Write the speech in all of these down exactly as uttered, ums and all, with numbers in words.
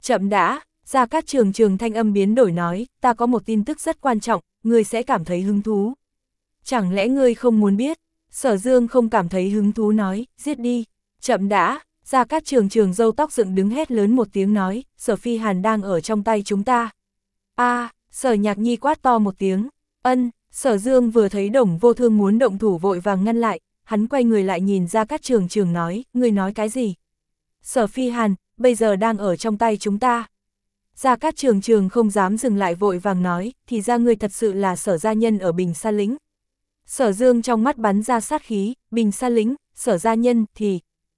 Chậm đã, Gia Cát Trường Trường thanh âm biến đổi nói, ta có một tin tức rất quan trọng, ngươi sẽ cảm thấy hứng thú. Chẳng lẽ ngươi không muốn biết? Sở Dương không cảm thấy hứng thú nói, giết đi. Chậm đã, Gia Cát Trường Trường râu tóc dựng đứng hét lớn một tiếng nói, Sở Phi Hàn đang ở trong tay chúng ta. A, à, Sở Nhạc Nhi quát to một tiếng, ân, Sở Dương vừa thấy Đồng Vô Thương muốn động thủ vội vàng ngăn lại, hắn quay người lại nhìn Gia Cát Trường Trường nói, ngươi nói cái gì? Sở Phi Hàn, bây giờ đang ở trong tay chúng ta. Gia Cát Trường Trường không dám dừng lại vội vàng nói, thì ra ngươi thật sự là Sở gia nhân ở Bình Sa Lĩnh. Sở Dương trong mắt bắn ra sát khí, Bình Sa Lĩnh, Sở gia nhân thì...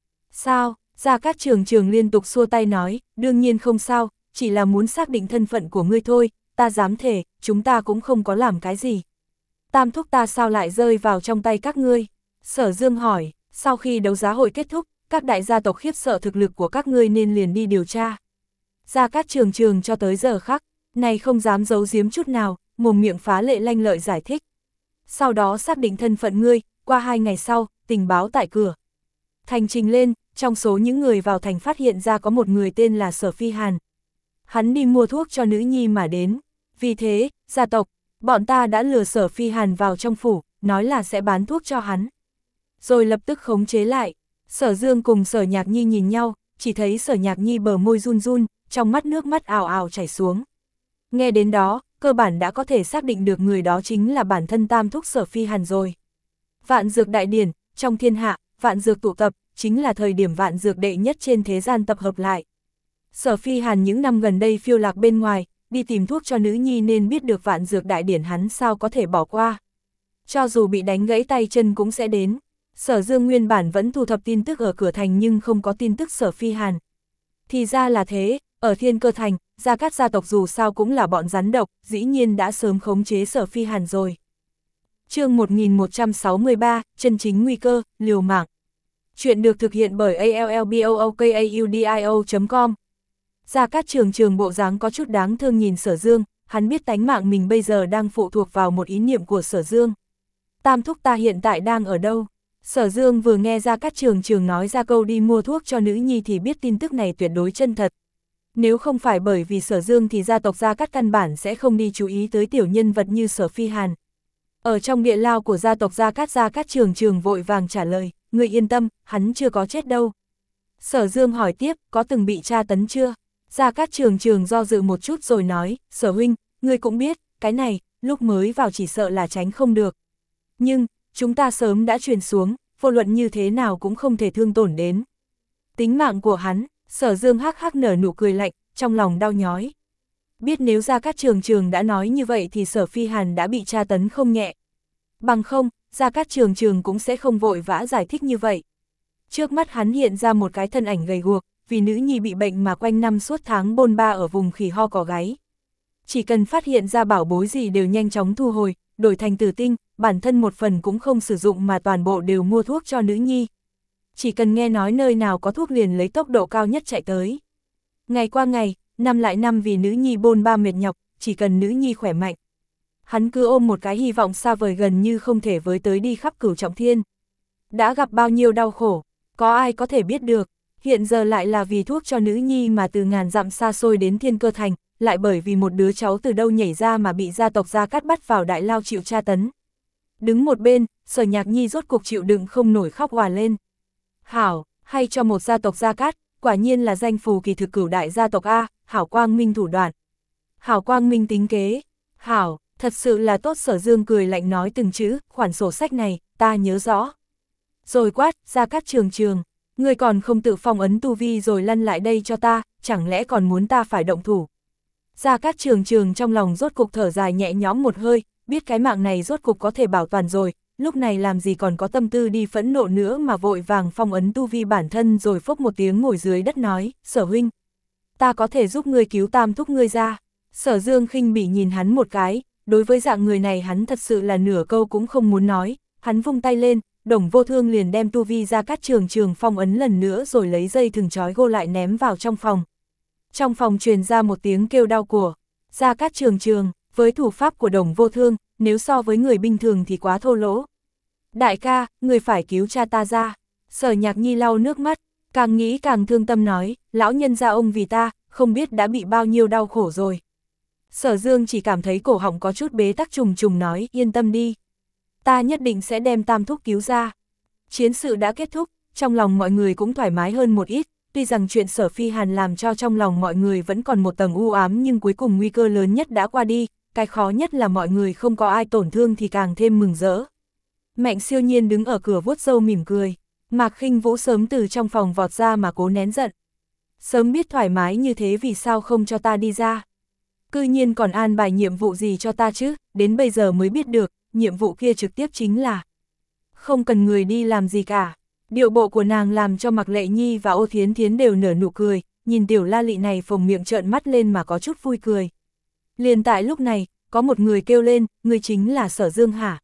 Sao? Gia Cát Trường Trường liên tục xua tay nói, đương nhiên không sao, chỉ là muốn xác định thân phận của ngươi thôi, ta dám thề, chúng ta cũng không có làm cái gì. Tam thúc ta sao lại rơi vào trong tay các ngươi? Sở Dương hỏi, sau khi đấu giá hội kết thúc, các đại gia tộc khiếp sợ thực lực của các ngươi nên liền đi điều tra. Gia Cát Trường Trường cho tới giờ khắc, này không dám giấu giếm chút nào, mồm miệng phá lệ lanh lợi giải thích. Sau đó xác định thân phận ngươi, qua hai ngày sau, tình báo tại cửa. Thành trình lên, trong số những người vào thành phát hiện ra có một người tên là Sở Phi Hàn. Hắn đi mua thuốc cho nữ nhi mà đến. Vì thế, gia tộc, bọn ta đã lừa Sở Phi Hàn vào trong phủ, nói là sẽ bán thuốc cho hắn. Rồi lập tức khống chế lại. Sở Dương cùng Sở Nhạc Nhi nhìn nhau, chỉ thấy Sở Nhạc Nhi bờ môi run run, trong mắt nước mắt ào ào chảy xuống. Nghe đến đó, cơ bản đã có thể xác định được người đó chính là bản thân tam thúc Sở Phi Hàn rồi. Vạn dược đại điển, trong thiên hạ, vạn dược tụ tập, chính là thời điểm vạn dược đệ nhất trên thế gian tập hợp lại. Sở Phi Hàn những năm gần đây phiêu lạc bên ngoài, đi tìm thuốc cho nữ nhi nên biết được vạn dược đại điển hắn sao có thể bỏ qua. Cho dù bị đánh gãy tay chân cũng sẽ đến. Sở Dương nguyên bản vẫn thu thập tin tức ở cửa thành nhưng không có tin tức Sở Phi Hàn. Thì ra là thế, ở Thiên Cơ Thành, Gia Cát gia tộc dù sao cũng là bọn rắn độc, dĩ nhiên đã sớm khống chế Sở Phi Hàn rồi. Chương một nghìn một trăm sáu mươi ba, chân chính nguy cơ, liều mạng. Chuyện được thực hiện bởi a l l b o o k a u d i o chấm com. Gia Cát Trường Trường bộ dáng có chút đáng thương nhìn Sở Dương, hắn biết tánh mạng mình bây giờ đang phụ thuộc vào một ý niệm của Sở Dương. Tam thúc ta hiện tại đang ở đâu? Sở Dương vừa nghe Gia Cát Trường Trường nói ra câu đi mua thuốc cho nữ nhi thì biết tin tức này tuyệt đối chân thật. Nếu không phải bởi vì Sở Dương thì gia tộc Gia Cát căn bản sẽ không đi chú ý tới tiểu nhân vật như Sở Phi Hàn. Ở trong địa lao của gia tộc Gia Cát, Gia Cát Trường Trường vội vàng trả lời, ngươi yên tâm, hắn chưa có chết đâu. Sở Dương hỏi tiếp, có từng bị tra tấn chưa? Gia Cát Trường Trường do dự một chút rồi nói, Sở huynh, ngươi cũng biết, cái này, lúc mới vào chỉ sợ là tránh không được. Nhưng, chúng ta sớm đã truyền xuống, vô luận như thế nào cũng không thể thương tổn đến tính mạng của hắn. Sở Dương hắc hắc nở nụ cười lạnh, trong lòng đau nhói. Biết nếu Gia Cát Trường Trường đã nói như vậy thì Sở Phi Hàn đã bị tra tấn không nhẹ. Bằng không, Gia Cát Trường Trường cũng sẽ không vội vã giải thích như vậy. Trước mắt hắn hiện ra một cái thân ảnh gầy guộc, vì nữ nhi bị bệnh mà quanh năm suốt tháng bôn ba ở vùng khỉ ho cỏ gáy. Chỉ cần phát hiện ra bảo bối gì đều nhanh chóng thu hồi, đổi thành tử tinh, bản thân một phần cũng không sử dụng mà toàn bộ đều mua thuốc cho nữ nhi. Chỉ cần nghe nói nơi nào có thuốc liền lấy tốc độ cao nhất chạy tới. Ngày qua ngày, năm lại năm vì nữ nhi bôn ba mệt nhọc, chỉ cần nữ nhi khỏe mạnh. Hắn cứ ôm một cái hy vọng xa vời gần như không thể với tới đi khắp cửu trọng thiên. Đã gặp bao nhiêu đau khổ, có ai có thể biết được, hiện giờ lại là vì thuốc cho nữ nhi mà từ ngàn dặm xa xôi đến Thiên Cơ Thành, lại bởi vì một đứa cháu từ đâu nhảy ra mà bị gia tộc Gia Cát bắt vào đại lao chịu tra tấn. Đứng một bên, Sở Nhạc Nhi rốt cuộc chịu đựng không nổi khóc òa lên. Hảo, hay cho một gia tộc Gia Cát, quả nhiên là danh phù kỳ thực cửu đại gia tộc A, Hảo quang minh thủ đoạn. Hảo quang minh tính kế. Hảo, thật sự là tốt. Sở Dương cười lạnh nói từng chữ, khoản sổ sách này, ta nhớ rõ. Rồi quát, Gia Cát Trường Trường, ngươi còn không tự phong ấn tu vi rồi lăn lại đây cho ta, chẳng lẽ còn muốn ta phải động thủ. Gia Cát Trường Trường trong lòng rốt cục thở dài nhẹ nhõm một hơi, biết cái mạng này rốt cục có thể bảo toàn rồi, lúc này làm gì còn có tâm tư đi phẫn nộ nữa mà vội vàng phong ấn tu vi bản thân rồi phốc một tiếng ngồi dưới đất nói, Sở huynh, ta có thể giúp ngươi cứu tam thúc ngươi ra. Sở Dương khinh bỉ nhìn hắn một cái, đối với dạng người này hắn thật sự là nửa câu cũng không muốn nói, hắn vung tay lên, Đồng Vô Thương liền đem tu vi Gia Cát Trường Trường phong ấn lần nữa rồi lấy dây thừng trói gô lại ném vào trong phòng. Trong phòng truyền ra một tiếng kêu đau của Gia Cát Trường Trường, với thủ pháp của Đồng Vô Thương, nếu so với người bình thường thì quá thô lỗ. Đại ca, người phải cứu cha ta ra. Sở Nhạc Nhi lau nước mắt, càng nghĩ càng thương tâm nói, lão nhân gia ông vì ta, không biết đã bị bao nhiêu đau khổ rồi. Sở Dương chỉ cảm thấy cổ họng có chút bế tắc, trùng trùng nói, yên tâm đi. Ta nhất định sẽ đem Tam Thúc cứu ra. Chiến sự đã kết thúc, trong lòng mọi người cũng thoải mái hơn một ít, tuy rằng chuyện Sở Phi Hàn làm cho trong lòng mọi người vẫn còn một tầng u ám, nhưng cuối cùng nguy cơ lớn nhất đã qua đi, cái khó nhất là mọi người không có ai tổn thương thì càng thêm mừng rỡ. Mạnh Siêu Nhiên đứng ở cửa vuốt râu mỉm cười, Mạc Khinh Vũ sớm từ trong phòng vọt ra mà cố nén giận. Sớm biết thoải mái như thế vì sao không cho ta đi ra. Cư nhiên còn an bài nhiệm vụ gì cho ta chứ, đến bây giờ mới biết được, nhiệm vụ kia trực tiếp chính là không cần người đi làm gì cả. Điệu bộ của nàng làm cho Mạc Lệ Nhi và Ô Thiến Thiến đều nở nụ cười, nhìn tiểu la lị này phồng miệng trợn mắt lên mà có chút vui cười. Liền tại lúc này, có một người kêu lên, người chính là Sở Dương hả?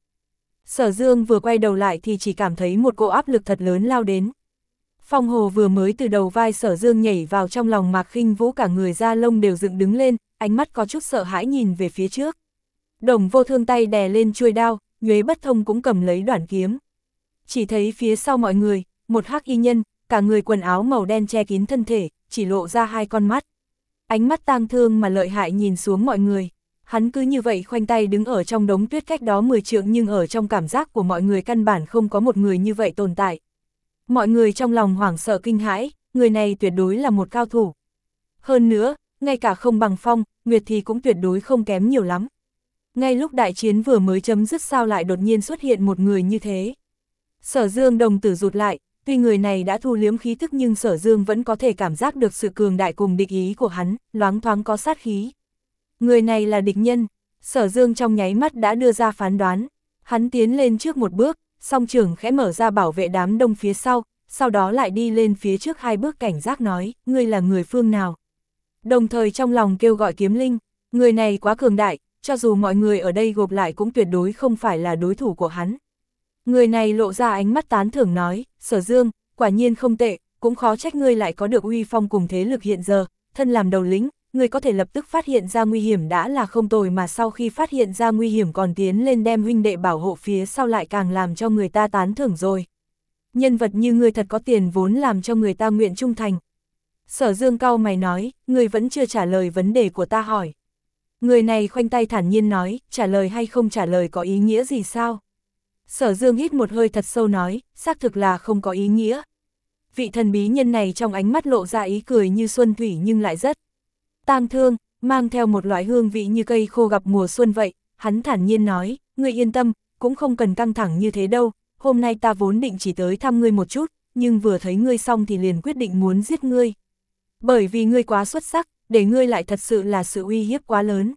Sở Dương vừa quay đầu lại thì chỉ cảm thấy một cỗ áp lực thật lớn lao đến. Phong Hồ vừa mới từ đầu vai Sở Dương nhảy vào trong lòng Mạc Khinh Vũ, cả người da lông đều dựng đứng lên, ánh mắt có chút sợ hãi nhìn về phía trước. Đồng Vô Thương tay đè lên chuôi đao, Nhuế Bất Thông cũng cầm lấy đoạn kiếm. Chỉ thấy phía sau mọi người, một hắc y nhân, cả người quần áo màu đen che kín thân thể, chỉ lộ ra hai con mắt. Ánh mắt tang thương mà lợi hại nhìn xuống mọi người. Hắn cứ như vậy khoanh tay đứng ở trong đống tuyết cách đó mười trượng, nhưng ở trong cảm giác của mọi người căn bản không có một người như vậy tồn tại. Mọi người trong lòng hoảng sợ kinh hãi, người này tuyệt đối là một cao thủ. Hơn nữa, ngay cả không bằng Phong, Nguyệt thì cũng tuyệt đối không kém nhiều lắm. Ngay lúc đại chiến vừa mới chấm dứt sao lại đột nhiên xuất hiện một người như thế. Sở Dương đồng tử rụt lại, tuy người này đã thu liếm khí thức nhưng Sở Dương vẫn có thể cảm giác được sự cường đại cùng địch ý của hắn, loáng thoáng có sát khí. Người này là địch nhân, Sở Dương trong nháy mắt đã đưa ra phán đoán. Hắn tiến lên trước một bước, song trưởng khẽ mở ra bảo vệ đám đông phía sau, sau đó lại đi lên phía trước hai bước cảnh giác nói, ngươi là người phương nào. Đồng thời trong lòng kêu gọi Kiếm Linh, người này quá cường đại, cho dù mọi người ở đây gộp lại cũng tuyệt đối không phải là đối thủ của hắn. Người này lộ ra ánh mắt tán thưởng nói, Sở Dương, quả nhiên không tệ, cũng khó trách ngươi lại có được uy phong cùng thế lực hiện giờ, thân làm đầu lĩnh, ngươi có thể lập tức phát hiện ra nguy hiểm đã là không tồi, mà sau khi phát hiện ra nguy hiểm còn tiến lên đem huynh đệ bảo hộ phía sau lại càng làm cho người ta tán thưởng rồi. Nhân vật như ngươi thật có tiền vốn làm cho người ta nguyện trung thành. Sở Dương cau mày nói, ngươi vẫn chưa trả lời vấn đề của ta hỏi. Người này khoanh tay thản nhiên nói, trả lời hay không trả lời có ý nghĩa gì sao? Sở Dương hít một hơi thật sâu nói, xác thực là không có ý nghĩa. Vị thần bí nhân này trong ánh mắt lộ ra ý cười như xuân thủy nhưng lại rất tang thương, mang theo một loại hương vị như cây khô gặp mùa xuân vậy. Hắn thản nhiên nói, ngươi yên tâm, cũng không cần căng thẳng như thế đâu, hôm nay ta vốn định chỉ tới thăm ngươi một chút, nhưng vừa thấy ngươi xong thì liền quyết định muốn giết ngươi. Bởi vì ngươi quá xuất sắc, để ngươi lại thật sự là sự uy hiếp quá lớn.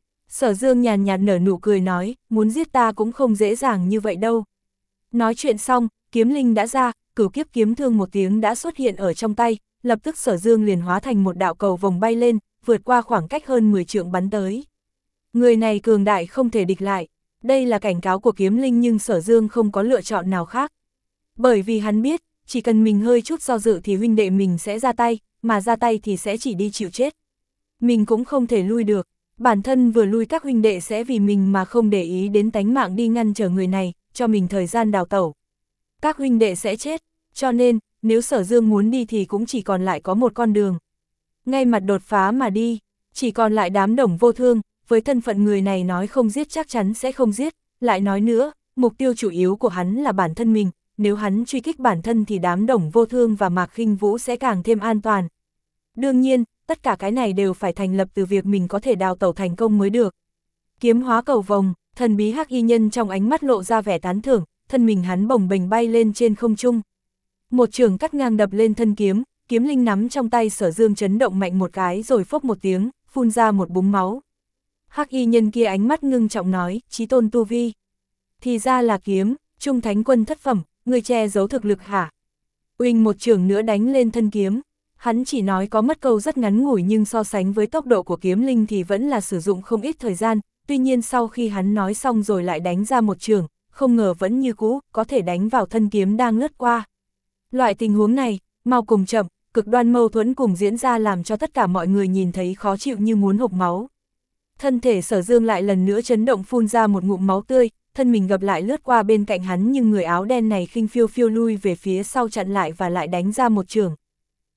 Sở Dương nhàn nhạt nở nụ cười nói, muốn giết ta cũng không dễ dàng như vậy đâu. Nói chuyện xong, kiếm linh đã ra, cửu kiếp kiếm thương một tiếng đã xuất hiện ở trong tay, lập tức Sở Dương liền hóa thành một đạo cầu vồng bay lên, vượt qua khoảng cách hơn mười trượng bắn tới. Người này cường đại không thể địch lại, đây là cảnh cáo của kiếm linh nhưng Sở Dương không có lựa chọn nào khác. Bởi vì hắn biết, chỉ cần mình hơi chút do dự thì huynh đệ mình sẽ ra tay, mà ra tay thì sẽ chỉ đi chịu chết. Mình cũng không thể lui được, bản thân vừa lui các huynh đệ sẽ vì mình mà không để ý đến tánh mạng đi ngăn trở người này, cho mình thời gian đào tẩu. Các huynh đệ sẽ chết, cho nên, nếu Sở Dương muốn đi thì cũng chỉ còn lại có một con đường. Ngay mặt đột phá mà đi, chỉ còn lại đám Đồng Vô Thương, với thân phận người này nói không giết chắc chắn sẽ không giết, lại nói nữa, mục tiêu chủ yếu của hắn là bản thân mình, nếu hắn truy kích bản thân thì đám Đồng Vô Thương và Mạc Khinh Vũ sẽ càng thêm an toàn. Đương nhiên, tất cả cái này đều phải thành lập từ việc mình có thể đào tẩu thành công mới được. Kiếm hóa cầu vồng, thần bí hắc y nhân trong ánh mắt lộ ra vẻ tán thưởng, thân mình hắn bồng bềnh bay lên trên không trung. Một trường cắt ngang đập lên thân kiếm, kiếm linh nắm trong tay Sở Dương chấn động mạnh một cái rồi phốc một tiếng, phun ra một búng máu. Hắc y nhân kia ánh mắt ngưng trọng nói, chí tôn tu vi. Thì ra là kiếm, trung thánh quân thất phẩm, người che giấu thực lực hả? Uỳnh một trường nữa đánh lên thân kiếm. Hắn chỉ nói có mất câu rất ngắn ngủi nhưng so sánh với tốc độ của kiếm linh thì vẫn là sử dụng không ít thời gian, tuy nhiên sau khi hắn nói xong rồi lại đánh ra một trường, không ngờ vẫn như cũ, có thể đánh vào thân kiếm đang lướt qua. Loại tình huống này, mau cùng chậm, cực đoan mâu thuẫn cùng diễn ra làm cho tất cả mọi người nhìn thấy khó chịu như muốn hộc máu. Thân thể Sở Dương lại lần nữa chấn động phun ra một ngụm máu tươi, thân mình gập lại lướt qua bên cạnh hắn nhưng người áo đen này khinh phiêu phiêu lui về phía sau chặn lại và lại đánh ra một trường.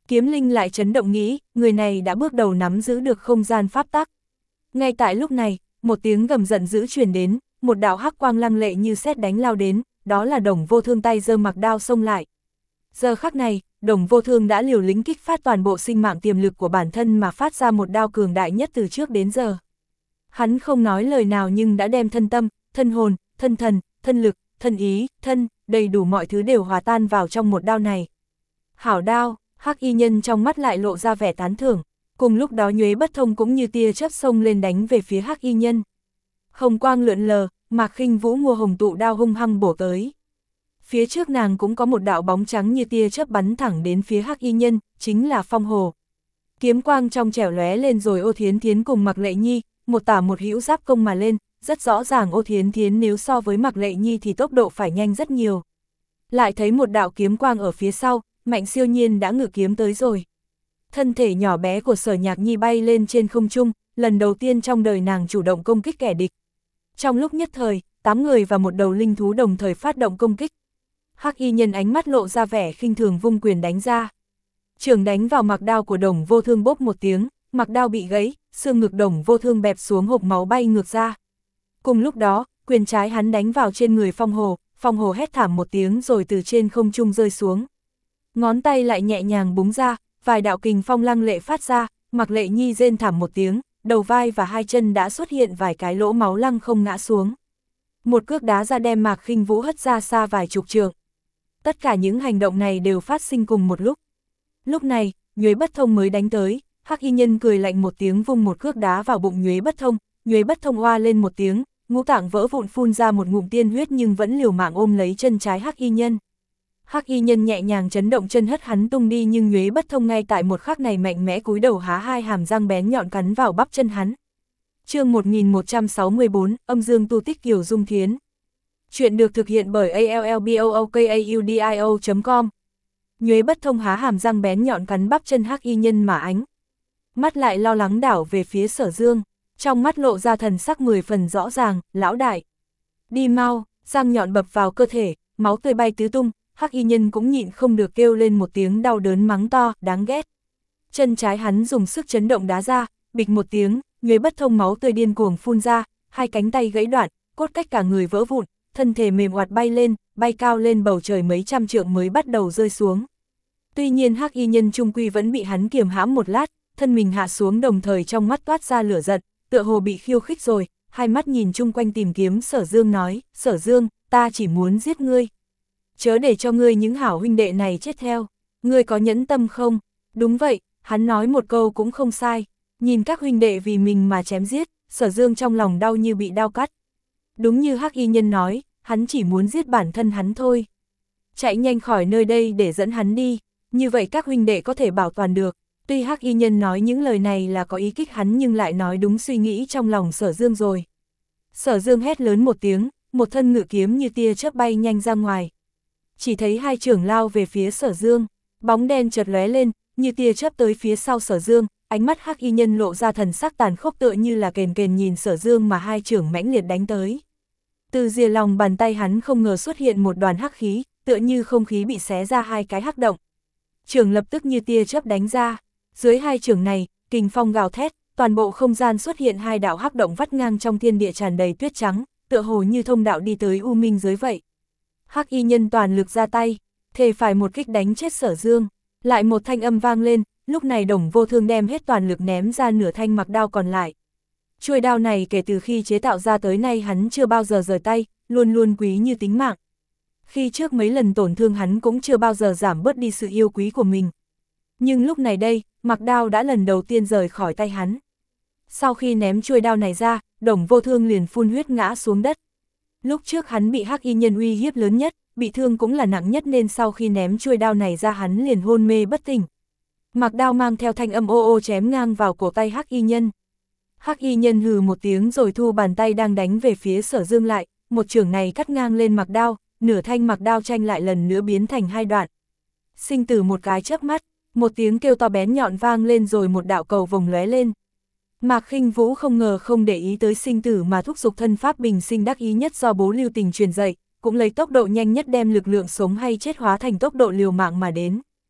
Kiếm linh lại chấn động nghĩ, người này đã bước đầu nắm giữ được không gian pháp tắc. Ngay tại lúc này, một tiếng gầm giận dữ truyền đến, một đạo hắc quang lăng lệ như sét đánh lao đến, đó là Đồng Vô Thương tay giơ mặc đao xông lại. Giờ khắc này, Đồng Vô Thương đã liều lĩnh kích phát toàn bộ sinh mạng tiềm lực của bản thân mà phát ra một đao cường đại nhất từ trước đến giờ. Hắn không nói lời nào nhưng đã đem thân tâm, thân hồn, thân thần, thân lực, thân ý, thân, đầy đủ mọi thứ đều hòa tan vào trong một đao này. Hảo đao, Hắc Y Nhân trong mắt lại lộ ra vẻ tán thưởng, cùng lúc đó Nhuế Bất Thông cũng như tia chớp xông lên đánh về phía Hắc Y Nhân. Hồng quang lượn lờ, Mạc Khinh Vũ mua hồng tụ đao hung hăng bổ tới. Phía trước nàng cũng có một đạo bóng trắng như tia chớp bắn thẳng đến phía Hắc Y Nhân, chính là Phong Hồ. Kiếm quang trong trẻo lóe lên rồi Ô Thiến Thiến cùng Mạc Lệ Nhi, một tả một hữu giáp công mà lên, rất rõ ràng Ô Thiến Thiến nếu so với Mạc Lệ Nhi thì tốc độ phải nhanh rất nhiều. Lại thấy một đạo kiếm quang ở phía sau, Mạnh Siêu Nhiên đã ngự kiếm tới rồi. Thân thể nhỏ bé của Sở Nhạc Nhi bay lên trên không trung, lần đầu tiên trong đời nàng chủ động công kích kẻ địch. Trong lúc nhất thời, tám người và một đầu linh thú đồng thời phát động công kích. Hắc Y Nhân ánh mắt lộ ra vẻ khinh thường vung quyền đánh ra. Trường đánh vào mặc đao của Đồng Vô Thương bốp một tiếng, mặc đao bị gãy, xương ngực Đồng Vô Thương bẹp xuống hộc máu bay ngược ra. Cùng lúc đó, quyền trái hắn đánh vào trên người Phong Hồ, Phong Hồ hét thảm một tiếng rồi từ trên không trung rơi xuống. Ngón tay lại nhẹ nhàng búng ra, vài đạo kình phong lăng lệ phát ra, Mạc Lệ Nhi rên thảm một tiếng, đầu vai và hai chân đã xuất hiện vài cái lỗ máu lăng không ngã xuống. Một cước đá ra đem Mạc Khinh Vũ hất ra xa vài chục trượng. Tất cả những hành động này đều phát sinh cùng một lúc. Lúc này, Nhuế Bất Thông mới đánh tới, Hắc Y Nhân cười lạnh một tiếng vung một cước đá vào bụng Nhuế Bất Thông, Nhuế Bất Thông oa lên một tiếng, ngũ tạng vỡ vụn phun ra một ngụm tiên huyết nhưng vẫn liều mạng ôm lấy chân trái Hắc Y Nhân. Hắc Y Nhân nhẹ nhàng chấn động chân hất hắn tung đi nhưng Nhuế Bất Thông ngay tại một khắc này mạnh mẽ cúi đầu há hai hàm răng bén nhọn cắn vào bắp chân hắn. Chương một nghìn một trăm sáu mươi tư, Âm Dương Tu Tích Kiều Dung Thiến. Chuyện được thực hiện bởi a l l b o o k a u d i o chấm com. Nhuế Bất Thông há hàm răng bén nhọn cắn bắp chân Hắc Y Nhân mà ánh mắt lại lo lắng đảo về phía Sở Dương, trong mắt lộ ra thần sắc mười phần rõ ràng, lão đại. Đi mau, răng nhọn bập vào cơ thể, máu tươi bay tứ tung, Hắc Y Nhân cũng nhịn không được kêu lên một tiếng đau đớn mắng to, đáng ghét. Chân trái hắn dùng sức chấn động đá ra, bịch một tiếng, Nhuế Bất Thông máu tươi điên cuồng phun ra, hai cánh tay gãy đoạn, cốt cách cả người vỡ vụn, thân thể mềm oạt bay lên, bay cao lên bầu trời mấy trăm trượng mới bắt đầu rơi xuống. Tuy nhiên Hắc Y Nhân trung quy vẫn bị hắn kiềm hãm một lát, thân mình hạ xuống đồng thời trong mắt toát ra lửa giận, tựa hồ bị khiêu khích rồi, hai mắt nhìn chung quanh tìm kiếm Sở Dương nói, Sở Dương, ta chỉ muốn giết ngươi. Chớ để cho ngươi những hảo huynh đệ này chết theo, ngươi có nhẫn tâm không? Đúng vậy, hắn nói một câu cũng không sai, nhìn các huynh đệ vì mình mà chém giết, Sở Dương trong lòng đau như bị đao cắt. Đúng như Hắc Y Nhân nói, hắn chỉ muốn giết bản thân hắn thôi. Chạy nhanh khỏi nơi đây để dẫn hắn đi, như vậy các huynh đệ có thể bảo toàn được. Tuy Hắc Y Nhân nói những lời này là có ý kích hắn nhưng lại nói đúng suy nghĩ trong lòng Sở Dương rồi. Sở Dương hét lớn một tiếng, một thân ngự kiếm như tia chớp bay nhanh ra ngoài. Chỉ thấy hai trưởng lao về phía Sở Dương, bóng đen chợt lóe lên, như tia chớp tới phía sau Sở Dương, ánh mắt Hắc Y Nhân lộ ra thần sắc tàn khốc tựa như là kền kền nhìn Sở Dương mà hai trưởng mãnh liệt đánh tới. Từ rìa lòng bàn tay hắn không ngờ xuất hiện một đoàn hắc khí, tựa như không khí bị xé ra hai cái hắc động. Trưởng lập tức như tia chớp đánh ra, dưới hai trưởng này, kình phong gào thét, toàn bộ không gian xuất hiện hai đạo hắc động vắt ngang trong thiên địa tràn đầy tuyết trắng, tựa hồ như thông đạo đi tới U Minh giới vậy. Hắc Y Nhân toàn lực ra tay, thề phải một kích đánh chết Sở Dương. Lại một thanh âm vang lên, lúc này Đồng Vô Thương đem hết toàn lực ném ra nửa thanh mặc đao còn lại. Chuôi đao này kể từ khi chế tạo ra tới nay hắn chưa bao giờ rời tay, luôn luôn quý như tính mạng. Khi trước mấy lần tổn thương hắn cũng chưa bao giờ giảm bớt đi sự yêu quý của mình. Nhưng lúc này đây, mặc đao đã lần đầu tiên rời khỏi tay hắn. Sau khi ném chuôi đao này ra, Đồng Vô Thương liền phun huyết ngã xuống đất. Lúc trước hắn bị Hắc Y Nhân uy hiếp lớn nhất, bị thương cũng là nặng nhất nên sau khi ném chuôi đao này ra hắn liền hôn mê bất tỉnh. Mặc đao mang theo thanh âm ô ô chém ngang vào cổ tay Hắc Y Nhân. Hắc Y Nhân hừ một tiếng rồi thu bàn tay đang đánh về phía Sở Dương lại, một chưởng này cắt ngang lên mặc đao, nửa thanh mặc đao tranh lại lần nữa biến thành hai đoạn. Sinh tử một cái chớp mắt, một tiếng kêu to bén nhọn vang lên rồi một đạo cầu vồng lóe lên. Mạc Khinh Vũ không ngờ không để ý tới sinh tử mà thúc giục thân pháp bình sinh đắc ý nhất do bố Lưu Tình truyền dạy, cũng lấy tốc độ nhanh nhất đem lực lượng sống hay chết hóa thành tốc độ liều mạng mà đến.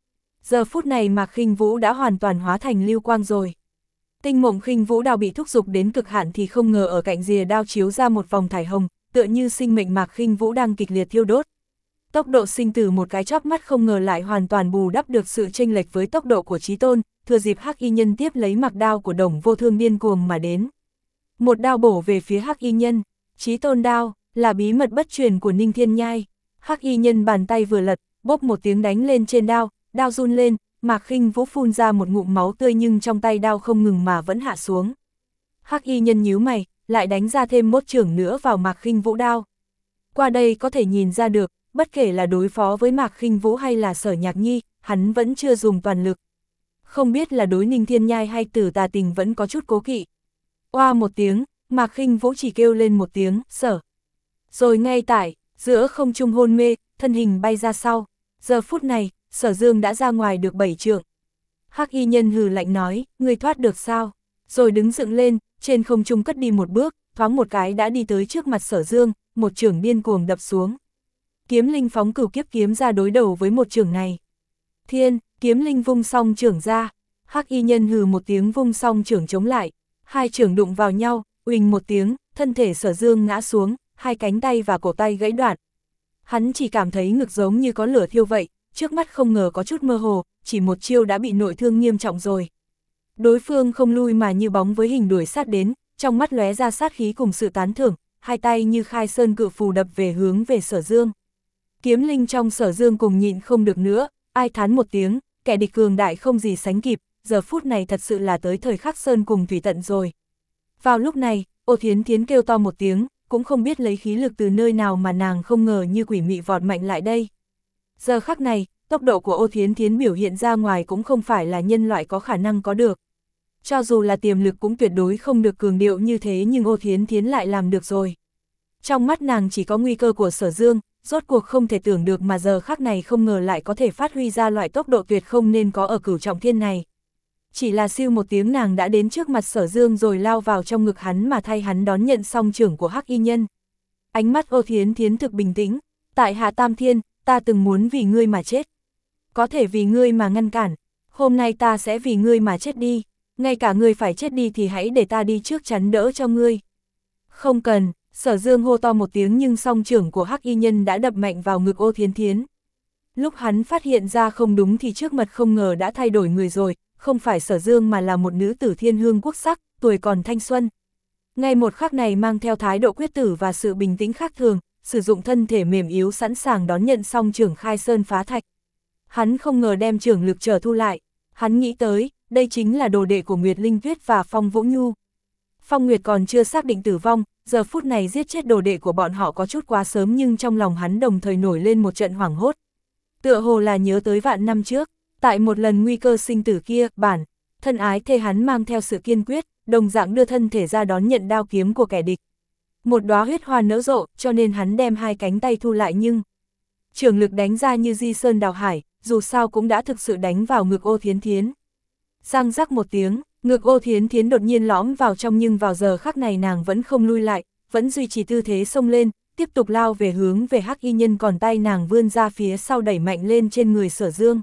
Giờ phút này Mạc Khinh Vũ đã hoàn toàn hóa thành lưu quang rồi. Tinh Mộng Khinh Vũ đao bị thúc giục đến cực hạn thì không ngờ ở cạnh rìa đao chiếu ra một vòng thải hồng, tựa như sinh mệnh Mạc Khinh Vũ đang kịch liệt thiêu đốt. Tốc độ sinh tử một cái chớp mắt không ngờ lại hoàn toàn bù đắp được sự chênh lệch với tốc độ của Chí Tôn, thừa dịp Hắc Y Nhân tiếp lấy mặc đao của Đồng Vô Thương điên cuồng mà đến. Một đao bổ về phía Hắc Y Nhân, Chí Tôn đao là bí mật bất truyền của Ninh Thiên Nhai. Hắc Y Nhân bàn tay vừa lật, bốp một tiếng đánh lên trên đao, đao run lên, Mạc Khinh Vũ phun ra một ngụm máu tươi nhưng trong tay đao không ngừng mà vẫn hạ xuống. Hắc Y Nhân nhíu mày, lại đánh ra thêm một chưởng nữa vào Mạc Khinh Vũ đao. Qua đây có thể nhìn ra được, bất kể là đối phó với Mạc Khinh Vũ hay là Sở Nhạc Nhi, hắn vẫn chưa dùng toàn lực. Không biết là đối Ninh Thiên Nhai hay Tử Tà Tình vẫn có chút cố kỵ. Oa một tiếng, Mạc Khinh Vũ chỉ kêu lên một tiếng, sở. Rồi ngay tại, giữa không trung hôn mê, thân hình bay ra sau. Giờ phút này, Sở Dương đã ra ngoài được bảy trượng. Hắc Y Nhân hừ lạnh nói, ngươi thoát được sao? Rồi đứng dựng lên, trên không trung cất đi một bước, thoáng một cái đã đi tới trước mặt Sở Dương, một chưởng điên cuồng đập xuống. Kiếm linh phóng cửu kiếp kiếm ra đối đầu với một chưởng này. Thiên, kiếm linh vung song chưởng ra, Hắc Y Nhân hừ một tiếng vung song chưởng chống lại, hai chưởng đụng vào nhau, uỳnh một tiếng, thân thể Sở Dương ngã xuống, hai cánh tay và cổ tay gãy đoạn. Hắn chỉ cảm thấy ngực giống như có lửa thiêu vậy, trước mắt không ngờ có chút mơ hồ, chỉ một chiêu đã bị nội thương nghiêm trọng rồi. Đối phương không lui mà như bóng với hình đuổi sát đến, trong mắt lóe ra sát khí cùng sự tán thưởng, hai tay như khai sơn cự phù đập về hướng về Sở Dương. Kiếm linh trong Sở Dương cùng nhịn không được nữa, ai thán một tiếng, kẻ địch cường đại không gì sánh kịp, giờ phút này thật sự là tới thời khắc sơn cùng thủy tận rồi. Vào lúc này, Ô Thiến Thiến kêu to một tiếng, cũng không biết lấy khí lực từ nơi nào mà nàng không ngờ như quỷ mị vọt mạnh lại đây. Giờ khắc này, tốc độ của Ô Thiến Thiến biểu hiện ra ngoài cũng không phải là nhân loại có khả năng có được. Cho dù là tiềm lực cũng tuyệt đối không được cường điệu như thế nhưng Ô Thiến Thiến lại làm được rồi. Trong mắt nàng chỉ có nguy cơ của Sở Dương, rốt cuộc không thể tưởng được mà giờ khắc này không ngờ lại có thể phát huy ra loại tốc độ tuyệt không nên có ở cửu trọng thiên này. Chỉ là siêu một tiếng nàng đã đến trước mặt Sở Dương rồi lao vào trong ngực hắn mà thay hắn đón nhận song chưởng của Hắc Y Nhân. Ánh mắt Ô Thiến Thiến thực bình tĩnh, tại Hạ Tam Thiên, ta từng muốn vì ngươi mà chết. Có thể vì ngươi mà ngăn cản, hôm nay ta sẽ vì ngươi mà chết đi, ngay cả ngươi phải chết đi thì hãy để ta đi trước chắn đỡ cho ngươi. Không cần, Sở Dương hô to một tiếng nhưng song chưởng của Hắc Y Nhân đã đập mạnh vào ngực Ô Thiến Thiến. Lúc hắn phát hiện ra không đúng thì trước mặt không ngờ đã thay đổi người rồi, không phải Sở Dương mà là một nữ tử thiên hương quốc sắc, tuổi còn thanh xuân. Ngay một khắc này mang theo thái độ quyết tử và sự bình tĩnh khác thường, sử dụng thân thể mềm yếu sẵn sàng đón nhận song chưởng khai sơn phá thạch. Hắn không ngờ đem chưởng lực trở thu lại, hắn nghĩ tới, đây chính là đồ đệ của Nguyệt Linh Tuyết và Phong Vũ Nhu. Phong Nguyệt còn chưa xác định tử vong, giờ phút này giết chết đồ đệ của bọn họ có chút quá sớm nhưng trong lòng hắn đồng thời nổi lên một trận hoảng hốt. Tựa hồ là nhớ tới vạn năm trước, tại một lần nguy cơ sinh tử kia, bản, thân ái thê hắn mang theo sự kiên quyết, đồng dạng đưa thân thể ra đón nhận đao kiếm của kẻ địch. Một đóa huyết hoa nở rộ, cho nên hắn đem hai cánh tay thu lại nhưng chưởng lực đánh ra như di sơn đào hải, dù sao cũng đã thực sự đánh vào ngực Ô Thiến Thiến. Răng rắc một tiếng, ngực Ô Thiến Thiến đột nhiên lõm vào trong nhưng vào giờ khắc này nàng vẫn không lui lại, vẫn duy trì tư thế xông lên, tiếp tục lao về hướng về Hắc Y Nhân còn tay nàng vươn ra phía sau đẩy mạnh lên trên người Sở Dương.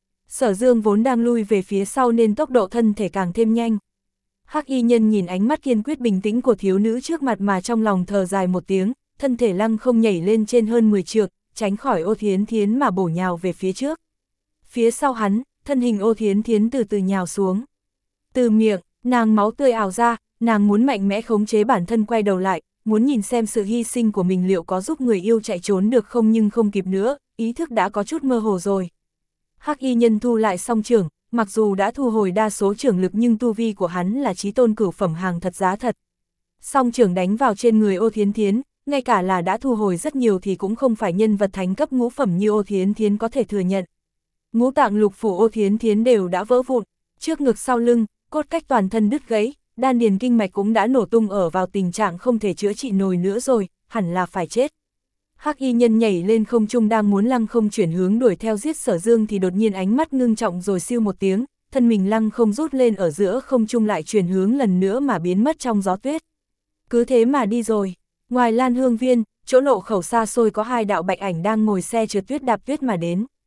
Sở Dương vốn đang lui về phía sau nên tốc độ thân thể càng thêm nhanh. Hắc Y Nhân nhìn ánh mắt kiên quyết bình tĩnh của thiếu nữ trước mặt mà trong lòng thở dài một tiếng, thân thể lăng không nhảy lên trên hơn mười trượng, tránh khỏi Ô Thiến Thiến mà bổ nhào về phía trước. Phía sau hắn, thân hình Ô Thiến Thiến từ từ nhào xuống. Từ miệng, nàng máu tươi ào ra, nàng muốn mạnh mẽ khống chế bản thân quay đầu lại, muốn nhìn xem sự hy sinh của mình liệu có giúp người yêu chạy trốn được không nhưng không kịp nữa, ý thức đã có chút mơ hồ rồi. Hắc Y Nhân thu lại song chưởng, mặc dù đã thu hồi đa số chưởng lực nhưng tu vi của hắn là chí tôn cửu phẩm hàng thật giá thật. Song chưởng đánh vào trên người Ô Thiến Thiến, ngay cả là đã thu hồi rất nhiều thì cũng không phải nhân vật thánh cấp ngũ phẩm như Ô Thiến Thiến có thể thừa nhận. Ngũ tạng lục phủ Ô Thiến Thiến đều đã vỡ vụn, trước ngực sau lưng, cốt cách toàn thân đứt gãy, đan điền kinh mạch cũng đã nổ tung ở vào tình trạng không thể chữa trị nổi nữa rồi, hẳn là phải chết. Hắc Y Nhân nhảy lên không trung đang muốn lăng không chuyển hướng đuổi theo giết Sở Dương thì đột nhiên ánh mắt ngưng trọng rồi siêu một tiếng, thân mình lăng không rút lên ở giữa không trung lại chuyển hướng lần nữa mà biến mất trong gió tuyết. Cứ thế mà đi rồi, ngoài Lan Hương Viên, chỗ lộ khẩu xa xôi có hai đạo bạch ảnh đang ngồi xe trượt tuyết đạp tuyết mà đến.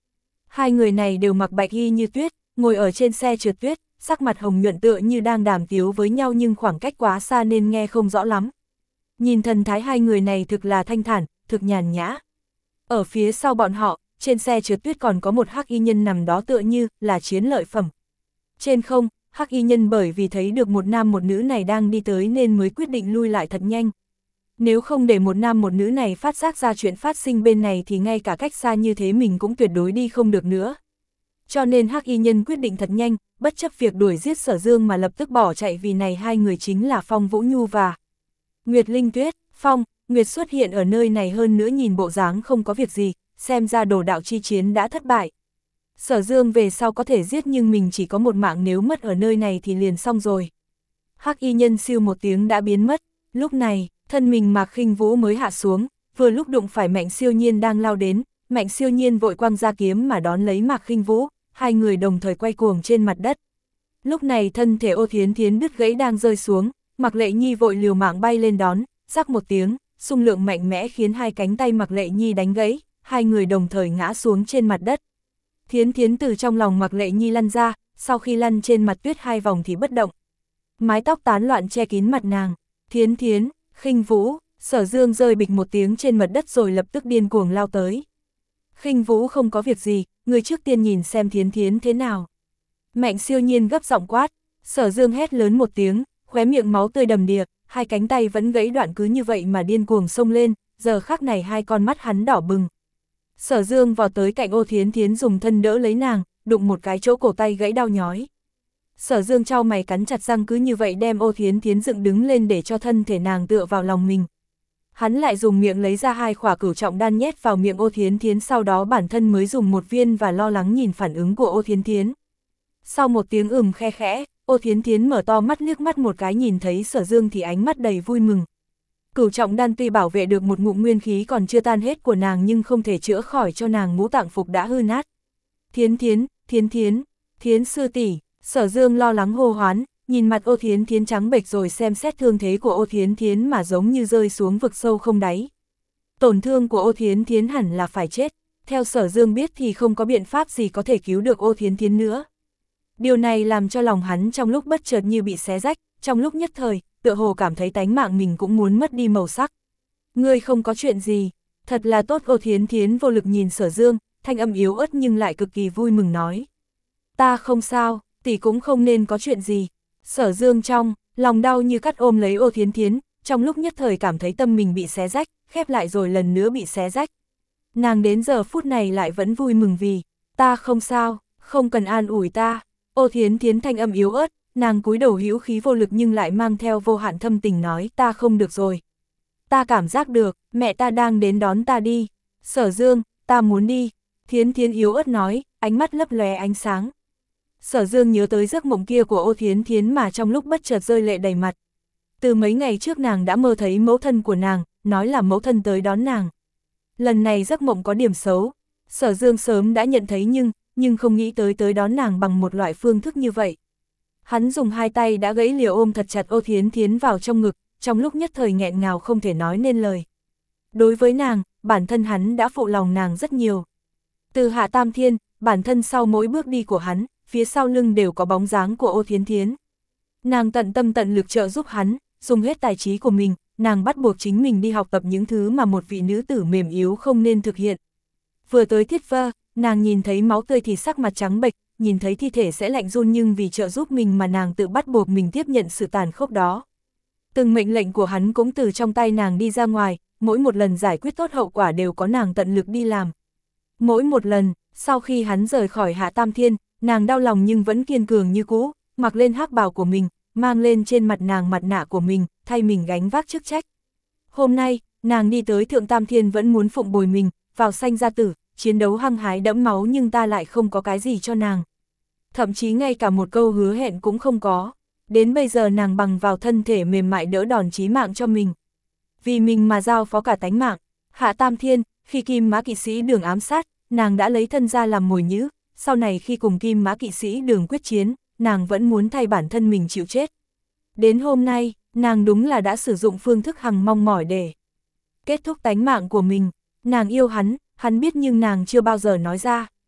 Hai người này đều mặc bạch y như tuyết, ngồi ở trên xe trượt tuyết, sắc mặt hồng nhuận tựa như đang đàm tiếu với nhau nhưng khoảng cách quá xa nên nghe không rõ lắm. Nhìn thần thái hai người này thực là thanh thản, thực nhàn nhã. Ở phía sau bọn họ, trên xe trượt tuyết còn có một hắc y nhân nằm đó tựa như là chiến lợi phẩm. Trên không, hắc y nhân bởi vì thấy được một nam một nữ này đang đi tới nên mới quyết định lui lại thật nhanh. Nếu không để một nam một nữ này phát giác ra chuyện phát sinh bên này thì ngay cả cách xa như thế mình cũng tuyệt đối đi không được nữa. Cho nên hắc y nhân quyết định thật nhanh, bất chấp việc đuổi giết Sở Dương mà lập tức bỏ chạy vì này hai người chính là Phong Vũ Nhu và Nguyệt Linh Tuyết. Phong, Nguyệt xuất hiện ở nơi này hơn nữa nhìn bộ dáng không có việc gì, xem ra đồ đạo chi chiến đã thất bại. Sở Dương về sau có thể giết nhưng mình chỉ có một mạng, nếu mất ở nơi này thì liền xong rồi. Hắc y nhân siêu một tiếng đã biến mất, lúc này, thân mình Mạc Khinh Vũ mới hạ xuống, vừa lúc đụng phải Mạnh Siêu Nhiên đang lao đến, Mạnh Siêu Nhiên vội quăng ra kiếm mà đón lấy Mạc Khinh Vũ, hai người đồng thời quay cuồng trên mặt đất. Lúc này thân thể Ô Thiến Thiến đứt gãy đang rơi xuống, Mạc Lệ Nhi vội liều mạng bay lên đón, rắc một tiếng, xung lượng mạnh mẽ khiến hai cánh tay Mạc Lệ Nhi đánh gãy, hai người đồng thời ngã xuống trên mặt đất. Thiến Thiến từ trong lòng Mạc Lệ Nhi lăn ra, sau khi lăn trên mặt tuyết hai vòng thì bất động. Mái tóc tán loạn che kín mặt nàng. Thiến Thiến, Khinh Vũ, Sở Dương rơi bịch một tiếng trên mặt đất rồi lập tức điên cuồng lao tới. Khinh Vũ không có việc gì, người trước tiên nhìn xem Thiến Thiến thế nào. Mạnh Siêu Nhiên gấp giọng quát, Sở Dương hét lớn một tiếng, khóe miệng máu tươi đầm đìa, hai cánh tay vẫn gãy đoạn cứ như vậy mà điên cuồng xông lên, giờ khắc này hai con mắt hắn đỏ bừng. Sở Dương vào tới cạnh Ô Thiến Thiến dùng thân đỡ lấy nàng, đụng một cái chỗ cổ tay gãy đau nhói. Sở Dương trao mày cắn chặt răng cứ như vậy đem Ô Thiến Thiến dựng đứng lên để cho thân thể nàng tựa vào lòng mình. Hắn lại dùng miệng lấy ra hai khỏa cửu trọng đan nhét vào miệng Ô Thiến Thiến, sau đó bản thân mới dùng một viên và lo lắng nhìn phản ứng của Ô Thiến Thiến. Sau một tiếng ừm khe khẽ, Ô Thiến Thiến mở to mắt liếc mắt một cái nhìn thấy Sở Dương thì ánh mắt đầy vui mừng. Cửu trọng đan tuy bảo vệ được một ngụm nguyên khí còn chưa tan hết của nàng nhưng không thể chữa khỏi cho nàng ngũ tạng phục đã hư nát. Thiến Thiến, Thiến Thiến, Thiến sư tỷ. Sở Dương lo lắng hô hoán, nhìn mặt Ô Thiến Thiến trắng bệch rồi xem xét thương thế của Ô Thiến Thiến mà giống như rơi xuống vực sâu không đáy. Tổn thương của Ô Thiến Thiến hẳn là phải chết, theo Sở Dương biết thì không có biện pháp gì có thể cứu được Ô Thiến Thiến nữa. Điều này làm cho lòng hắn trong lúc bất chợt như bị xé rách, trong lúc nhất thời, tựa hồ cảm thấy tánh mạng mình cũng muốn mất đi màu sắc. Ngươi không có chuyện gì, thật là tốt. Ô Thiến Thiến vô lực nhìn Sở Dương, thanh âm yếu ớt nhưng lại cực kỳ vui mừng nói. Ta không sao, tỷ cũng không nên có chuyện gì. Sở Dương trong, lòng đau như cắt ôm lấy Ô Thiến Thiến, trong lúc nhất thời cảm thấy tâm mình bị xé rách, khép lại rồi lần nữa bị xé rách. Nàng đến giờ phút này lại vẫn vui mừng vì, ta không sao, không cần an ủi ta. Ô Thiến Thiến thanh âm yếu ớt, nàng cúi đầu hữu khí vô lực nhưng lại mang theo vô hạn thâm tình nói ta không được rồi. Ta cảm giác được, mẹ ta đang đến đón ta đi. Sở Dương, ta muốn đi. Thiến Thiến yếu ớt nói, ánh mắt lấp lóe ánh sáng. Sở Dương nhớ tới giấc mộng kia của Ô Thiến Thiến mà trong lúc bất chợt rơi lệ đầy mặt. Từ mấy ngày trước nàng đã mơ thấy mẫu thân của nàng, nói là mẫu thân tới đón nàng. Lần này giấc mộng có điểm xấu, Sở Dương sớm đã nhận thấy nhưng, nhưng không nghĩ tới tới đón nàng bằng một loại phương thức như vậy. Hắn dùng hai tay đã gãy liều ôm thật chặt Ô Thiến Thiến vào trong ngực, trong lúc nhất thời nghẹn ngào không thể nói nên lời. Đối với nàng, bản thân hắn đã phụ lòng nàng rất nhiều. Từ Hạ Tam Thiên, bản thân sau mỗi bước đi của hắn, phía sau lưng đều có bóng dáng của Ô Thiến Thiến. Nàng tận tâm tận lực trợ giúp hắn, dùng hết tài trí của mình, nàng bắt buộc chính mình đi học tập những thứ mà một vị nữ tử mềm yếu không nên thực hiện. Vừa tới Thiết Vơ, nàng nhìn thấy máu tươi thì sắc mặt trắng bệch, nhìn thấy thi thể sẽ lạnh run nhưng vì trợ giúp mình mà nàng tự bắt buộc mình tiếp nhận sự tàn khốc đó. Từng mệnh lệnh của hắn cũng từ trong tay nàng đi ra ngoài, mỗi một lần giải quyết tốt hậu quả đều có nàng tận lực đi làm. Mỗi một lần, sau khi hắn rời khỏi Hạ Tam Thiên, nàng đau lòng nhưng vẫn kiên cường như cũ, mặc lên hắc bào của mình, mang lên trên mặt nàng mặt nạ của mình, thay mình gánh vác chức trách. Hôm nay, nàng đi tới Thượng Tam Thiên vẫn muốn phụng bồi mình, vào sanh ra tử, chiến đấu hăng hái đẫm máu nhưng ta lại không có cái gì cho nàng. Thậm chí ngay cả một câu hứa hẹn cũng không có. Đến bây giờ nàng bằng vào thân thể mềm mại đỡ đòn chí mạng cho mình. Vì mình mà giao phó cả tánh mạng. Hạ Tam Thiên, khi Kim Mã Kỵ Sĩ Đường ám sát, nàng đã lấy thân ra làm mồi nhữ. Sau này khi cùng Kim Mã Kỵ Sĩ Đường quyết chiến, nàng vẫn muốn thay bản thân mình chịu chết. Đến hôm nay, nàng đúng là đã sử dụng phương thức hằng mong mỏi để kết thúc tánh mạng của mình. Nàng yêu hắn, hắn biết nhưng nàng chưa bao giờ nói ra.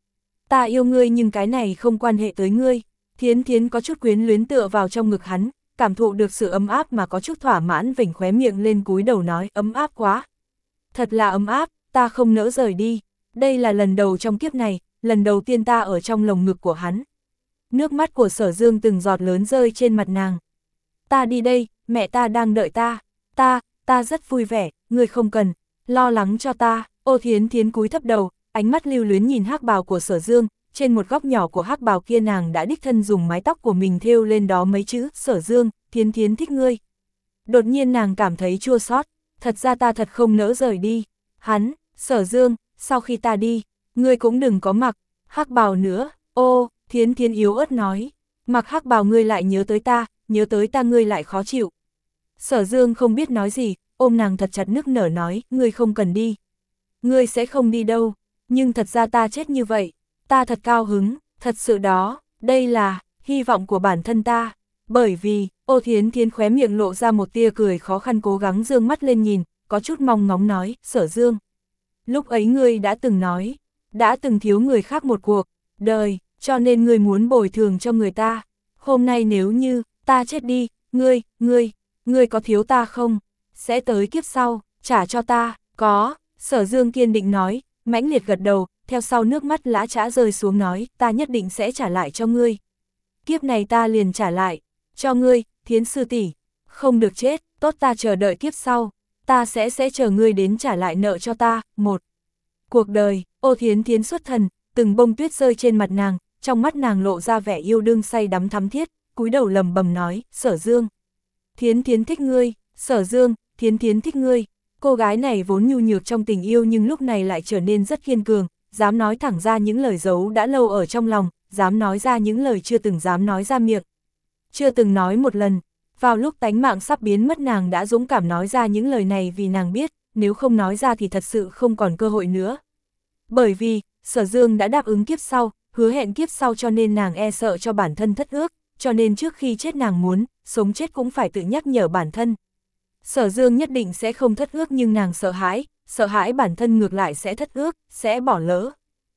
Ta yêu ngươi nhưng cái này không quan hệ tới ngươi. Thiến Thiến có chút quyến luyến tựa vào trong ngực hắn, cảm thụ được sự ấm áp mà có chút thỏa mãn vểnh khóe miệng lên cúi đầu nói ấm áp quá. Thật là ấm áp, ta không nỡ rời đi. Đây là lần đầu trong kiếp này, lần đầu tiên ta ở trong lồng ngực của hắn. Nước mắt của Sở Dương từng giọt lớn rơi trên mặt nàng. Ta đi đây, mẹ ta đang đợi ta. Ta, ta rất vui vẻ, ngươi không cần lo lắng cho ta. Ô Thiến Thiến cúi thấp đầu, ánh mắt lưu luyến nhìn hắc bào của Sở Dương, trên một góc nhỏ của hắc bào kia nàng đã đích thân dùng mái tóc của mình thêu lên đó mấy chữ Sở Dương, Thiến Thiến thích ngươi. Đột nhiên nàng cảm thấy chua xót, thật ra ta thật không nỡ rời đi. Hắn, Sở Dương, sau khi ta đi, ngươi cũng đừng có mặc hắc bào nữa. Ô, Thiến Thiến yếu ớt nói, mặc hắc bào ngươi lại nhớ tới ta, nhớ tới ta ngươi lại khó chịu. Sở Dương không biết nói gì, ôm nàng thật chặt nức nở nói, ngươi không cần đi. Ngươi sẽ không đi đâu, nhưng thật ra ta chết như vậy, ta thật cao hứng, thật sự đó, đây là hy vọng của bản thân ta. Bởi vì, Ô Thiến Thiến khóe miệng lộ ra một tia cười khó khăn cố gắng dương mắt lên nhìn, có chút mong ngóng nói, Sở Dương. Lúc ấy ngươi đã từng nói, đã từng thiếu người khác một cuộc đời, cho nên ngươi muốn bồi thường cho người ta. Hôm nay nếu như ta chết đi, ngươi, ngươi, ngươi có thiếu ta không? Sẽ tới kiếp sau, trả cho ta, có. Sở Dương kiên định nói, mãnh liệt gật đầu, theo sau nước mắt lã chã rơi xuống nói, ta nhất định sẽ trả lại cho ngươi. Kiếp này ta liền trả lại, cho ngươi, Thiến sư tỷ, không được chết, tốt ta chờ đợi kiếp sau, ta sẽ sẽ chờ ngươi đến trả lại nợ cho ta. Một cuộc đời. Ô Thiến Thiến xuất thần, từng bông tuyết rơi trên mặt nàng, trong mắt nàng lộ ra vẻ yêu đương say đắm thắm thiết, cúi đầu lầm bầm nói, Sở Dương. Thiến Thiến thích ngươi, Sở Dương, Thiến Thiến thích ngươi. Cô gái này vốn nhu nhược trong tình yêu nhưng lúc này lại trở nên rất kiên cường, dám nói thẳng ra những lời giấu đã lâu ở trong lòng, dám nói ra những lời chưa từng dám nói ra miệng. Chưa từng nói một lần, vào lúc tánh mạng sắp biến mất nàng đã dũng cảm nói ra những lời này vì nàng biết, nếu không nói ra thì thật sự không còn cơ hội nữa. Bởi vì, Sở Dương đã đáp ứng kiếp sau, hứa hẹn kiếp sau cho nên nàng e sợ cho bản thân thất ước, cho nên trước khi chết nàng muốn, sống chết cũng phải tự nhắc nhở bản thân. Sở Dương nhất định sẽ không thất ước nhưng nàng sợ hãi, sợ hãi bản thân ngược lại sẽ thất ước, sẽ bỏ lỡ.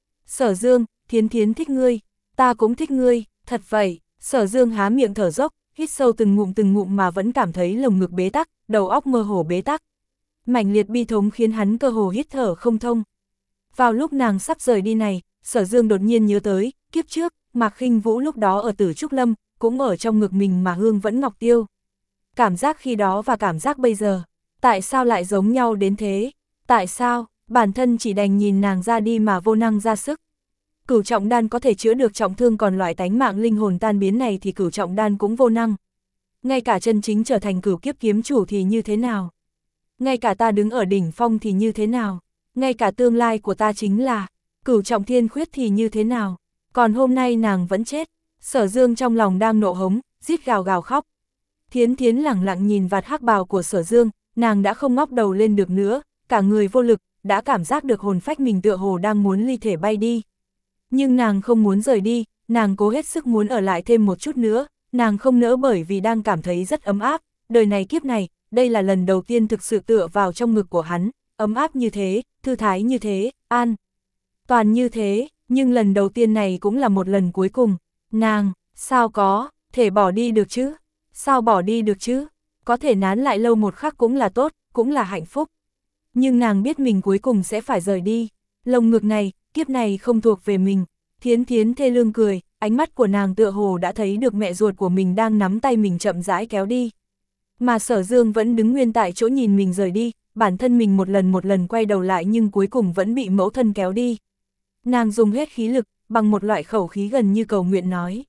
Sở Dương, Thiến Thiến thích ngươi, ta cũng thích ngươi, thật vậy. Sở Dương há miệng thở dốc, hít sâu từng ngụm từng ngụm mà vẫn cảm thấy lồng ngực bế tắc, đầu óc mơ hồ bế tắc. Mãnh liệt bi thống khiến hắn cơ hồ hít thở không thông. Vào lúc nàng sắp rời đi này, Sở Dương đột nhiên nhớ tới, kiếp trước, Mạc Khinh Vũ lúc đó ở Tử Trúc Lâm, cũng ở trong ngực mình mà hương vẫn ngọc tiêu. Cảm giác khi đó và cảm giác bây giờ, tại sao lại giống nhau đến thế? Tại sao, bản thân chỉ đành nhìn nàng ra đi mà vô năng ra sức? Cửu trọng đan có thể chữa được trọng thương còn loại tánh mạng linh hồn tan biến này thì cửu trọng đan cũng vô năng. Ngay cả chân chính trở thành cửu kiếp kiếm chủ thì như thế nào? Ngay cả ta đứng ở đỉnh phong thì như thế nào? Ngay cả tương lai của ta chính là cửu trọng thiên khuyết thì như thế nào? Còn hôm nay nàng vẫn chết. Sở Dương trong lòng đang nộ hống, rít gào gào khóc. Thiến Thiến lẳng lặng nhìn vạt hắc bào của Sở Dương, nàng đã không ngóc đầu lên được nữa, cả người vô lực, đã cảm giác được hồn phách mình tựa hồ đang muốn ly thể bay đi. Nhưng nàng không muốn rời đi, nàng cố hết sức muốn ở lại thêm một chút nữa, nàng không nỡ bởi vì đang cảm thấy rất ấm áp, đời này kiếp này, đây là lần đầu tiên thực sự tựa vào trong ngực của hắn, ấm áp như thế, thư thái như thế, an toàn như thế, nhưng lần đầu tiên này cũng là một lần cuối cùng, nàng, sao có, thể bỏ đi được chứ, sao bỏ đi được chứ, có thể nán lại lâu một khắc cũng là tốt, cũng là hạnh phúc. Nhưng nàng biết mình cuối cùng sẽ phải rời đi, lồng ngực này, kiếp này không thuộc về mình. Thiến Thiến thê lương cười, ánh mắt của nàng tựa hồ đã thấy được mẹ ruột của mình đang nắm tay mình chậm rãi kéo đi. Mà Sở Dương vẫn đứng nguyên tại chỗ nhìn mình rời đi, bản thân mình một lần một lần quay đầu lại nhưng cuối cùng vẫn bị mẫu thân kéo đi. Nàng dùng hết khí lực, bằng một loại khẩu khí gần như cầu nguyện nói.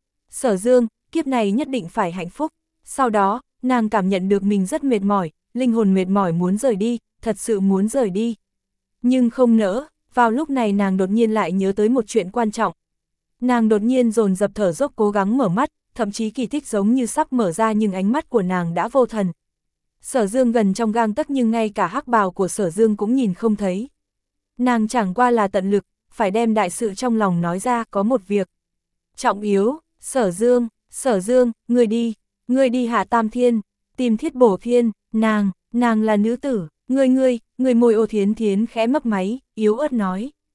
Sở Dương, kiếp này nhất định phải hạnh phúc. Sau đó, nàng cảm nhận được mình rất mệt mỏi, linh hồn mệt mỏi muốn rời đi, thật sự muốn rời đi. Nhưng không nỡ. Vào lúc này nàng đột nhiên lại nhớ tới một chuyện quan trọng. Nàng đột nhiên dồn dập thở dốc cố gắng mở mắt, thậm chí kỳ tích giống như sắp mở ra nhưng ánh mắt của nàng đã vô thần. Sở Dương gần trong gang tấc nhưng ngay cả hắc bào của Sở Dương cũng nhìn không thấy. Nàng chẳng qua là tận lực, phải đem đại sự trong lòng nói ra, có một việc trọng yếu. Sở Dương, Sở Dương, ngươi đi, ngươi đi hạ Tam Thiên, tìm Thiết Bổ Thiên, nàng, nàng là nữ tử. Ngươi ngươi, ngươi môi Ô Thiến Thiến khẽ mấp máy, yếu ớt nói.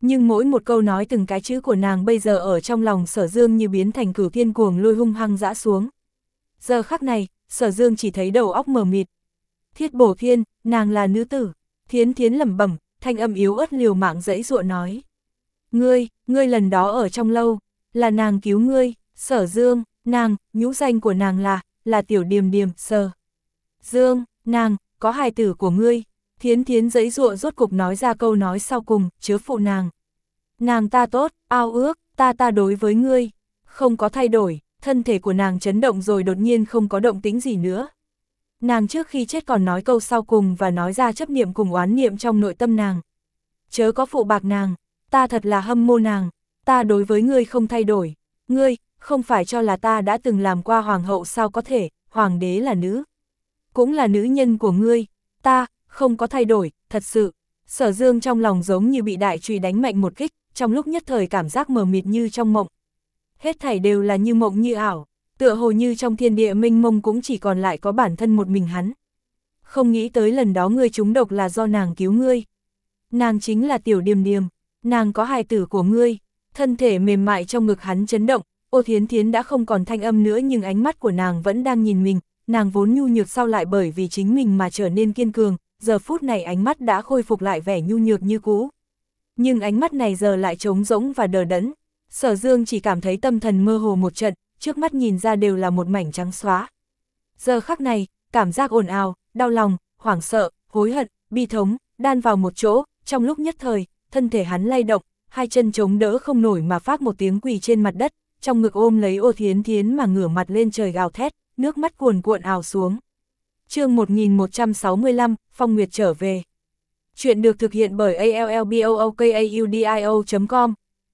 Nhưng mỗi một câu nói từng cái chữ của nàng bây giờ ở trong lòng Sở Dương như biến thành cửu thiên cuồng lôi hung hăng dã xuống. Giờ khắc này, Sở Dương chỉ thấy đầu óc mờ mịt. Thiết Bổ Thiên, nàng là nữ tử. Thiến Thiến lẩm bẩm, thanh âm yếu ớt liều mạng giãy giụa nói. Ngươi, ngươi lần đó ở trong lâu, là nàng cứu ngươi. Sở Dương, nàng, nhũ danh của nàng là, là Tiểu Điềm Điềm, Sở Dương, nàng, có hài tử của ngươi. Thiến Thiến giãy giụa rốt cục nói ra câu nói sau cùng, chớ phụ nàng. Nàng ta tốt, ao ước, ta ta đối với ngươi, không có thay đổi. Thân thể của nàng chấn động rồi đột nhiên không có động tĩnh gì nữa. Nàng trước khi chết còn nói câu sau cùng và nói ra chấp niệm cùng oán niệm trong nội tâm nàng. Chớ có phụ bạc nàng, ta thật là hâm mộ nàng, ta đối với ngươi không thay đổi. Ngươi, không phải cho là ta đã từng làm qua hoàng hậu sao có thể, hoàng đế là nữ. Cũng là nữ nhân của ngươi, ta, không có thay đổi, thật sự. Sở Dương trong lòng giống như bị đại chùy đánh mạnh một kích, trong lúc nhất thời cảm giác mờ mịt như trong mộng. Hết thảy đều là như mộng như ảo, tựa hồ như trong thiên địa mênh mông cũng chỉ còn lại có bản thân một mình hắn. Không nghĩ tới lần đó ngươi trúng độc là do nàng cứu ngươi. Nàng chính là Tiểu Điềm Điềm, nàng có hài tử của ngươi. Thân thể mềm mại trong ngực hắn chấn động, Ô Thiến Thiến đã không còn thanh âm nữa nhưng ánh mắt của nàng vẫn đang nhìn mình, nàng vốn nhu nhược sau lại bởi vì chính mình mà trở nên kiên cường, giờ phút này ánh mắt đã khôi phục lại vẻ nhu nhược như cũ. Nhưng ánh mắt này giờ lại trống rỗng và đờ đẫn. Sở Dương chỉ cảm thấy tâm thần mơ hồ một trận, trước mắt nhìn ra đều là một mảnh trắng xóa. Giờ khắc này, cảm giác ồn ào, đau lòng, hoảng sợ, hối hận, bi thống, đan vào một chỗ, trong lúc nhất thời, thân thể hắn lay động, hai chân chống đỡ không nổi mà phát một tiếng quỳ trên mặt đất, trong ngực ôm lấy Ô Thiến Thiến mà ngửa mặt lên trời gào thét, nước mắt cuồn cuộn ào xuống. Chương một nghìn một trăm sáu mươi lăm, Phong Nguyệt trở về. Chuyện được thực hiện bởi a l l b o o k a u d i o chấm com.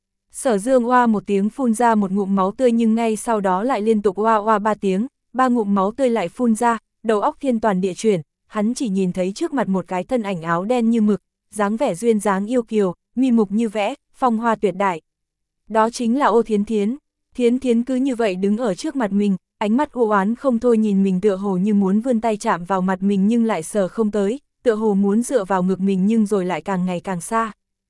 Sở Dương oa một tiếng phun ra một ngụm máu tươi nhưng ngay sau đó lại liên tục oa oa ba tiếng, ba ngụm máu tươi lại phun ra, đầu óc thiên toàn địa chuyển, hắn chỉ nhìn thấy trước mặt một cái thân ảnh áo đen như mực, dáng vẻ duyên dáng yêu kiều, mi mục như vẽ, phong hoa tuyệt đại. Đó chính là Ô Thiến Thiến. Thiến Thiến cứ như vậy đứng ở trước mặt mình, ánh mắt u oán không thôi nhìn mình tựa hồ như muốn vươn tay chạm vào mặt mình nhưng lại sờ không tới, tựa hồ muốn dựa vào ngực mình nhưng rồi lại càng ngày càng xa.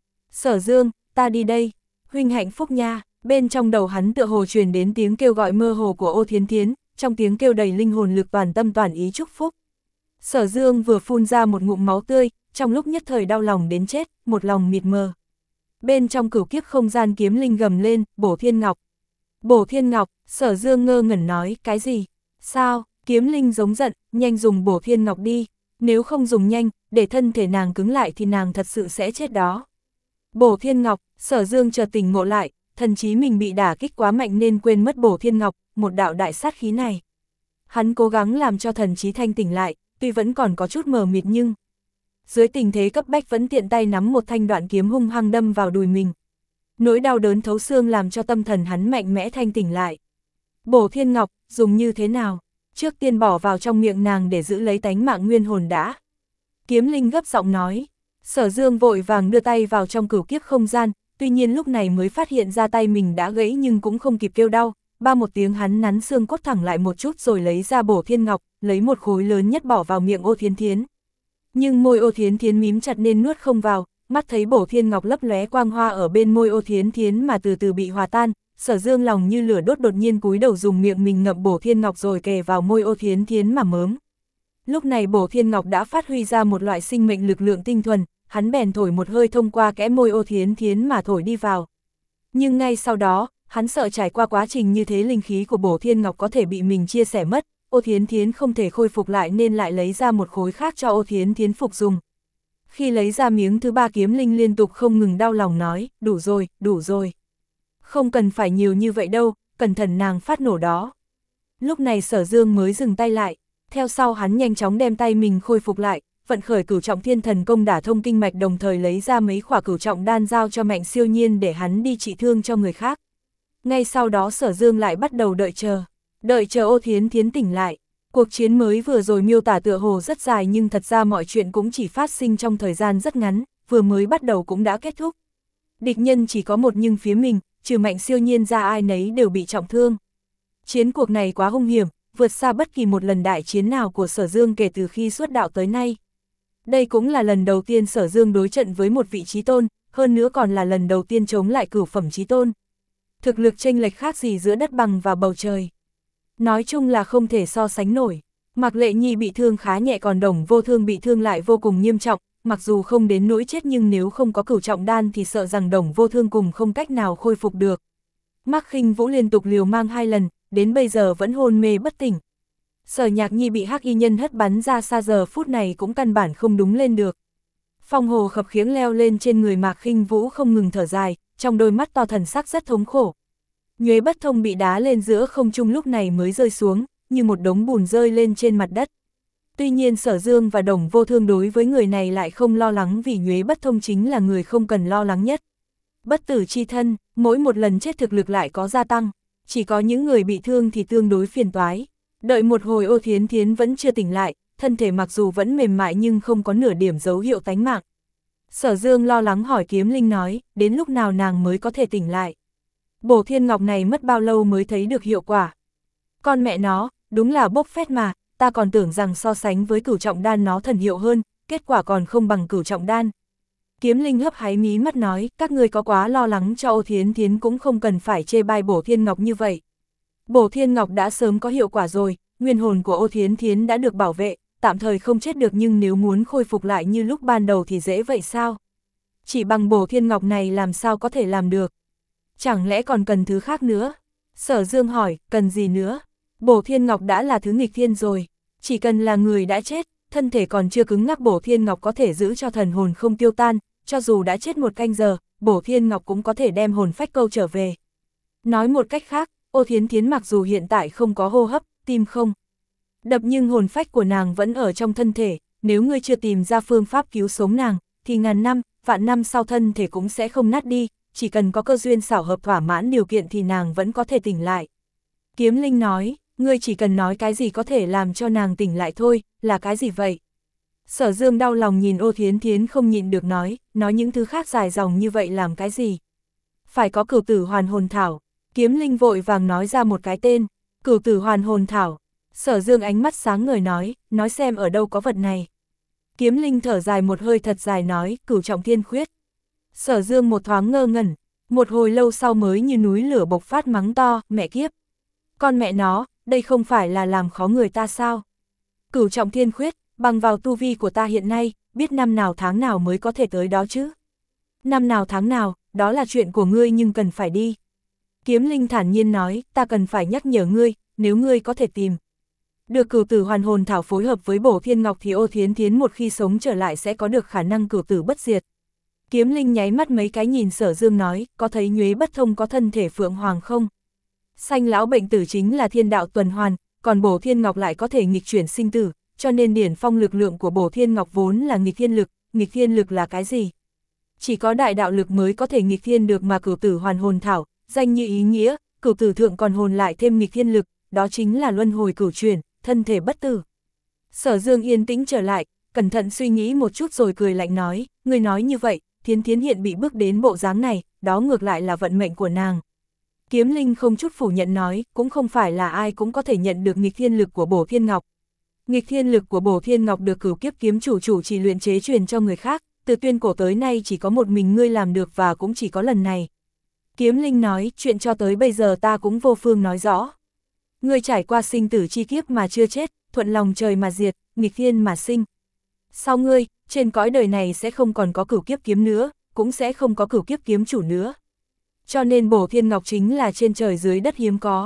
Sở Dương, ta đi đây. Huynh hạnh phúc nha, bên trong đầu hắn tựa hồ truyền đến tiếng kêu gọi mơ hồ của Ô Thiến Thiến, trong tiếng kêu đầy linh hồn lực toàn tâm toàn ý chúc phúc. Sở Dương vừa phun ra một ngụm máu tươi, trong lúc nhất thời đau lòng đến chết, một lòng mịt mờ. Bên trong cửu kiếp không gian kiếm linh gầm lên, Bổ Thiên Ngọc. Bổ Thiên Ngọc, Sở Dương ngơ ngẩn nói, cái gì? Sao? Kiếm linh giống giận, nhanh dùng Bổ Thiên Ngọc đi, nếu không dùng nhanh, để thân thể nàng cứng lại thì nàng thật sự sẽ chết đó. Bổ Thiên Ngọc, Sở Dương chợt tỉnh ngộ lại, thần trí mình bị đả kích quá mạnh nên quên mất Bổ Thiên Ngọc, một đạo đại sát khí này. Hắn cố gắng làm cho thần trí thanh tỉnh lại, tuy vẫn còn có chút mờ mịt nhưng dưới tình thế cấp bách vẫn tiện tay nắm một thanh đoạn kiếm hung hăng đâm vào đùi mình. Nỗi đau đớn thấu xương làm cho tâm thần hắn mạnh mẽ thanh tỉnh lại. Bổ Thiên Ngọc, dùng như thế nào? Trước tiên bỏ vào trong miệng nàng để giữ lấy tánh mạng nguyên hồn đã. Kiếm linh gấp giọng nói. Sở Dương vội vàng đưa tay vào trong cửu kiếp không gian, tuy nhiên lúc này mới phát hiện ra tay mình đã gãy nhưng cũng không kịp kêu đau, ba một tiếng hắn nắn xương cốt thẳng lại một chút rồi lấy ra Bổ Thiên Ngọc, lấy một khối lớn nhất bỏ vào miệng Ô Thiến Thiến. Nhưng môi Ô Thiến Thiến mím chặt nên nuốt không vào, mắt thấy Bổ Thiên Ngọc lấp lóe quang hoa ở bên môi Ô Thiến Thiến mà từ từ bị hòa tan, Sở Dương lòng như lửa đốt đột nhiên cúi đầu dùng miệng mình ngậm Bổ Thiên Ngọc rồi kề vào môi Ô Thiến Thiến mà mớm. Lúc này Bổ Thiên Ngọc đã phát huy ra một loại sinh mệnh lực lượng tinh thuần, hắn bèn thổi một hơi thông qua kẽ môi Ô Thiến Thiến mà thổi đi vào. Nhưng ngay sau đó, hắn sợ trải qua quá trình như thế linh khí của Bổ Thiên Ngọc có thể bị mình chia sẻ mất, Ô Thiến Thiến không thể khôi phục lại nên lại lấy ra một khối khác cho Ô Thiến Thiến phục dùng. Khi lấy ra miếng thứ ba kiếm linh liên tục không ngừng đau lòng nói, đủ rồi, đủ rồi. Không cần phải nhiều như vậy đâu, cẩn thận nàng phát nổ đó. Lúc này Sở Dương mới dừng tay lại, theo sau hắn nhanh chóng đem tay mình khôi phục lại, vận khởi cửu trọng thiên thần công đả thông kinh mạch đồng thời lấy ra mấy khỏa cửu trọng đan giao cho Mạnh Siêu Nhiên để hắn đi trị thương cho người khác. Ngay sau đó Sở Dương lại bắt đầu đợi chờ, đợi chờ Ô Thiến Thiến tỉnh lại. Cuộc chiến mới vừa rồi miêu tả tựa hồ rất dài nhưng thật ra mọi chuyện cũng chỉ phát sinh trong thời gian rất ngắn, vừa mới bắt đầu cũng đã kết thúc. Địch nhân chỉ có một nhưng phía mình, trừ Mạnh Siêu Nhiên ra ai nấy đều bị trọng thương. Chiến cuộc này quá hung hiểm, vượt xa bất kỳ một lần đại chiến nào của Sở Dương kể từ khi xuất đạo tới nay. Đây cũng là lần đầu tiên Sở Dương đối trận với một vị trí tôn, hơn nữa còn là lần đầu tiên chống lại cửu phẩm chí tôn. Thực lực chênh lệch khác gì giữa đất bằng và bầu trời. Nói chung là không thể so sánh nổi. Mạc Lệ Nhi bị thương khá nhẹ, còn Đồng Vô Thương bị thương lại vô cùng nghiêm trọng, mặc dù không đến nỗi chết nhưng nếu không có cửu trọng đan thì sợ rằng Đồng Vô Thương cùng không cách nào khôi phục được. Mạc Khinh Vũ liên tục liều mang hai lần, đến bây giờ vẫn hôn mê bất tỉnh. Sở Nhạc Nhi bị hắc y nhân hất bắn ra xa, giờ phút này cũng căn bản không đúng lên được. Phong Hồ khập khiễng leo lên trên người Mạc Khinh Vũ không ngừng thở dài, trong đôi mắt to thần sắc rất thống khổ. Nhuế Bất Thông bị đá lên giữa không trung lúc này mới rơi xuống, như một đống bùn rơi lên trên mặt đất. Tuy nhiên Sở Dương và Đồng Vô Thương đối với người này lại không lo lắng, vì Nhuế Bất Thông chính là người không cần lo lắng nhất. Bất tử chi thân, mỗi một lần chết thực lực lại có gia tăng, chỉ có những người bị thương thì tương đối phiền toái. Đợi một hồi Ô Thiến Thiến vẫn chưa tỉnh lại, thân thể mặc dù vẫn mềm mại nhưng không có nửa điểm dấu hiệu tánh mạng. Sở Dương lo lắng hỏi Kiếm Linh nói, đến lúc nào nàng mới có thể tỉnh lại? Bổ Thiên Ngọc này mất bao lâu mới thấy được hiệu quả? Con mẹ nó, đúng là bốc phét mà, ta còn tưởng rằng so sánh với cửu trọng đan nó thần hiệu hơn, kết quả còn không bằng cửu trọng đan. Kiếm Linh hấp háy mí mắt nói, các ngươi có quá lo lắng cho Ô Thiến Thiến cũng không cần phải chê bai Bổ Thiên Ngọc như vậy. Bổ Thiên Ngọc đã sớm có hiệu quả rồi, nguyên hồn của Ô Thiến Thiến đã được bảo vệ, tạm thời không chết được, nhưng nếu muốn khôi phục lại như lúc ban đầu thì dễ vậy sao? Chỉ bằng Bổ Thiên Ngọc này làm sao có thể làm được? Chẳng lẽ còn cần thứ khác nữa? Sở Dương hỏi, cần gì nữa? Bổ Thiên Ngọc đã là thứ nghịch thiên rồi, chỉ cần là người đã chết, thân thể còn chưa cứng ngắc, Bổ Thiên Ngọc có thể giữ cho thần hồn không tiêu tan, cho dù đã chết một canh giờ, Bổ Thiên Ngọc cũng có thể đem hồn phách câu trở về. Nói một cách khác, Ô Thiến Thiến mặc dù hiện tại không có hô hấp, tim không đập nhưng hồn phách của nàng vẫn ở trong thân thể, nếu ngươi chưa tìm ra phương pháp cứu sống nàng, thì ngàn năm, vạn năm sau thân thể cũng sẽ không nát đi, chỉ cần có cơ duyên xảo hợp thỏa mãn điều kiện thì nàng vẫn có thể tỉnh lại. Kiếm Linh nói, ngươi chỉ cần nói cái gì có thể làm cho nàng tỉnh lại thôi, là cái gì vậy? Sở Dương đau lòng nhìn Ô Thiến Thiến không nhịn được nói, nói những thứ khác dài dòng như vậy làm cái gì? Phải có cửu tử hoàn hồn thảo. Kiếm Linh vội vàng nói ra một cái tên, cửu tử hoàn hồn thảo. Sở Dương ánh mắt sáng ngời nói, nói xem ở đâu có vật này. Kiếm Linh thở dài một hơi thật dài nói, cửu trọng thiên khuyết. Sở Dương một thoáng ngơ ngẩn, một hồi lâu sau mới như núi lửa bộc phát mắng to, mẹ kiếp. Con mẹ nó, đây không phải là làm khó người ta sao? Cửu trọng thiên khuyết, bằng vào tu vi của ta hiện nay, biết năm nào tháng nào mới có thể tới đó chứ? Năm nào tháng nào, đó là chuyện của ngươi nhưng cần phải đi. Kiếm Linh thản nhiên nói, ta cần phải nhắc nhở ngươi, nếu ngươi có thể tìm được cửu tử hoàn hồn thảo phối hợp với Bổ Thiên Ngọc thì Ô Thiến Thiến một khi sống trở lại sẽ có được khả năng cửu tử bất diệt. Kiếm Linh nháy mắt mấy cái nhìn Sở Dương nói, có thấy Nhuế Bất Thông có thân thể phượng hoàng không? Sanh lão bệnh tử chính là thiên đạo tuần hoàn, còn Bổ Thiên Ngọc lại có thể nghịch chuyển sinh tử, cho nên điển phong lực lượng của Bổ Thiên Ngọc vốn là nghịch thiên lực, nghịch thiên lực là cái gì? Chỉ có đại đạo lực mới có thể nghịch thiên được, mà cửu tử hoàn hồn thảo, danh như ý nghĩa, cửu tử thượng còn hồn lại thêm nghịch thiên lực, đó chính là luân hồi cửu chuyển, thân thể bất tử. Sở Dương yên tĩnh trở lại, cẩn thận suy nghĩ một chút rồi cười lạnh nói, ngươi nói như vậy, Thiến Thiến hiện bị bước đến bộ dáng này, đó ngược lại là vận mệnh của nàng. Kiếm Linh không chút phủ nhận nói, cũng không phải là ai cũng có thể nhận được nghịch thiên lực của Bổ Thiên Ngọc. Nghịch thiên lực của Bổ Thiên Ngọc được Cửu Kiếp kiếm chủ chủ chỉ luyện chế truyền cho người khác, từ tuyên cổ tới nay chỉ có một mình ngươi làm được và cũng chỉ có lần này. Kiếm Linh nói, chuyện cho tới bây giờ ta cũng vô phương nói rõ. Ngươi trải qua sinh tử chi kiếp mà chưa chết, thuận lòng trời mà diệt, nghịch thiên mà sinh. Sau ngươi, trên cõi đời này sẽ không còn có Cửu Kiếp kiếm nữa, cũng sẽ không có Cửu Kiếp kiếm chủ nữa. Cho nên Bổ Thiên Ngọc chính là trên trời dưới đất hiếm có.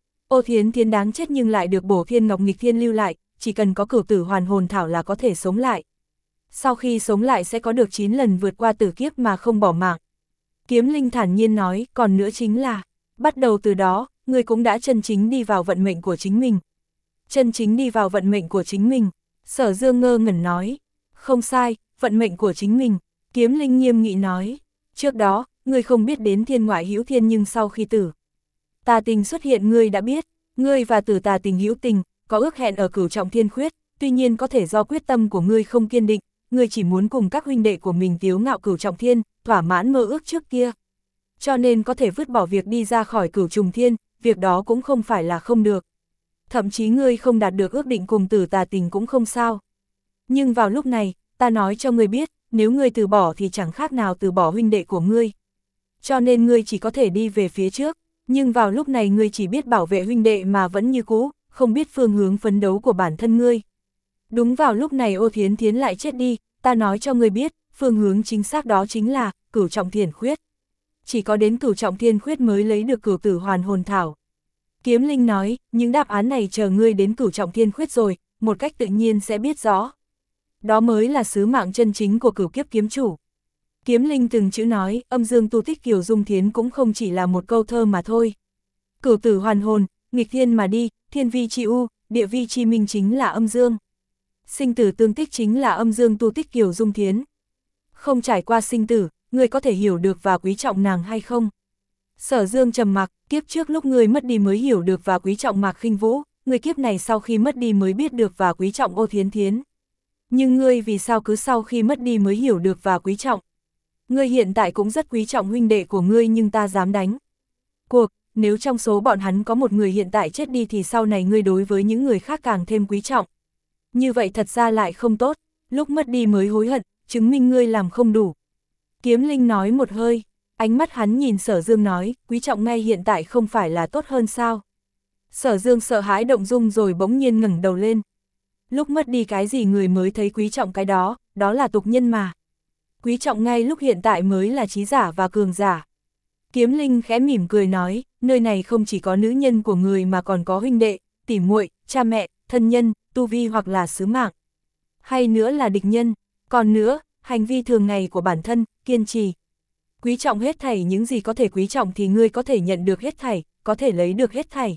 Ô Thiến Thiến đáng chết nhưng lại được Bổ Thiên Ngọc nghịch thiên lưu lại, chỉ cần có cửu tử hoàn hồn thảo là có thể sống lại. Sau khi sống lại sẽ có được chín lần vượt qua tử kiếp mà không bỏ mạng. Kiếm Linh thản nhiên nói, còn nữa chính là, bắt đầu từ đó, người cũng đã chân chính đi vào vận mệnh của chính mình. Chân chính đi vào vận mệnh của chính mình, Sở Dương ngơ ngẩn nói, không sai, vận mệnh của chính mình. Kiếm Linh nghiêm nghị nói, trước đó, ngươi không biết đến thiên ngoại hữu thiên nhưng sau khi tử tà tình xuất hiện ngươi đã biết, ngươi và tử tà tình hữu tình, có ước hẹn ở cửu trọng thiên khuyết, tuy nhiên có thể do quyết tâm của ngươi không kiên định, ngươi chỉ muốn cùng các huynh đệ của mình tiếu ngạo cửu trọng thiên, thỏa mãn mơ ước trước kia. Cho nên có thể vứt bỏ việc đi ra khỏi cửu trùng thiên, việc đó cũng không phải là không được. Thậm chí ngươi không đạt được ước định cùng tử tà tình cũng không sao. Nhưng vào lúc này, ta nói cho ngươi biết, nếu ngươi từ bỏ thì chẳng khác nào từ bỏ huynh đệ của ngươi. Cho nên ngươi chỉ có thể đi về phía trước, nhưng vào lúc này ngươi chỉ biết bảo vệ huynh đệ mà vẫn như cũ, không biết phương hướng phấn đấu của bản thân ngươi. Đúng vào lúc này Ô Thiến Thiến lại chết đi, ta nói cho ngươi biết, phương hướng chính xác đó chính là Cửu Trọng Thiền Khuyết. Chỉ có đến Cửu Trọng Thiên Khuyết mới lấy được Cửu Tử Hoàn Hồn Thảo. Kiếm Linh nói, những đáp án này chờ ngươi đến Cửu Trọng Thiên Khuyết rồi, một cách tự nhiên sẽ biết rõ. Đó mới là sứ mạng chân chính của Cửu Kiếp kiếm chủ. Kiếm Linh từng chữ nói, âm dương tu tích Kiều Dung Thiến cũng không chỉ là một câu thơ mà thôi. Cửu Tử Hoàn Hồn, nghịch thiên mà đi, thiên vi chi u, địa vi chi minh chính là âm dương. Sinh tử tương tích chính là âm dương tu tích Kiều Dung Thiến. Không trải qua sinh tử, ngươi có thể hiểu được và quý trọng nàng hay không? Sở Dương trầm mặc, kiếp trước lúc ngươi mất đi mới hiểu được và quý trọng Mạc Khinh Vũ, ngươi kiếp này sau khi mất đi mới biết được và quý trọng Ô Thiến Thiến. Nhưng ngươi vì sao cứ sau khi mất đi mới hiểu được và quý trọng? Ngươi hiện tại cũng rất quý trọng huynh đệ của ngươi nhưng ta dám đánh cuộc, nếu trong số bọn hắn có một người hiện tại chết đi thì sau này ngươi đối với những người khác càng thêm quý trọng. Như vậy thật ra lại không tốt, lúc mất đi mới hối hận, chứng minh ngươi làm không đủ. Kiếm Linh nói một hơi, ánh mắt hắn nhìn Sở Dương nói, quý trọng ngay hiện tại không phải là tốt hơn sao? Sở Dương sợ hãi động dung rồi bỗng nhiên ngẩng đầu lên. Lúc mất đi cái gì người mới thấy quý trọng cái đó, đó là tục nhân mà. Quý trọng ngay lúc hiện tại mới là trí giả và cường giả. Kiếm Linh khẽ mỉm cười nói, nơi này không chỉ có nữ nhân của người mà còn có huynh đệ, tỉ muội, cha mẹ, thân nhân, tu vi hoặc là sứ mạng. Hay nữa là địch nhân, còn nữa, hành vi thường ngày của bản thân, kiên trì. Quý trọng hết thảy, những gì có thể quý trọng thì ngươi có thể nhận được hết thảy, có thể lấy được hết thảy.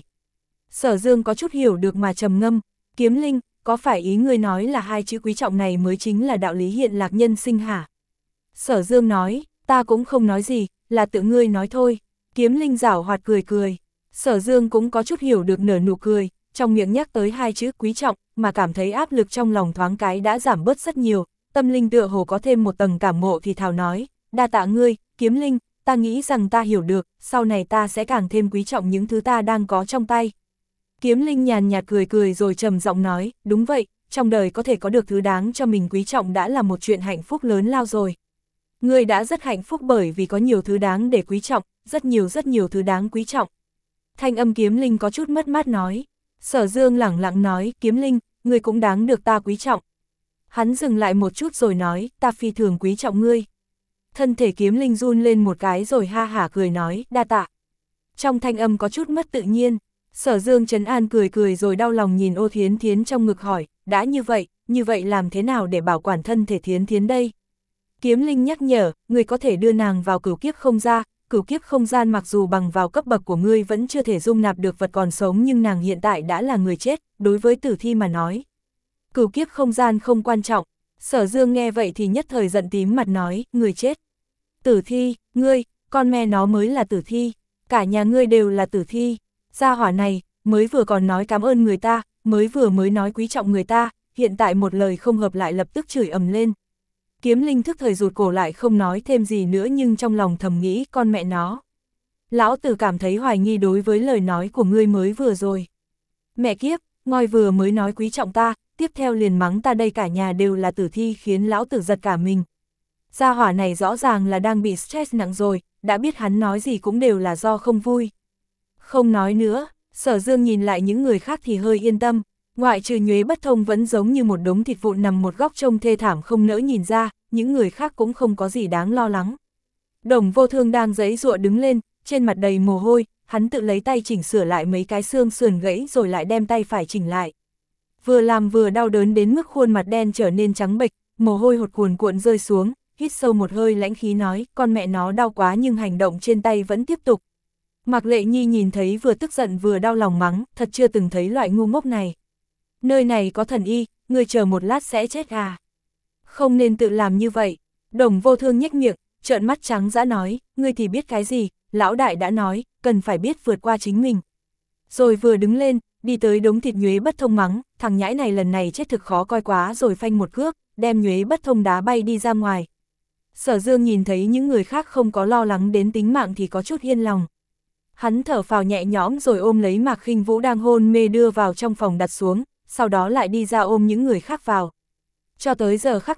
Sở Dương có chút hiểu được mà trầm ngâm, Kiếm Linh, có phải ý ngươi nói là hai chữ quý trọng này mới chính là đạo lý hiện lạc nhân sinh hả? Sở Dương nói, ta cũng không nói gì, là tự ngươi nói thôi. Kiếm Linh giảo hoạt cười cười. Sở Dương cũng có chút hiểu được nở nụ cười, trong miệng nhắc tới hai chữ quý trọng, mà cảm thấy áp lực trong lòng thoáng cái đã giảm bớt rất nhiều, tâm linh tựa hồ có thêm một tầng cảm ngộ thì thào nói, đa tạ ngươi, Kiếm Linh, ta nghĩ rằng ta hiểu được, sau này ta sẽ càng thêm quý trọng những thứ ta đang có trong tay. Kiếm Linh nhàn nhạt cười cười rồi trầm giọng nói, đúng vậy, trong đời có thể có được thứ đáng cho mình quý trọng đã là một chuyện hạnh phúc lớn lao rồi. Ngươi đã rất hạnh phúc bởi vì có nhiều thứ đáng để quý trọng, rất nhiều rất nhiều thứ đáng quý trọng. Thanh âm Kiếm Linh có chút mất mát nói. Sở Dương lẳng lặng nói, Kiếm Linh, ngươi cũng đáng được ta quý trọng. Hắn dừng lại một chút rồi nói, ta phi thường quý trọng ngươi. Thân thể Kiếm Linh run lên một cái rồi ha hả cười nói, đa tạ. Trong thanh âm có chút mất tự nhiên, Sở Dương trấn an cười cười rồi đau lòng nhìn Ô Thiến Thiến trong ngực hỏi, đã như vậy, như vậy làm thế nào để bảo quản thân thể Thiến Thiến đây? Kiếm Linh nhắc nhở, ngươi có thể đưa nàng vào cửu kiếp không gian, cửu kiếp không gian mặc dù bằng vào cấp bậc của ngươi vẫn chưa thể dung nạp được vật còn sống nhưng nàng hiện tại đã là người chết, đối với tử thi mà nói. Cửu kiếp không gian không quan trọng, Sở Dương nghe vậy thì nhất thời giận tím mặt nói, người chết. Tử thi, ngươi, con mẹ nó mới là tử thi, cả nhà ngươi đều là tử thi. Gia hỏa này, mới vừa còn nói cảm ơn người ta, mới vừa mới nói quý trọng người ta, hiện tại một lời không hợp lại lập tức chửi ầm lên. Kiếm Linh thức thời rụt cổ lại không nói thêm gì nữa nhưng trong lòng thầm nghĩ con mẹ nó. Lão tử cảm thấy hoài nghi đối với lời nói của ngươi mới vừa rồi. Mẹ kiếp, ngoi vừa mới nói quý trọng ta, tiếp theo liền mắng ta đây cả nhà đều là tử thi khiến lão tử giật cả mình. Gia hỏa này rõ ràng là đang bị stress nặng rồi, đã biết hắn nói gì cũng đều là do không vui. Không nói nữa, Sở Dương nhìn lại những người khác thì hơi yên tâm, ngoại trừ Nhuế Bất Thông vẫn giống như một đống thịt vụn nằm một góc trông thê thảm không nỡ nhìn ra, những người khác cũng không có gì đáng lo lắng. Đồng Vô Thương đang giãy giụa đứng lên, trên mặt đầy mồ hôi, hắn tự lấy tay chỉnh sửa lại mấy cái xương sườn gãy rồi lại đem tay phải chỉnh lại. Vừa làm vừa đau đớn đến mức khuôn mặt đen trở nên trắng bệch, mồ hôi hột cuồn cuộn rơi xuống, hít sâu một hơi lãnh khí nói, con mẹ nó đau quá nhưng hành động trên tay vẫn tiếp tục. Mạc Lệ Nhi nhìn thấy vừa tức giận vừa đau lòng mắng, thật chưa từng thấy loại ngu ngốc này. Nơi này có thần y, người chờ một lát sẽ chết à. Không nên tự làm như vậy. Đồng Vô Thương nhếch miệng, trợn mắt trắng dã nói, ngươi thì biết cái gì, lão đại đã nói, cần phải biết vượt qua chính mình. Rồi vừa đứng lên, đi tới đống thịt Nhuế Bất Thông mắng, thằng nhãi này lần này chết thực khó coi quá rồi phanh một cước, đem Nhuế Bất Thông đá bay đi ra ngoài. Sở Dương nhìn thấy những người khác không có lo lắng đến tính mạng thì có chút yên lòng. Hắn thở phào nhẹ nhõm rồi ôm lấy Mạc Khinh Vũ đang hôn mê đưa vào trong phòng đặt xuống, sau đó lại đi ra ôm những người khác vào. Cho tới giờ khắc này,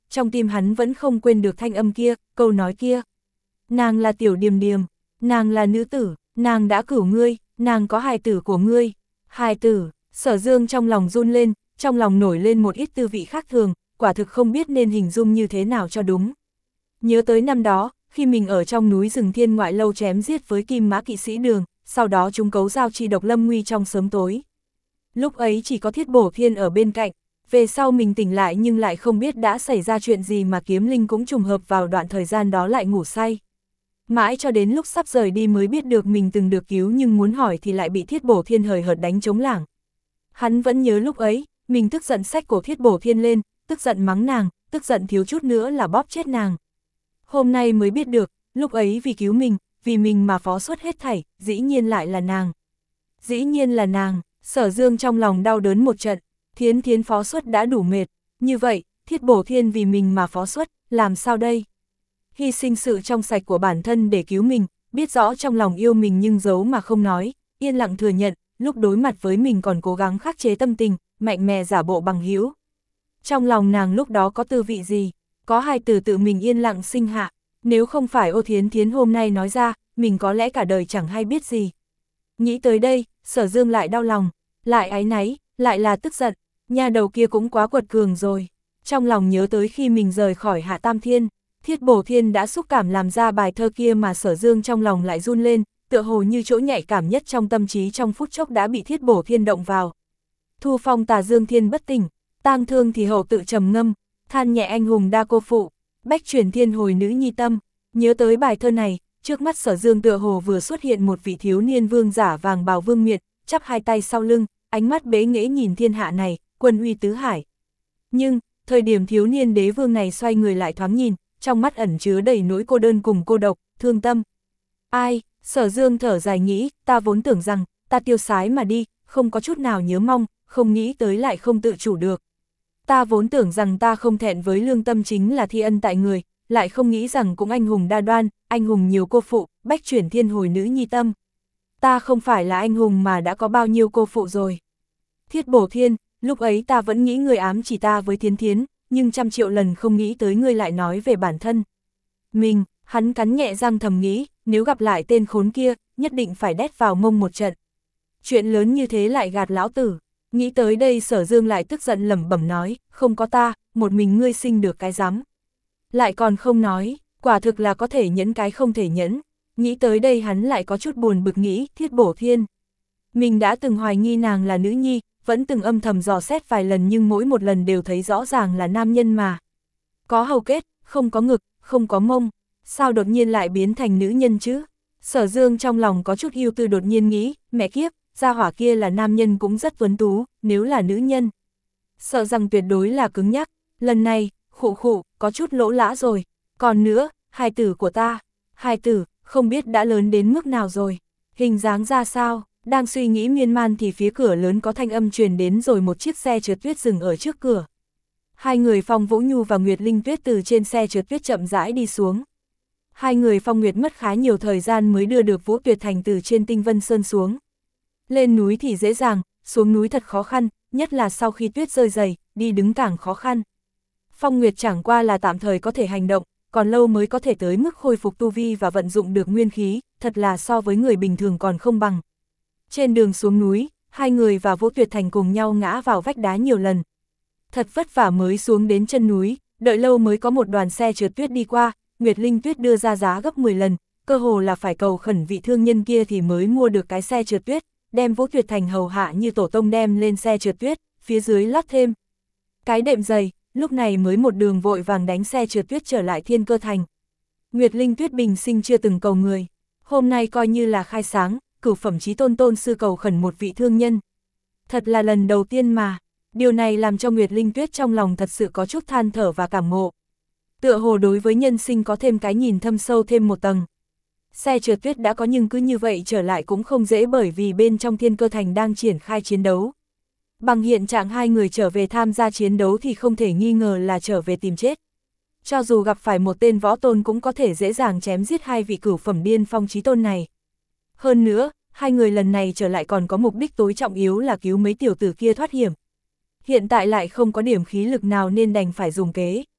trong tim hắn vẫn không quên được thanh âm kia, câu nói kia. Nàng là Tiểu Điềm Điềm, nàng là nữ tử, nàng đã cửu ngươi, nàng có hài tử của ngươi. Hài tử, Sở Dương trong lòng run lên, trong lòng nổi lên một ít tư vị khác thường, quả thực không biết nên hình dung như thế nào cho đúng. Nhớ tới năm đó, khi mình ở trong núi rừng Thiên Ngoại Lâu chém giết với Kim Mã kỵ sĩ Đường, sau đó chúng cấu giao chi độc lâm nguy trong sớm tối. Lúc ấy chỉ có Thiết Bổ Thiên ở bên cạnh, về sau mình tỉnh lại nhưng lại không biết đã xảy ra chuyện gì mà Kiếm Linh cũng trùng hợp vào đoạn thời gian đó lại ngủ say. Mãi cho đến lúc sắp rời đi mới biết được mình từng được cứu nhưng muốn hỏi thì lại bị Thiết Bổ Thiên hời hợt đánh trống lảng. Hắn vẫn nhớ lúc ấy, mình tức giận xách cổ Thiết Bổ Thiên lên, tức giận mắng nàng, tức giận thiếu chút nữa là bóp chết nàng. Hôm nay mới biết được, lúc ấy vì cứu mình, vì mình mà phó xuất hết thảy, dĩ nhiên lại là nàng. Dĩ nhiên là nàng, Sở Dương trong lòng đau đớn một trận, Thiến Thiến phó xuất đã đủ mệt, như vậy, Thiết Bổ Thiên vì mình mà phó xuất, làm sao đây? Hy sinh sự trong sạch của bản thân để cứu mình, biết rõ trong lòng yêu mình nhưng giấu mà không nói, yên lặng thừa nhận, lúc đối mặt với mình còn cố gắng khắc chế tâm tình, mạnh mẽ giả bộ bằng hữu. Trong lòng nàng lúc đó có tư vị gì? Có hai từ tự mình yên lặng sinh hạ, nếu không phải Ô Thiến Thiến hôm nay nói ra, mình có lẽ cả đời chẳng hay biết gì. Nghĩ tới đây, Sở Dương lại đau lòng, lại áy náy, lại là tức giận, nha đầu kia cũng quá quật cường rồi. Trong lòng nhớ tới khi mình rời khỏi Hạ Tam Thiên, Thiết Bổ Thiên đã xúc cảm làm ra bài thơ kia mà Sở Dương trong lòng lại run lên, tựa hồ như chỗ nhạy cảm nhất trong tâm trí trong phút chốc đã bị Thiết Bổ Thiên động vào. Thu phong tà dương thiên bất tỉnh, tang thương thì hậu tự trầm ngâm, than nhẹ anh hùng đa cô phụ, bách chuyển thiên hồi nữ nhi tâm. Nhớ tới bài thơ này, trước mắt Sở Dương tựa hồ vừa xuất hiện một vị thiếu niên vương giả vàng bào vương miện, chắp hai tay sau lưng, ánh mắt bế nghễ nhìn thiên hạ này, quân uy tứ hải. Nhưng, thời điểm thiếu niên đế vương này xoay người lại thoáng nhìn, trong mắt ẩn chứa đầy nỗi cô đơn cùng cô độc, thương tâm. Ai, Sở Dương thở dài nghĩ, ta vốn tưởng rằng, ta tiêu sái mà đi, không có chút nào nhớ mong, không nghĩ tới lại không tự chủ được. Ta vốn tưởng rằng ta không thẹn với lương tâm chính là thi ân tại người, lại không nghĩ rằng cũng anh hùng đa đoan, anh hùng nhiều cô phụ, bách chuyển thiên hồi nữ nhi tâm. Ta không phải là anh hùng mà đã có bao nhiêu cô phụ rồi. Thiết Bổ Thiên, lúc ấy ta vẫn nghĩ người ám chỉ ta với Thiến Thiến, nhưng trăm triệu lần không nghĩ tới ngươi lại nói về bản thân. Mình, hắn cắn nhẹ răng thầm nghĩ, nếu gặp lại tên khốn kia, nhất định phải đét vào mông một trận. Chuyện lớn như thế lại gạt lão tử. Nghĩ tới đây Sở Dương lại tức giận lẩm bẩm nói, không có ta, một mình ngươi sinh được cái rắm. Lại còn không nói, quả thực là có thể nhẫn cái không thể nhẫn. Nghĩ tới đây hắn lại có chút buồn bực nghĩ, Thiết Bổ Thiên. Mình đã từng hoài nghi nàng là nữ nhi, vẫn từng âm thầm dò xét vài lần nhưng mỗi một lần đều thấy rõ ràng là nam nhân mà. Có hầu kết, không có ngực, không có mông, sao đột nhiên lại biến thành nữ nhân chứ? Sở Dương trong lòng có chút ưu tư đột nhiên nghĩ, mẹ kiếp, gia hỏa kia là nam nhân cũng rất tuấn tú, nếu là nữ nhân. Sợ rằng tuyệt đối là cứng nhắc, lần này, khụ khụ, có chút lỗ lã rồi. Còn nữa, hài tử của ta, hài tử, không biết đã lớn đến mức nào rồi, hình dáng ra sao, đang suy nghĩ miên man thì phía cửa lớn có thanh âm truyền đến rồi một chiếc xe trượt tuyết dừng ở trước cửa. Hai người Phong Vũ Nhu và Nguyệt Linh Tuyết từ trên xe trượt tuyết chậm rãi đi xuống. Hai người Phong Nguyệt mất khá nhiều thời gian mới đưa được Vũ Tuyệt Thành từ trên Tinh Vân Sơn xuống. Lên núi thì dễ dàng, xuống núi thật khó khăn, nhất là sau khi tuyết rơi dày, đi đứng càng khó khăn. Phong Nguyệt chẳng qua là tạm thời có thể hành động, còn lâu mới có thể tới mức khôi phục tu vi và vận dụng được nguyên khí, thật là so với người bình thường còn không bằng. Trên đường xuống núi, hai người và Vũ Tuyệt Thành cùng nhau ngã vào vách đá nhiều lần. Thật vất vả mới xuống đến chân núi, đợi lâu mới có một đoàn xe trượt tuyết đi qua, Nguyệt Linh Tuyết đưa ra giá gấp mười lần, cơ hồ là phải cầu khẩn vị thương nhân kia thì mới mua được cái xe trượt tuyết, đem Vũ Tuyệt Thành hầu hạ như tổ tông đem lên xe trượt tuyết, phía dưới lót thêm cái đệm dày, lúc này mới một đường vội vàng đánh xe trượt tuyết trở lại Thiên Cơ Thành. Nguyệt Linh Tuyết bình sinh chưa từng cầu người, hôm nay coi như là khai sáng, cửu phẩm chí tôn tôn sư cầu khẩn một vị thương nhân. Thật là lần đầu tiên mà, điều này làm cho Nguyệt Linh Tuyết trong lòng thật sự có chút than thở và cảm ngộ. Tựa hồ đối với nhân sinh có thêm cái nhìn thâm sâu thêm một tầng. Xe trượt tuyết đã có nhưng cứ như vậy trở lại cũng không dễ bởi vì bên trong Thiên Cơ Thành đang triển khai chiến đấu. Bằng hiện trạng hai người trở về tham gia chiến đấu thì không thể nghi ngờ là trở về tìm chết. Cho dù gặp phải một tên võ tôn cũng có thể dễ dàng chém giết hai vị cửu phẩm điên phong chí tôn này. Hơn nữa, hai người lần này trở lại còn có mục đích tối trọng yếu là cứu mấy tiểu tử kia thoát hiểm. Hiện tại lại không có điểm khí lực nào nên đành phải dùng kế.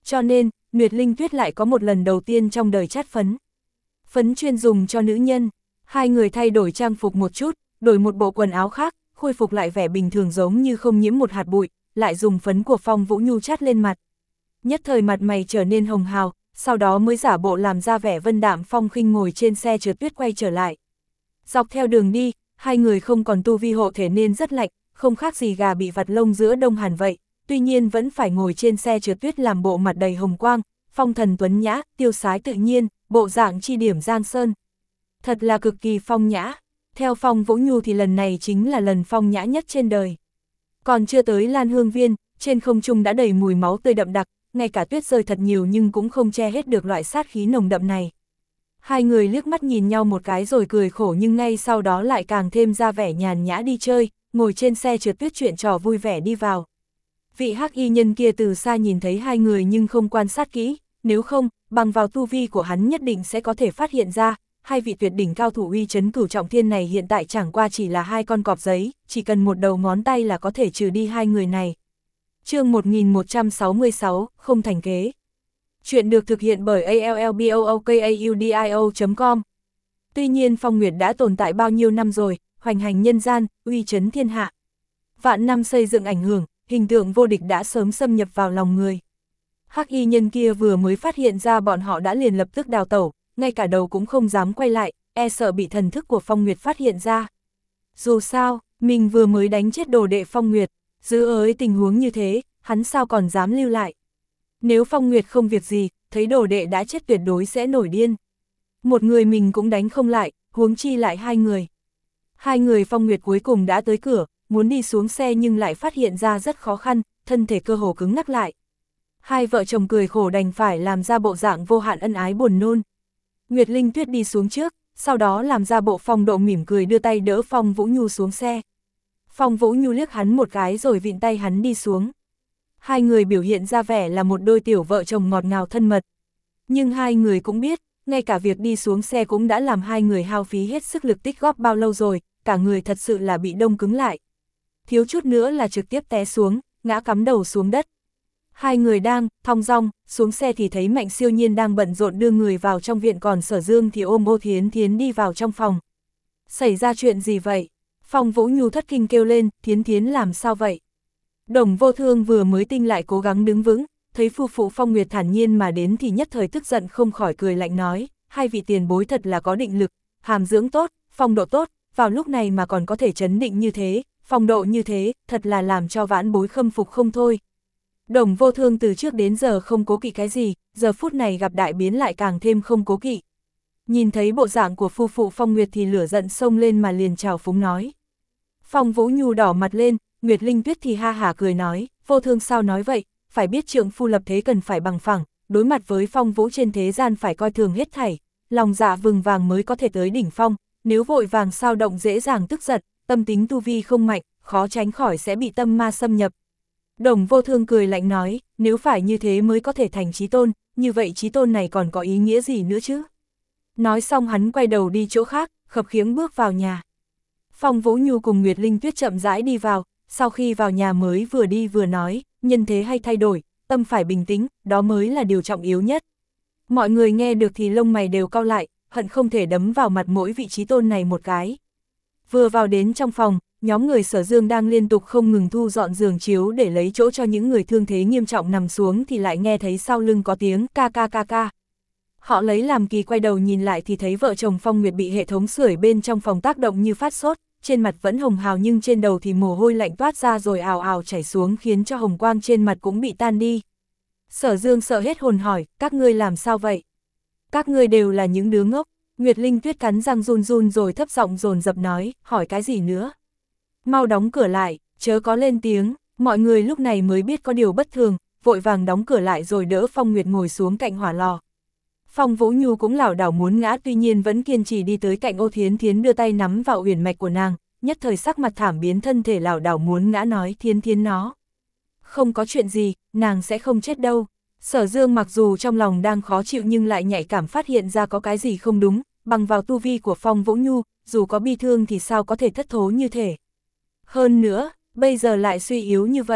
Cho nên, Nguyệt Linh Tuyết lại có một lần đầu tiên trong đời chát phấn. Phấn chuyên dùng cho nữ nhân, hai người thay đổi trang phục một chút, đổi một bộ quần áo khác, khôi phục lại vẻ bình thường giống như không nhiễm một hạt bụi, lại dùng phấn của Phong Vũ Nhu chát lên mặt. Nhất thời mặt mày trở nên hồng hào, sau đó mới giả bộ làm ra vẻ vân đạm phong khinh ngồi trên xe trượt tuyết quay trở lại. Dọc theo đường đi, hai người không còn tu vi hộ thể nên rất lạnh, không khác gì gà bị vặt lông giữa đông hàn vậy, tuy nhiên vẫn phải ngồi trên xe trượt tuyết làm bộ mặt đầy hồng quang, phong thần tuấn nhã, tiêu sái tự nhiên, bộ dạng chi điểm giang sơn. Thật là cực kỳ phong nhã, theo Phong Vũ Nhu thì lần này chính là lần phong nhã nhất trên đời. Còn chưa tới Lan Hương Viên, trên không trung đã đầy mùi máu tươi đậm đặc, ngay cả tuyết rơi thật nhiều nhưng cũng không che hết được loại sát khí nồng đậm này. Hai người liếc mắt nhìn nhau một cái rồi cười khổ nhưng ngay sau đó lại càng thêm ra vẻ nhàn nhã đi chơi, ngồi trên xe trượt tuyết chuyện trò vui vẻ đi vào. Vị hắc y nhân kia từ xa nhìn thấy hai người nhưng không quan sát kỹ, nếu không, bằng vào tu vi của hắn nhất định sẽ có thể phát hiện ra, hai vị tuyệt đỉnh cao thủ uy chấn cửu trọng thiên này hiện tại chẳng qua chỉ là hai con cọp giấy, chỉ cần một đầu ngón tay là có thể trừ đi hai người này. Chương một nghìn một trăm sáu mươi sáu, không thành kế. Chuyện được thực hiện bởi a l l b o o k a u d i o chấm com. Tuy nhiên Phong Nguyệt đã tồn tại bao nhiêu năm rồi, hoành hành nhân gian, uy chấn thiên hạ. Vạn năm xây dựng ảnh hưởng, hình tượng vô địch đã sớm xâm nhập vào lòng người. Hắc y nhân kia vừa mới phát hiện ra bọn họ đã liền lập tức đào tẩu, ngay cả đầu cũng không dám quay lại, e sợ bị thần thức của Phong Nguyệt phát hiện ra. Dù sao, mình vừa mới đánh chết đồ đệ Phong Nguyệt, dưới ới tình huống như thế, hắn sao còn dám lưu lại. Nếu Phong Nguyệt không việc gì, thấy đồ đệ đã chết tuyệt đối sẽ nổi điên. Một người mình cũng đánh không lại, huống chi lại hai người. Hai người Phong Nguyệt cuối cùng đã tới cửa, muốn đi xuống xe nhưng lại phát hiện ra rất khó khăn, thân thể cơ hồ cứng ngắc lại. Hai vợ chồng cười khổ đành phải làm ra bộ dạng vô hạn ân ái buồn nôn. Nguyệt Linh Tuyết đi xuống trước, sau đó làm ra bộ phong độ mỉm cười đưa tay đỡ Phong Vũ Nhu xuống xe. Phong Vũ Nhu liếc hắn một cái rồi vịn tay hắn đi xuống. Hai người biểu hiện ra vẻ là một đôi tiểu vợ chồng ngọt ngào thân mật. Nhưng hai người cũng biết, ngay cả việc đi xuống xe cũng đã làm hai người hao phí hết sức lực tích góp bao lâu rồi, cả người thật sự là bị đông cứng lại. Thiếu chút nữa là trực tiếp té xuống, ngã cắm đầu xuống đất. Hai người đang, thong dong, xuống xe thì thấy Mạnh Siêu Nhiên đang bận rộn đưa người vào trong viện, còn Sở Dương thì ôm Ô Thiến Thiến đi vào trong phòng. Xảy ra chuyện gì vậy? Phong Vũ Nhu thất kinh kêu lên, Thiến Thiến làm sao vậy? Đồng Vô Thương vừa mới tinh lại cố gắng đứng vững, thấy phu phụ Phong Nguyệt thản nhiên mà đến thì nhất thời tức giận không khỏi cười lạnh nói, hai vị tiền bối thật là có định lực, hàm dưỡng tốt, phong độ tốt, vào lúc này mà còn có thể chấn định như thế, phong độ như thế, thật là làm cho vãn bối khâm phục không thôi. Đồng Vô Thương từ trước đến giờ không cố kỵ cái gì, giờ phút này gặp đại biến lại càng thêm không cố kỵ. Nhìn thấy bộ dạng của phu phụ Phong Nguyệt thì lửa giận xông lên mà liền chào phúng nói. Phong Vũ Nhu đỏ mặt lên, Nguyệt Linh Tuyết thì ha hả cười nói, Vô Thương sao nói vậy, phải biết trượng phu lập thế cần phải bằng phẳng, đối mặt với Phong Vũ trên thế gian phải coi thường hết thảy, lòng dạ vừng vàng mới có thể tới đỉnh phong, nếu vội vàng sao động dễ dàng tức giận, tâm tính tu vi không mạnh, khó tránh khỏi sẽ bị tâm ma xâm nhập. Đồng Vô Thương cười lạnh nói, nếu phải như thế mới có thể thành chí tôn, như vậy chí tôn này còn có ý nghĩa gì nữa chứ? Nói xong hắn quay đầu đi chỗ khác, khập khiễng bước vào nhà. Phong Vũ Nhu cùng Nguyệt Linh Tuyết chậm rãi đi vào, sau khi vào nhà mới vừa đi vừa nói, nhân thế hay thay đổi, tâm phải bình tĩnh, đó mới là điều trọng yếu nhất. Mọi người nghe được thì lông mày đều cau lại, hận không thể đấm vào mặt mỗi vị chí tôn này một cái. Vừa vào đến trong phòng, nhóm người Sở Dương đang liên tục không ngừng thu dọn giường chiếu để lấy chỗ cho những người thương thế nghiêm trọng nằm xuống thì lại nghe thấy sau lưng có tiếng ca ca ca ca. Họ lấy làm kỳ quay đầu nhìn lại thì thấy vợ chồng Phong Nguyệt bị hệ thống sưởi bên trong phòng tác động như phát sốt, trên mặt vẫn hồng hào nhưng trên đầu thì mồ hôi lạnh toát ra rồi ào ào chảy xuống khiến cho hồng quang trên mặt cũng bị tan đi. Sở Dương sợ hết hồn hỏi, các ngươi làm sao vậy? Các ngươi đều là những đứa ngốc. Nguyệt Linh Tuyết cắn răng run run rồi thấp giọng dồn dập nói, hỏi cái gì nữa? Mau đóng cửa lại, chớ có lên tiếng. Mọi người lúc này mới biết có điều bất thường, vội vàng đóng cửa lại rồi đỡ Phong Nguyệt ngồi xuống cạnh hỏa lò. Phong Vũ Nhu cũng lảo đảo muốn ngã tuy nhiên vẫn kiên trì đi tới cạnh Ô Thiến Thiến đưa tay nắm vào uyển mạch của nàng, nhất thời sắc mặt thảm biến thân thể lảo đảo muốn ngã nói Thiến Thiến nó. Không có chuyện gì, nàng sẽ không chết đâu. Sở Dương mặc dù trong lòng đang khó chịu nhưng lại nhạy cảm phát hiện ra có cái gì không đúng, bằng vào tu vi của Phong Vũ Nhu, dù có bi thương thì sao có thể thất thố như thể. Hơn nữa, bây giờ lại suy yếu như vậy,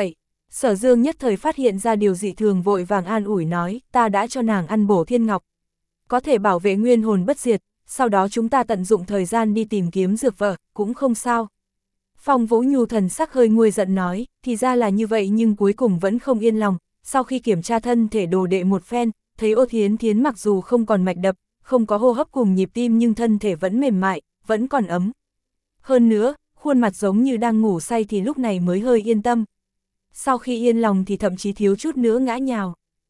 Sở Dương nhất thời phát hiện ra điều dị thường, vội vàng an ủi nói, ta đã cho nàng ăn bổ thiên ngọc, có thể bảo vệ nguyên hồn bất diệt, sau đó chúng ta tận dụng thời gian đi tìm kiếm dược vợ, cũng không sao. Phong Vũ Nhu thần sắc hơi nguôi giận nói, thì ra là như vậy, nhưng cuối cùng vẫn không yên lòng, sau khi kiểm tra thân thể đồ đệ một phen, thấy Ô Thiến Thiến mặc dù không còn mạch đập, không có hô hấp cùng nhịp tim nhưng thân thể vẫn mềm mại, vẫn còn ấm. Hơn nữa, khuôn mặt giống như đang ngủ say thì lúc này mới hơi yên tâm. Sau khi yên lòng thì thậm chí thiếu chút nữa ngã nhào.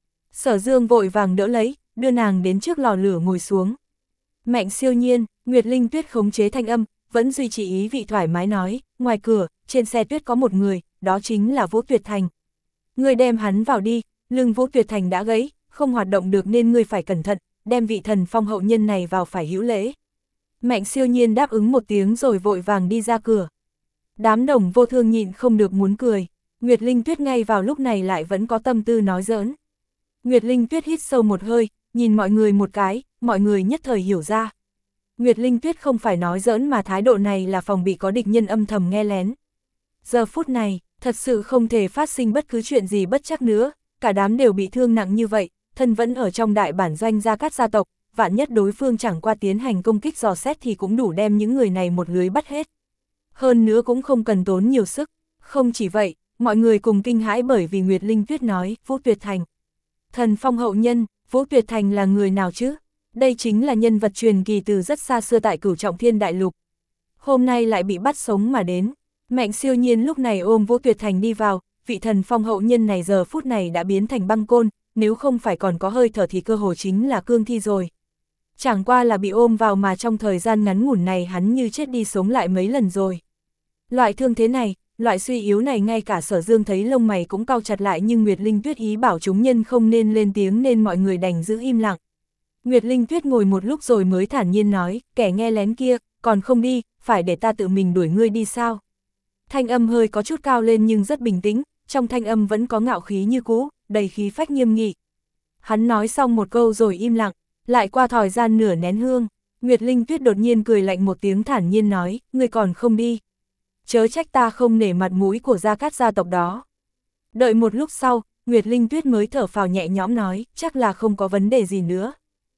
Sở Dương vội vàng đỡ lấy, đưa nàng đến trước lò lửa ngồi xuống. Mạnh Siêu Nhiên, Nguyệt Linh Tuyết khống chế thanh âm, vẫn duy trì ý vị thoải mái nói, ngoài cửa, trên xe tuyết có một người, đó chính là Vũ Tuyệt Thành. Ngươi đem hắn vào đi, lưng Vũ Tuyệt Thành đã gãy, không hoạt động được nên ngươi phải cẩn thận, đem vị thần phong hậu nhân này vào phải hữu lễ. Mạnh Siêu Nhiên đáp ứng một tiếng rồi vội vàng đi ra cửa. Đám Đồng Vô Thương nhịn không được muốn cười, Nguyệt Linh Tuyết ngay vào lúc này lại vẫn có tâm tư nói giỡn. Nguyệt Linh Tuyết hít sâu một hơi, nhìn mọi người một cái, mọi người nhất thời hiểu ra. Nguyệt Linh Tuyết không phải nói giỡn mà thái độ này là phòng bị có địch nhân âm thầm nghe lén. Giờ phút này, thật sự không thể phát sinh bất cứ chuyện gì bất trắc nữa, cả đám đều bị thương nặng như vậy, thân vẫn ở trong đại bản doanh Gia Cát gia tộc, vạn nhất đối phương chẳng qua tiến hành công kích dò xét thì cũng đủ đem những người này một lưới bắt hết. Hơn nữa cũng không cần tốn nhiều sức, không chỉ vậy, mọi người cùng kinh hãi bởi vì Nguyệt Linh Tuyết nói, Vũ Tuyệt Thành. Thần phong hậu nhân, Vũ Tuyệt Thành là người nào chứ? Đây chính là nhân vật truyền kỳ từ rất xa xưa tại Cửu Trọng Thiên Đại Lục. Hôm nay lại bị bắt sống mà đến. Mạnh Siêu Nhiên lúc này ôm Vũ Tuyệt Thành đi vào, vị thần phong hậu nhân này giờ phút này đã biến thành băng côn, nếu không phải còn có hơi thở thì cơ hồ chính là cương thi rồi. Chẳng qua là bị ôm vào mà trong thời gian ngắn ngủn này hắn như chết đi sống lại mấy lần rồi. Loại thương thế này, loại suy yếu này ngay cả Sở Dương thấy lông mày cũng cau chặt lại, nhưng Nguyệt Linh Tuyết ý bảo chúng nhân không nên lên tiếng nên mọi người đành giữ im lặng. Nguyệt Linh Tuyết ngồi một lúc rồi mới thản nhiên nói, kẻ nghe lén kia, còn không đi, phải để ta tự mình đuổi ngươi đi sao? Thanh âm hơi có chút cao lên nhưng rất bình tĩnh, trong thanh âm vẫn có ngạo khí như cũ, đầy khí phách nghiêm nghị. Hắn nói xong một câu rồi im lặng, lại qua thời gian nửa nén hương, Nguyệt Linh Tuyết đột nhiên cười lạnh một tiếng thản nhiên nói, ngươi còn không đi. Chớ trách ta không nể mặt mũi của Gia Cát gia tộc đó. Đợi một lúc sau, Nguyệt Linh Tuyết mới thở phào nhẹ nhõm nói, chắc là không có vấn đề gì nữa.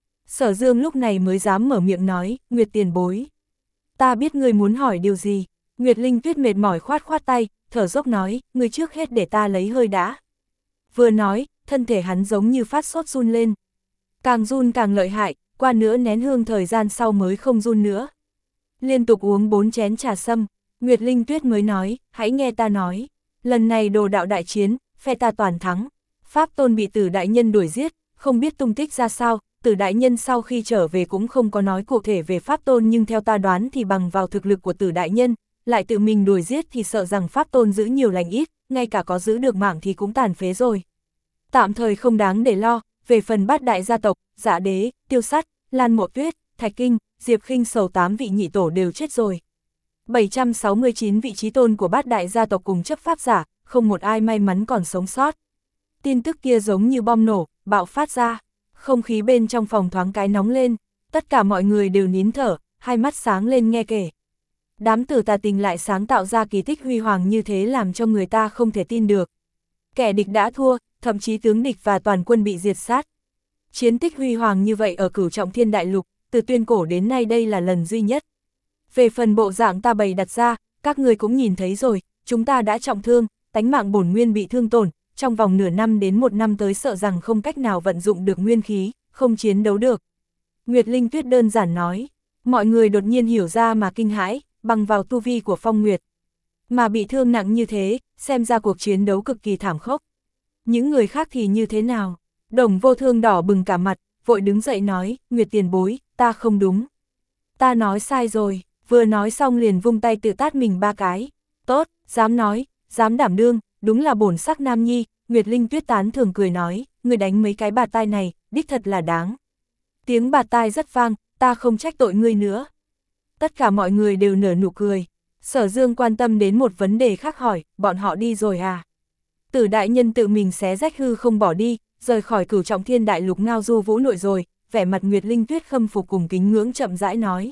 Sở Dương lúc này mới dám mở miệng nói, Nguyệt tiền bối. Ta biết ngươi muốn hỏi điều gì. Nguyệt Linh Tuyết mệt mỏi khoát khoát tay, thở dốc nói, ngươi trước hết để ta lấy hơi đã. Vừa nói, thân thể hắn giống như phát sốt run lên. Càng run càng lợi hại, qua nửa nén hương thời gian sau mới không run nữa. Liên tục uống bốn chén trà sâm, Nguyệt Linh Tuyết mới nói, hãy nghe ta nói. Lần này đồ đạo đại chiến, phe ta toàn thắng. Pháp Tôn bị Tử đại nhân đuổi giết, không biết tung tích ra sao. Tử đại nhân sau khi trở về cũng không có nói cụ thể về Pháp Tôn, nhưng theo ta đoán thì bằng vào thực lực của Tử đại nhân, lại tự mình đuổi giết thì sợ rằng Pháp Tôn giữ nhiều lành ít, ngay cả có giữ được mạng thì cũng tàn phế rồi. Tạm thời không đáng để lo, về phần bát đại gia tộc, Dạ Đế, Tiêu Sắt, Lan Mộ Tuyết, Thạch Kinh, Diệp Khinh Sầu tám vị nhị tổ đều chết rồi. bảy trăm sáu mươi chín vị chí tôn của bát đại gia tộc cùng chấp pháp giả, không một ai may mắn còn sống sót. Tin tức kia giống như bom nổ, bạo phát ra. Không khí bên trong phòng thoáng cái nóng lên, tất cả mọi người đều nín thở, hai mắt sáng lên nghe kể. Đám Tử Tà Tình lại sáng tạo ra kỳ tích huy hoàng như thế làm cho người ta không thể tin được. Kẻ địch đã thua, thậm chí tướng địch và toàn quân bị diệt sát. Chiến tích huy hoàng như vậy ở Cửu Trọng Thiên Đại Lục, từ tuyên cổ đến nay đây là lần duy nhất. Về phần bộ dạng ta bày đặt ra, các người cũng nhìn thấy rồi, chúng ta đã trọng thương, tánh mạng bổn nguyên bị thương tổn, trong vòng nửa năm đến một năm tới sợ rằng không cách nào vận dụng được nguyên khí, không chiến đấu được. Nguyệt Linh Tuyết đơn giản nói, mọi người đột nhiên hiểu ra mà kinh hãi, bằng vào tu vi của Phong Nguyệt. Mà bị thương nặng như thế, xem ra cuộc chiến đấu cực kỳ thảm khốc. Những người khác thì như thế nào? Đồng Vô Thương đỏ bừng cả mặt, vội đứng dậy nói, Nguyệt tiền bối, ta không đúng. Ta nói sai rồi, vừa nói xong liền vung tay tự tát mình ba cái. Tốt, dám nói, dám đảm đương, đúng là bổn sắc nam nhi. Nguyệt Linh Tuyết tán thường cười nói, người đánh mấy cái bạt tai này, đích thật là đáng. Tiếng bạt tai rất vang, ta không trách tội ngươi nữa. Tất cả mọi người đều nở nụ cười. Sở Dương quan tâm đến một vấn đề khác hỏi, bọn họ đi rồi à? Tử đại nhân tự mình xé rách hư không bỏ đi, rời khỏi Cửu Trọng Thiên Đại Lục ngao du vũ nội rồi, vẻ mặt Nguyệt Linh Tuyết khâm phục cùng kính ngưỡng chậm rãi nói.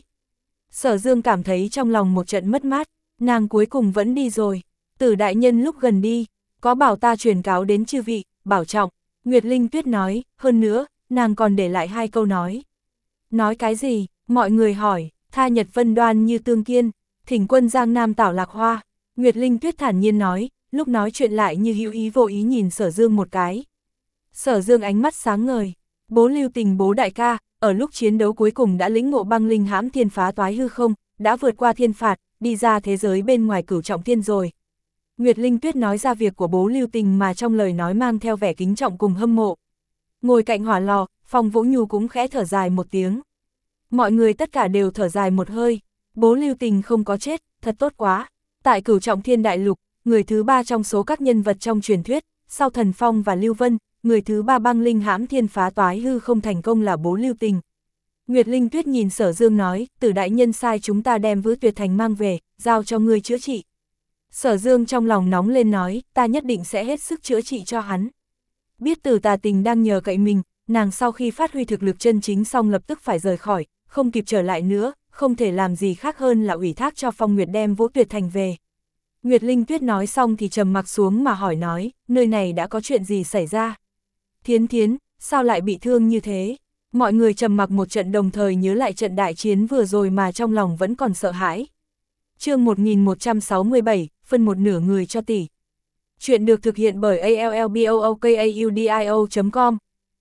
Sở Dương cảm thấy trong lòng một trận mất mát, nàng cuối cùng vẫn đi rồi. Tử đại nhân lúc gần đi, Có bảo ta truyền cáo đến chư vị, bảo trọng. Nguyệt Linh Tuyết nói, hơn nữa, nàng còn để lại hai câu nói. Nói cái gì? Mọi người hỏi, tha Nhật Vân Đoan như tương kiên, thỉnh quân Giang Nam tảo lạc hoa. Nguyệt Linh Tuyết thản nhiên nói, lúc nói chuyện lại như hữu ý vô ý nhìn Sở Dương một cái. Sở Dương ánh mắt sáng ngời, bố Lưu Tình bố đại ca, ở lúc chiến đấu cuối cùng đã lĩnh ngộ băng linh hãm thiên phá toái hư không, đã vượt qua thiên phạt, đi ra thế giới bên ngoài cửu trọng thiên rồi. Nguyệt Linh Tuyết nói ra việc của bố Lưu Tình mà trong lời nói mang theo vẻ kính trọng cùng hâm mộ. Ngồi cạnh hỏa lò, Phong Vũ Nhu cũng khẽ thở dài một tiếng. Mọi người tất cả đều thở dài một hơi, bố Lưu Tình không có chết, thật tốt quá. Tại cửu trọng thiên đại lục, người thứ ba trong số các nhân vật trong truyền thuyết, sau Thần Phong và Lưu Vân, người thứ ba băng linh hãm thiên phá toái hư không thành công là bố Lưu Tình. Nguyệt Linh Tuyết nhìn Sở Dương nói, Tử đại nhân sai chúng ta đem Vữ Tuyệt Thành mang về, giao cho ngươi chữa trị. Sở Dương trong lòng nóng lên nói, ta nhất định sẽ hết sức chữa trị cho hắn. Biết Tử Tà Tình đang nhờ cậy mình, nàng sau khi phát huy thực lực chân chính xong lập tức phải rời khỏi, không kịp trở lại nữa, không thể làm gì khác hơn là ủy thác cho Phong Nguyệt đem Vũ Tuyệt Thành về. Nguyệt Linh Tuyết nói xong thì trầm mặc xuống mà hỏi nói, nơi này đã có chuyện gì xảy ra? Thiến Thiến, sao lại bị thương như thế? Mọi người trầm mặc một trận đồng thời nhớ lại trận đại chiến vừa rồi mà trong lòng vẫn còn sợ hãi. Chương một nghìn một trăm sáu mươi bảy, phân một nửa người cho tỷ. Chuyện được thực hiện bởi a l l b o o k a u d i o chấm com.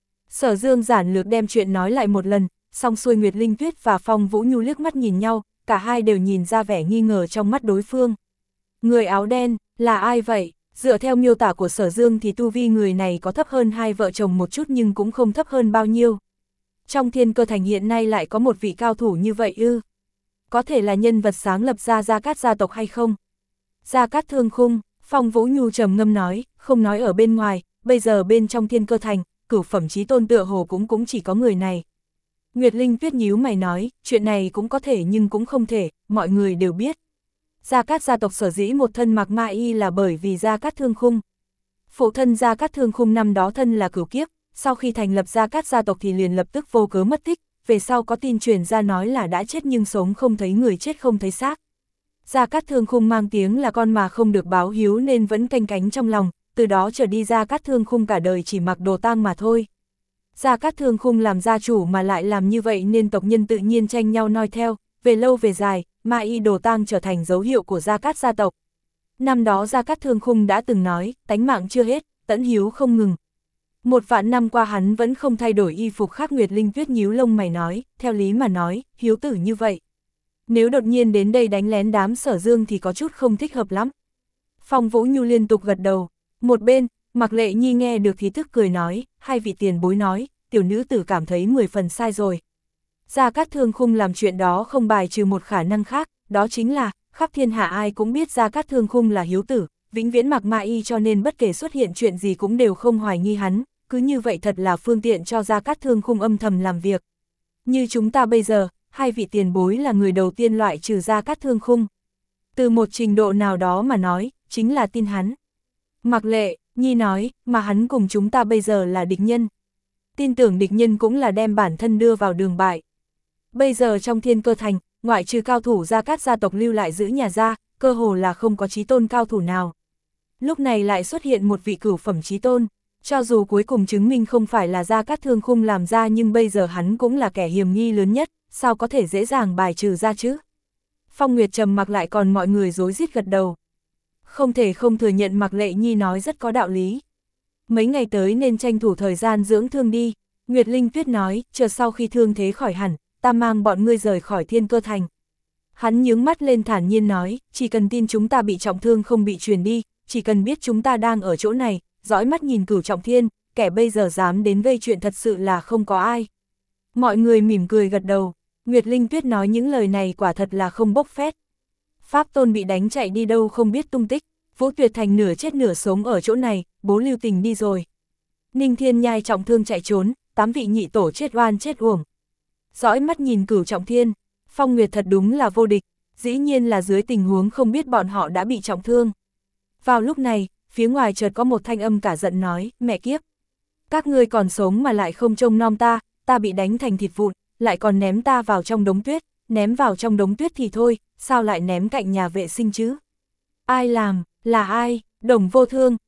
Sở Dương giản lược đem chuyện nói lại một lần, xong xuôi Nguyệt Linh Tuyết và Phong Vũ Nhu liếc mắt nhìn nhau, cả hai đều nhìn ra vẻ nghi ngờ trong mắt đối phương. Người áo đen, là ai vậy? Dựa theo miêu tả của Sở Dương thì tu vi người này có thấp hơn hai vợ chồng một chút nhưng cũng không thấp hơn bao nhiêu. Trong Thiên Cơ Thành hiện nay lại có một vị cao thủ như vậy ư? Có thể là nhân vật sáng lập ra Gia Cát gia tộc hay không? Gia Cát Thương Khung, Phong Vũ Nhu trầm ngâm nói, không nói ở bên ngoài, bây giờ bên trong Thiên Cơ Thành, cửu phẩm chí tôn tựa hồ cũng cũng chỉ có người này. Nguyệt Linh Tuyết nhíu mày nói, chuyện này cũng có thể nhưng cũng không thể, mọi người đều biết. Gia Cát gia tộc sở dĩ một thân mặc ma y là bởi vì Gia Cát Thương Khung. Phụ thân Gia Cát Thương Khung năm đó thân là cửu kiếp, sau khi thành lập Gia Cát gia tộc thì liền lập tức vô cớ mất tích, về sau có tin truyền ra nói là đã chết nhưng sống không thấy người chết không thấy xác. Gia Cát Thương Khung mang tiếng là con mà không được báo hiếu nên vẫn canh cánh trong lòng, từ đó trở đi Gia Cát Thương Khung cả đời chỉ mặc đồ tang mà thôi. Gia Cát Thương Khung làm gia chủ mà lại làm như vậy nên tộc nhân tự nhiên tranh nhau noi theo, về lâu về dài, ma y đồ tang trở thành dấu hiệu của Gia Cát gia tộc. Năm đó Gia Cát Thương Khung đã từng nói, tánh mạng chưa hết, tẫn hiếu không ngừng. Một vạn năm qua hắn vẫn không thay đổi y phục khác. Nguyệt Linh Tuyết nhíu lông mày nói, theo lý mà nói, hiếu tử như vậy. Nếu đột nhiên đến đây đánh lén đám Sở Dương thì có chút không thích hợp lắm. Phong Vũ Nhu liên tục gật đầu. Một bên, Mạc Lệ Nhi nghe được thì tức cười nói, hai vị tiền bối nói, tiểu nữ tử cảm thấy mười phần sai rồi. Gia Cát Thương Khung làm chuyện đó không bài trừ một khả năng khác, đó chính là, khắp thiên hạ ai cũng biết Gia Cát Thương Khung là hiếu tử, vĩnh viễn mặc ma y cho nên bất kể xuất hiện chuyện gì cũng đều không hoài nghi hắn, cứ như vậy thật là phương tiện cho Gia Cát Thương Khung âm thầm làm việc. Như chúng ta bây giờ, hai vị tiền bối là người đầu tiên loại trừ Gia Cát Thương Khung. Từ một trình độ nào đó mà nói, chính là tin hắn. Mạc Lệ Nhi nói, mà hắn cùng chúng ta bây giờ là địch nhân. Tin tưởng địch nhân cũng là đem bản thân đưa vào đường bại. Bây giờ trong Thiên Cơ Thành, ngoại trừ cao thủ Gia Cát gia tộc lưu lại giữ nhà Gia, cơ hồ là không có chí tôn cao thủ nào. Lúc này lại xuất hiện một vị cửu phẩm chí tôn, cho dù cuối cùng chứng minh không phải là Gia Cát Thương Khung làm ra nhưng bây giờ hắn cũng là kẻ hiểm nghi lớn nhất, sao có thể dễ dàng bài trừ ra chứ? Phong Nguyệt trầm mặc lại còn mọi người rối rít gật đầu. Không thể không thừa nhận Mạc Lệ Nhi nói rất có đạo lý. Mấy ngày tới nên tranh thủ thời gian dưỡng thương đi. Nguyệt Linh Tuyết nói, chờ sau khi thương thế khỏi hẳn, ta mang bọn ngươi rời khỏi Thiên Cơ Thành. Hắn nhướng mắt lên thản nhiên nói, chỉ cần tin chúng ta bị trọng thương không bị truyền đi, chỉ cần biết chúng ta đang ở chỗ này, dõi mắt nhìn cửu trọng thiên, kẻ bây giờ dám đến gây chuyện thật sự là không có ai. Mọi người mỉm cười gật đầu, Nguyệt Linh Tuyết nói những lời này quả thật là không bốc phét. Pháp Tôn bị đánh chạy đi đâu không biết tung tích, Vũ Tuyệt Thành nửa chết nửa sống ở chỗ này, bố Lưu Tình đi rồi. Ninh Thiên Nhai trọng thương chạy trốn, tám vị nhị tổ chết oan chết uổng. Dõi mắt nhìn cửu trọng thiên, Phong Nguyệt thật đúng là vô địch, dĩ nhiên là dưới tình huống không biết bọn họ đã bị trọng thương. Vào lúc này, phía ngoài chợt có một thanh âm cả giận nói, mẹ kiếp. Các ngươi còn sống mà lại không trông nom ta, ta bị đánh thành thịt vụn, lại còn ném ta vào trong đống tuyết, ném vào trong đống tuyết thì thôi, sao lại ném cạnh nhà vệ sinh chứ? Ai làm, là ai? Đồng Vô Thương,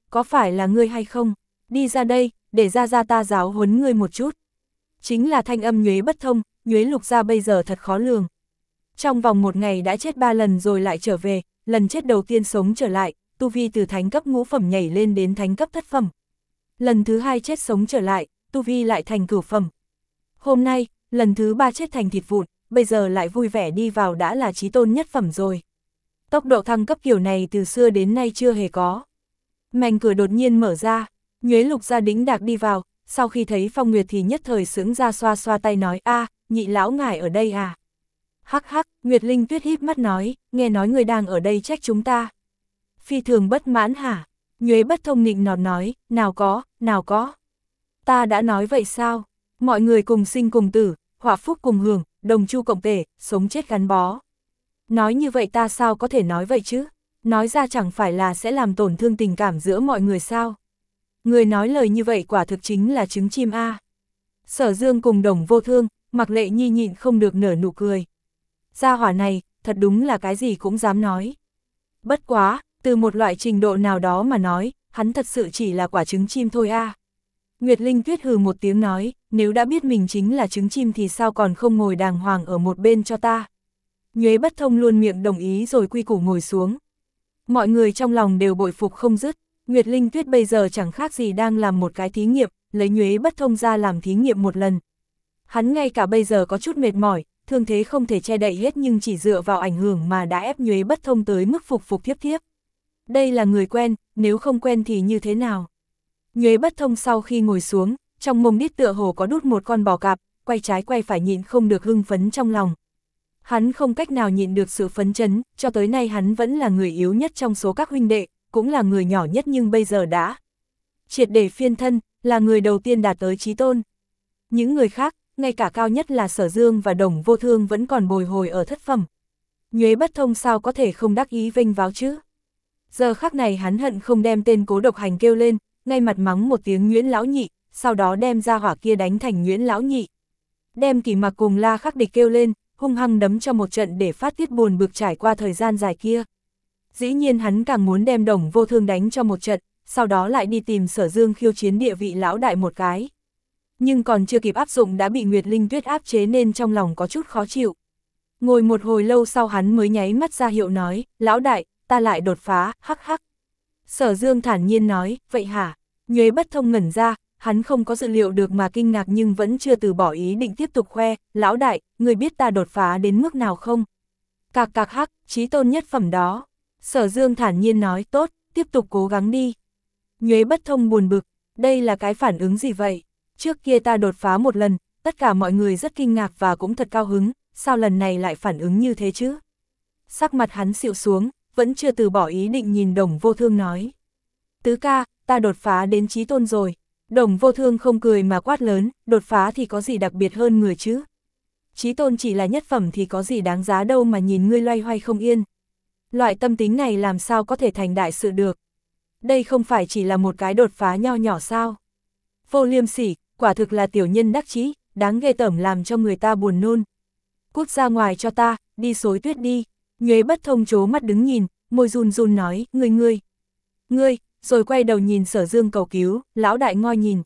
có phải là ngươi hay không? Đi ra đây, để ra ra ta giáo huấn ngươi một chút. Chính là thanh âm Nhuế Bất Thông, Nhuế Lục Gia bây giờ thật khó lường. Trong vòng một ngày đã chết ba lần rồi lại trở về, lần chết đầu tiên sống trở lại, tu vi từ thánh cấp ngũ phẩm nhảy lên đến thánh cấp thất phẩm. Lần thứ hai chết sống trở lại, tu vi lại thành cửu phẩm. Hôm nay, lần thứ ba chết thành thịt vụn, bây giờ lại vui vẻ đi vào đã là chí tôn nhất phẩm rồi. Tốc độ thăng cấp kiểu này từ xưa đến nay chưa hề có. Mảnh cửa đột nhiên mở ra, Nhuế Lục Gia đĩnh đạc đi vào, sau khi thấy Phong Nguyệt thì nhất thời sướng ra xoa xoa tay nói a, nhị lão ngài ở đây à? Hắc hắc, Nguyệt Linh Tuyết híp mắt nói, nghe nói người đang ở đây trách chúng ta. Phi thường bất mãn hả? Nhuế Bất Thông nịnh nọt nói, nào có, nào có. Ta đã nói vậy sao? Mọi người cùng sinh cùng tử, họa phúc cùng hưởng, đồng chu cộng tể, sống chết gắn bó. Nói như vậy ta sao có thể nói vậy chứ? Nói ra chẳng phải là sẽ làm tổn thương tình cảm giữa mọi người sao? Người nói lời như vậy quả thực chính là trứng chim a. Sở Dương cùng Đồng Vô Thương, Mặc Lệ Nhi nhịn không được nở nụ cười. Gia hỏa này, thật đúng là cái gì cũng dám nói. Bất quá, từ một loại trình độ nào đó mà nói, hắn thật sự chỉ là quả trứng chim thôi a. Nguyệt Linh Tuyết hừ một tiếng nói, nếu đã biết mình chính là trứng chim thì sao còn không ngồi đàng hoàng ở một bên cho ta. Nhuế Bất Thông luôn miệng đồng ý rồi quy củ ngồi xuống. Mọi người trong lòng đều bội phục không dứt, Nguyệt Linh Tuyết bây giờ chẳng khác gì đang làm một cái thí nghiệm, lấy Nhuế Bất Thông ra làm thí nghiệm một lần. Hắn ngay cả bây giờ có chút mệt mỏi, thương thế không thể che đậy hết nhưng chỉ dựa vào ảnh hưởng mà đã ép Nhuế Bất Thông tới mức phục phục thiếp thiếp. Đây là người quen, nếu không quen thì như thế nào? Nhuế Bất Thông sau khi ngồi xuống, trong mông đít tựa hồ có đút một con bò cạp, quay trái quay phải nhịn không được hưng phấn trong lòng. Hắn không cách nào nhịn được sự phấn chấn, cho tới nay hắn vẫn là người yếu nhất trong số các huynh đệ, cũng là người nhỏ nhất nhưng bây giờ đã triệt để phiên thân, là người đầu tiên đạt tới chí tôn. Những người khác, ngay cả cao nhất là Sở Dương và Đồng Vô Thương vẫn còn bồi hồi ở thất phẩm. Nhuế Bất Thông sao có thể không đắc ý vênh váo chứ? Giờ khắc này hắn hận không đem tên Cố Độc Hành kêu lên, ngay mặt mắng một tiếng Nguyễn Lão Nhị, sau đó đem ra hỏa kia đánh thành Nguyễn Lão Nhị. Đem Kỷ Mặc cùng La Khắc Địch kêu lên, hung hăng đấm cho một trận để phát tiết buồn bực trải qua thời gian dài kia. Dĩ nhiên hắn càng muốn đem Đồng Vô Thương đánh cho một trận, sau đó lại đi tìm Sở Dương khiêu chiến địa vị lão đại một cái. Nhưng còn chưa kịp áp dụng đã bị Nguyệt Linh Tuyết áp chế nên trong lòng có chút khó chịu. Ngồi một hồi lâu sau hắn mới nháy mắt ra hiệu nói, lão đại, ta lại đột phá, hắc hắc. Sở Dương thản nhiên nói, vậy hả? Nhuế Bất Thông ngẩn ra, hắn không có dự liệu được mà kinh ngạc nhưng vẫn chưa từ bỏ ý định tiếp tục khoe, lão đại, người biết ta đột phá đến mức nào không? Cạc cạc hắc, chí tôn nhất phẩm đó. Sở Dương thản nhiên nói, tốt, tiếp tục cố gắng đi. Nhuế Bất Thông buồn bực, đây là cái phản ứng gì vậy? Trước kia ta đột phá một lần, tất cả mọi người rất kinh ngạc và cũng thật cao hứng, sao lần này lại phản ứng như thế chứ? Sắc mặt hắn xịu xuống, vẫn chưa từ bỏ ý định nhìn Đồng Vô Thương nói. Tứ ca, ta đột phá đến chí tôn rồi. Đồng Vô Thương không cười mà quát lớn, đột phá thì có gì đặc biệt hơn người chứ? Chí tôn chỉ là nhất phẩm thì có gì đáng giá đâu mà nhìn ngươi loay hoay không yên. Loại tâm tính này làm sao có thể thành đại sự được? Đây không phải chỉ là một cái đột phá nho nhỏ sao? Vô liêm sỉ, quả thực là tiểu nhân đắc chí, đáng ghê tởm làm cho người ta buồn nôn. Cút ra ngoài cho ta, đi xối tuyết đi. Nhuế Bất Thông trố mắt đứng nhìn, môi run run nói, ngươi ngươi, ngươi, rồi quay đầu nhìn Sở Dương cầu cứu, lão đại ngoi nhìn.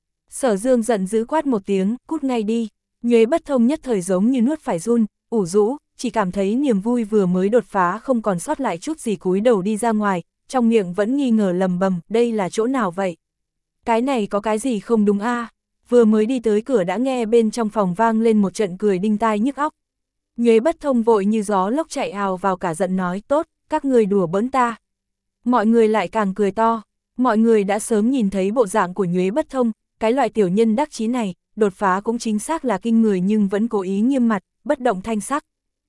Sở Dương giận dữ quát một tiếng, cút ngay đi. Nhuế Bất Thông nhất thời giống như nuốt phải run, ủ rũ, chỉ cảm thấy niềm vui vừa mới đột phá không còn sót lại chút gì cúi đầu đi ra ngoài, trong miệng vẫn nghi ngờ lầm bầm, đây là chỗ nào vậy? Cái này có cái gì không đúng a? À? Vừa mới đi tới cửa đã nghe bên trong phòng vang lên một trận cười đinh tai nhức óc. Nhuế Bất Thông vội như gió lốc chạy ào vào cả giận nói, tốt, các người đùa bỡn ta. Mọi người lại càng cười to, mọi người đã sớm nhìn thấy bộ dạng của Nhuế Bất Thông, cái loại tiểu nhân đắc chí này, đột phá cũng chính xác là kinh người nhưng vẫn cố ý nghiêm mặt, bất động thanh sắc.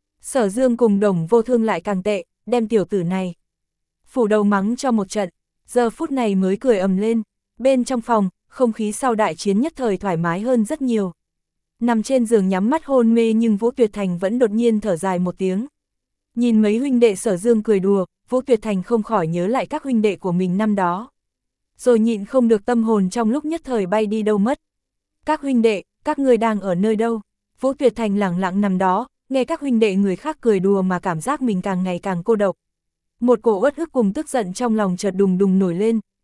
Sở Dương cùng Đồng Vô Thương lại càng tệ, đem tiểu tử này phủ đầu mắng cho một trận, giờ phút này mới cười ầm lên. Bên trong phòng, không khí sau đại chiến nhất thời thoải mái hơn rất nhiều. Nằm trên giường nhắm mắt hôn mê nhưng Vũ Tuyệt Thành vẫn đột nhiên thở dài một tiếng. Nhìn mấy huynh đệ Sở Dương cười đùa, Vũ Tuyệt Thành không khỏi nhớ lại các huynh đệ của mình năm đó. Rồi nhịn không được tâm hồn trong lúc nhất thời bay đi đâu mất. Các huynh đệ, các ngươi đang ở nơi đâu? Vũ Tuyệt Thành lẳng lặng nằm đó, nghe các huynh đệ người khác cười đùa mà cảm giác mình càng ngày càng cô độc. Một cổ uất ức cùng tức giận trong lòng chợt đùng đùng nổi lên.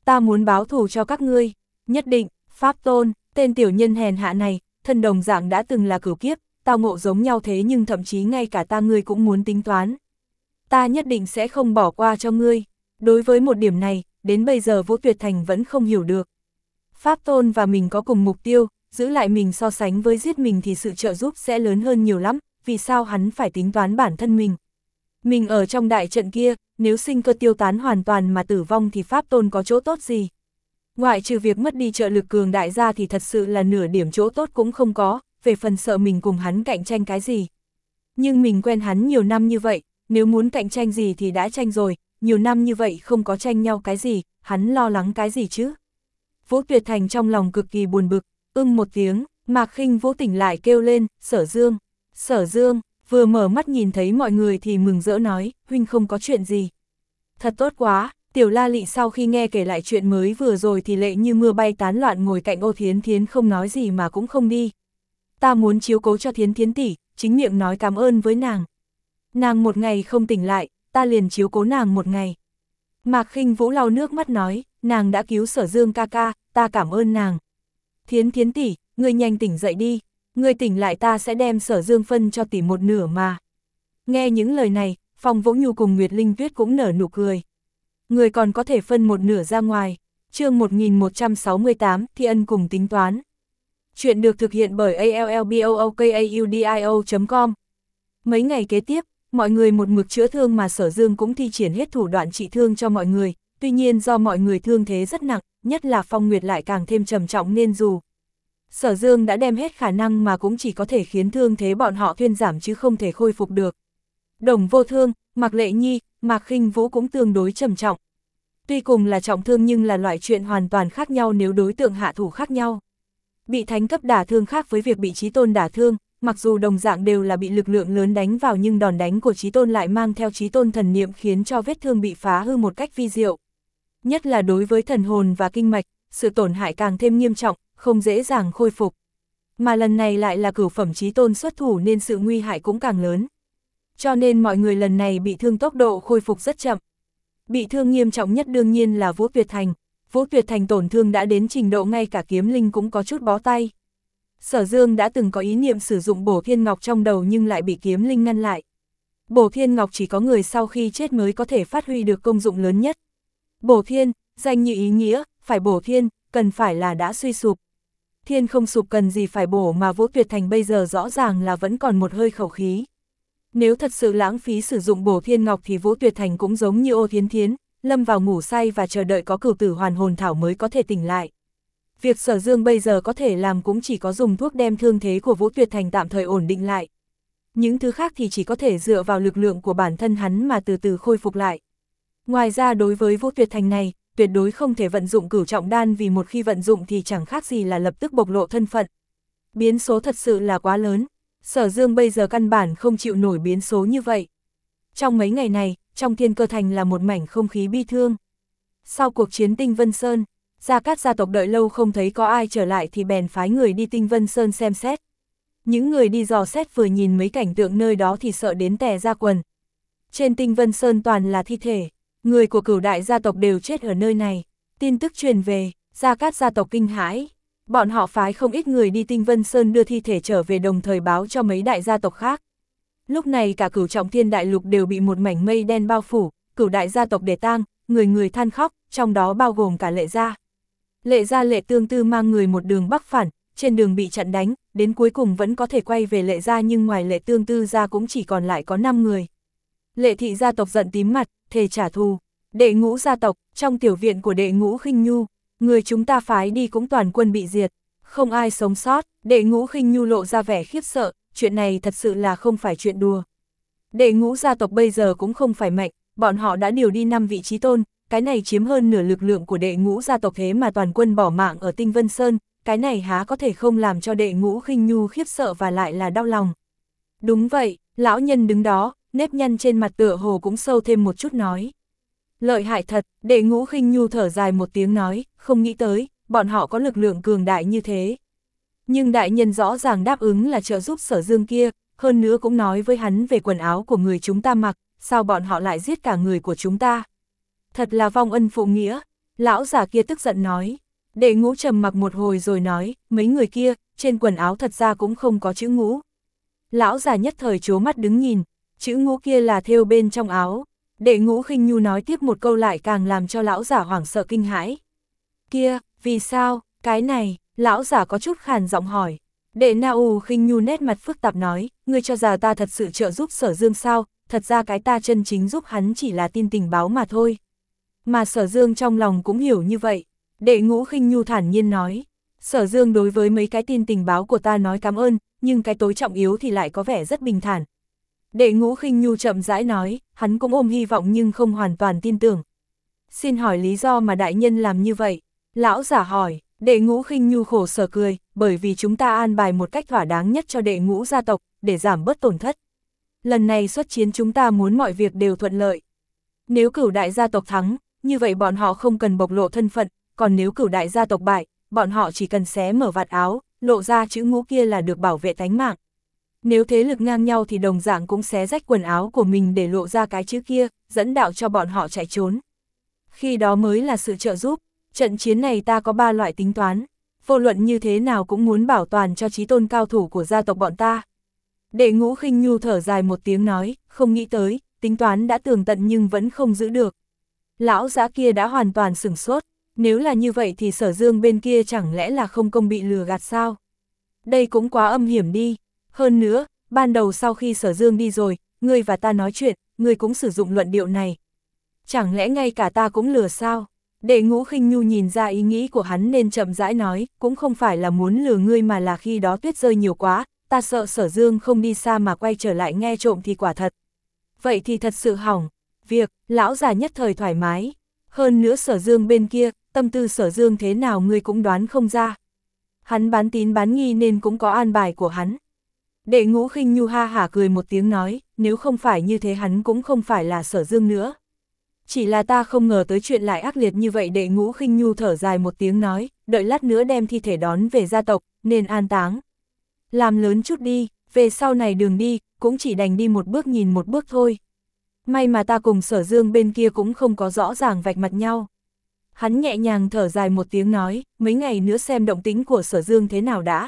Ta muốn báo thù cho các ngươi, nhất định, Pháp Tôn, tên tiểu nhân hèn hạ này, thân đồng dạng đã từng là cửu kiếp, tao ngộ giống nhau thế nhưng thậm chí ngay cả ta ngươi cũng muốn tính toán. Ta nhất định sẽ không bỏ qua cho ngươi. Đối với một điểm này, đến bây giờ Vũ Tuyệt Thành vẫn không hiểu được. Pháp Tôn và mình có cùng mục tiêu, giữ lại mình so sánh với giết mình thì sự trợ giúp sẽ lớn hơn nhiều lắm, vì sao hắn phải tính toán bản thân mình. Mình ở trong đại trận kia, nếu sinh cơ tiêu tán hoàn toàn mà tử vong thì Pháp Tôn có chỗ tốt gì? Ngoại trừ việc mất đi trợ lực cường đại ra thì thật sự là nửa điểm chỗ tốt cũng không có, về phần sợ mình cùng hắn cạnh tranh cái gì. Nhưng mình quen hắn nhiều năm như vậy, nếu muốn cạnh tranh gì thì đã tranh rồi, nhiều năm như vậy không có tranh nhau cái gì, hắn lo lắng cái gì chứ? Vũ Tuyệt Thành trong lòng cực kỳ buồn bực, ưng một tiếng, Mạc Khinh Vũ tỉnh lại kêu lên, Sở Dương, Sở Dương, vừa mở mắt nhìn thấy mọi người thì mừng rỡ nói, huynh không có chuyện gì. Thật tốt quá, Tiểu La Lị sau khi nghe kể lại chuyện mới vừa rồi thì lệ như mưa bay tán loạn ngồi cạnh Ô Thiến Thiến không nói gì mà cũng không đi. Ta muốn chiếu cố cho Thiến Thiến tỷ, chính miệng nói cảm ơn với nàng. Nàng một ngày không tỉnh lại, ta liền chiếu cố nàng một ngày. Mạc Khinh Vũ lau nước mắt nói, nàng đã cứu Sở Dương ca ca, ta cảm ơn nàng. Thiến Thiến tỷ, ngươi nhanh tỉnh dậy đi, ngươi tỉnh lại ta sẽ đem Sở Dương phân cho tỷ một nửa mà. Nghe những lời này, Phong Vũ Nhu cùng Nguyệt Linh Tuyết cũng nở nụ cười. Người còn có thể phân một nửa ra ngoài. Chương một nghìn một trăm sáu mươi tám, Thi Ân cùng tính toán. Chuyện được thực hiện bởi a l l b o o k a u d i o chấm com. Mấy ngày kế tiếp, mọi người một mực chữa thương mà Sở Dương cũng thi triển hết thủ đoạn trị thương cho mọi người, tuy nhiên do mọi người thương thế rất nặng, nhất là Phong Nguyệt lại càng thêm trầm trọng nên dù Sở Dương đã đem hết khả năng mà cũng chỉ có thể khiến thương thế bọn họ thuyên giảm chứ không thể khôi phục được. Đồng Vô Thương, Mạc Lệ Nhi, Mạc Khinh Vũ cũng tương đối trầm trọng. Tuy cùng là trọng thương nhưng là loại chuyện hoàn toàn khác nhau nếu đối tượng hạ thủ khác nhau. Bị thánh cấp đả thương khác với việc bị Chí Tôn đả thương, mặc dù đồng dạng đều là bị lực lượng lớn đánh vào nhưng đòn đánh của Chí Tôn lại mang theo Chí Tôn thần niệm khiến cho vết thương bị phá hư một cách vi diệu. Nhất là đối với thần hồn và kinh mạch, sự tổn hại càng thêm nghiêm trọng, không dễ dàng khôi phục. Mà lần này lại là cửu phẩm Chí Tôn xuất thủ nên sự nguy hại cũng càng lớn. Cho nên mọi người lần này bị thương tốc độ khôi phục rất chậm. Bị thương nghiêm trọng nhất đương nhiên là Vũ Tuyệt Thành. Vũ Tuyệt Thành tổn thương đã đến trình độ ngay cả kiếm linh cũng có chút bó tay. Sở Dương đã từng có ý niệm sử dụng bổ thiên ngọc trong đầu nhưng lại bị kiếm linh ngăn lại. Bổ thiên ngọc chỉ có người sau khi chết mới có thể phát huy được công dụng lớn nhất. Bổ thiên, danh như ý nghĩa, phải bổ thiên, cần phải là đã suy sụp. Thiên không sụp cần gì phải bổ mà Vũ Tuyệt Thành bây giờ rõ ràng là vẫn còn một hơi khẩu khí. Nếu thật sự lãng phí sử dụng bổ thiên ngọc thì Vũ Tuyệt Thành cũng giống như Ô Thiến Thiến, lâm vào ngủ say và chờ đợi có cửu tử hoàn hồn thảo mới có thể tỉnh lại. Việc Sở Dương bây giờ có thể làm cũng chỉ có dùng thuốc đem thương thế của Vũ Tuyệt Thành tạm thời ổn định lại. Những thứ khác thì chỉ có thể dựa vào lực lượng của bản thân hắn mà từ từ khôi phục lại. Ngoài ra đối với Vũ Tuyệt Thành này, tuyệt đối không thể vận dụng cửu trọng đan vì một khi vận dụng thì chẳng khác gì là lập tức bộc lộ thân phận. Biến số thật sự là quá lớn. Sở Dương bây giờ căn bản không chịu nổi biến số như vậy. Trong mấy ngày này, trong Thiên Cơ Thành là một mảnh không khí bi thương. Sau cuộc chiến Tinh Vân Sơn, Gia Cát gia tộc đợi lâu không thấy có ai trở lại thì bèn phái người đi Tinh Vân Sơn xem xét. Những người đi dò xét vừa nhìn mấy cảnh tượng nơi đó thì sợ đến tè ra quần. Trên Tinh Vân Sơn toàn là thi thể, người của cửu đại gia tộc đều chết ở nơi này. Tin tức truyền về, Gia Cát gia tộc kinh hãi. Bọn họ phái không ít người đi Tinh Vân Sơn đưa thi thể trở về đồng thời báo cho mấy đại gia tộc khác. Lúc này cả cửu trọng thiên đại lục đều bị một mảnh mây đen bao phủ, cửu đại gia tộc để tang, người người than khóc, trong đó bao gồm cả Lệ gia. Lệ gia Lệ Tương Tư mang người một đường bắc phản, trên đường bị chặn đánh, đến cuối cùng vẫn có thể quay về Lệ gia nhưng ngoài Lệ Tương Tư ra cũng chỉ còn lại có năm người. Lệ thị gia tộc giận tím mặt, thề trả thù. Đệ Ngũ gia tộc, trong tiểu viện của Đệ Ngũ Khinh Nhu, người chúng ta phái đi cũng toàn quân bị diệt, không ai sống sót. Đệ Ngũ Khinh Nhu lộ ra vẻ khiếp sợ, chuyện này thật sự là không phải chuyện đùa. Đệ Ngũ gia tộc bây giờ cũng không phải mạnh, bọn họ đã điều đi năm vị Chí Tôn, cái này chiếm hơn nửa lực lượng của Đệ Ngũ gia tộc thế mà toàn quân bỏ mạng ở Tinh Vân Sơn, cái này há có thể không làm cho Đệ Ngũ Khinh Nhu khiếp sợ và lại là đau lòng. Đúng vậy, lão nhân đứng đó, nếp nhăn trên mặt tựa hồ cũng sâu thêm một chút nói. Lợi hại thật, Đệ Ngũ Khinh Nhu thở dài một tiếng nói, không nghĩ tới, bọn họ có lực lượng cường đại như thế. Nhưng đại nhân rõ ràng đáp ứng là trợ giúp Sở Dương kia, hơn nữa cũng nói với hắn về quần áo của người chúng ta mặc, sao bọn họ lại giết cả người của chúng ta. Thật là vong ân phụ nghĩa, Lão già kia tức giận nói. Đệ Ngũ trầm mặc một hồi rồi nói, mấy người kia, trên quần áo thật ra cũng không có chữ Ngũ. Lão già nhất thời trố mắt đứng nhìn, chữ Ngũ kia là thêu bên trong áo. Đệ Ngũ khinh nhu nói tiếp một câu lại càng làm cho lão giả hoảng sợ kinh hãi. Kia, vì sao, cái này, lão giả có chút khàn giọng hỏi. Đệ Na U khinh nhu nét mặt phức tạp nói, ngươi cho rằng ta thật sự trợ giúp Sở Dương sao, thật ra cái ta chân chính giúp hắn chỉ là tin tình báo mà thôi. Mà Sở Dương trong lòng cũng hiểu như vậy. Đệ Ngũ khinh nhu thản nhiên nói, Sở Dương đối với mấy cái tin tình báo của ta nói cảm ơn, nhưng cái tối trọng yếu thì lại có vẻ rất bình thản. Đệ Ngũ khinh nhu chậm rãi nói, hắn cũng ôm hy vọng nhưng không hoàn toàn tin tưởng. Xin hỏi lý do mà đại nhân làm như vậy? Lão giả hỏi. Đệ Ngũ khinh nhu khổ sở cười, bởi vì chúng ta an bài một cách thỏa đáng nhất cho Đệ Ngũ gia tộc, để giảm bớt tổn thất. Lần này xuất chiến chúng ta muốn mọi việc đều thuận lợi. Nếu Cửu đại gia tộc thắng, như vậy bọn họ không cần bộc lộ thân phận, còn nếu Cửu đại gia tộc bại, bọn họ chỉ cần xé mở vạt áo, lộ ra chữ Ngũ kia là được bảo vệ tánh mạng. Nếu thế lực ngang nhau thì đồng dạng cũng xé rách quần áo của mình để lộ ra cái chữ kia, dẫn đạo cho bọn họ chạy trốn. Khi đó mới là sự trợ giúp. Trận chiến này ta có ba loại tính toán, vô luận như thế nào cũng muốn bảo toàn cho chí tôn cao thủ của gia tộc bọn ta. Đệ Ngũ khinh nhu thở dài một tiếng nói, không nghĩ tới, tính toán đã tường tận nhưng vẫn không giữ được. Lão giã kia đã hoàn toàn sửng sốt, nếu là như vậy thì Sở Dương bên kia chẳng lẽ là không công bị lừa gạt sao? Đây cũng quá âm hiểm đi, hơn nữa, ban đầu sau khi Sở Dương đi rồi, ngươi và ta nói chuyện, ngươi cũng sử dụng luận điệu này. Chẳng lẽ ngay cả ta cũng lừa sao? Đệ Ngũ khinh nhu nhìn ra ý nghĩ của hắn nên chậm rãi nói, cũng không phải là muốn lừa ngươi mà là khi đó tuyết rơi nhiều quá, ta sợ Sở Dương không đi xa mà quay trở lại nghe trộm thì quả thật. Vậy thì thật sự hỏng, việc, lão già nhất thời thoải mái. Hơn nữa Sở Dương bên kia, tâm tư Sở Dương thế nào ngươi cũng đoán không ra. Hắn bán tín bán nghi nên cũng có an bài của hắn. Đệ Ngũ khinh nhu ha hả cười một tiếng nói, nếu không phải như thế hắn cũng không phải là Sở Dương nữa. Chỉ là ta không ngờ tới chuyện lại ác liệt như vậy. Đệ Ngũ khinh nhu thở dài một tiếng nói, đợi lát nữa đem thi thể đón về gia tộc, nên an táng. Làm lớn chút đi, về sau này đường đi, cũng chỉ đành đi một bước nhìn một bước thôi. May mà ta cùng Sở Dương bên kia cũng không có rõ ràng vạch mặt nhau. Hắn nhẹ nhàng thở dài một tiếng nói, mấy ngày nữa xem động tĩnh của Sở Dương thế nào đã.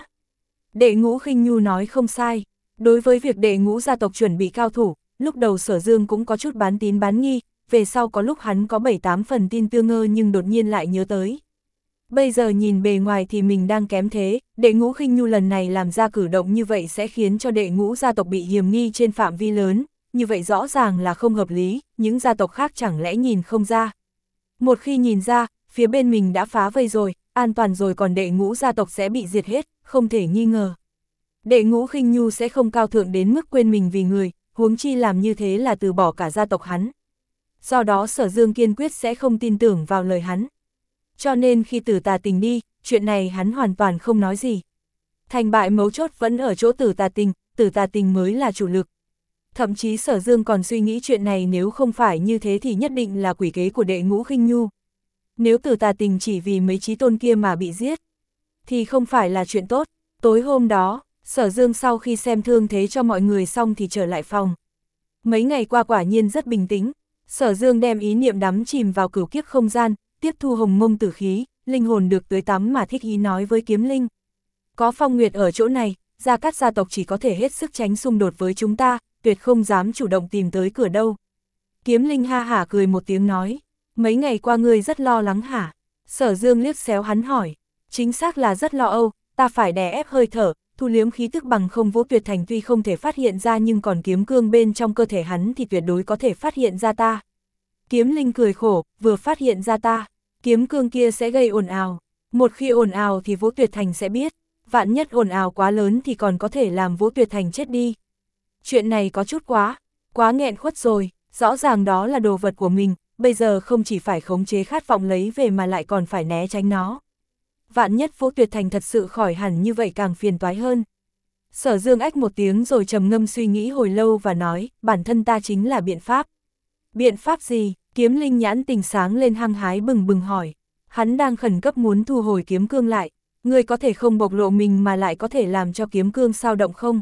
Đệ Ngũ khinh nhu nói không sai, đối với việc Đệ Ngũ gia tộc chuẩn bị cao thủ, lúc đầu Sở Dương cũng có chút bán tín bán nghi. Về sau có lúc hắn có bảy tám phần tin tương ngơ nhưng đột nhiên lại nhớ tới. Bây giờ nhìn bề ngoài thì mình đang kém thế, Đệ Ngũ khinh nhu lần này làm ra cử động như vậy sẽ khiến cho Đệ Ngũ gia tộc bị hiềm nghi trên phạm vi lớn, như vậy rõ ràng là không hợp lý, những gia tộc khác chẳng lẽ nhìn không ra. Một khi nhìn ra, phía bên mình đã phá vây rồi, an toàn rồi còn Đệ Ngũ gia tộc sẽ bị diệt hết, không thể nghi ngờ. Đệ Ngũ khinh nhu sẽ không cao thượng đến mức quên mình vì người, huống chi làm như thế là từ bỏ cả gia tộc hắn. Do đó Sở Dương kiên quyết sẽ không tin tưởng vào lời hắn. Cho nên khi Tử Tà Tình đi, chuyện này hắn hoàn toàn không nói gì. Thành bại mấu chốt vẫn ở chỗ Tử Tà Tình, Tử Tà Tình mới là chủ lực. Thậm chí Sở Dương còn suy nghĩ chuyện này nếu không phải như thế thì nhất định là quỷ kế của Đệ Ngũ khinh nhu. Nếu Tử Tà Tình chỉ vì mấy chí tôn kia mà bị giết, thì không phải là chuyện tốt. Tối hôm đó, Sở Dương sau khi xem thương thế cho mọi người xong thì trở lại phòng. Mấy ngày qua quả nhiên rất bình tĩnh. Sở Dương đem ý niệm đắm chìm vào cửu kiếp không gian, tiếp thu hồng mông tử khí, linh hồn được tưới tắm mà thích ý nói với Kiếm Linh. Có Phong Nguyệt ở chỗ này, Gia Cát gia tộc chỉ có thể hết sức tránh xung đột với chúng ta, tuyệt không dám chủ động tìm tới cửa đâu. Kiếm Linh ha hả cười một tiếng nói, mấy ngày qua ngươi rất lo lắng hả? Sở Dương liếc xéo hắn hỏi, chính xác là rất lo âu, ta phải đè ép hơi thở, thu liếm khí tức bằng không Vũ Tuyệt Thành tuy không thể phát hiện ra nhưng còn kiếm cương bên trong cơ thể hắn thì tuyệt đối có thể phát hiện ra ta. Kiếm Linh cười khổ, vừa phát hiện ra ta, kiếm cương kia sẽ gây ồn ào. Một khi ồn ào thì Vũ Tuyệt Thành sẽ biết, vạn nhất ồn ào quá lớn thì còn có thể làm Vũ Tuyệt Thành chết đi. Chuyện này có chút quá, quá nghẹn khuất rồi, rõ ràng đó là đồ vật của mình, bây giờ không chỉ phải khống chế khát vọng lấy về mà lại còn phải né tránh nó. Vạn nhất Vũ Tuyệt Thành thật sự khỏi hẳn như vậy càng phiền toái hơn. Sở Dương ách một tiếng rồi trầm ngâm suy nghĩ hồi lâu và nói, bản thân ta chính là biện pháp. Biện pháp gì? Kiếm Linh nhãn tình sáng lên hăng hái bừng bừng hỏi. Hắn đang khẩn cấp muốn thu hồi kiếm cương lại. Ngươi có thể không bộc lộ mình mà lại có thể làm cho kiếm cương sao động không?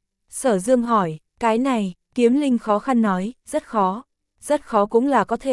Sở Dương hỏi, cái này, Kiếm Linh khó khăn nói, rất khó. Rất khó cũng là có thể.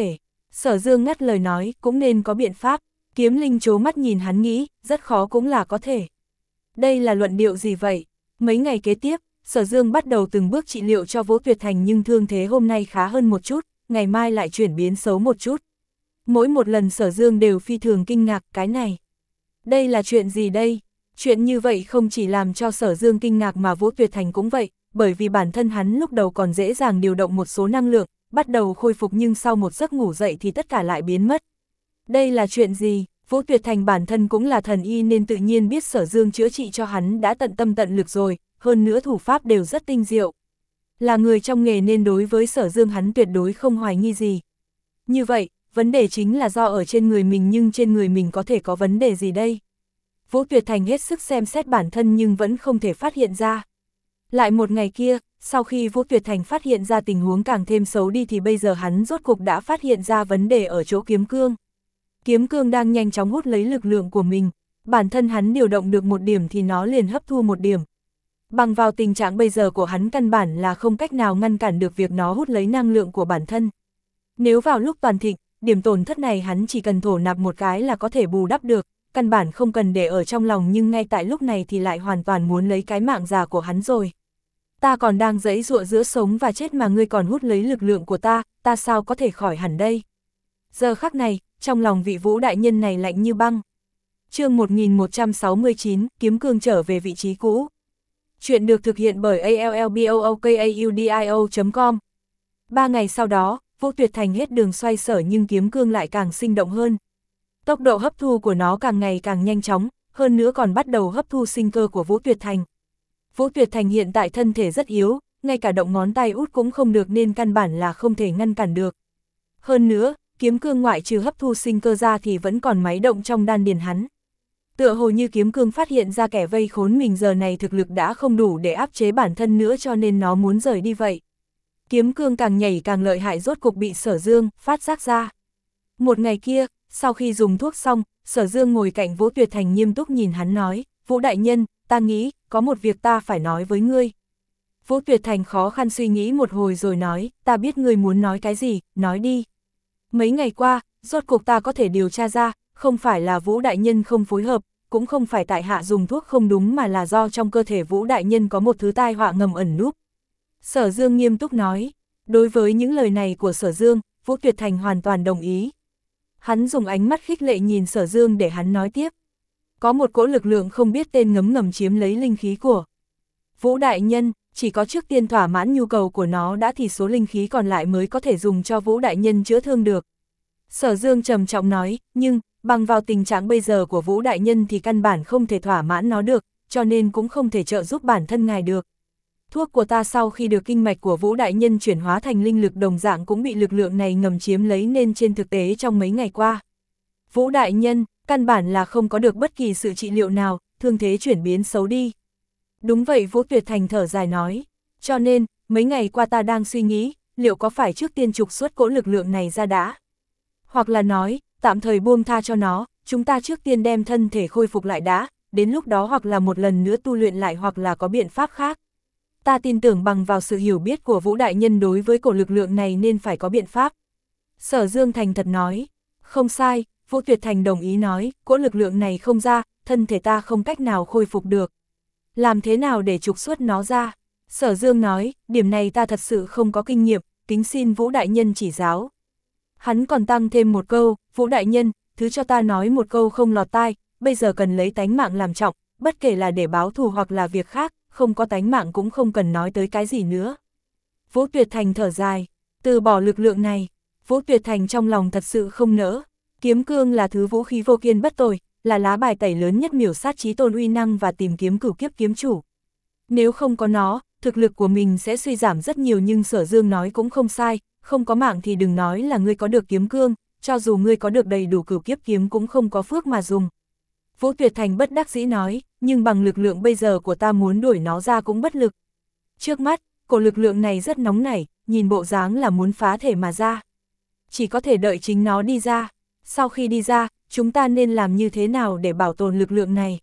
Sở Dương ngắt lời nói, cũng nên có biện pháp. Kiếm Linh trố mắt nhìn hắn nghĩ, rất khó cũng là có thể. Đây là luận điệu gì vậy? Mấy ngày kế tiếp, Sở Dương bắt đầu từng bước trị liệu cho Vũ Tuyệt Thành nhưng thương thế hôm nay khá hơn một chút, ngày mai lại chuyển biến xấu một chút. Mỗi một lần Sở Dương đều phi thường kinh ngạc cái này. Đây là chuyện gì đây? Chuyện như vậy không chỉ làm cho Sở Dương kinh ngạc mà Vũ Tuyệt Thành cũng vậy, bởi vì bản thân hắn lúc đầu còn dễ dàng điều động một số năng lượng, bắt đầu khôi phục nhưng sau một giấc ngủ dậy thì tất cả lại biến mất. Đây là chuyện gì? Vũ Tuyệt Thành bản thân cũng là thần y nên tự nhiên biết Sở Dương chữa trị cho hắn đã tận tâm tận lực rồi, hơn nữa thủ pháp đều rất tinh diệu. Là người trong nghề nên đối với Sở Dương hắn tuyệt đối không hoài nghi gì. Như vậy, vấn đề chính là do ở trên người mình nhưng trên người mình có thể có vấn đề gì đây? Vũ Tuyệt Thành hết sức xem xét bản thân nhưng vẫn không thể phát hiện ra. Lại một ngày kia, sau khi Vũ Tuyệt Thành phát hiện ra tình huống càng thêm xấu đi thì bây giờ hắn rốt cục đã phát hiện ra vấn đề ở chỗ kiếm cương. Kiếm cương đang nhanh chóng hút lấy lực lượng của mình, bản thân hắn điều động được một điểm thì nó liền hấp thu một điểm. Bằng vào tình trạng bây giờ của hắn căn bản là không cách nào ngăn cản được việc nó hút lấy năng lượng của bản thân. Nếu vào lúc toàn thịnh, điểm tổn thất này hắn chỉ cần thổ nạp một cái là có thể bù đắp được, căn bản không cần để ở trong lòng nhưng ngay tại lúc này thì lại hoàn toàn muốn lấy cái mạng già của hắn rồi. Ta còn đang giãy giụa giữa sống và chết mà ngươi còn hút lấy lực lượng của ta, ta sao có thể khỏi hẳn đây? Giờ khắc này, trong lòng vị Vũ đại nhân này lạnh như băng. Chương một nghìn một trăm sáu mươi chín, kiếm cương trở về vị trí cũ. Chuyện được thực hiện bởi a l l b o o k a u d i o chấm com. Ba ngày sau đó, Vũ Tuyệt Thành hết đường xoay sở nhưng kiếm cương lại càng sinh động hơn. Tốc độ hấp thu của nó càng ngày càng nhanh chóng, hơn nữa còn bắt đầu hấp thu sinh cơ của Vũ Tuyệt Thành. Vũ Tuyệt Thành hiện tại thân thể rất yếu, ngay cả động ngón tay út cũng không được nên căn bản là không thể ngăn cản được. Hơn nữa, kiếm cương ngoại trừ hấp thu sinh cơ ra thì vẫn còn máy động trong đan điền hắn. Tựa hồ như kiếm cương phát hiện ra kẻ vây khốn mình giờ này thực lực đã không đủ để áp chế bản thân nữa cho nên nó muốn rời đi vậy. Kiếm cương càng nhảy càng lợi hại rốt cục bị Sở Dương phát giác ra. Một ngày kia, sau khi dùng thuốc xong, Sở Dương ngồi cạnh Vũ Tuyệt Thành nghiêm túc nhìn hắn nói, Vũ đại nhân, ta nghĩ, có một việc ta phải nói với ngươi. Vũ Tuyệt Thành khó khăn suy nghĩ một hồi rồi nói, ta biết ngươi muốn nói cái gì, nói đi. Mấy ngày qua, rốt cuộc ta có thể điều tra ra, không phải là Vũ đại nhân không phối hợp, cũng không phải tại hạ dùng thuốc không đúng mà là do trong cơ thể Vũ đại nhân có một thứ tai họa ngầm ẩn núp. Sở Dương nghiêm túc nói, đối với những lời này của Sở Dương, Vũ Tuyệt Thành hoàn toàn đồng ý. Hắn dùng ánh mắt khích lệ nhìn Sở Dương để hắn nói tiếp. Có một cỗ lực lượng không biết tên ngấm ngầm chiếm lấy linh khí của Vũ đại nhân, chỉ có trước tiên thỏa mãn nhu cầu của nó đã thì số linh khí còn lại mới có thể dùng cho Vũ đại nhân chữa thương được. Sở Dương trầm trọng nói, nhưng, bằng vào tình trạng bây giờ của Vũ đại nhân thì căn bản không thể thỏa mãn nó được, cho nên cũng không thể trợ giúp bản thân ngài được. Thuốc của ta sau khi được kinh mạch của Vũ đại nhân chuyển hóa thành linh lực đồng dạng cũng bị lực lượng này ngầm chiếm lấy nên trên thực tế trong mấy ngày qua. Vũ đại nhân, căn bản là không có được bất kỳ sự trị liệu nào, thương thế chuyển biến xấu đi. Đúng vậy, Vũ Tuyệt Thành thở dài nói, cho nên, mấy ngày qua ta đang suy nghĩ, liệu có phải trước tiên trục xuất cỗ lực lượng này ra đã? Hoặc là nói, tạm thời buông tha cho nó, chúng ta trước tiên đem thân thể khôi phục lại đã, đến lúc đó hoặc là một lần nữa tu luyện lại hoặc là có biện pháp khác. Ta tin tưởng bằng vào sự hiểu biết của Vũ đại nhân đối với cổ lực lượng này nên phải có biện pháp. Sở Dương thành thật nói, không sai, Vũ Tuyệt Thành đồng ý nói, cỗ lực lượng này không ra, thân thể ta không cách nào khôi phục được. Làm thế nào để trục xuất nó ra? Sở Dương nói, điểm này ta thật sự không có kinh nghiệm, kính xin Vũ đại nhân chỉ giáo. Hắn còn tăng thêm một câu, Vũ đại nhân, thứ cho ta nói một câu không lọt tai, bây giờ cần lấy tánh mạng làm trọng, bất kể là để báo thù hoặc là việc khác, không có tánh mạng cũng không cần nói tới cái gì nữa. Vũ Tuyệt Thành thở dài, từ bỏ lực lượng này, Vũ Tuyệt Thành trong lòng thật sự không nỡ. Kiếm cương là thứ vũ khí vô kiên bất tồi, là lá bài tẩy lớn nhất miểu sát chí tôn uy năng và tìm kiếm cửu kiếp kiếm chủ. Nếu không có nó, thực lực của mình sẽ suy giảm rất nhiều nhưng Sở Dương nói cũng không sai, không có mạng thì đừng nói là ngươi có được kiếm cương, cho dù ngươi có được đầy đủ cửu kiếp kiếm cũng không có phước mà dùng. Vũ Tuyệt Thành bất đắc dĩ nói, nhưng bằng lực lượng bây giờ của ta muốn đuổi nó ra cũng bất lực. Trước mắt, cổ lực lượng này rất nóng nảy, nhìn bộ dáng là muốn phá thể mà ra. Chỉ có thể đợi chính nó đi ra. Sau khi đi ra, chúng ta nên làm như thế nào để bảo tồn lực lượng này?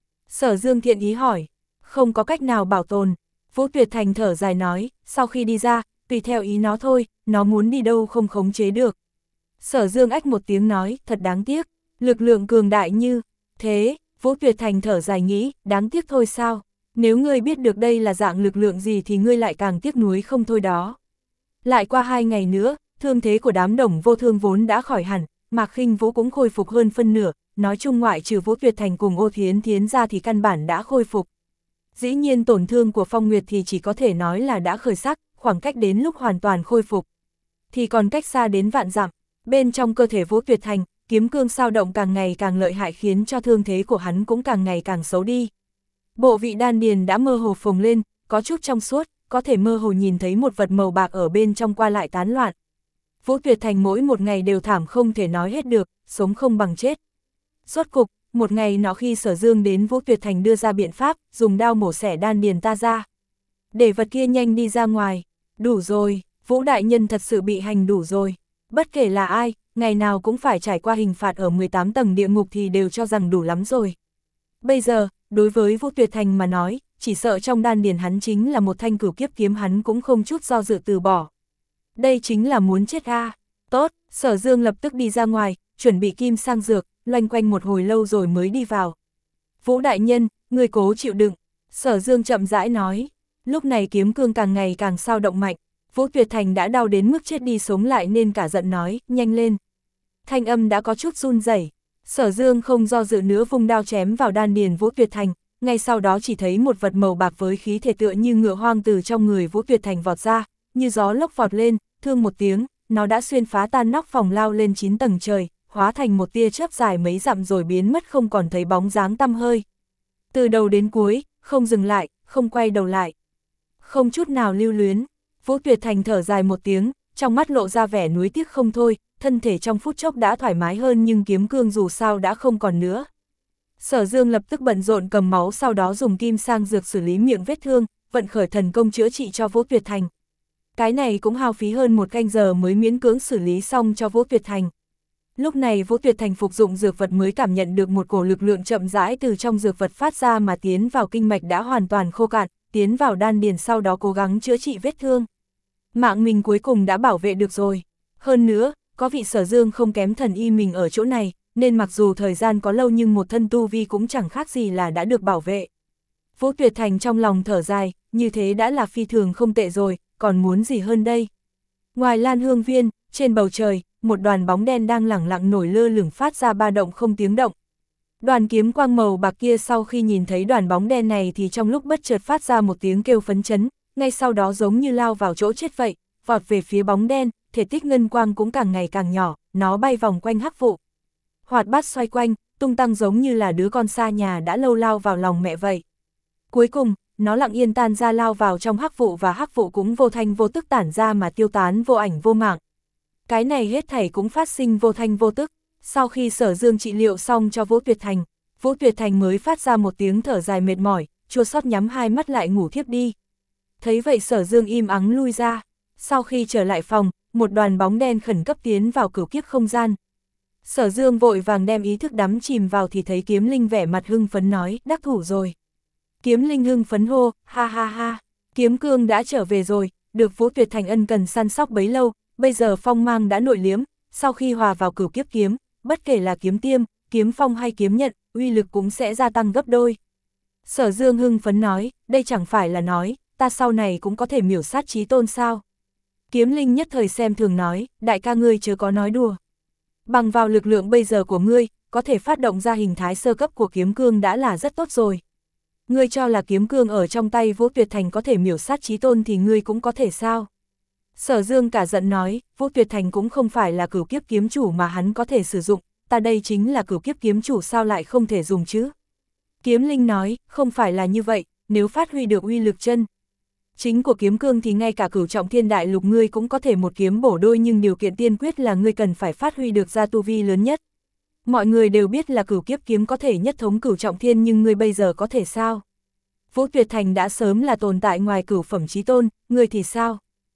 Sở Dương thiện ý hỏi, không có cách nào bảo tồn. Vũ Tuyệt Thành thở dài nói, sau khi đi ra, tùy theo ý nó thôi, nó muốn đi đâu không khống chế được. Sở Dương ách một tiếng nói, thật đáng tiếc, lực lượng cường đại như thế. Vũ Tuyệt Thành thở dài nghĩ, đáng tiếc thôi sao, nếu ngươi biết được đây là dạng lực lượng gì thì ngươi lại càng tiếc nuối không thôi đó. Lại qua hai ngày nữa, thương thế của đám Đồng Vô Thương vốn đã khỏi hẳn, Mạc Khinh Vũ cũng khôi phục hơn phân nửa, nói chung ngoại trừ Vũ Tuyệt Thành cùng Ô Thiến Thiến ra thì căn bản đã khôi phục. Dĩ nhiên tổn thương của Phong Nguyệt thì chỉ có thể nói là đã khởi sắc, khoảng cách đến lúc hoàn toàn khôi phục thì còn cách xa đến vạn dặm. Bên trong cơ thể Vũ Tuyệt Thành, kiếm cương sao động càng ngày càng lợi hại khiến cho thương thế của hắn cũng càng ngày càng xấu đi. Bộ vị đan điền đã mơ hồ phồng lên, có chút trong suốt, có thể mơ hồ nhìn thấy một vật màu bạc ở bên trong qua lại tán loạn. Vũ Tuyệt Thành mỗi một ngày đều thảm không thể nói hết được, sống không bằng chết. Rốt cục, một ngày nọ khi Sở Dương đến Vũ Tuyệt Thành đưa ra biện pháp, dùng đao mổ xẻ đan điền ta ra. Để vật kia nhanh đi ra ngoài. Đủ rồi, Vũ Đại Nhân thật sự bị hành đủ rồi. Bất kể là ai, ngày nào cũng phải trải qua hình phạt ở mười tám tầng địa ngục thì đều cho rằng đủ lắm rồi. Bây giờ, đối với Vũ Tuyệt Thành mà nói, chỉ sợ trong đan điền hắn chính là một thanh cửu kiếp kiếm hắn cũng không chút do dự từ bỏ. Đây chính là muốn chết a. Tốt, Sở Dương lập tức đi ra ngoài, chuẩn bị kim sang dược, loanh quanh một hồi lâu rồi mới đi vào. Vũ Đại Nhân, người cố chịu đựng. Sở Dương chậm rãi nói. Lúc này kiếm cương càng ngày càng sao động mạnh. Vũ Tuyệt Thành đã đau đến mức chết đi sống lại nên cả giận nói, nhanh lên. Thanh âm đã có chút run rẩy. Sở Dương không do dự nữa vung đao chém vào đan điền Vũ Tuyệt Thành, ngay sau đó chỉ thấy một vật màu bạc với khí thể tựa như ngựa hoang từ trong người Vũ Tuyệt Thành vọt ra, như gió lốc vọt lên, thương một tiếng, nó đã xuyên phá tan nóc phòng lao lên chín tầng trời, hóa thành một tia chớp dài mấy dặm rồi biến mất không còn thấy bóng dáng tăm hơi. Từ đầu đến cuối, không dừng lại, không quay đầu lại. Không chút nào lưu luyến, Vũ Tuyệt Thành thở dài một tiếng, trong mắt lộ ra vẻ nuối tiếc không thôi, thân thể trong phút chốc đã thoải mái hơn nhưng kiếm cương dù sao đã không còn nữa. Sở Dương lập tức bận rộn cầm máu sau đó dùng kim sang dược xử lý miệng vết thương, vận khởi thần công chữa trị cho Vũ Tuyệt Thành. Cái này cũng hao phí hơn một canh giờ mới miễn cưỡng xử lý xong cho Vũ Tuyệt Thành. Lúc này Vũ Tuyệt Thành phục dụng dược vật mới cảm nhận được một cổ lực lượng chậm rãi từ trong dược vật phát ra mà tiến vào kinh mạch đã hoàn toàn khô cạn, tiến vào đan điền sau đó cố gắng chữa trị vết thương. Mạng mình cuối cùng đã bảo vệ được rồi. Hơn nữa, có vị Sở Dương không kém thần y mình ở chỗ này, nên mặc dù thời gian có lâu nhưng một thân tu vi cũng chẳng khác gì là đã được bảo vệ. Vũ Tuyệt Thành trong lòng thở dài, như thế đã là phi thường không tệ rồi, còn muốn gì hơn đây. Ngoài Lan Hương Viên, trên bầu trời, một đoàn bóng đen đang lẳng lặng nổi lơ lửng phát ra ba động không tiếng động. Đoàn kiếm quang màu bạc kia sau khi nhìn thấy đoàn bóng đen này thì trong lúc bất chợt phát ra một tiếng kêu phấn chấn, ngay sau đó giống như lao vào chỗ chết vậy, vọt về phía bóng đen, thể tích ngân quang cũng càng ngày càng nhỏ, nó bay vòng quanh hắc vụ. Hoạt bát xoay quanh, tung tăng giống như là đứa con xa nhà đã lâu lao vào lòng mẹ vậy. Cuối cùng, nó lặng yên tan ra lao vào trong hắc vụ và hắc vụ cũng vô thanh vô tức tản ra mà tiêu tán vô ảnh vô mạng. Cái này hết thảy cũng phát sinh vô thanh vô tức. Sau khi Sở Dương trị liệu xong cho Vũ Tuyệt Thành, Vũ Tuyệt Thành mới phát ra một tiếng thở dài mệt mỏi, chua xót nhắm hai mắt lại ngủ thiếp đi. Thấy vậy Sở Dương im ắng lui ra. Sau khi trở lại phòng, một đoàn bóng đen khẩn cấp tiến vào cửu kiếp không gian. Sở Dương vội vàng đem ý thức đắm chìm vào thì thấy Kiếm Linh vẻ mặt hưng phấn nói, đắc thủ rồi. Kiếm Linh hưng phấn hô, ha ha ha, kiếm cương đã trở về rồi, được Vũ Tuyệt Thành ân cần săn sóc bấy lâu, bây giờ phong mang đã nội liếm, sau khi hòa vào cửu kiếp kiếm, bất kể là kiếm tiêm, kiếm phong hay kiếm nhận, uy lực cũng sẽ gia tăng gấp đôi. Sở Dương hưng phấn nói, đây chẳng phải là nói, ta sau này cũng có thể miểu sát Chí Tôn sao. Kiếm Linh nhất thời xem thường nói, đại ca ngươi chớ có nói đùa. Bằng vào lực lượng bây giờ của ngươi, có thể phát động ra hình thái sơ cấp của kiếm cương đã là rất tốt rồi. Ngươi cho là kiếm cương ở trong tay Vũ Tuyệt Thành có thể miểu sát Chí Tôn thì ngươi cũng có thể sao? Sở Dương cả giận nói, Vũ Tuyệt Thành cũng không phải là cửu kiếp kiếm chủ mà hắn có thể sử dụng, ta đây chính là cửu kiếp kiếm chủ sao lại không thể dùng chứ? Kiếm Linh nói, không phải là như vậy, nếu phát huy được uy lực chân chính của kiếm cương thì ngay cả cửu trọng thiên đại lục ngươi cũng có thể một kiếm bổ đôi, nhưng điều kiện tiên quyết là ngươi cần phải phát huy được ra tu vi lớn nhất. Mọi người đều biết là cửu kiếp kiếm có thể nhất thống cửu trọng thiên nhưng ngươi bây giờ có thể sao? Vũ Tuyệt Thành đã sớm là tồn tại ngoài cửu phẩm chí tôn, ngươi thì sao?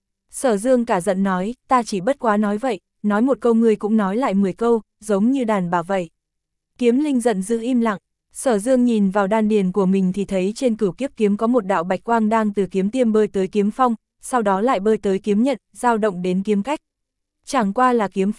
Sở Dương cả giận nói, ta chỉ bất quá nói vậy, nói một câu ngươi cũng nói lại mười câu, giống như đàn bà vậy. Kiếm Linh giận dữ im lặng. Sở Dương nhìn vào đan điền của mình thì thấy trên cửu kiếp kiếm có một đạo bạch quang đang từ kiếm tiêm bơi tới kiếm phong, sau đó lại bơi tới kiếm nhận, dao động đến kiếm cách. Chẳng qua là kiếm phong,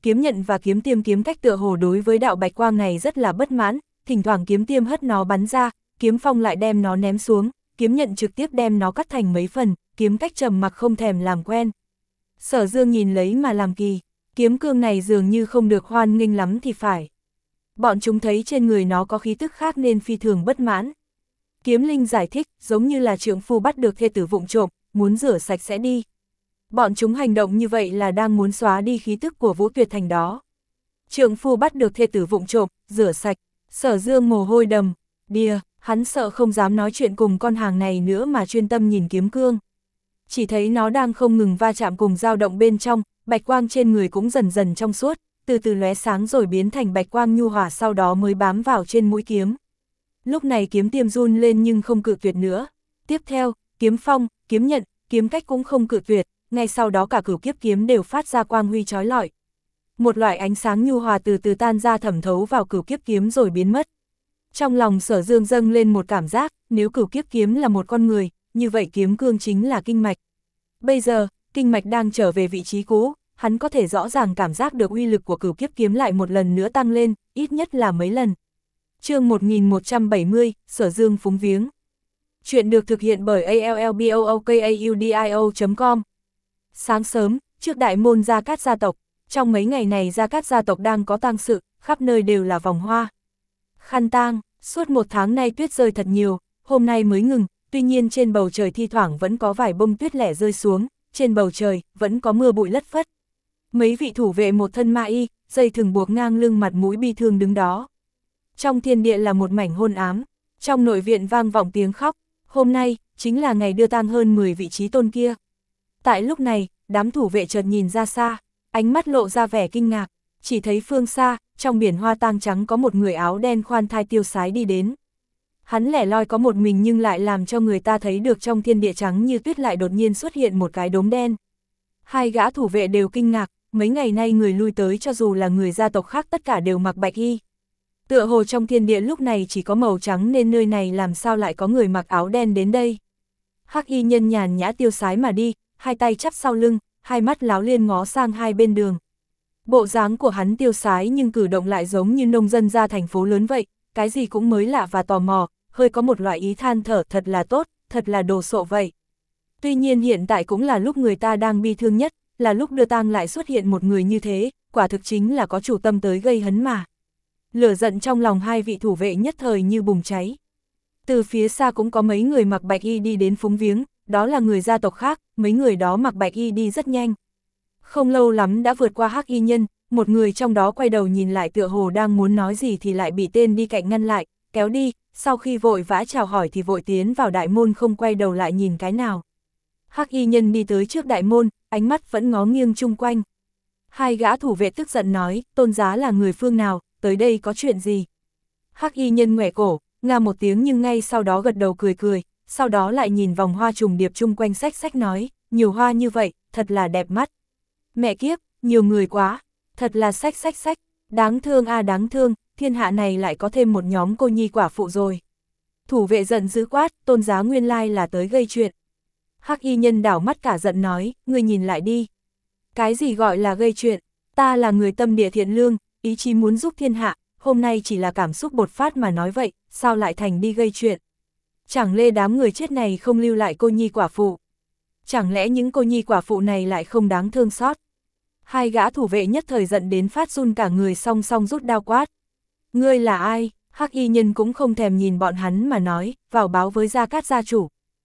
kiếm nhận và kiếm tiêm kiếm cách tựa hồ đối với đạo bạch quang này rất là bất mãn, thỉnh thoảng kiếm tiêm hất nó bắn ra, kiếm phong lại đem nó ném xuống, kiếm nhận trực tiếp đem nó cắt thành mấy phần, kiếm cách trầm mặc không thèm làm quen. Sở Dương nhìn lấy mà làm kỳ, kiếm cương này dường như không được hoan nghênh lắm thì phải. Bọn chúng thấy trên người nó có khí tức khác nên phi thường bất mãn. Kiếm linh giải thích, giống như là trượng phu bắt được thê tử vụng trộm, muốn rửa sạch sẽ đi. Bọn chúng hành động như vậy là đang muốn xóa đi khí tức của Vũ Tuyệt Thành đó. Trượng phu bắt được thê tử vụng trộm, rửa sạch, Sở Dương mồ hôi đầm, đìa, hắn sợ không dám nói chuyện cùng con hàng này nữa mà chuyên tâm nhìn kiếm cương. Chỉ thấy nó đang không ngừng va chạm cùng dao động bên trong, bạch quang trên người cũng dần dần trong suốt, từ từ lóe sáng rồi biến thành bạch quang nhu hòa sau đó mới bám vào trên mũi kiếm. Lúc này kiếm tiêm run lên nhưng không cự tuyệt nữa. Tiếp theo, kiếm phong, kiếm nhận, kiếm cách cũng không cự tuyệt, ngay sau đó cả cửu kiếp kiếm đều phát ra quang huy chói lọi. Một loại ánh sáng nhu hòa từ từ tan ra thẩm thấu vào cửu kiếp kiếm rồi biến mất. Trong lòng Sở Dương dâng lên một cảm giác, nếu cửu kiếp kiếm là một con người, như vậy kiếm cương chính là kinh mạch. Bây giờ, kinh mạch đang trở về vị trí cũ, hắn có thể rõ ràng cảm giác được uy lực của cửu kiếp kiếm lại một lần nữa tăng lên, ít nhất là mấy lần. Chương một nghìn một trăm bảy mươi, Sở Dương phúng viếng. Chuyện được thực hiện bởi a l l b o o k a u d i o chấm com. Sáng sớm, trước đại môn Gia Cát gia tộc, trong mấy ngày này Gia Cát gia tộc đang có tang sự, khắp nơi đều là vòng hoa. Khăn tang, suốt một tháng nay tuyết rơi thật nhiều, hôm nay mới ngừng, tuy nhiên trên bầu trời thi thoảng vẫn có vài bông tuyết lẻ rơi xuống, trên bầu trời vẫn có mưa bụi lất phất. Mấy vị thủ vệ một thân ma y, dây thừng buộc ngang lưng mặt mũi bi thương đứng đó. Trong thiên địa là một mảnh hôn ám, trong nội viện vang vọng tiếng khóc, hôm nay chính là ngày đưa tang hơn mười vị trí tôn kia. Tại lúc này, đám thủ vệ chợt nhìn ra xa, ánh mắt lộ ra vẻ kinh ngạc, chỉ thấy phương xa, trong biển hoa tang trắng có một người áo đen khoan thai tiêu sái đi đến. Hắn lẻ loi có một mình nhưng lại làm cho người ta thấy được trong thiên địa trắng như tuyết lại đột nhiên xuất hiện một cái đốm đen. Hai gã thủ vệ đều kinh ngạc, mấy ngày nay người lui tới cho dù là người gia tộc khác tất cả đều mặc bạch y. Tựa hồ trong thiên địa lúc này chỉ có màu trắng nên nơi này làm sao lại có người mặc áo đen đến đây. Hắc y nhân nhàn nhã tiêu sái mà đi, hai tay chắp sau lưng, hai mắt láo liên ngó sang hai bên đường. Bộ dáng của hắn tiêu sái nhưng cử động lại giống như nông dân ra thành phố lớn vậy, cái gì cũng mới lạ và tò mò, hơi có một loại ý than thở thật là tốt, thật là đồ sộ vậy. Tuy nhiên hiện tại cũng là lúc người ta đang bi thương nhất, là lúc đưa tang lại xuất hiện một người như thế, quả thực chính là có chủ tâm tới gây hấn mà. Lửa giận trong lòng hai vị thủ vệ nhất thời như bùng cháy. Từ phía xa cũng có mấy người mặc bạch y đi đến phúng viếng, đó là người gia tộc khác, mấy người đó mặc bạch y đi rất nhanh. Không lâu lắm đã vượt qua hắc y nhân, một người trong đó quay đầu nhìn lại tựa hồ đang muốn nói gì thì lại bị tên đi cạnh ngăn lại, kéo đi, sau khi vội vã chào hỏi thì vội tiến vào đại môn không quay đầu lại nhìn cái nào. Hắc y nhân đi tới trước đại môn, ánh mắt vẫn ngó nghiêng chung quanh. Hai gã thủ vệ tức giận nói, tôn giá là người phương nào, tới đây có chuyện gì? Hắc y nhân ngoẻ cổ, nga một tiếng nhưng ngay sau đó gật đầu cười cười, sau đó lại nhìn vòng hoa trùng điệp chung quanh xách xách nói, nhiều hoa như vậy, thật là đẹp mắt. Mẹ kiếp, nhiều người quá, thật là xách xách xách, đáng thương a à đáng thương, thiên hạ này lại có thêm một nhóm cô nhi quả phụ rồi. Thủ vệ giận dữ quát, tôn giá nguyên lai là tới gây chuyện. Hắc y nhân đảo mắt cả giận nói, ngươi nhìn lại đi. Cái gì gọi là gây chuyện, ta là người tâm địa thiện lương, ý chí muốn giúp thiên hạ, hôm nay chỉ là cảm xúc bột phát mà nói vậy, sao lại thành đi gây chuyện. Chẳng lẽ đám người chết này không lưu lại cô nhi quả phụ? Chẳng lẽ những cô nhi quả phụ này lại không đáng thương xót? Hai gã thủ vệ nhất thời giận đến phát run cả người song song rút đao quát. Ngươi là ai? Hắc y nhân cũng không thèm nhìn bọn hắn mà nói, vào báo với Gia Cát gia chủ.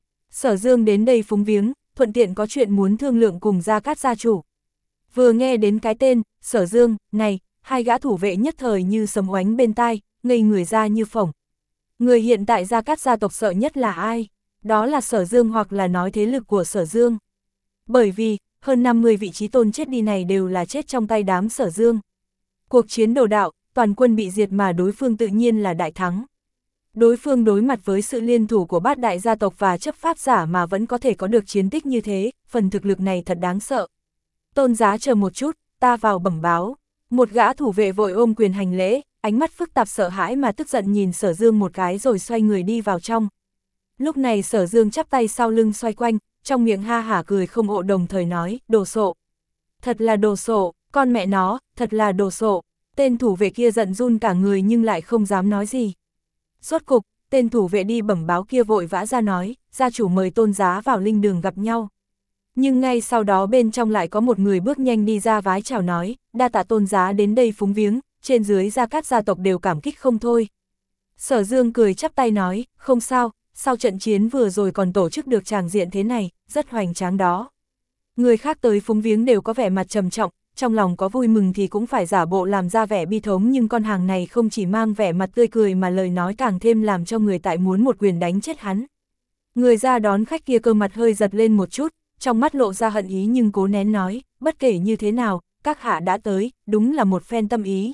Sở Dương đến đây phúng viếng, thuận tiện có chuyện muốn thương lượng cùng Gia Cát gia chủ. Vừa nghe đến cái tên, Sở Dương, này, hai gã thủ vệ nhất thời như sấm oánh bên tai, ngây người ra như phỏng. Người hiện tại Gia Cát gia tộc sợ nhất là ai? Đó là Sở Dương hoặc là nói thế lực của Sở Dương. Bởi vì, hơn năm mươi vị trí tôn chết đi này đều là chết trong tay đám Sở Dương. Cuộc chiến đồ đạo, toàn quân bị diệt mà đối phương tự nhiên là đại thắng. Đối phương đối mặt với sự liên thủ của bát đại gia tộc và chấp pháp giả mà vẫn có thể có được chiến tích như thế, phần thực lực này thật đáng sợ. Tôn giá chờ một chút, ta vào bẩm báo. Một gã thủ vệ vội ôm quyền hành lễ, ánh mắt phức tạp sợ hãi mà tức giận nhìn Sở Dương một cái rồi xoay người đi vào trong. Lúc này Sở Dương chắp tay sau lưng xoay quanh, trong miệng ha hả cười không ộ đồng thời nói, đồ sộ. Thật là đồ sộ, Con mẹ nó, thật là đồ sộ. Tên thủ vệ kia giận run cả người nhưng lại không dám nói gì. Rốt cục, tên thủ vệ đi bẩm báo kia vội vã ra nói, gia chủ mời Tôn Giá vào linh đường gặp nhau. Nhưng ngay sau đó bên trong lại có một người bước nhanh đi ra vái chào nói, đa tạ Tôn Giá đến đây phúng viếng, trên dưới Gia Cát gia tộc đều cảm kích không thôi. Sở Dương cười chắp tay nói, không sao, sau trận chiến vừa rồi còn tổ chức được tràng diện thế này, rất hoành tráng đó. Người khác tới phúng viếng đều có vẻ mặt trầm trọng, trong lòng có vui mừng thì cũng phải giả bộ làm ra vẻ bi thống, nhưng con hàng này không chỉ mang vẻ mặt tươi cười mà lời nói càng thêm làm cho người tại muốn một quyền đánh chết hắn. Người ra đón khách kia cơ mặt hơi giật lên một chút, trong mắt lộ ra hận ý nhưng cố nén nói, bất kể như thế nào, các hạ đã tới, đúng là một phen tâm ý.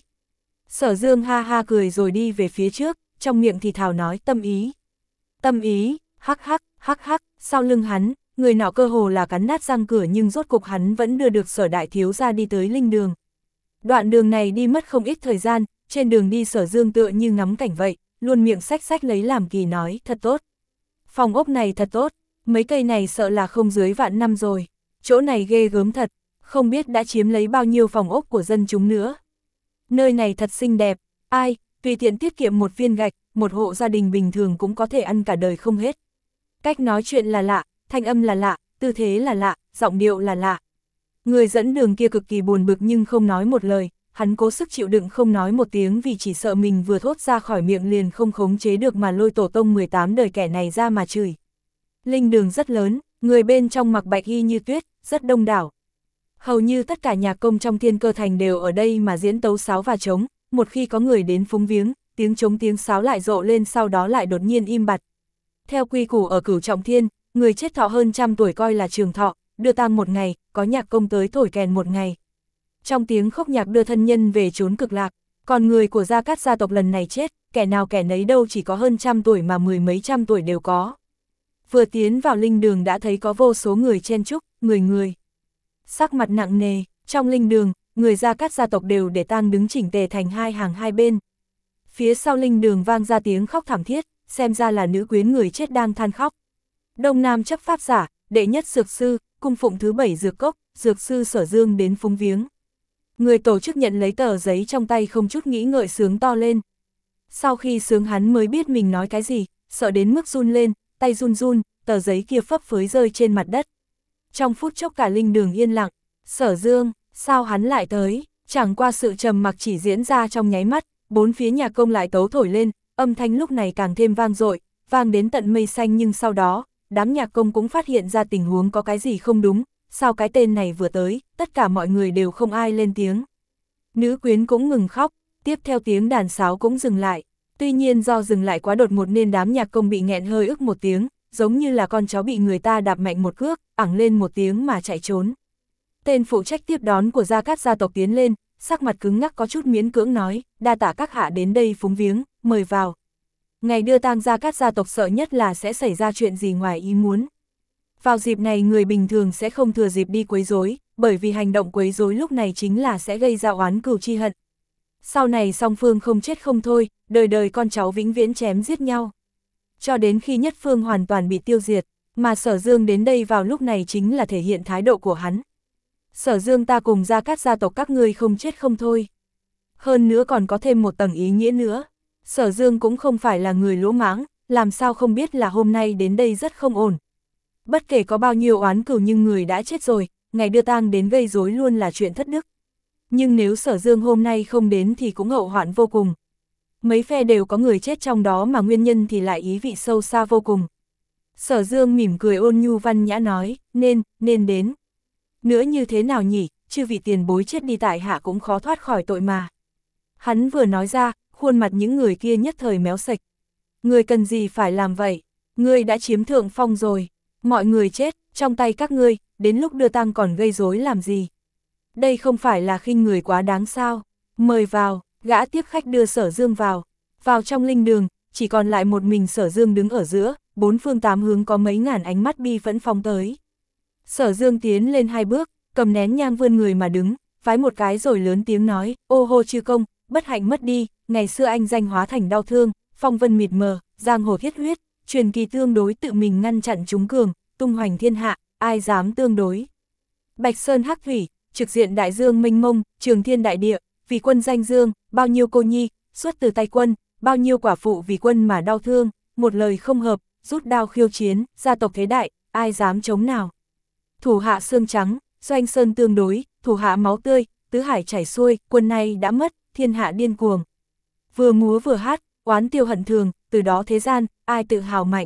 Sở Dương ha ha cười rồi đi về phía trước, trong miệng thì thào nói tâm ý. Tâm ý, hắc hắc, hắc hắc, sau lưng hắn, người nọ cơ hồ là cắn nát răng cửa nhưng rốt cục hắn vẫn đưa được Sở đại thiếu gia đi tới linh đường. Đoạn đường này đi mất không ít thời gian, trên đường đi Sở Dương tựa như ngắm cảnh vậy, luôn miệng xách xách lấy làm kỳ nói, thật tốt. Phòng ốc này thật tốt, mấy cây này sợ là không dưới vạn năm rồi, chỗ này ghê gớm thật, không biết đã chiếm lấy bao nhiêu phòng ốc của dân chúng nữa. Nơi này thật xinh đẹp, ai, tùy tiện tiết kiệm một viên gạch, một hộ gia đình bình thường cũng có thể ăn cả đời không hết. Cách nói chuyện là lạ, thanh âm là lạ, tư thế là lạ, giọng điệu là lạ. Người dẫn đường kia cực kỳ buồn bực nhưng không nói một lời, hắn cố sức chịu đựng không nói một tiếng vì chỉ sợ mình vừa thốt ra khỏi miệng liền không khống chế được mà lôi tổ tông mười tám đời kẻ này ra mà chửi. Linh đường rất lớn, người bên trong mặc bạch y như tuyết, rất đông đảo. Hầu như tất cả nhạc công trong Thiên Cơ Thành đều ở đây mà diễn tấu sáo và trống, một khi có người đến phúng viếng, tiếng trống tiếng sáo lại rộ lên sau đó lại đột nhiên im bặt. Theo quy củ ở Cửu Trọng Thiên, người chết thọ hơn trăm tuổi coi là trường thọ, đưa tang một ngày, có nhạc công tới thổi kèn một ngày. Trong tiếng khúc nhạc đưa thân nhân về chốn cực lạc, còn người của Gia Cát gia tộc lần này chết, kẻ nào kẻ nấy đâu chỉ có hơn trăm tuổi mà mười mấy trăm tuổi đều có. Vừa tiến vào linh đường đã thấy có vô số người chen chúc, người người. Sắc mặt nặng nề, trong linh đường, người Gia Cát gia tộc đều để tang đứng chỉnh tề thành hai hàng hai bên. Phía sau linh đường vang ra tiếng khóc thảm thiết, xem ra là nữ quyến người chết đang than khóc. Đông Nam chấp pháp giả, đệ nhất dược sư, cung phụng thứ bảy dược cốc, dược sư Sở Dương đến phúng viếng. Người tổ chức nhận lấy tờ giấy trong tay không chút nghĩ ngợi sướng to lên. Sau khi sướng hắn mới biết mình nói cái gì, sợ đến mức run lên, tay run run, tờ giấy kia phấp phới rơi trên mặt đất. Trong phút chốc cả linh đường yên lặng, Sở Dương, sao hắn lại tới, chẳng qua sự trầm mặc chỉ diễn ra trong nháy mắt, bốn phía nhạc công lại tấu thổi lên, âm thanh lúc này càng thêm vang dội, vang đến tận mây xanh nhưng sau đó, đám nhạc công cũng phát hiện ra tình huống có cái gì không đúng, sao cái tên này vừa tới, tất cả mọi người đều không ai lên tiếng. Nữ quyến cũng ngừng khóc, tiếp theo tiếng đàn sáo cũng dừng lại, tuy nhiên do dừng lại quá đột ngột nên đám nhạc công bị nghẹn hơi ức một tiếng, giống như là con chó bị người ta đạp mạnh một cước, ẳng lên một tiếng mà chạy trốn. Tên phụ trách tiếp đón của Gia Cát gia tộc tiến lên, sắc mặt cứng ngắc có chút miễn cưỡng nói, đa tạ các hạ đến đây phúng viếng, mời vào. Ngày đưa tang Gia Cát gia tộc sợ nhất là sẽ xảy ra chuyện gì ngoài ý muốn. Vào dịp này người bình thường sẽ không thừa dịp đi quấy rối, bởi vì hành động quấy rối lúc này chính là sẽ gây ra oán cừu chi hận. Sau này song phương không chết không thôi, đời đời con cháu vĩnh viễn chém giết nhau. Cho đến khi nhất phương hoàn toàn bị tiêu diệt, mà Sở Dương đến đây vào lúc này chính là thể hiện thái độ của hắn. Sở Dương ta cùng Gia Cát gia tộc các ngươi không chết không thôi. Hơn nữa còn có thêm một tầng ý nghĩa nữa. Sở Dương cũng không phải là người lỗ mãng, làm sao không biết là hôm nay đến đây rất không ổn. Bất kể có bao nhiêu oán cừu nhưng người đã chết rồi, ngày đưa tang đến gây rối luôn là chuyện thất đức. Nhưng nếu Sở Dương hôm nay không đến thì cũng hậu hoạn vô cùng. Mấy phe đều có người chết trong đó mà nguyên nhân thì lại ý vị sâu xa vô cùng. Sở Dương mỉm cười ôn nhu văn nhã nói, nên, nên đến. Nữa như thế nào nhỉ, chư vị tiền bối chết đi tại hạ cũng khó thoát khỏi tội mà. Hắn vừa nói ra, khuôn mặt những người kia nhất thời méo sạch. Người cần gì phải làm vậy, ngươi đã chiếm thượng phong rồi, mọi người chết, trong tay các ngươi, đến lúc đưa tang còn gây rối làm gì. Đây không phải là khinh người quá đáng sao, mời vào, gã tiếp khách đưa Sở Dương vào. Vào trong linh đường, chỉ còn lại một mình Sở Dương đứng ở giữa, bốn phương tám hướng có mấy ngàn ánh mắt bi phẫn phóng tới. Sở Dương tiến lên hai bước, cầm nén nhang vươn người mà đứng, vái một cái rồi lớn tiếng nói, ô hô chư công, bất hạnh mất đi, ngày xưa anh danh hóa thành đau thương, phong vân mịt mờ, giang hồ thiết huyết, truyền kỳ tương đối tự mình ngăn chặn chúng cường, tung hoành thiên hạ, ai dám tương đối. Bạch Sơn hắc thủy, trực diện đại dương mênh mông, trường thiên đại địa, vì quân danh dương, bao nhiêu cô nhi, xuất từ tay quân, bao nhiêu quả phụ vì quân mà đau thương, một lời không hợp, rút đao khiêu chiến, gia tộc thế đại, ai dám chống nào. Thủ hạ xương trắng, doanh sơn tương đối, thủ hạ máu tươi, tứ hải chảy xuôi, quân này đã mất, thiên hạ điên cuồng. Vừa múa vừa hát, oán tiêu hận thường, từ đó thế gian, ai tự hào mạnh.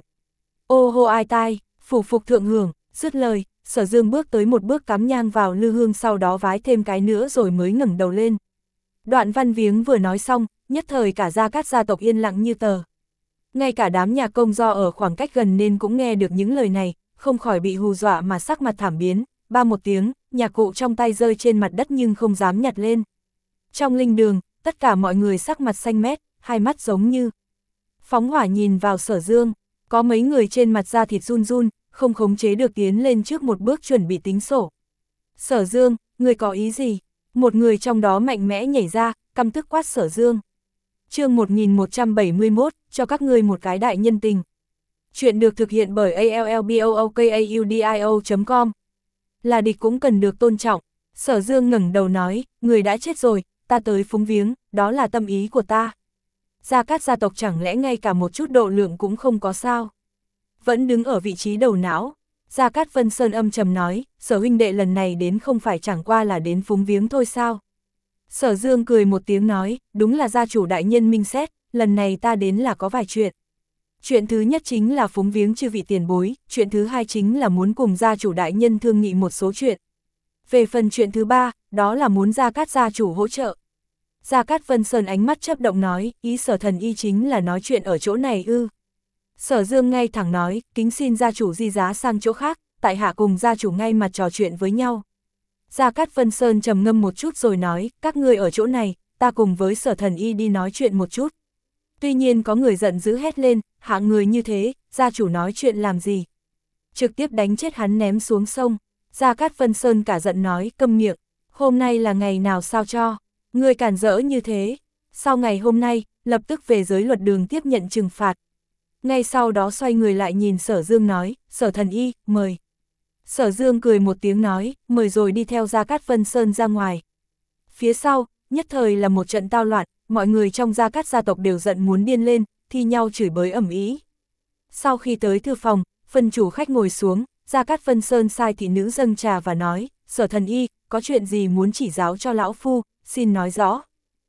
Ô hô ai tai, phủ phục thượng hưởng, dứt lời, Sở Dương bước tới một bước cắm nhang vào lư hương, sau đó vái thêm cái nữa rồi mới ngẩng đầu lên. Đoạn văn viếng vừa nói xong, nhất thời cả gia cát gia tộc yên lặng như tờ. Ngay cả đám nhà công do ở khoảng cách gần nên cũng nghe được những lời này, không khỏi bị hù dọa mà sắc mặt thảm biến, ba một tiếng, nhạc cụ trong tay rơi trên mặt đất nhưng không dám nhặt lên. Trong linh đường, tất cả mọi người sắc mặt xanh mét, hai mắt giống như phóng hỏa nhìn vào Sở Dương, có mấy người trên mặt da thịt run run, không khống chế được tiến lên trước một bước chuẩn bị tính sổ. Sở Dương, người có ý gì? Một người trong đó mạnh mẽ nhảy ra, căm tức quát Sở Dương. Chương một nghìn một trăm bảy mươi mốt, cho các ngươi một cái đại nhân tình. Chuyện được thực hiện bởi a l l b o o k a u d i o chấm com. Là địch cũng cần được tôn trọng. Sở Dương ngẩng đầu nói, người đã chết rồi, ta tới phúng viếng, đó là tâm ý của ta. Gia Cát gia tộc chẳng lẽ ngay cả một chút độ lượng cũng không có sao? Vẫn đứng ở vị trí đầu não. Gia Cát Vân Sơn âm trầm nói, Sở huynh đệ lần này đến không phải chẳng qua là đến phúng viếng thôi sao? Sở Dương cười một tiếng nói, đúng là gia chủ đại nhân minh xét, lần này ta đến là có vài chuyện. Chuyện thứ nhất chính là phúng viếng chư vị tiền bối, chuyện thứ hai chính là muốn cùng gia chủ đại nhân thương nghị một số chuyện. Về phần chuyện thứ ba, đó là muốn Gia Cát gia chủ hỗ trợ. Gia Cát Vân Sơn ánh mắt chớp động nói, ý Sở thần y chính là nói chuyện ở chỗ này ư. Sở Dương ngay thẳng nói, kính xin gia chủ di giá sang chỗ khác, tại hạ cùng gia chủ ngay mặt trò chuyện với nhau. Gia Cát Vân Sơn trầm ngâm một chút rồi nói, các ngươi ở chỗ này, ta cùng với Sở thần y đi nói chuyện một chút. Tuy nhiên có người giận dữ hét lên, hạng người như thế, gia chủ nói chuyện làm gì? Trực tiếp đánh chết hắn ném xuống sông. Gia Cát Vân Sơn cả giận nói, câm miệng, hôm nay là ngày nào sao cho, ngươi cản rỡ như thế. Sau ngày hôm nay, lập tức về giới luật đường tiếp nhận trừng phạt. Ngay sau đó xoay người lại nhìn Sở Dương nói, Sở thần y, mời. Sở Dương cười một tiếng nói, mời rồi đi theo Gia Cát Vân Sơn ra ngoài. Phía sau, nhất thời là một trận tao loạn, mọi người trong Gia Cát gia tộc đều giận muốn điên lên, thi nhau chửi bới ầm ĩ. Sau khi tới thư phòng, phân chủ khách ngồi xuống, Gia Cát Vân Sơn sai thị nữ dâng trà và nói, Sở thần y, có chuyện gì muốn chỉ giáo cho lão phu, xin nói rõ.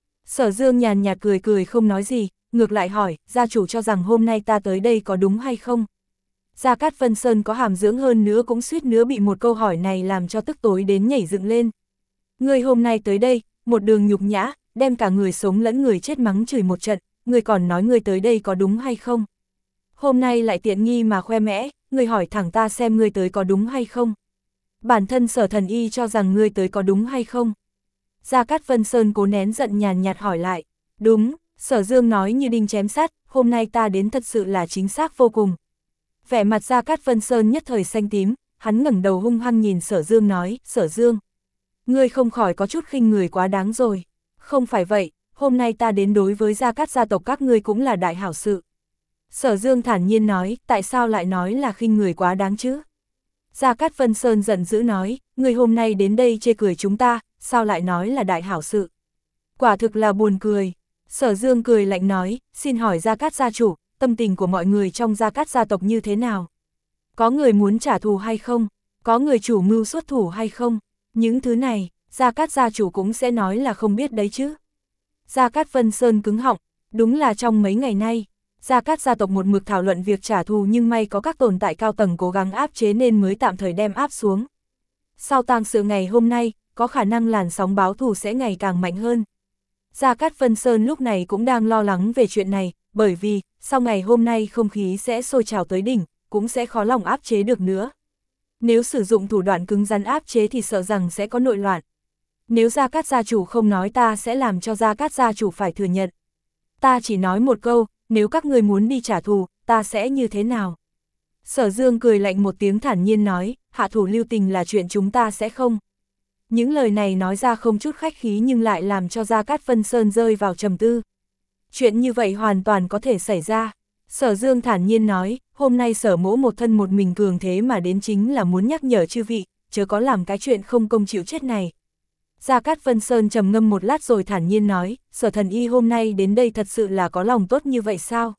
Sở Dương nhàn nhạt cười cười không nói gì, ngược lại hỏi, gia chủ cho rằng hôm nay ta tới đây có đúng hay không? Gia Cát Vân Sơn có hàm dưỡng hơn nữa cũng suýt nữa bị một câu hỏi này làm cho tức tối đến nhảy dựng lên. Người hôm nay tới đây, một đường nhục nhã, đem cả người sống lẫn người chết mắng chửi một trận, người còn nói người tới đây có đúng hay không? Hôm nay lại tiện nghi mà khoe mẽ, người hỏi thẳng ta xem người tới có đúng hay không? Bản thân Sở thần y cho rằng người tới có đúng hay không? Gia Cát Vân Sơn cố nén giận nhàn nhạt hỏi lại, đúng. Sở Dương nói như đinh chém sắt, hôm nay ta đến thật sự là chính xác vô cùng. Vẻ mặt Gia Cát Vân Sơn nhất thời xanh tím, hắn ngẩng đầu hung hăng nhìn Sở Dương nói, Sở Dương, ngươi không khỏi có chút khinh người quá đáng rồi. Không phải vậy, hôm nay ta đến đối với Gia Cát gia tộc các ngươi cũng là đại hảo sự. Sở Dương thản nhiên nói, tại sao lại nói là khinh người quá đáng chứ? Gia Cát Vân Sơn giận dữ nói, ngươi hôm nay đến đây chê cười chúng ta, sao lại nói là đại hảo sự? Quả thực là buồn cười. Sở Dương cười lạnh nói, xin hỏi Gia Cát gia chủ, tâm tình của mọi người trong Gia Cát gia tộc như thế nào? Có người muốn trả thù hay không? Có người chủ mưu xuất thủ hay không? Những thứ này, Gia Cát gia chủ cũng sẽ nói là không biết đấy chứ. Gia Cát Vân Sơn cứng họng, đúng là trong mấy ngày nay, Gia Cát gia tộc một mực thảo luận việc trả thù nhưng may có các tồn tại cao tầng cố gắng áp chế nên mới tạm thời đem áp xuống. Sau tang sự ngày hôm nay, có khả năng làn sóng báo thù sẽ ngày càng mạnh hơn. Gia Cát Vân Sơn lúc này cũng đang lo lắng về chuyện này, bởi vì, sau ngày hôm nay không khí sẽ sôi trào tới đỉnh, cũng sẽ khó lòng áp chế được nữa. Nếu sử dụng thủ đoạn cứng rắn áp chế thì sợ rằng sẽ có nội loạn. Nếu Gia Cát gia chủ không nói ta sẽ làm cho Gia Cát gia chủ phải thừa nhận. Ta chỉ nói một câu, nếu các người muốn đi trả thù, ta sẽ như thế nào? Sở Dương cười lạnh một tiếng thản nhiên nói, hạ thủ lưu tình là chuyện chúng ta sẽ không. Những lời này nói ra không chút khách khí nhưng lại làm cho Gia Cát Vân Sơn rơi vào trầm tư. Chuyện như vậy hoàn toàn có thể xảy ra. Sở Dương thản nhiên nói, hôm nay Sở mỗ một thân một mình cường thế mà đến chính là muốn nhắc nhở chư vị, chớ có làm cái chuyện không công chịu chết này. Gia Cát Vân Sơn trầm ngâm một lát rồi thản nhiên nói, Sở Thần Y hôm nay đến đây thật sự là có lòng tốt như vậy sao?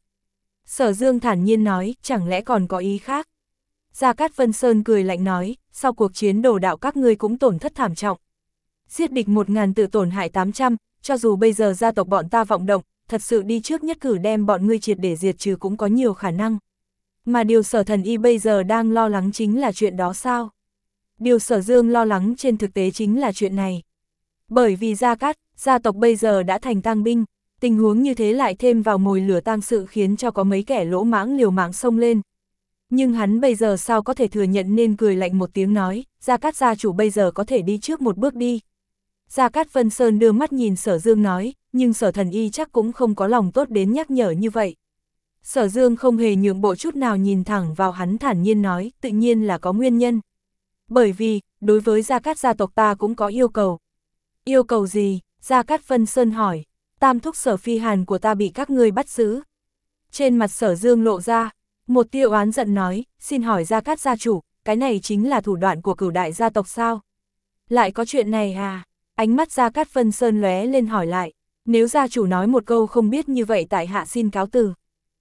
Sở Dương thản nhiên nói, chẳng lẽ còn có ý khác? Gia Cát Vân Sơn cười lạnh nói, sau cuộc chiến đồ đạo các ngươi cũng tổn thất thảm trọng. Giết địch một ngàn tự tổn hại tám trăm, cho dù bây giờ gia tộc bọn ta vọng động, thật sự đi trước nhất cử đem bọn ngươi triệt để diệt trừ cũng có nhiều khả năng. Mà điều Sở Thần Y bây giờ đang lo lắng chính là chuyện đó sao? Điều Sở Dương lo lắng trên thực tế chính là chuyện này. Bởi vì Gia Cát, gia tộc bây giờ đã thành tang binh, tình huống như thế lại thêm vào mồi lửa tang sự khiến cho có mấy kẻ lỗ mãng liều mạng xông lên. Nhưng hắn bây giờ sao có thể thừa nhận, nên cười lạnh một tiếng nói, Gia Cát gia chủ bây giờ có thể đi trước một bước đi. Gia Cát Vân Sơn đưa mắt nhìn Sở Dương nói, nhưng Sở Thần Y chắc cũng không có lòng tốt đến nhắc nhở như vậy. Sở Dương không hề nhượng bộ chút nào, nhìn thẳng vào hắn thản nhiên nói, tự nhiên là có nguyên nhân. Bởi vì, đối với Gia Cát gia tộc ta cũng có yêu cầu. Yêu cầu gì? Gia Cát Vân Sơn hỏi. Tam thúc Sở Phi Hàn của ta bị các ngươi bắt giữ. Trên mặt Sở Dương lộ ra một tia oán giận nói, xin hỏi Gia Cát gia chủ, cái này chính là thủ đoạn của Cửu đại gia tộc sao? Lại có chuyện này à? Ánh mắt Gia Cát Vân Sơn lóe lên hỏi lại, nếu gia chủ nói một câu không biết như vậy tại hạ xin cáo từ.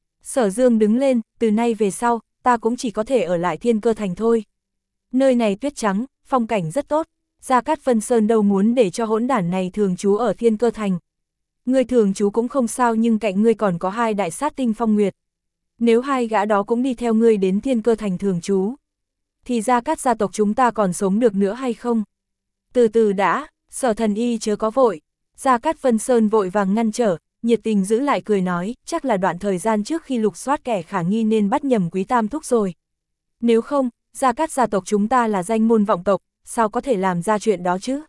Sở Dương đứng lên, từ nay về sau, ta cũng chỉ có thể ở lại Thiên Cơ Thành thôi. Nơi này tuyết trắng, phong cảnh rất tốt, Gia Cát Vân Sơn đâu muốn để cho hỗn đản này thường trú ở Thiên Cơ Thành. Ngươi thường trú cũng không sao, nhưng cạnh ngươi còn có hai đại sát tinh Phong Nguyệt. Nếu hai gã đó cũng đi theo ngươi đến Thiên Cơ Thành thường trú, thì Gia Cát gia tộc chúng ta còn sống được nữa hay không? Từ từ đã, Sở Thần Y chớ có vội. Gia Cát Vân Sơn vội vàng ngăn trở, nhiệt tình giữ lại cười nói, chắc là đoạn thời gian trước khi lục soát kẻ khả nghi nên bắt nhầm quý tam thúc rồi. Nếu không, Gia Cát gia tộc chúng ta là danh môn vọng tộc, sao có thể làm ra chuyện đó chứ?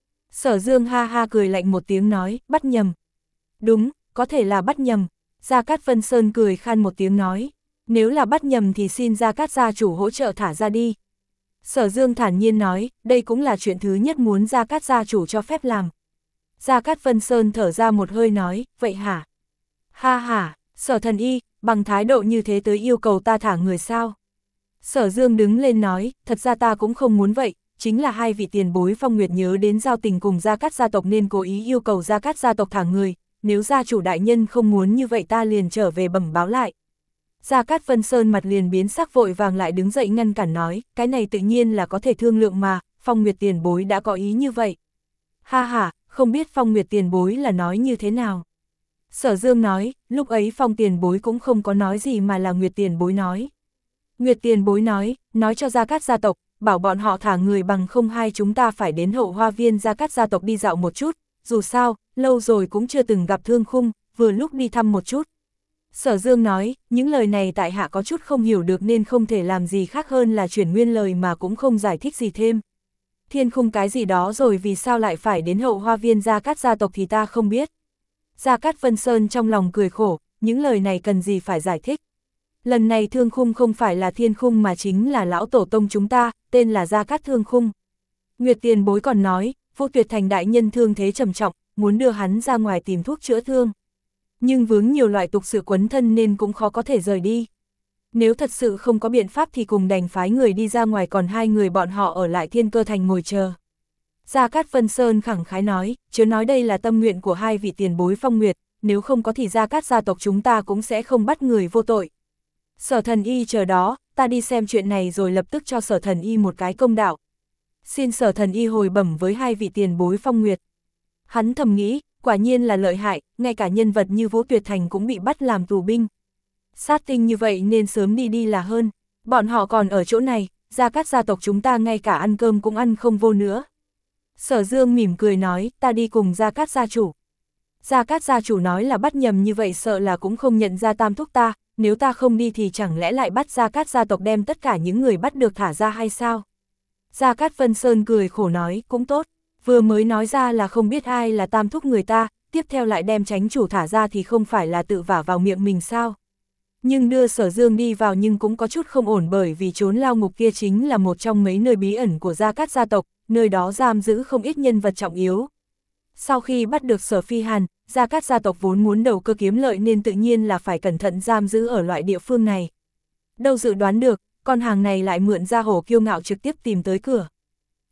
Sở Dương ha ha cười lạnh một tiếng nói, bắt nhầm. Đúng, có thể là bắt nhầm. Gia Cát Vân Sơn cười khan một tiếng nói, nếu là bắt nhầm thì xin Gia Cát gia chủ hỗ trợ thả ra đi. Sở Dương thản nhiên nói, đây cũng là chuyện thứ nhất muốn Gia Cát gia chủ cho phép làm. Gia Cát Vân Sơn thở ra một hơi nói, vậy hả? Ha ha, Sở Thần Y, bằng thái độ như thế tới yêu cầu ta thả người sao? Sở Dương đứng lên nói, thật ra ta cũng không muốn vậy, chính là hai vị tiền bối Phong Nguyệt nhớ đến giao tình cùng Gia Cát gia tộc nên cố ý yêu cầu Gia Cát gia tộc thả người, nếu gia chủ đại nhân không muốn như vậy ta liền trở về bẩm báo lại. Gia Cát Vân Sơn mặt liền biến sắc, vội vàng lại đứng dậy ngăn cản nói, cái này tự nhiên là có thể thương lượng mà, Phong Nguyệt tiền bối đã có ý như vậy. Ha ha, không biết Phong Nguyệt tiền bối là nói như thế nào? Sở Dương nói, lúc ấy Phong tiền bối cũng không có nói gì mà là Nguyệt tiền bối nói. Nguyệt tiền bối nói, nói cho Gia Cát gia tộc, bảo bọn họ thả người bằng không hai chúng ta phải đến hậu hoa viên Gia Cát gia tộc đi dạo một chút, dù sao, lâu rồi cũng chưa từng gặp Thương Khung, vừa lúc đi thăm một chút. Sở Dương nói, những lời này tại hạ có chút không hiểu được nên không thể làm gì khác hơn là chuyển nguyên lời mà cũng không giải thích gì thêm. Thiên Khung cái gì đó rồi vì sao lại phải đến hậu hoa viên Gia Cát gia tộc thì ta không biết. Gia Cát Vân Sơn trong lòng cười khổ, những lời này cần gì phải giải thích. Lần này Thương Khung không phải là Thiên Khung mà chính là lão tổ tông chúng ta, tên là Gia Cát Thương Khung. Nguyệt tiền bối còn nói, Vô Tuyệt Thành đại nhân thương thế trầm trọng, muốn đưa hắn ra ngoài tìm thuốc chữa thương. Nhưng vướng nhiều loại tục sự quấn thân nên cũng khó có thể rời đi. Nếu thật sự không có biện pháp thì cùng đành phái người đi ra ngoài, còn hai người bọn họ ở lại Thiên Cơ Thành ngồi chờ. Gia Cát Vân Sơn khẳng khái nói, chớ nói đây là tâm nguyện của hai vị tiền bối Phong Nguyệt, nếu không có thì Gia Cát gia tộc chúng ta cũng sẽ không bắt người vô tội. Sở Thần Y chờ đó, ta đi xem chuyện này rồi lập tức cho Sở Thần Y một cái công đạo. Xin Sở Thần Y hồi bẩm với hai vị tiền bối Phong Nguyệt. Hắn thầm nghĩ, quả nhiên là lợi hại, ngay cả nhân vật như Vũ Tuyệt Thành cũng bị bắt làm tù binh. Sát tinh như vậy nên sớm đi đi là hơn, bọn họ còn ở chỗ này, Gia Cát gia tộc chúng ta ngay cả ăn cơm cũng ăn không vô nữa. Sở Dương mỉm cười nói, ta đi cùng Gia Cát gia chủ. Gia Cát gia chủ nói là bắt nhầm như vậy sợ là cũng không nhận ra tam thúc ta, nếu ta không đi thì chẳng lẽ lại bắt Gia Cát gia tộc đem tất cả những người bắt được thả ra hay sao? Gia Cát Vân Sơn cười khổ nói, cũng tốt, vừa mới nói ra là không biết ai là tam thúc người ta, tiếp theo lại đem chánh chủ thả ra thì không phải là tự vả vào miệng mình sao? Nhưng đưa Sở Dương đi vào nhưng cũng có chút không ổn, bởi vì chốn lao ngục kia chính là một trong mấy nơi bí ẩn của Gia Cát gia tộc, nơi đó giam giữ không ít nhân vật trọng yếu. Sau khi bắt được Sở Phi Hàn, Gia Cát gia tộc vốn muốn đầu cơ kiếm lợi nên tự nhiên là phải cẩn thận giam giữ ở loại địa phương này. Đâu dự đoán được, con hàng này lại mượn ra hổ kiêu ngạo trực tiếp tìm tới cửa.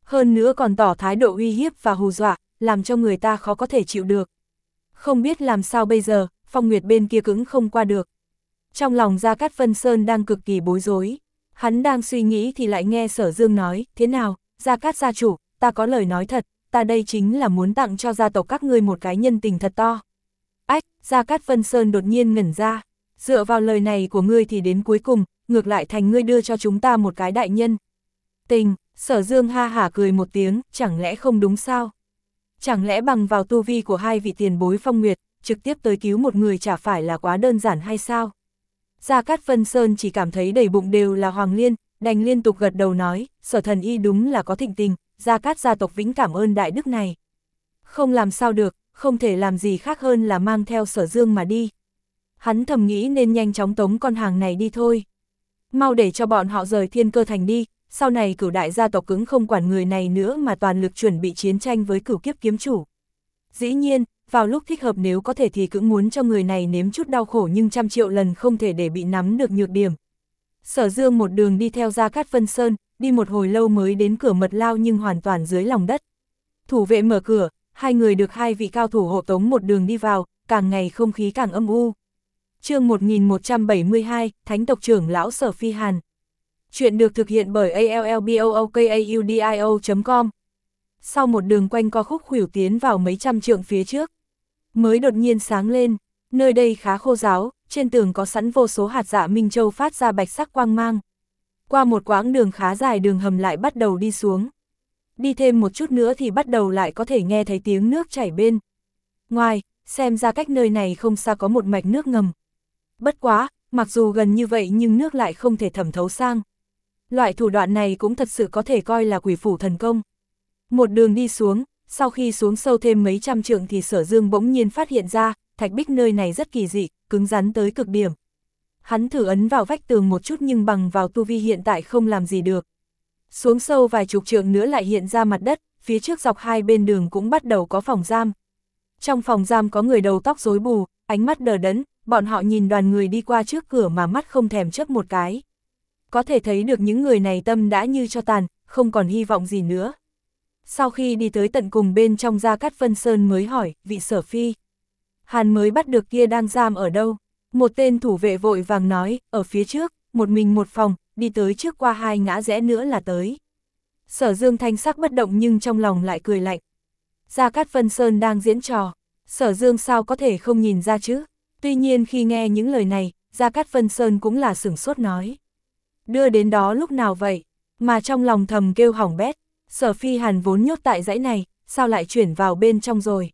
Hơn nữa còn tỏ thái độ uy hiếp và hù dọa, làm cho người ta khó có thể chịu được. Không biết làm sao bây giờ, Phong Nguyệt bên kia cũng không qua được. Trong lòng Gia Cát Vân Sơn đang cực kỳ bối rối. Hắn đang suy nghĩ thì lại nghe Sở Dương nói, thế nào, Gia Cát gia chủ, ta có lời nói thật, ta đây chính là muốn tặng cho gia tộc các ngươi một cái nhân tình thật to. Ách, Gia Cát Vân Sơn đột nhiên ngẩn ra, dựa vào lời này của ngươi thì đến cuối cùng, ngược lại thành ngươi đưa cho chúng ta một cái đại nhân tình. Sở Dương ha hả cười một tiếng, chẳng lẽ không đúng sao? Chẳng lẽ bằng vào tu vi của hai vị tiền bối Phong Nguyệt, trực tiếp tới cứu một người chả phải là quá đơn giản hay sao? Gia Cát Vân Sơn chỉ cảm thấy đầy bụng đều là hoàng liên, đành liên tục gật đầu nói, Sở thần y đúng là có thịnh tình, Gia Cát gia tộc vĩnh cảm ơn đại đức này. Không làm sao được, không thể làm gì khác hơn là mang theo Sở Dương mà đi. Hắn thầm nghĩ nên nhanh chóng tống con hàng này đi thôi. Mau để cho bọn họ rời Thiên Cơ Thành đi, sau này Cửu đại gia tộc cứng không quản người này nữa mà toàn lực chuẩn bị chiến tranh với Cửu kiếp kiếm chủ. Dĩ nhiên, vào lúc thích hợp nếu có thể thì cũng muốn cho người này nếm chút đau khổ nhưng trăm triệu lần không thể để bị nắm được nhược điểm. Sở Dương một đường đi theo Gia Cát Vân Sơn, đi một hồi lâu mới đến cửa mật lao nhưng hoàn toàn dưới lòng đất. Thủ vệ mở cửa, hai người được hai vị cao thủ hộ tống một đường đi vào, càng ngày không khí càng âm u. Chương một nghìn một trăm bảy mươi hai, Thánh tộc trưởng lão Sở Phi Hàn. Chuyện được thực hiện bởi a l l b o o k a u d i o chấm com. Sau một đường quanh co khúc khuỷu tiến vào mấy trăm trượng phía trước, mới đột nhiên sáng lên, nơi đây khá khô ráo, trên tường có sẵn vô số hạt dạ minh châu phát ra bạch sắc quang mang. Qua một quãng đường khá dài đường hầm lại bắt đầu đi xuống. Đi thêm một chút nữa thì bắt đầu lại có thể nghe thấy tiếng nước chảy bên ngoài, xem ra cách nơi này không xa có một mạch nước ngầm. Bất quá, mặc dù gần như vậy nhưng nước lại không thể thẩm thấu sang. Loại thủ đoạn này cũng thật sự có thể coi là quỷ phủ thần công. Một đường đi xuống, sau khi xuống sâu thêm mấy trăm trượng thì Sở Dương bỗng nhiên phát hiện ra, thạch bích nơi này rất kỳ dị, cứng rắn tới cực điểm. Hắn thử ấn vào vách tường một chút nhưng bằng vào tu vi hiện tại không làm gì được. Xuống sâu vài chục trượng nữa lại hiện ra mặt đất, phía trước dọc hai bên đường cũng bắt đầu có phòng giam. Trong phòng giam có người đầu tóc rối bù, ánh mắt đờ đẫn, bọn họ nhìn đoàn người đi qua trước cửa mà mắt không thèm chớp một cái. Có thể thấy được những người này tâm đã như cho tàn, không còn hy vọng gì nữa. Sau khi đi tới tận cùng bên trong Gia Cát Vân Sơn mới hỏi, vị Sở Phi Hàn mới bắt được kia đang giam ở đâu? Một tên thủ vệ vội vàng nói, ở phía trước, một mình một phòng, đi tới trước qua hai ngã rẽ nữa là tới. Sở Dương thanh sắc bất động nhưng trong lòng lại cười lạnh. Gia Cát Vân Sơn đang diễn trò, Sở Dương sao có thể không nhìn ra chứ? Tuy nhiên khi nghe những lời này, Gia Cát Vân Sơn cũng là sửng sốt nói. Đưa đến đó lúc nào vậy? Mà trong lòng thầm kêu hỏng bét, Sở Phi Hàn vốn nhốt tại dãy này, sao lại chuyển vào bên trong rồi?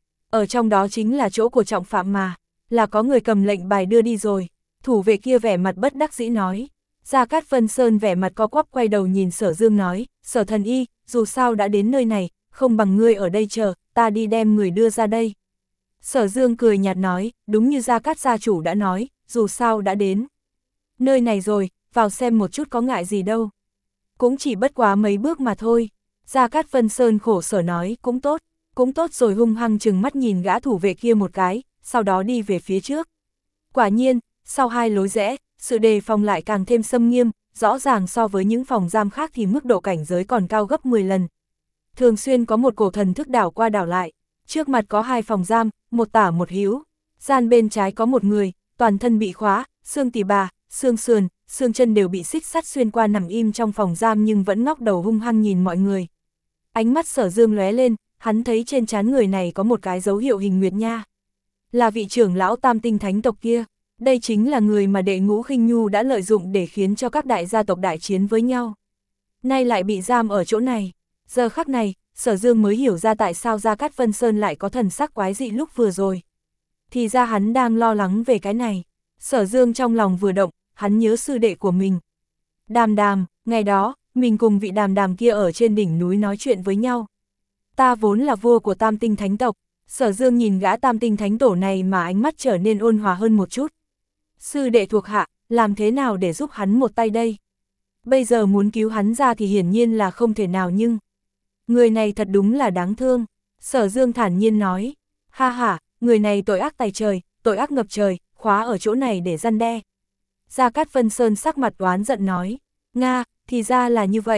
Ở trong đó chính là chỗ của trọng phạm mà, là có người cầm lệnh bài đưa đi rồi. Thủ vệ kia vẻ mặt bất đắc dĩ nói. Gia Cát Vân Sơn vẻ mặt co quắp quay đầu nhìn Sở Dương nói, Sở thần y, dù sao đã đến nơi này, không bằng ngươi ở đây chờ, ta đi đem người đưa ra đây. Sở Dương cười nhạt nói, đúng như Gia Cát gia chủ đã nói, dù sao đã đến nơi này rồi, vào xem một chút có ngại gì đâu. Cũng chỉ bất quá mấy bước mà thôi. Gia Cát Vân Sơn khổ sở nói, cũng tốt, cũng tốt rồi hung hăng chừng mắt nhìn gã thủ vệ kia một cái, sau đó đi về phía trước. Quả nhiên, sau hai lối rẽ, sự đề phòng lại càng thêm xâm nghiêm, rõ ràng so với những phòng giam khác thì mức độ cảnh giới còn cao gấp mười lần. Thường xuyên có một cổ thần thức đảo qua đảo lại, trước mặt có hai phòng giam, một tả một hữu. Gian bên trái có một người, toàn thân bị khóa, xương tỉ bà, xương sườn, xương chân đều bị xích sắt xuyên qua nằm im trong phòng giam nhưng vẫn ngóc đầu hung hăng nhìn mọi người. Ánh mắt Sở Dương lóe lên, hắn thấy trên trán người này có một cái dấu hiệu hình nguyệt nha. Là vị trưởng lão Tam Tinh Thánh tộc kia, đây chính là người mà đệ Ngũ Khinh Nhu đã lợi dụng để khiến cho các đại gia tộc đại chiến với nhau. Nay lại bị giam ở chỗ này, giờ khắc này, Sở Dương mới hiểu ra tại sao Gia Cát Vân Sơn lại có thần sắc quái dị lúc vừa rồi. Thì ra hắn đang lo lắng về cái này. Sở Dương trong lòng vừa động, hắn nhớ sư đệ của mình. Đàm Đàm, ngày đó, mình cùng vị Đàm Đàm kia ở trên đỉnh núi nói chuyện với nhau. Ta vốn là vua của Tam Tinh Thánh tộc. Sở Dương nhìn gã Tam Tinh Thánh tổ này mà ánh mắt trở nên ôn hòa hơn một chút. Sư đệ thuộc hạ, làm thế nào để giúp hắn một tay đây? Bây giờ muốn cứu hắn ra thì hiển nhiên là không thể nào nhưng... Người này thật đúng là đáng thương. Sở Dương thản nhiên nói. Ha ha, người này tội ác tày trời, tội ác ngập trời, khóa ở chỗ này để răn đe. Gia Cát Vân Sơn sắc mặt oán giận nói. Nga, thì ra là như vậy.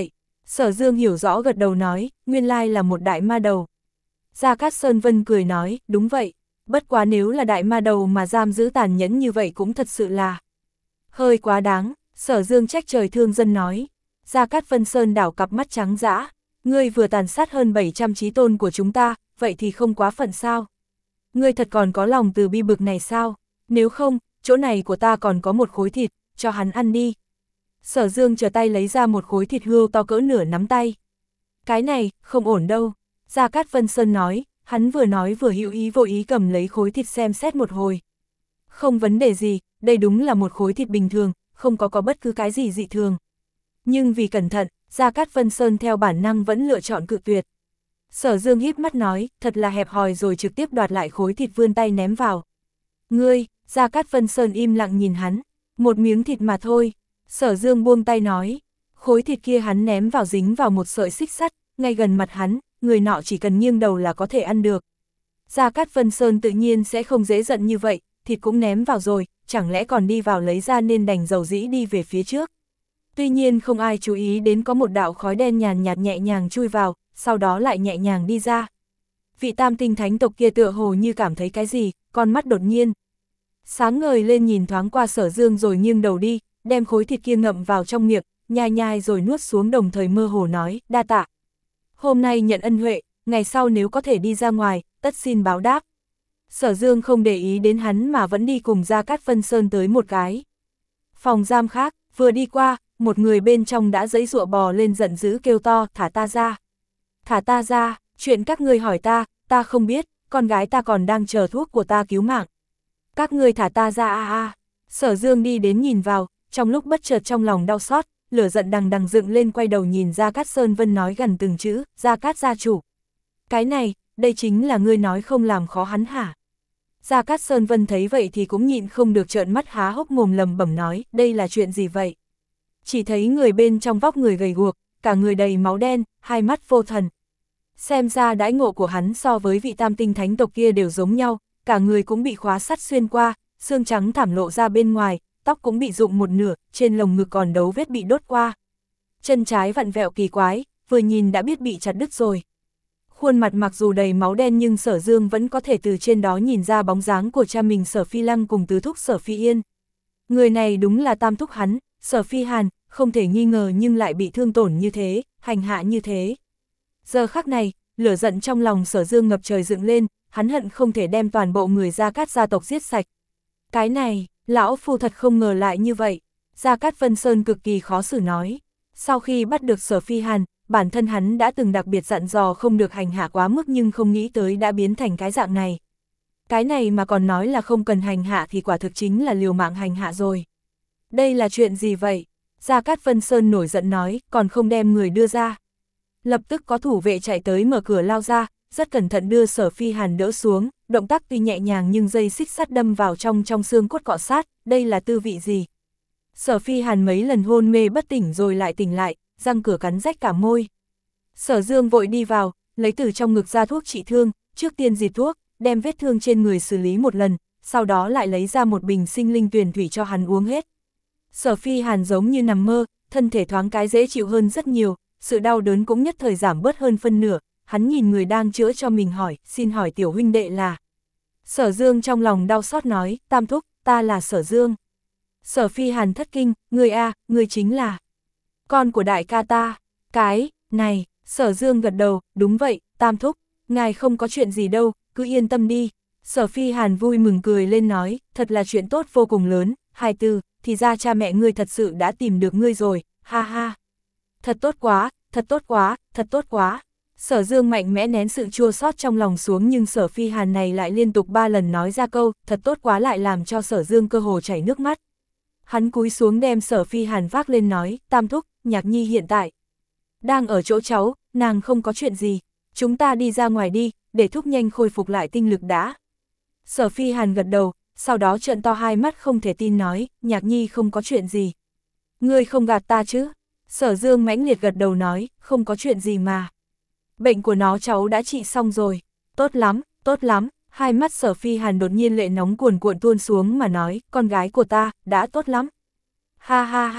Sở Dương hiểu rõ gật đầu nói, nguyên lai là một đại ma đầu. Gia Cát Sơn Vân cười nói, đúng vậy, bất quá nếu là đại ma đầu mà giam giữ tàn nhẫn như vậy cũng thật sự là hơi quá đáng. Sở Dương trách trời thương dân nói. Gia Cát Vân Sơn đảo cặp mắt trắng dã, ngươi vừa tàn sát hơn bảy trăm chí tôn của chúng ta, vậy thì không quá phận sao? Ngươi thật còn có lòng từ bi bực này sao? Nếu không, chỗ này của ta còn có một khối thịt, cho hắn ăn đi. Sở Dương trở tay lấy ra một khối thịt hươu to cỡ nửa nắm tay. Cái này, không ổn đâu. Gia Cát Vân Sơn nói, hắn vừa nói vừa hữu ý vô ý cầm lấy khối thịt xem xét một hồi. Không vấn đề gì, đây đúng là một khối thịt bình thường, không có có bất cứ cái gì dị thường. Nhưng vì cẩn thận, Gia Cát Vân Sơn theo bản năng vẫn lựa chọn cự tuyệt. Sở Dương híp mắt nói, thật là hẹp hòi, rồi trực tiếp đoạt lại khối thịt vươn tay ném vào. Ngươi, Gia Cát Vân Sơn im lặng nhìn hắn, một miếng thịt mà thôi. Sở Dương buông tay nói, khối thịt kia hắn ném vào dính vào một sợi xích sắt, ngay gần mặt hắn, người nọ chỉ cần nghiêng đầu là có thể ăn được. Gia Cát Vân Sơn tự nhiên sẽ không dễ giận như vậy, thịt cũng ném vào rồi, chẳng lẽ còn đi vào lấy ra nên đành dầu dĩ đi về phía trước. Tuy nhiên không ai chú ý đến có một đạo khói đen nhàn nhạt nhẹ nhàng chui vào, sau đó lại nhẹ nhàng đi ra. Vị tam tinh thánh tộc kia tựa hồ như cảm thấy cái gì, con mắt đột nhiên sáng ngời lên, nhìn thoáng qua Sở Dương rồi nghiêng đầu đi, đem khối thịt kia ngậm vào trong miệng, nhai nhai rồi nuốt xuống, đồng thời mơ hồ nói, đa tạ. Hôm nay nhận ân huệ, ngày sau nếu có thể đi ra ngoài, tất xin báo đáp. Sở Dương không để ý đến hắn mà vẫn đi cùng Gia Cát Vân Sơn tới một cái phòng giam khác, vừa đi qua, một người bên trong đã giãy giụa bò lên giận dữ kêu to, thả ta ra. Thả ta ra, chuyện các ngươi hỏi ta, ta không biết, con gái ta còn đang chờ thuốc của ta cứu mạng. Các ngươi thả ta ra a a. Sở Dương đi đến nhìn vào, trong lúc bất chợt trong lòng đau xót, lửa giận đằng đằng dựng lên, quay đầu nhìn Gia Cát Sơn Vân nói gần từng chữ, Gia Cát gia chủ. Cái này, đây chính là ngươi nói không làm khó hắn hả? Gia Cát Sơn Vân thấy vậy thì cũng nhịn không được trợn mắt há hốc mồm lầm bẩm nói, đây là chuyện gì vậy? Chỉ thấy người bên trong vóc người gầy guộc, cả người đầy máu đen, hai mắt vô thần. Xem ra đãi ngộ của hắn so với vị tam tinh thánh tộc kia đều giống nhau, cả người cũng bị khóa sắt xuyên qua, xương trắng thảm lộ ra bên ngoài, tóc cũng bị rụng một nửa, trên lồng ngực còn dấu vết bị đốt qua. Chân trái vặn vẹo kỳ quái, vừa nhìn đã biết bị chặt đứt rồi. Khuôn mặt mặc dù đầy máu đen nhưng Sở Dương vẫn có thể từ trên đó nhìn ra bóng dáng của cha mình Sở Phi Lăng cùng tứ thúc Sở Phi Yên. Người này đúng là tam thúc hắn, Sở Phi Hàn, không thể nghi ngờ, nhưng lại bị thương tổn như thế, hành hạ như thế. Giờ khắc này, lửa giận trong lòng Sở Dương ngập trời dựng lên, hắn hận không thể đem toàn bộ người Gia Cát gia tộc giết sạch. Cái này, lão phu thật không ngờ lại như vậy. Gia Cát Vân Sơn cực kỳ khó xử nói. Sau khi bắt được Sở Phi Hàn, bản thân hắn đã từng đặc biệt dặn dò không được hành hạ quá mức, nhưng không nghĩ tới đã biến thành cái dạng này. Cái này mà còn nói là không cần hành hạ thì quả thực chính là liều mạng hành hạ rồi. Đây là chuyện gì vậy? Gia Cát Vân Sơn nổi giận nói, còn không đem người đưa ra. Lập tức có thủ vệ chạy tới mở cửa lao ra, rất cẩn thận đưa Sở Phi Hàn đỡ xuống, động tác tuy nhẹ nhàng nhưng dây xích sắt đâm vào trong trong xương cốt cọ sát, đây là tư vị gì? Sở Phi Hàn mấy lần hôn mê bất tỉnh rồi lại tỉnh lại, răng cửa cắn rách cả môi. Sở Dương vội đi vào, lấy từ trong ngực ra thuốc trị thương, trước tiên diệt thuốc, đem vết thương trên người xử lý một lần, sau đó lại lấy ra một bình sinh linh tuyền thủy cho hắn uống hết. Sở Phi Hàn giống như nằm mơ, thân thể thoáng cái dễ chịu hơn rất nhiều, sự đau đớn cũng nhất thời giảm bớt hơn phân nửa, hắn nhìn người đang chữa cho mình hỏi, xin hỏi tiểu huynh đệ là. Sở Dương trong lòng đau xót nói, tam thúc, ta là Sở Dương. Sở Phi Hàn thất kinh, người a, người chính là con của đại ca ta. Cái này, Sở Dương gật đầu, đúng vậy, tam thúc, ngài không có chuyện gì đâu, cứ yên tâm đi. Sở Phi Hàn vui mừng cười lên nói, thật là chuyện tốt vô cùng lớn, hài từ, thì ra cha mẹ ngươi thật sự đã tìm được ngươi rồi, ha ha. Thật tốt quá, thật tốt quá, thật tốt quá. Sở Dương mạnh mẽ nén sự chua xót trong lòng xuống, nhưng Sở Phi Hàn này lại liên tục ba lần nói ra câu, thật tốt quá, lại làm cho Sở Dương cơ hồ chảy nước mắt. Hắn cúi xuống đem Sở Phi Hàn vác lên nói, tam thúc, Nhạc Nhi hiện tại đang ở chỗ cháu, nàng không có chuyện gì, chúng ta đi ra ngoài đi, để thúc nhanh khôi phục lại tinh lực đã. Sở Phi Hàn gật đầu, sau đó trợn to hai mắt không thể tin nói, Nhạc Nhi không có chuyện gì. Ngươi không gạt ta chứ? Sở Dương mãnh liệt gật đầu nói, không có chuyện gì mà. Bệnh của nó cháu đã trị xong rồi, tốt lắm, tốt lắm. Hai mắt Sở Phi Hàn đột nhiên lệ nóng cuồn cuộn tuôn xuống mà nói, con gái của ta, đã tốt lắm. Ha ha ha,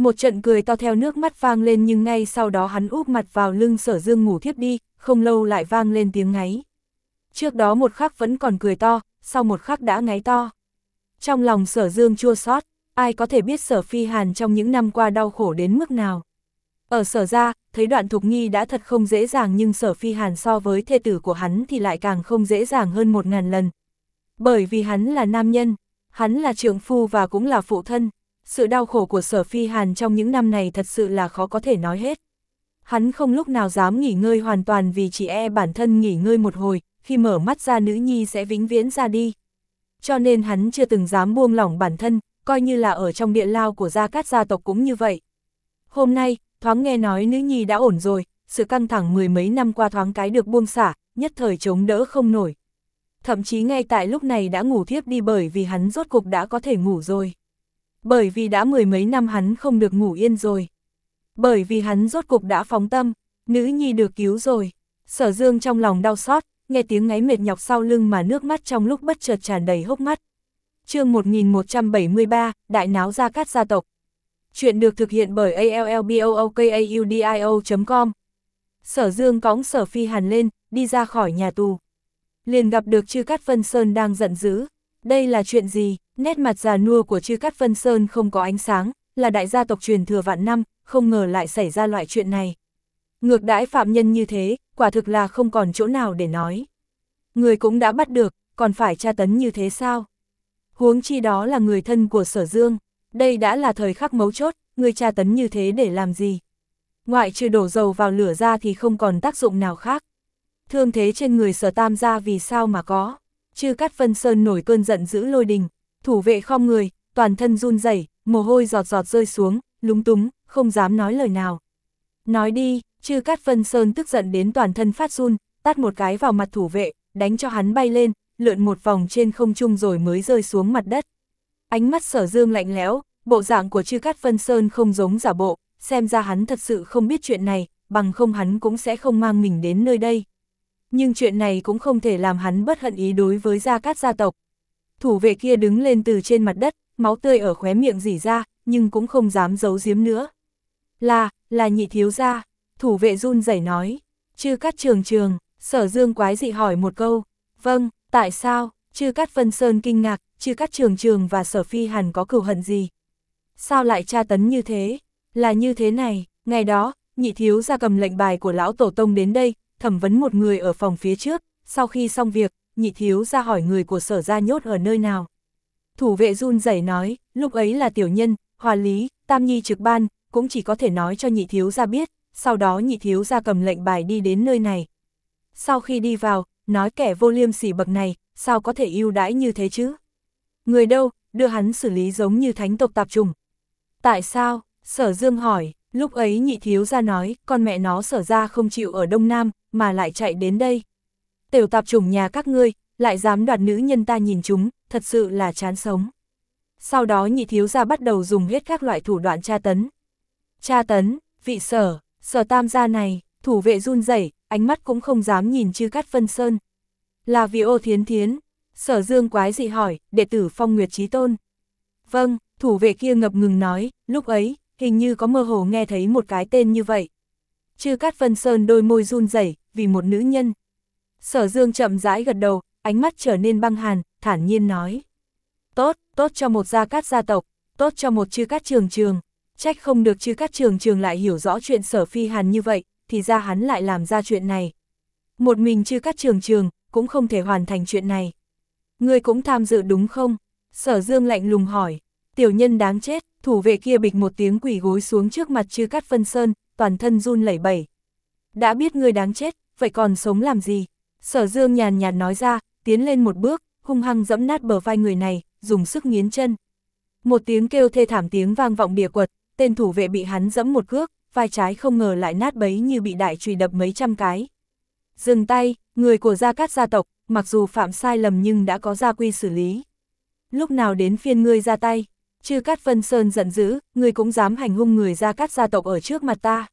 Một trận cười to theo nước mắt vang lên, nhưng ngay sau đó hắn úp mặt vào lưng Sở Dương ngủ thiếp đi, không lâu lại vang lên tiếng ngáy. Trước đó một khắc vẫn còn cười to, sau một khắc đã ngáy to. Trong lòng Sở Dương chua xót, ai có thể biết Sở Phi Hàn trong những năm qua đau khổ đến mức nào. Ở Sở gia, thấy Đoạn Thục Nhi đã thật không dễ dàng, nhưng Sở Phi Hàn so với thê tử của hắn thì lại càng không dễ dàng hơn một ngàn lần. Bởi vì hắn là nam nhân, hắn là trượng phu và cũng là phụ thân. Sự đau khổ của Sở Phi Hàn trong những năm này thật sự là khó có thể nói hết. Hắn không lúc nào dám nghỉ ngơi hoàn toàn vì chỉ e bản thân nghỉ ngơi một hồi, khi mở mắt ra nữ nhi sẽ vĩnh viễn ra đi. Cho nên hắn chưa từng dám buông lỏng bản thân, coi như là ở trong địa lao của Gia Cát gia tộc cũng như vậy. Hôm nay, thoáng nghe nói nữ nhi đã ổn rồi, sự căng thẳng mười mấy năm qua thoáng cái được buông xả, nhất thời chống đỡ không nổi. Thậm chí ngay tại lúc này đã ngủ thiếp đi, bởi vì hắn rốt cục đã có thể ngủ rồi. Bởi vì đã mười mấy năm hắn không được ngủ yên rồi. Bởi vì hắn rốt cục đã phóng tâm, nữ nhi được cứu rồi. Sở Dương trong lòng đau xót, nghe tiếng ngáy mệt nhọc sau lưng mà nước mắt trong lúc bất chợt tràn đầy hốc mắt. Chương một nghìn một trăm bảy mươi ba, Đại náo Gia Cát gia tộc. Chuyện được thực hiện bởi a l l b o o k a u d i o chấm com. Sở Dương cõng Sở Phi Hàn lên, đi ra khỏi nhà tù. Liền gặp được Chư Cát Vân Sơn đang giận dữ. Đây là chuyện gì? Nét mặt già nua của Chư Cát Vân Sơn không có ánh sáng, là đại gia tộc truyền thừa vạn năm, không ngờ lại xảy ra loại chuyện này. Ngược đãi phạm nhân như thế, quả thực là không còn chỗ nào để nói. Người cũng đã bắt được, còn phải tra tấn như thế sao? Huống chi đó là người thân của Sở Dương, đây đã là thời khắc mấu chốt, người tra tấn như thế để làm gì? Ngoại trừ đổ dầu vào lửa ra thì không còn tác dụng nào khác. Thương thế trên người Sở Tam gia vì sao mà có? Chư Cát Vân Sơn nổi cơn giận dữ lôi đình, thủ vệ khom người, toàn thân run rẩy, mồ hôi giọt giọt rơi xuống, lúng túng, không dám nói lời nào. Nói đi, Chư Cát Vân Sơn tức giận đến toàn thân phát run, tát một cái vào mặt thủ vệ, đánh cho hắn bay lên, lượn một vòng trên không trung rồi mới rơi xuống mặt đất. Ánh mắt Sở Dương lạnh lẽo, bộ dạng của Chư Cát Vân Sơn không giống giả bộ, xem ra hắn thật sự không biết chuyện này, bằng không hắn cũng sẽ không mang mình đến nơi đây. Nhưng chuyện này cũng không thể làm hắn bất hận ý đối với Gia Cát gia tộc. Thủ vệ kia đứng lên từ trên mặt đất, máu tươi ở khóe miệng rỉ ra, nhưng cũng không dám giấu giếm nữa. Là, là Nhị thiếu gia, thủ vệ run rẩy nói. Chư Cát Trường Trường, Sở Dương quái dị hỏi một câu. Vâng, tại sao? Chư Cát Vân Sơn kinh ngạc, Chư Cát Trường Trường và Sở Phi Hàn có cừu hận gì? Sao lại tra tấn như thế? Là như thế này, ngày đó, Nhị thiếu gia cầm lệnh bài của lão tổ tông đến đây, thẩm vấn một người ở phòng phía trước, sau khi xong việc, Nhị thiếu gia hỏi người của Sở gia nhốt ở nơi nào. Thủ vệ run rẩy nói, lúc ấy là tiểu nhân, Hòa Lý, Tam Nhi trực ban, cũng chỉ có thể nói cho Nhị thiếu gia biết, sau đó Nhị thiếu gia cầm lệnh bài đi đến nơi này. Sau khi đi vào, nói kẻ vô liêm sỉ bậc này, sao có thể ưu đãi như thế chứ? Người đâu, đưa hắn xử lý giống như thánh tộc tạp chủng. Tại sao? Sở Dương hỏi, lúc ấy Nhị thiếu gia nói, con mẹ nó Sở gia không chịu ở Đông Nam, mà lại chạy đến đây. Tiểu tạp chủng nhà các ngươi, lại dám đoạt nữ nhân ta nhìn chúng, thật sự là chán sống. Sau đó Nhị thiếu gia bắt đầu dùng hết các loại thủ đoạn tra tấn. Tra tấn, vị Sở, Sở Tam gia này, thủ vệ run rẩy, ánh mắt cũng không dám nhìn Chư Cát Vân Sơn. Là vì Ô Thiến Thiến. Sở Dương quái dị hỏi, đệ tử Phong Nguyệt Chí Tôn. Vâng, thủ vệ kia ngập ngừng nói, lúc ấy, hình như có mơ hồ nghe thấy một cái tên như vậy. Chư Cát Vân Sơn đôi môi run rẩy, vì một nữ nhân. Sở Dương chậm rãi gật đầu, ánh mắt trở nên băng hàn, thản nhiên nói. Tốt, tốt cho một Gia Cát gia tộc, tốt cho một Chư Cát Trường Trường. Trách không được Chư Cát Trường Trường lại hiểu rõ chuyện Sở Phi Hàn như vậy, thì ra hắn lại làm ra chuyện này. Một mình Chư Cát Trường Trường, cũng không thể hoàn thành chuyện này. Ngươi cũng tham dự đúng không? Sở Dương lạnh lùng hỏi. Tiểu nhân đáng chết, thủ vệ kia bịch một tiếng quỳ gối xuống trước mặt Chư Cát Vân Sơn, toàn thân run lẩy bẩy. Đã biết ngươi đáng chết, vậy còn sống làm gì? Sở Dương nhàn nhạt nói ra, tiến lên một bước, hung hăng giẫm nát bờ vai người này, dùng sức nghiến chân. Một tiếng kêu thê thảm tiếng vang vọng địa quật, tên thủ vệ bị hắn giẫm một cước, vai trái không ngờ lại nát bấy như bị đại chùy đập mấy trăm cái. Dừng tay, người của Gia Cát gia tộc, mặc dù phạm sai lầm nhưng đã có gia quy xử lý. Lúc nào đến phiên ngươi ra tay? Chư Cát Vân Sơn giận dữ, ngươi cũng dám hành hung người Gia Cát gia tộc ở trước mặt ta.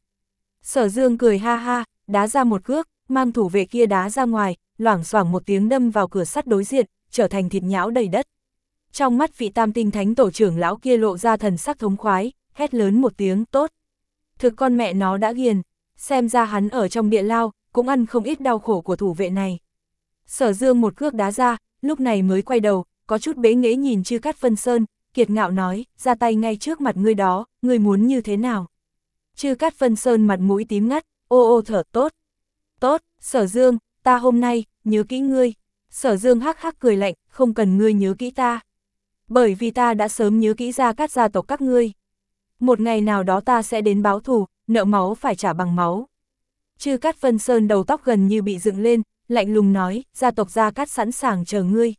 Sở Dương cười ha ha, đá ra một cước, mang thủ vệ kia đá ra ngoài, loảng xoảng một tiếng đâm vào cửa sắt đối diện, trở thành thịt nhão đầy đất. Trong mắt vị Tam Tinh Thánh tổ trưởng lão kia lộ ra thần sắc thống khoái, hét lớn một tiếng, tốt. Thực con mẹ nó đã ghiền, xem ra hắn ở trong địa lao, cũng ăn không ít đau khổ của thủ vệ này. Sở Dương một cước đá ra, lúc này mới quay đầu, có chút bế nghễ nhìn Chư Cát Vân Sơn, kiệt ngạo nói, ra tay ngay trước mặt ngươi đó, ngươi muốn như thế nào? Chư Cát Vân Sơn mặt mũi tím ngắt, ô ô thở, tốt. Tốt, Sở Dương, ta hôm nay, nhớ kỹ ngươi. Sở Dương hắc hắc cười lạnh, không cần ngươi nhớ kỹ ta. Bởi vì ta đã sớm nhớ kỹ Gia Cát gia tộc các ngươi. Một ngày nào đó ta sẽ đến báo thù, nợ máu phải trả bằng máu. Chư Cát Vân Sơn đầu tóc gần như bị dựng lên, lạnh lùng nói, gia tộc Gia Cát sẵn sàng chờ ngươi.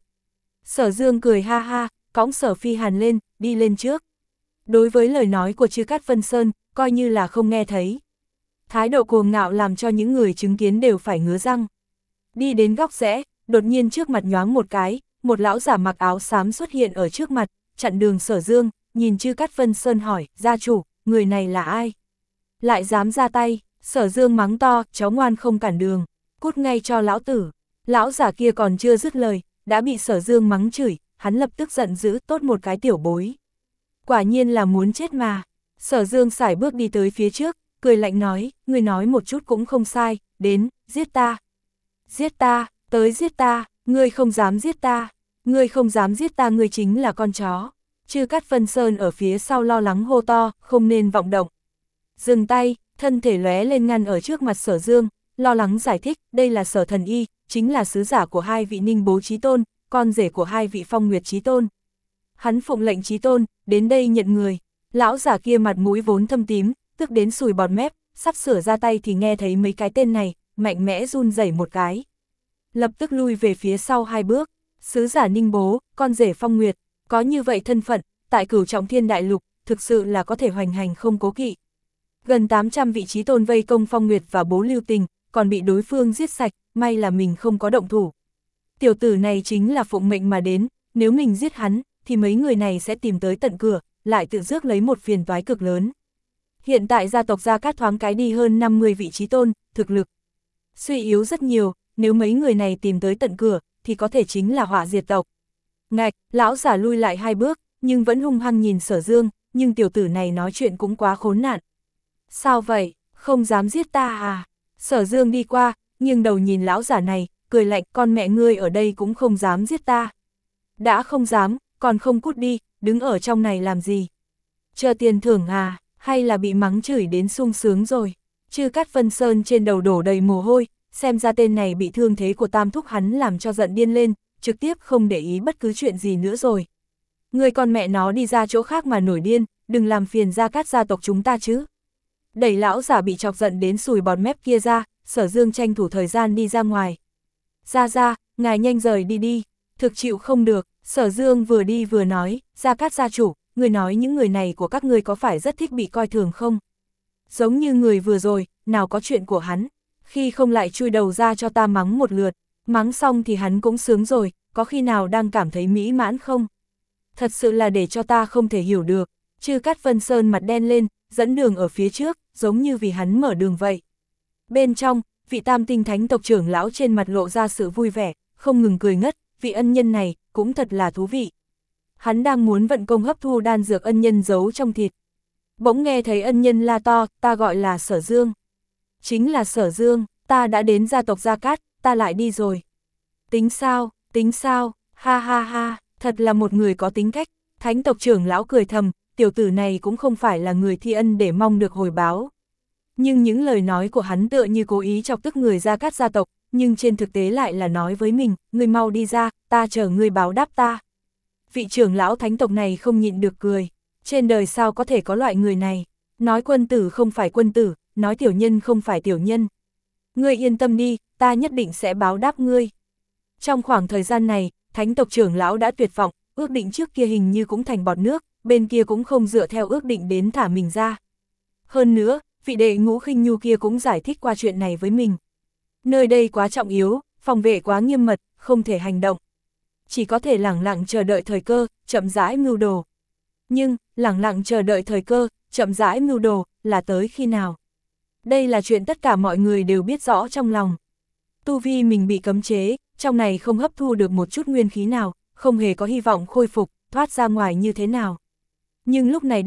Sở Dương cười ha ha, cõng Sở Phi Hàn lên, đi lên trước. Đối với lời nói của Chư Cát Vân Sơn, coi như là không nghe thấy. Thái độ cuồng ngạo làm cho những người chứng kiến đều phải ngứa răng. Đi đến góc rẽ, đột nhiên trước mặt nhoáng một cái, một lão giả mặc áo xám xuất hiện ở trước mặt, chặn đường Sở Dương, nhìn Chư Cát Vân Sơn hỏi, gia chủ, người này là ai? Lại dám ra tay, Sở Dương mắng to, cháu ngoan không cản đường, cút ngay cho lão tử. Lão giả kia còn chưa dứt lời, đã bị Sở Dương mắng chửi, hắn lập tức giận dữ, tốt một cái tiểu bối. Quả nhiên là muốn chết mà. Sở Dương sải bước đi tới phía trước, cười lạnh nói, ngươi nói một chút cũng không sai, đến, giết ta. Giết ta, tới giết ta, ngươi không dám giết ta, ngươi không dám giết ta, ngươi chính là con chó. Chư Cát Vân Sơn ở phía sau lo lắng hô to, không nên vọng động. Dừng tay, thân thể lóe lên ngăn ở trước mặt Sở Dương, lo lắng giải thích, đây là Sở Thần Y, chính là sứ giả của hai vị Ninh Bố Chí Tôn, con rể của hai vị Phong Nguyệt Chí Tôn. Hắn phụng lệnh Chí Tôn, đến đây nhận người. Lão giả kia mặt mũi vốn thâm tím, tức đến sùi bọt mép, sắp sửa ra tay thì nghe thấy mấy cái tên này, mạnh mẽ run rẩy một cái. Lập tức lui về phía sau hai bước, sứ giả Ninh Bố, con rể Phong Nguyệt, có như vậy thân phận, tại Cửu Trọng Thiên Đại Lục, thực sự là có thể hoành hành không cố kỵ. Gần tám trăm vị Chí Tôn vây công Phong Nguyệt và Bố Lưu Tình, còn bị đối phương giết sạch, may là mình không có động thủ. Tiểu tử này chính là phụng mệnh mà đến, nếu mình giết hắn, thì mấy người này sẽ tìm tới tận cửa, lại tự rước lấy một phiền toái cực lớn. Hiện tại gia tộc Gia Cát thoáng cái đi hơn năm mươi vị Chí Tôn, thực lực suy yếu rất nhiều, nếu mấy người này tìm tới tận cửa, thì có thể chính là họa diệt tộc. Ngạch, lão giả lui lại hai bước, nhưng vẫn hung hăng nhìn Sở Dương, nhưng tiểu tử này nói chuyện cũng quá khốn nạn. Sao vậy, không dám giết ta à? Sở Dương đi qua, nghiêng đầu nhìn lão giả này, cười lạnh, con mẹ ngươi ở đây cũng không dám giết ta. Đã không dám, còn không cút đi, đứng ở trong này làm gì? Chờ tiền thưởng à, hay là bị mắng chửi đến sung sướng rồi? Chư Cát Vân Sơn trên đầu đổ đầy mồ hôi, xem ra tên này bị thương thế của tam thúc hắn làm cho giận điên lên, trực tiếp không để ý bất cứ chuyện gì nữa rồi. Người con mẹ nó đi ra chỗ khác mà nổi điên, đừng làm phiền Gia Cát gia tộc chúng ta chứ. Đẩy lão giả bị chọc giận đến sùi bọt mép kia ra, Sở Dương tranh thủ thời gian đi ra ngoài. Ra ra, ngài nhanh rời đi đi, thực chịu không được. Sở Dương vừa đi vừa nói, Gia Cát gia chủ, người nói những người này của các ngươi có phải rất thích bị coi thường không? Giống như người vừa rồi, nào có chuyện của hắn, khi không lại chui đầu ra cho ta mắng một lượt, mắng xong thì hắn cũng sướng rồi, có khi nào đang cảm thấy mỹ mãn không? Thật sự là để cho ta không thể hiểu được. Chư Cát Vân Sơn mặt đen lên, dẫn đường ở phía trước, giống như vì hắn mở đường vậy. Bên trong, vị Tam Tinh Thánh tộc trưởng lão trên mặt lộ ra sự vui vẻ, không ngừng cười ngất, vị ân nhân này, cũng thật là thú vị. Hắn đang muốn vận công hấp thu đan dược ân nhân giấu trong thịt. Bỗng nghe thấy ân nhân la to, ta gọi là Sở Dương. Chính là Sở Dương, ta đã đến gia tộc Gia Cát, ta lại đi rồi. Tính sao, tính sao, ha ha ha, thật là một người có tính cách. Thánh tộc trưởng lão cười thầm, tiểu tử này cũng không phải là người thi ân để mong được hồi báo. Nhưng những lời nói của hắn tựa như cố ý chọc tức người Gia Cát gia tộc, nhưng trên thực tế lại là nói với mình, ngươi mau đi ra, ta chờ ngươi báo đáp ta. Vị trưởng lão thánh tộc này không nhịn được cười, trên đời sao có thể có loại người này, nói quân tử không phải quân tử, nói tiểu nhân không phải tiểu nhân. Ngươi yên tâm đi, ta nhất định sẽ báo đáp ngươi. Trong khoảng thời gian này, thánh tộc trưởng lão đã tuyệt vọng, ước định trước kia hình như cũng thành bọt nước, bên kia cũng không dựa theo ước định đến thả mình ra. Hơn nữa, vị đệ Ngũ Khinh Nhu kia cũng giải thích qua chuyện này với mình. Nơi đây quá trọng yếu, phòng vệ quá nghiêm mật, không thể hành động. Chỉ có thể lẳng lặng chờ đợi thời cơ, chậm rãi mưu đồ. Nhưng, lẳng lặng chờ đợi thời cơ, chậm rãi mưu đồ, là tới khi nào? Đây là chuyện tất cả mọi người đều biết rõ trong lòng. Tu vi mình bị cấm chế, trong này không hấp thu được một chút nguyên khí nào, không hề có hy vọng khôi phục, thoát ra ngoài như thế nào. Nhưng lúc này đây,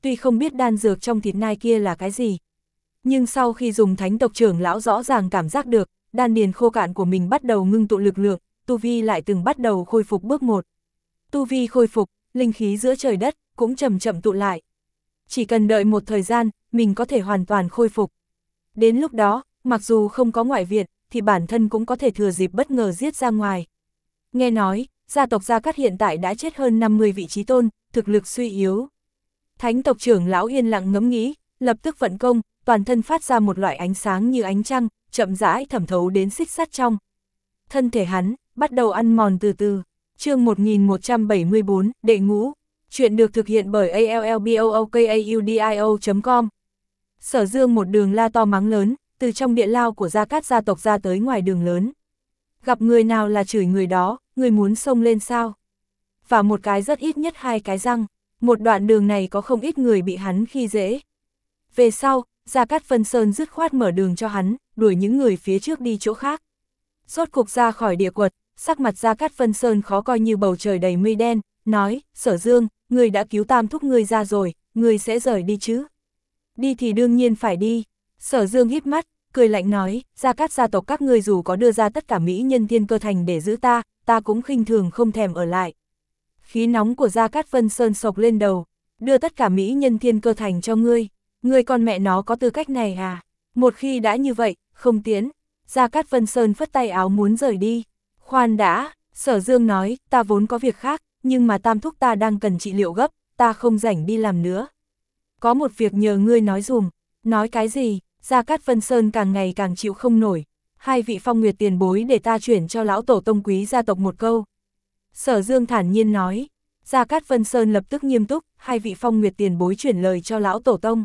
tuy không biết đan dược trong thịt nai kia là cái gì. Nhưng sau khi dùng thánh tộc trưởng lão rõ ràng cảm giác được, đan điền khô cạn của mình bắt đầu ngưng tụ lực lượng, tu vi lại từng bắt đầu khôi phục bước một. Tu vi khôi phục, linh khí giữa trời đất cũng chậm chậm tụ lại. Chỉ cần đợi một thời gian, mình có thể hoàn toàn khôi phục. Đến lúc đó, mặc dù không có ngoại viện, thì bản thân cũng có thể thừa dịp bất ngờ giết ra ngoài. Nghe nói, gia tộc Gia Cát hiện tại đã chết hơn năm mươi vị trí tôn, thực lực suy yếu. Thánh tộc trưởng lão yên lặng ngẫm nghĩ, lập tức vận công, toàn thân phát ra một loại ánh sáng như ánh trăng, chậm rãi thẩm thấu đến xích sắt trong. Thân thể hắn bắt đầu ăn mòn từ từ. Chương một nghìn một trăm bảy mươi tư, đệ ngũ. Chuyện được thực hiện bởi a l l b o o k a u d i o chấm com. Sở Dương một đường la to mắng lớn, từ trong địa lao của Gia Cát gia tộc ra tới ngoài đường lớn. Gặp người nào là chửi người đó, người muốn xông lên sao? Và một cái rất ít nhất hai cái răng, một đoạn đường này có không ít người bị hắn khi dễ. Về sau, Gia Cát Vân Sơn dứt khoát mở đường cho hắn, đuổi những người phía trước đi chỗ khác. Rốt cục ra khỏi địa quật, sắc mặt Gia Cát Vân Sơn khó coi như bầu trời đầy mây đen, nói, Sở Dương, người đã cứu tam thúc người ra rồi, người sẽ rời đi chứ? Đi thì đương nhiên phải đi. Sở Dương híp mắt, cười lạnh nói, Gia Cát gia tộc các ngươi dù có đưa ra tất cả mỹ nhân thiên cơ thành để giữ ta, ta cũng khinh thường không thèm ở lại. Khí nóng của Gia Cát Vân Sơn sộc lên đầu, đưa tất cả mỹ nhân thiên cơ thành cho ngươi, ngươi con mẹ nó có tư cách này à? Một khi đã như vậy, không tiến. Gia Cát Vân Sơn phất tay áo muốn rời đi. Khoan đã, Sở Dương nói, ta vốn có việc khác, nhưng mà tam thúc ta đang cần trị liệu gấp, ta không rảnh đi làm nữa. Có một việc nhờ ngươi nói dùm. Nói cái gì? Gia Cát Vân Sơn càng ngày càng chịu không nổi. Hai vị Phong Nguyệt tiền bối để ta chuyển cho lão tổ tông quý gia tộc một câu. Sở Dương thản nhiên nói. Gia Cát Vân Sơn lập tức nghiêm túc, hai vị Phong Nguyệt tiền bối chuyển lời cho lão tổ tông.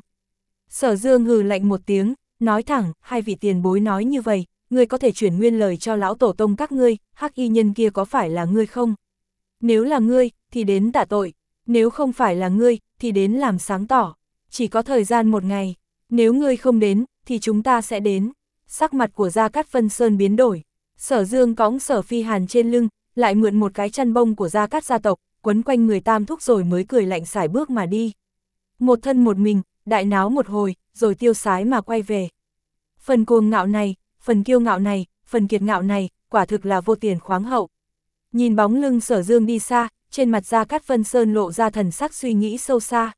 Sở Dương hừ lạnh một tiếng, nói thẳng, hai vị tiền bối nói như vậy, ngươi có thể chuyển nguyên lời cho lão tổ tông các ngươi, hắc y nhân kia có phải là ngươi không? Nếu là ngươi, thì đến tạ tội, nếu không phải là ngươi, thì đến làm sáng tỏ. Chỉ có thời gian một ngày, nếu ngươi không đến, thì chúng ta sẽ đến. Sắc mặt của Gia Cát Vân Sơn biến đổi. Sở Dương cõng Sở Phi Hàn trên lưng, lại mượn một cái chăn bông của Gia Cát gia tộc, quấn quanh người tam thúc rồi mới cười lạnh sải bước mà đi. Một thân một mình, đại náo một hồi, rồi tiêu sái mà quay về. Phần cuồng ngạo này, phần kiêu ngạo này, phần kiệt ngạo này, quả thực là vô tiền khoáng hậu. Nhìn bóng lưng Sở Dương đi xa, trên mặt Gia Cát Vân Sơn lộ ra thần sắc suy nghĩ sâu xa.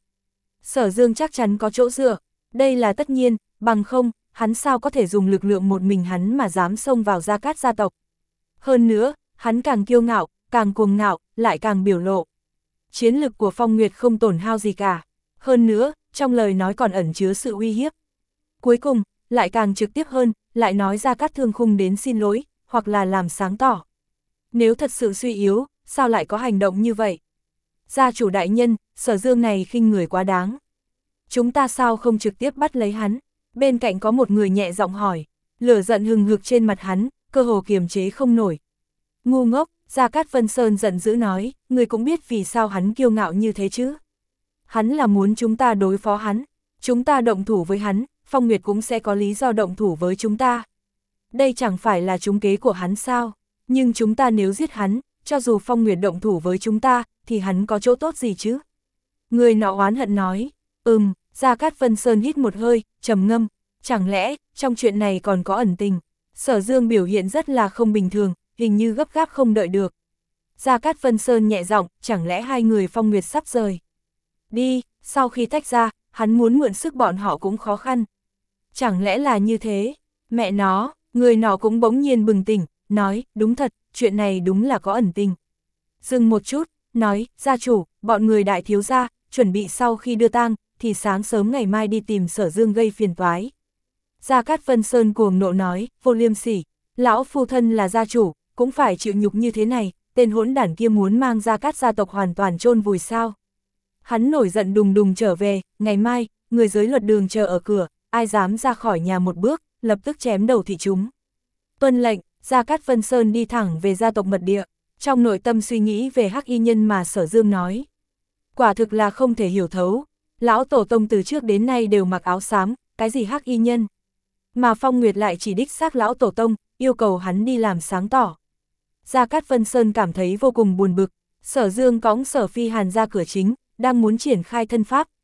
Sở Dương chắc chắn có chỗ dựa, đây là tất nhiên, bằng không, hắn sao có thể dùng lực lượng một mình hắn mà dám xông vào Gia Cát gia tộc. Hơn nữa, hắn càng kiêu ngạo, càng cuồng ngạo, lại càng biểu lộ. Chiến lực của Phong Nguyệt không tổn hao gì cả. Hơn nữa, trong lời nói còn ẩn chứa sự uy hiếp. Cuối cùng, lại càng trực tiếp hơn, lại nói Gia Cát Thương Khung đến xin lỗi, hoặc là làm sáng tỏ. Nếu thật sự suy yếu, sao lại có hành động như vậy? Gia chủ đại nhân, Sở Dương này khinh người quá đáng. Chúng ta sao không trực tiếp bắt lấy hắn? Bên cạnh có một người nhẹ giọng hỏi, lửa giận hừng hực trên mặt hắn, cơ hồ kiềm chế không nổi. Ngu ngốc, Gia Cát Vân Sơn giận dữ nói, người cũng biết vì sao hắn kiêu ngạo như thế chứ. Hắn là muốn chúng ta đối phó hắn, chúng ta động thủ với hắn, Phong Nguyệt cũng sẽ có lý do động thủ với chúng ta. Đây chẳng phải là trúng kế của hắn sao? Nhưng chúng ta nếu giết hắn, cho dù Phong Nguyệt động thủ với chúng ta, thì hắn có chỗ tốt gì chứ? Người nọ oán hận nói, ừm, Gia Cát Vân Sơn hít một hơi, trầm ngâm, chẳng lẽ, trong chuyện này còn có ẩn tình? Sở Dương biểu hiện rất là không bình thường, hình như gấp gáp không đợi được. Gia Cát Vân Sơn nhẹ giọng, chẳng lẽ hai người Phong Nguyệt sắp rời đi, sau khi tách ra, hắn muốn mượn sức bọn họ cũng khó khăn. Chẳng lẽ là như thế? Mẹ nó, người nọ cũng bỗng nhiên bừng tỉnh, nói, đúng thật, chuyện này đúng là có ẩn tình. Dừng một chút, nói, gia chủ, bọn người đại thiếu gia, chuẩn bị sau khi đưa tang, thì sáng sớm ngày mai đi tìm Sở Dương gây phiền toái. Gia Cát Vân Sơn cuồng nộ nói, vô liêm sỉ, lão phu thân là gia chủ, cũng phải chịu nhục như thế này, tên hỗn đản kia muốn mang Gia Cát gia tộc hoàn toàn chôn vùi sao. Hắn nổi giận đùng đùng trở về, ngày mai, người giới luật đường chờ ở cửa, ai dám ra khỏi nhà một bước, lập tức chém đầu thị chúng. Tuân lệnh, Gia Cát Vân Sơn đi thẳng về gia tộc mật địa, trong nội tâm suy nghĩ về hắc y nhân mà Sở Dương nói. Quả thực là không thể hiểu thấu, lão tổ tông từ trước đến nay đều mặc áo xám, cái gì hắc y nhân. Mà Phong Nguyệt lại chỉ đích xác lão tổ tông, yêu cầu hắn đi làm sáng tỏ. Gia Cát Vân Sơn cảm thấy vô cùng buồn bực, Sở Dương cõng Sở Phi Hàn ra cửa chính, đang muốn triển khai thân pháp,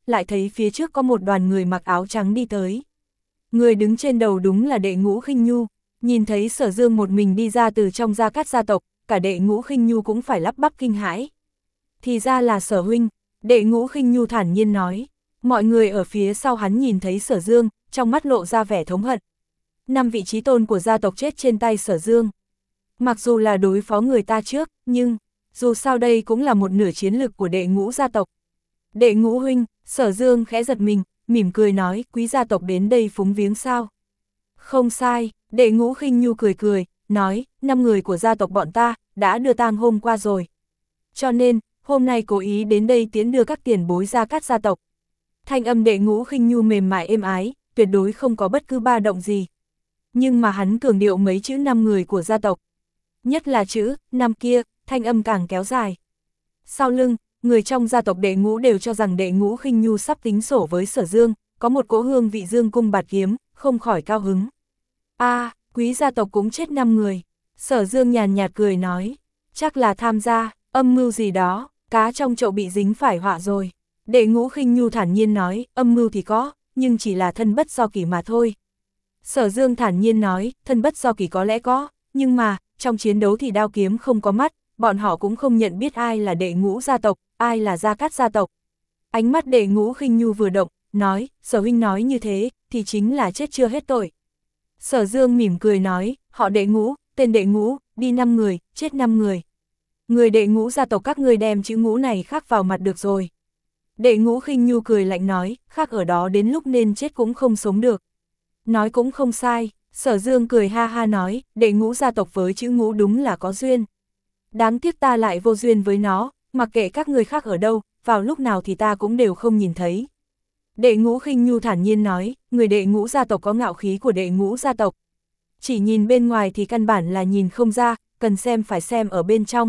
lại thấy phía trước có một đoàn người mặc áo trắng đi tới. Người đứng trên đầu đúng là Đệ Ngũ Khinh Nhu, nhìn thấy Sở Dương một mình đi ra từ trong Gia Cát gia tộc, cả Đệ Ngũ Khinh Nhu cũng phải lắp bắp kinh hãi. Thì ra là Sở huynh, Đệ Ngũ Khinh Nhu thản nhiên nói. Mọi người ở phía sau hắn nhìn thấy Sở Dương, trong mắt lộ ra vẻ thống hận. Năm vị trí tôn của gia tộc chết trên tay Sở Dương. Mặc dù là đối phó người ta trước, nhưng dù sao đây cũng là một nửa chiến lực của Đệ Ngũ gia tộc. Đệ Ngũ huynh, Sở Dương khẽ giật mình, mỉm cười nói, quý gia tộc đến đây phúng viếng sao? Không sai, Đệ Ngũ Khinh Nhu cười cười, nói, năm người của gia tộc bọn ta đã đưa tang hôm qua rồi. Cho nên, hôm nay cố ý đến đây tiễn đưa các tiền bối Gia Cát gia tộc. Thanh âm Đệ Ngũ Khinh Nhu mềm mại êm ái, tuyệt đối không có bất cứ ba động gì. Nhưng mà hắn cường điệu mấy chữ năm người của gia tộc. Nhất là chữ năm kia, thanh âm càng kéo dài. Sau lưng, người trong gia tộc Đệ Ngũ đều cho rằng Đệ Ngũ Khinh Nhu sắp tính sổ với Sở Dương, có một cỗ hương vị dương cung bạt kiếm, không khỏi cao hứng. A, à, quý gia tộc cũng chết năm người. Sở Dương nhàn nhạt cười nói, chắc là tham gia âm mưu gì đó, cá trong chậu bị dính phải họa rồi. Đệ Ngũ Khinh Nhu thản nhiên nói, âm mưu thì có, nhưng chỉ là thân bất do kỷ mà thôi. Sở Dương thản nhiên nói, thân bất do kỷ có lẽ có, nhưng mà, trong chiến đấu thì đao kiếm không có mắt, bọn họ cũng không nhận biết ai là Đệ Ngũ gia tộc, ai là Gia Cát gia tộc. Ánh mắt Đệ Ngũ Khinh Nhu vừa động, nói, Sở huynh nói như thế, thì chính là chết chưa hết tội. Sở Dương mỉm cười nói, họ Đệ Ngũ, tên Đệ Ngũ, đi năm người, chết năm người. Người Đệ Ngũ gia tộc các ngươi đem chữ ngũ này khắc vào mặt được rồi. Đệ Ngũ Khinh Nhu cười lạnh nói, khắc ở đó đến lúc nên chết cũng không sống được. Nói cũng không sai, Sở Dương cười ha ha nói, Đệ Ngũ gia tộc với chữ ngũ đúng là có duyên. Đáng tiếc ta lại vô duyên với nó, mặc kệ các người khác ở đâu, vào lúc nào thì ta cũng đều không nhìn thấy. Đệ Ngũ Khinh Nhu thản nhiên nói, người Đệ Ngũ gia tộc có ngạo khí của Đệ Ngũ gia tộc. Chỉ nhìn bên ngoài thì căn bản là nhìn không ra, cần xem phải xem ở bên trong.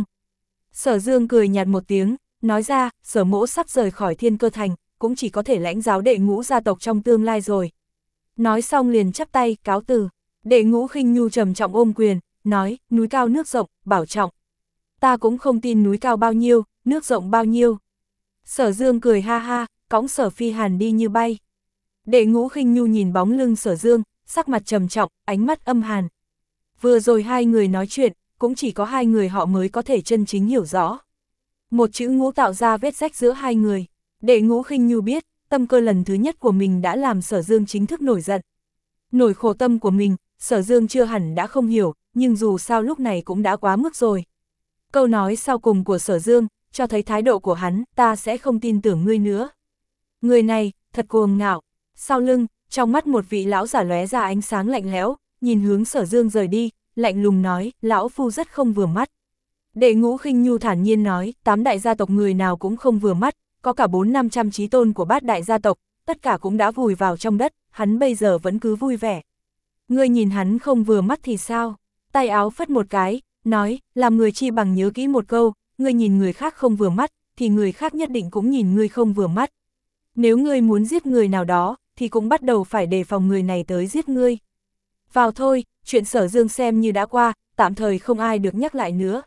Sở Dương cười nhạt một tiếng, nói ra, Sở mỗ sắp rời khỏi Thiên Cơ Thành, cũng chỉ có thể lãnh giáo Đệ Ngũ gia tộc trong tương lai rồi. Nói xong liền chắp tay, cáo từ. Đệ Ngũ Khinh Nhu trầm trọng ôm quyền, nói, núi cao nước rộng, bảo trọng. Ta cũng không tin núi cao bao nhiêu, nước rộng bao nhiêu. Sở Dương cười ha ha, cõng Sở Phi Hàn đi như bay. Đệ Ngũ Khinh Nhu nhìn bóng lưng Sở Dương, sắc mặt trầm trọng, ánh mắt âm hàn. Vừa rồi hai người nói chuyện, cũng chỉ có hai người họ mới có thể chân chính hiểu rõ. Một chữ ngũ tạo ra vết rách giữa hai người. Đệ Ngũ Khinh Nhu biết, tâm cơ lần thứ nhất của mình đã làm Sở Dương chính thức nổi giận. Nổi khổ tâm của mình, Sở Dương chưa hẳn đã không hiểu, nhưng dù sao lúc này cũng đã quá mức rồi. Câu nói sau cùng của Sở Dương, cho thấy thái độ của hắn, ta sẽ không tin tưởng ngươi nữa. Người này, thật cuồng ngạo. Sau lưng, trong mắt một vị lão giả lóe ra ánh sáng lạnh lẽo, nhìn hướng Sở Dương rời đi, lạnh lùng nói, lão phu rất không vừa mắt. Đệ Ngũ Khinh Nhu thản nhiên nói, tám đại gia tộc người nào cũng không vừa mắt, có cả bốn năm trăm chí tôn của bát đại gia tộc, tất cả cũng đã vùi vào trong đất, hắn bây giờ vẫn cứ vui vẻ. Ngươi nhìn hắn không vừa mắt thì sao? Tay áo phất một cái, nói, làm người chi bằng nhớ kỹ một câu, ngươi nhìn người khác không vừa mắt, thì người khác nhất định cũng nhìn ngươi không vừa mắt. Nếu ngươi muốn giết người nào đó, thì cũng bắt đầu phải đề phòng người này tới giết ngươi. Vào thôi, chuyện Sở Dương xem như đã qua, tạm thời không ai được nhắc lại nữa.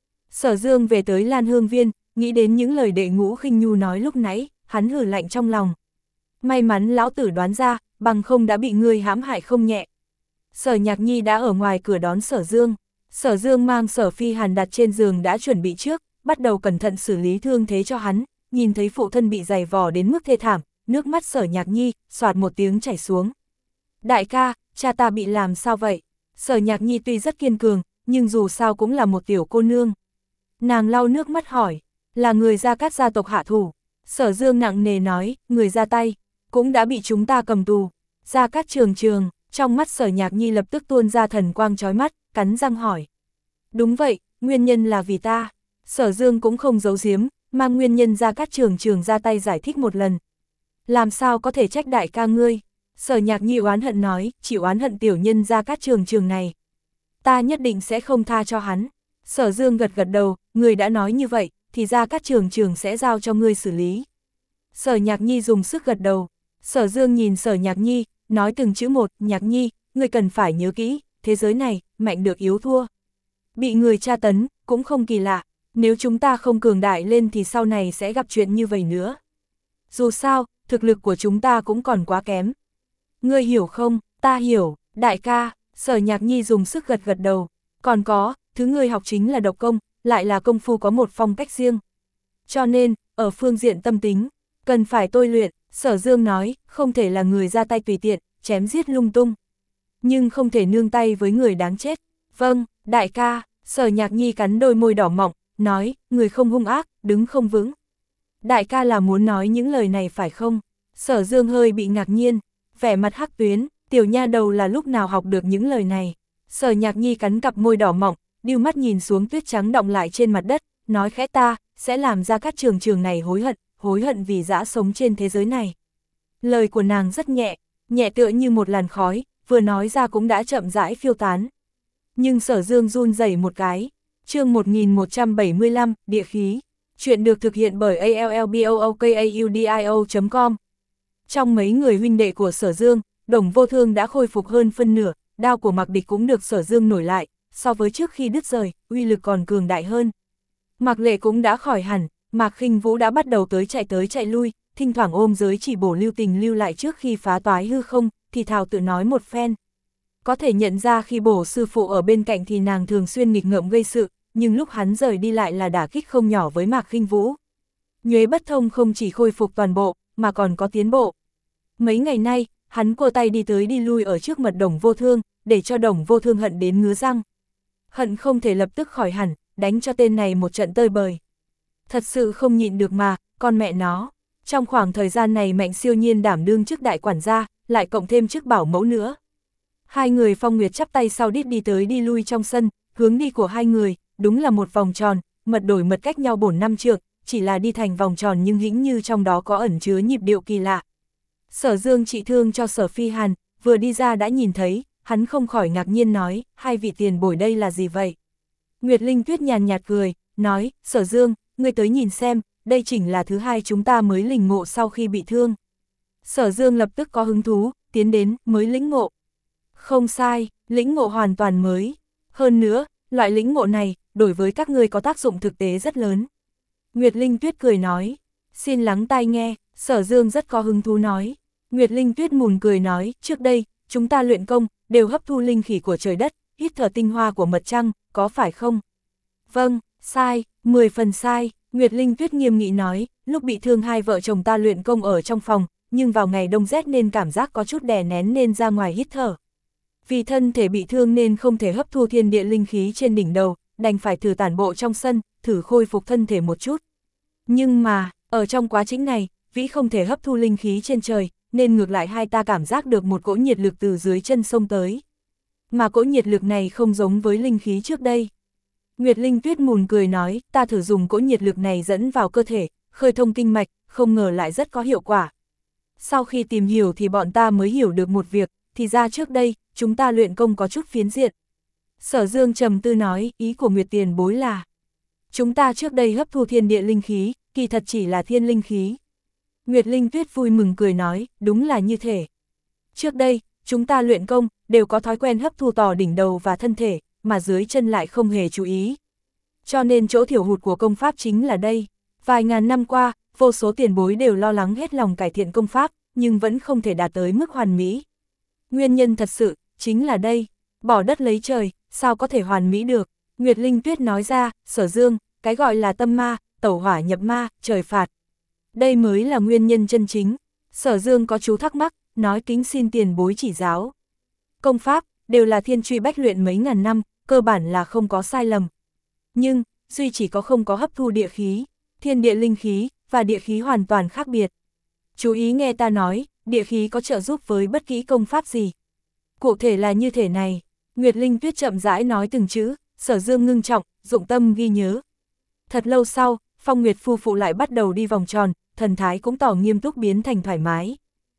Sở Dương về tới Lan Hương Viên, nghĩ đến những lời Đệ Ngũ Khinh Nhu nói lúc nãy, hắn hừ lạnh trong lòng. May mắn lão tử đoán ra, bằng không đã bị ngươi hãm hại không nhẹ. Sở Nhạc Nhi đã ở ngoài cửa đón Sở Dương. Sở Dương mang Sở Phi Hàn đặt trên giường đã chuẩn bị trước, bắt đầu cẩn thận xử lý thương thế cho hắn, nhìn thấy phụ thân bị giày vò đến mức thê thảm, nước mắt Sở Nhạc Nhi, xoạt một tiếng chảy xuống. Đại ca, cha ta bị làm sao vậy? Sở Nhạc Nhi tuy rất kiên cường, nhưng dù sao cũng là một tiểu cô nương. Nàng lau nước mắt hỏi, là người Gia Cát gia tộc hạ thủ. Sở Dương nặng nề nói, người ra tay, cũng đã bị chúng ta cầm tù. Gia Cát Trường Trường, trong mắt Sở Nhạc Nhi lập tức tuôn ra thần quang chói mắt, cắn răng hỏi. Đúng vậy, nguyên nhân là vì ta. Sở Dương cũng không giấu giếm, mang nguyên nhân Gia Cát Trường Trường ra tay giải thích một lần. Làm sao có thể trách đại ca ngươi? Sở Nhạc Nhi oán hận nói, chỉ oán hận tiểu nhân Gia Cát Trường Trường này. Ta nhất định sẽ không tha cho hắn. Sở Dương gật gật đầu, người đã nói như vậy, thì Gia Cát Trường Trường sẽ giao cho ngươi xử lý. Sở Nhạc Nhi dùng sức gật đầu. Sở Dương nhìn Sở Nhạc Nhi, nói từng chữ một, Nhạc Nhi, ngươi cần phải nhớ kỹ, thế giới này, mạnh được yếu thua. Bị người tra tấn, cũng không kỳ lạ, nếu chúng ta không cường đại lên thì sau này sẽ gặp chuyện như vậy nữa. Dù sao, thực lực của chúng ta cũng còn quá kém. Ngươi hiểu không? Ta hiểu, đại ca, Sở Nhạc Nhi dùng sức gật gật đầu. Còn có, thứ ngươi học chính là độc công, lại là công phu có một phong cách riêng. Cho nên, ở phương diện tâm tính, cần phải tôi luyện, Sở Dương nói, không thể là người ra tay tùy tiện, chém giết lung tung. Nhưng không thể nương tay với người đáng chết. Vâng, đại ca, Sở Nhạc Nhi cắn đôi môi đỏ mọng, nói, người không hung ác, đứng không vững. Đại ca là muốn nói những lời này phải không? Sở Dương hơi bị ngạc nhiên, vẻ mặt hắc tuyến, tiểu nha đầu là lúc nào học được những lời này. Sở Nhạc Nhi cắn cặp môi đỏ mọng, điêu mắt nhìn xuống tuyết trắng đọng lại trên mặt đất, nói khẽ ta, sẽ làm ra các trường trường này hối hận, hối hận vì dã sống trên thế giới này. Lời của nàng rất nhẹ, nhẹ tựa như một làn khói, vừa nói ra cũng đã chậm rãi phiêu tán. Nhưng Sở Dương run rẩy một cái. Chương một nghìn một trăm bảy mươi lăm, địa khí. Chuyện được thực hiện bởi a l l b o o k a u d i o chấm com. Trong mấy người huynh đệ của Sở Dương, Đồng Vô Thương đã khôi phục hơn phân nửa, đao của Mạc Địch cũng được Sở Dương nổi lại, so với trước khi đứt rời, uy lực còn cường đại hơn. Mạc Lệ cũng đã khỏi hẳn, Mạc Khinh Vũ đã bắt đầu tới chạy tới chạy lui, thỉnh thoảng ôm giới chỉ bổ lưu tình lưu lại trước khi phá toái hư không, thì thào tự nói một phen. Có thể nhận ra khi bổ sư phụ ở bên cạnh thì nàng thường xuyên nghịch ngợm gây sự, nhưng lúc hắn rời đi lại là đả kích không nhỏ với Mạc Khinh Vũ. Nhuế Bất Thông không chỉ khôi phục toàn bộ, mà còn có tiến bộ. Mấy ngày nay, hắn cua tay đi tới đi lui ở trước mặt Đồng Vô Thương, để cho Đồng Vô Thương hận đến ngứa răng. Hận không thể lập tức khỏi hẳn, đánh cho tên này một trận tơi bời. Thật sự không nhịn được mà, con mẹ nó. Trong khoảng thời gian này Mạnh Siêu Nhiên đảm đương chức đại quản gia, lại cộng thêm chức bảo mẫu nữa. Hai người Phong Nguyệt chắp tay sau đít đi tới đi lui trong sân, hướng đi của hai người, đúng là một vòng tròn, mật đổi mật cách nhau bổn năm trượng, chỉ là đi thành vòng tròn nhưng hĩnh như trong đó có ẩn chứa nhịp điệu kỳ lạ. Sở Dương trị thương cho Sở Phi Hàn, vừa đi ra đã nhìn thấy, hắn không khỏi ngạc nhiên nói, hai vị tiền bối đây là gì vậy? Nguyệt Linh Tuyết nhàn nhạt cười, nói, Sở Dương, ngươi tới nhìn xem, đây chỉnh là thứ hai chúng ta mới lĩnh ngộ sau khi bị thương. Sở Dương lập tức có hứng thú, tiến đến, mới lĩnh ngộ. Không sai, lĩnh ngộ hoàn toàn mới. Hơn nữa, loại lĩnh ngộ này, đối với các ngươi có tác dụng thực tế rất lớn. Nguyệt Linh Tuyết cười nói, xin lắng tai nghe, Sở Dương rất có hứng thú nói. Nguyệt Linh Tuyết mùn cười nói, trước đây, chúng ta luyện công, đều hấp thu linh khí của trời đất, hít thở tinh hoa của mật trăng, có phải không? Vâng, sai, mười phần sai, Nguyệt Linh Tuyết nghiêm nghị nói, lúc bị thương hai vợ chồng ta luyện công ở trong phòng, nhưng vào ngày đông rét nên cảm giác có chút đè nén nên ra ngoài hít thở. Vì thân thể bị thương nên không thể hấp thu thiên địa linh khí trên đỉnh đầu, đành phải thử tản bộ trong sân, thử khôi phục thân thể một chút. Nhưng mà, ở trong quá trình này, Vĩ không thể hấp thu linh khí trên trời, nên ngược lại hai ta cảm giác được một cỗ nhiệt lực từ dưới chân sông tới. Mà cỗ nhiệt lực này không giống với linh khí trước đây. Nguyệt Linh Tuyết mùn cười nói, ta thử dùng cỗ nhiệt lực này dẫn vào cơ thể, khơi thông kinh mạch, không ngờ lại rất có hiệu quả. Sau khi tìm hiểu thì bọn ta mới hiểu được một việc, thì ra trước đây, chúng ta luyện công có chút phiến diện. Sở Dương trầm tư nói, ý của Nguyệt tiền bối là, chúng ta trước đây hấp thu thiên địa linh khí, kỳ thật chỉ là thiên linh khí. Nguyệt Linh Tuyết vui mừng cười nói, đúng là như thế. Trước đây, chúng ta luyện công, đều có thói quen hấp thu tỏ đỉnh đầu và thân thể, mà dưới chân lại không hề chú ý. Cho nên chỗ thiểu hụt của công pháp chính là đây. Vài ngàn năm qua, vô số tiền bối đều lo lắng hết lòng cải thiện công pháp, nhưng vẫn không thể đạt tới mức hoàn mỹ. Nguyên nhân thật sự, chính là đây. Bỏ đất lấy trời, sao có thể hoàn mỹ được? Nguyệt Linh Tuyết nói ra, Sở Dương, cái gọi là tâm ma, tẩu hỏa nhập ma, trời phạt. Đây mới là nguyên nhân chân chính. Sở Dương có chú thắc mắc, nói kính xin tiền bối chỉ giáo. Công pháp, đều là thiên truy bách luyện mấy ngàn năm, cơ bản là không có sai lầm. Nhưng, duy chỉ có không có hấp thu địa khí, thiên địa linh khí, và địa khí hoàn toàn khác biệt. Chú ý nghe ta nói, địa khí có trợ giúp với bất kỳ công pháp gì. Cụ thể là như thế này, Nguyệt Linh Tuyết chậm rãi nói từng chữ, Sở Dương ngưng trọng, dụng tâm ghi nhớ. Thật lâu sau, Phong Nguyệt phu phụ lại bắt đầu đi vòng tròn, thần thái cũng tỏ nghiêm túc biến thành thoải mái.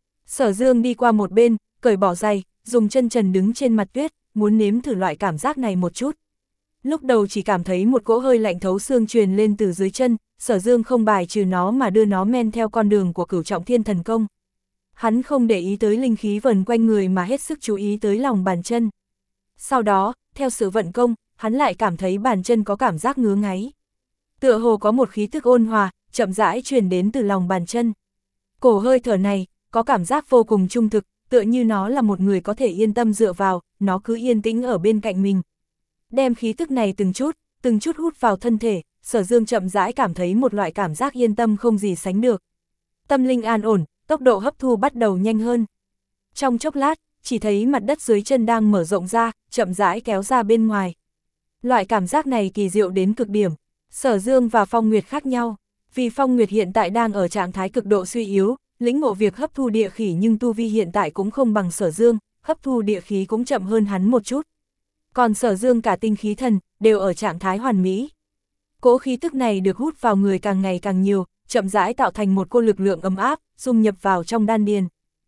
Sở Dương đi qua một bên, cởi bỏ giày, dùng chân trần đứng trên mặt tuyết, muốn nếm thử loại cảm giác này một chút. Lúc đầu chỉ cảm thấy một cỗ hơi lạnh thấu xương truyền lên từ dưới chân, Sở Dương không bài trừ nó mà đưa nó men theo con đường của Cửu Trọng Thiên Thần Công. Hắn không để ý tới linh khí vần quanh người mà hết sức chú ý tới lòng bàn chân. Sau đó, theo sự vận công, hắn lại cảm thấy bàn chân có cảm giác ngứa ngáy. Tựa hồ có một khí tức ôn hòa, chậm rãi truyền đến từ lòng bàn chân. Cổ hơi thở này, có cảm giác vô cùng trung thực, tựa như nó là một người có thể yên tâm dựa vào, nó cứ yên tĩnh ở bên cạnh mình. Đem khí tức này từng chút, từng chút hút vào thân thể, Sở Dương chậm rãi cảm thấy một loại cảm giác yên tâm không gì sánh được. Tâm linh an ổn, tốc độ hấp thu bắt đầu nhanh hơn. Trong chốc lát, chỉ thấy mặt đất dưới chân đang mở rộng ra, chậm rãi kéo ra bên ngoài. Loại cảm giác này kỳ diệu đến cực điểm. Sở Dương và Phong Nguyệt khác nhau, vì Phong Nguyệt hiện tại đang ở trạng thái cực độ suy yếu, lĩnh ngộ việc hấp thu địa khí nhưng tu vi hiện tại cũng không bằng Sở Dương, hấp thu địa khí cũng chậm hơn hắn một chút. Còn Sở Dương cả tinh khí thần, đều ở trạng thái hoàn mỹ. Cỗ khí tức này được hút vào người càng ngày càng nhiều, chậm rãi tạo thành một cô lực lượng ấm áp, dung nhập vào trong đan điền.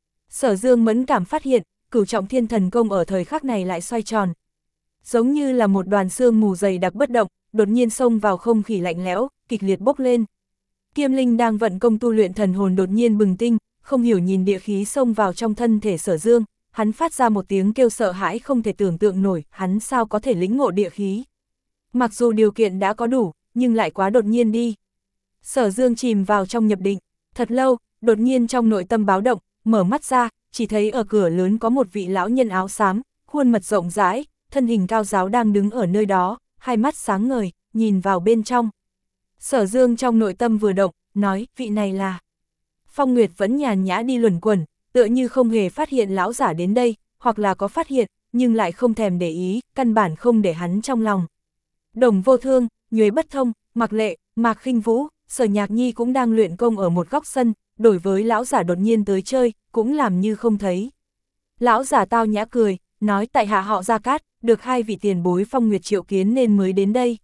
Sở Dương mẫn cảm phát hiện, cửu trọng thiên thần công ở thời khắc này lại xoay tròn. Giống như là một đoàn sương mù dày đặc bất động, đột nhiên xông vào không khí lạnh lẽo, kịch liệt bốc lên. Kiêm Linh đang vận công tu luyện thần hồn đột nhiên bừng tinh, không hiểu nhìn địa khí xông vào trong thân thể Sở Dương, hắn phát ra một tiếng kêu sợ hãi không thể tưởng tượng nổi, hắn sao có thể lĩnh ngộ địa khí. Mặc dù điều kiện đã có đủ, nhưng lại quá đột nhiên đi. Sở Dương chìm vào trong nhập định, thật lâu, đột nhiên trong nội tâm báo động, mở mắt ra, chỉ thấy ở cửa lớn có một vị lão nhân áo xám, khuôn mặt rộng rãi, thân hình cao giáo đang đứng ở nơi đó, hai mắt sáng ngời, nhìn vào bên trong. Sở Dương trong nội tâm vừa động, nói, vị này là... Phong Nguyệt vẫn nhàn nhã đi luẩn quẩn, tựa như không hề phát hiện lão giả đến đây, hoặc là có phát hiện, nhưng lại không thèm để ý, căn bản không để hắn trong lòng. Đồng Vô Thương, Nhuế Bất Thông, Mạc Lệ, Mạc Khinh Vũ, Sở Nhạc Nhi cũng đang luyện công ở một góc sân, đối với lão giả đột nhiên tới chơi, cũng làm như không thấy. Lão giả tao nhã cười, nói tại hạ họ Gia Cát, được hai vị tiền bối Phong Nguyệt triệu kiến nên mới đến đây.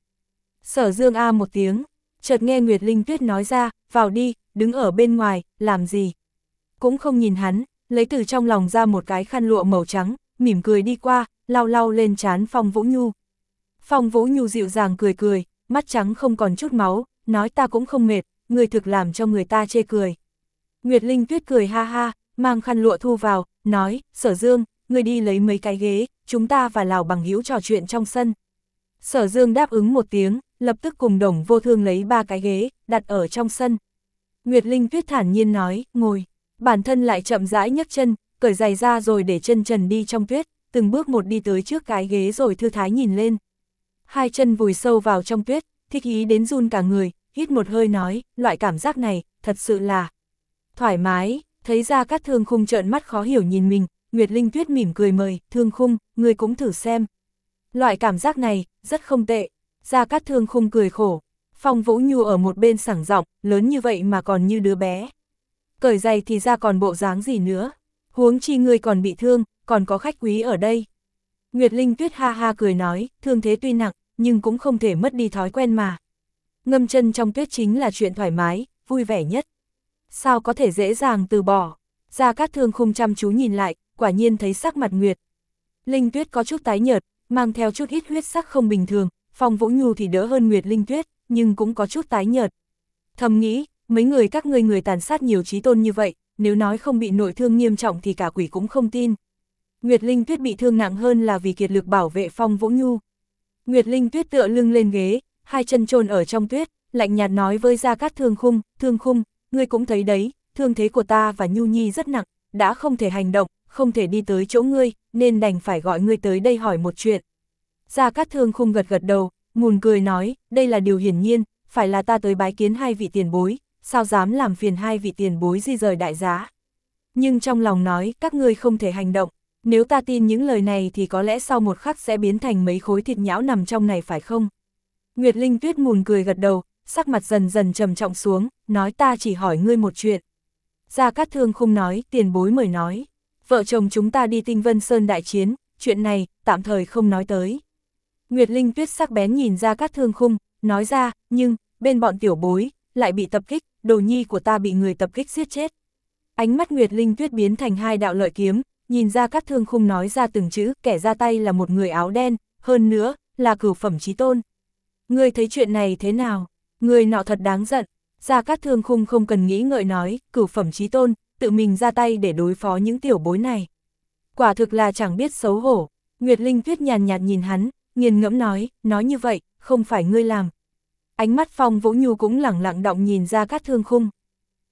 Sở Dương a một tiếng, chợt nghe Nguyệt Linh Tuyết nói ra, vào đi, đứng ở bên ngoài, làm gì? Cũng không nhìn hắn, lấy từ trong lòng ra một cái khăn lụa màu trắng, mỉm cười đi qua, lau lau lên trán Phong Vũ Nhu. Phong Vũ Nhu dịu dàng cười cười, mắt trắng không còn chút máu, nói ta cũng không mệt, người thực làm cho người ta chê cười. Nguyệt Linh Tuyết cười ha ha, mang khăn lụa thu vào, nói, Sở Dương, người đi lấy mấy cái ghế, chúng ta và Lào bằng hữu trò chuyện trong sân. Sở Dương đáp ứng một tiếng, lập tức cùng Đồng Vô Thương lấy ba cái ghế, đặt ở trong sân. Nguyệt Linh Tuyết thản nhiên nói, ngồi, bản thân lại chậm rãi nhấc chân, cởi giày ra rồi để chân trần đi trong tuyết, từng bước một đi tới trước cái ghế rồi thư thái nhìn lên. Hai chân vùi sâu vào trong tuyết, thích ý đến run cả người, hít một hơi nói, loại cảm giác này, thật sự là thoải mái. Thấy Gia Cát Thương Khung trợn mắt khó hiểu nhìn mình, Nguyệt Linh Tuyết mỉm cười mời, Thương Khung, ngươi cũng thử xem. Loại cảm giác này, rất không tệ. Gia Cát Thương Khung cười khổ. Phong Vũ Nhu ở một bên sảng giọng, lớn như vậy mà còn như đứa bé. Cởi giày thì ra còn bộ dáng gì nữa. Huống chi ngươi còn bị thương, còn có khách quý ở đây. Nguyệt Linh Tuyết ha ha cười nói, thương thế tuy nặng, nhưng cũng không thể mất đi thói quen mà. Ngâm chân trong tuyết chính là chuyện thoải mái, vui vẻ nhất. Sao có thể dễ dàng từ bỏ. Gia Cát Thương Khung chăm chú nhìn lại, quả nhiên thấy sắc mặt Nguyệt Linh Tuyết có chút tái nhợt, mang theo chút ít huyết sắc không bình thường. Phong Vũ Nhu thì đỡ hơn Nguyệt Linh Tuyết, nhưng cũng có chút tái nhợt. Thầm nghĩ, mấy người các ngươi người tàn sát nhiều chí tôn như vậy, nếu nói không bị nội thương nghiêm trọng thì cả quỷ cũng không tin. Nguyệt Linh Tuyết bị thương nặng hơn là vì kiệt lực bảo vệ Phong Vũ Nhu. Nguyệt Linh Tuyết tựa lưng lên ghế, hai chân chôn ở trong tuyết, lạnh nhạt nói với Gia Cát Thương Khung, Thương Khung, ngươi cũng thấy đấy, thương thế của ta và Nhu Nhi rất nặng, đã không thể hành động, không thể đi tới chỗ ngươi, nên đành phải gọi ngươi tới đây hỏi một chuyện. Gia Cát Thương Khung gật gật đầu, mùn cười nói, đây là điều hiển nhiên, phải là ta tới bái kiến hai vị tiền bối, sao dám làm phiền hai vị tiền bối di rời đại giá. Nhưng trong lòng nói, các ngươi không thể hành động, nếu ta tin những lời này thì có lẽ sau một khắc sẽ biến thành mấy khối thịt nhão nằm trong này phải không? Nguyệt Linh Tuyết mùn cười gật đầu, sắc mặt dần dần trầm trọng xuống, nói ta chỉ hỏi ngươi một chuyện. Gia Cát Thương Khung nói, tiền bối mời nói, vợ chồng chúng ta đi Tinh Vân Sơn đại chiến, chuyện này, tạm thời không nói tới. Nguyệt Linh Tuyết sắc bén nhìn Gia Cát Thương Khung, nói ra, nhưng, bên bọn tiểu bối, lại bị tập kích, đồ nhi của ta bị người tập kích giết chết. Ánh mắt Nguyệt Linh Tuyết biến thành hai đạo lợi kiếm, nhìn Gia Cát Thương Khung nói ra từng chữ, kẻ ra tay là một người áo đen, hơn nữa, là cửu phẩm chí tôn. Ngươi thấy chuyện này thế nào? Người nọ thật đáng giận. Gia Cát Thương Khung không cần nghĩ ngợi nói, cửu phẩm chí tôn, tự mình ra tay để đối phó những tiểu bối này. Quả thực là chẳng biết xấu hổ. Nguyệt Linh Tuyết nhàn nhạt nhìn hắn, nghiền ngẫm nói, nói như vậy, không phải ngươi làm. Ánh mắt Phong Vũ Nhu cũng lẳng lặng động nhìn Gia Cát Thương Khung.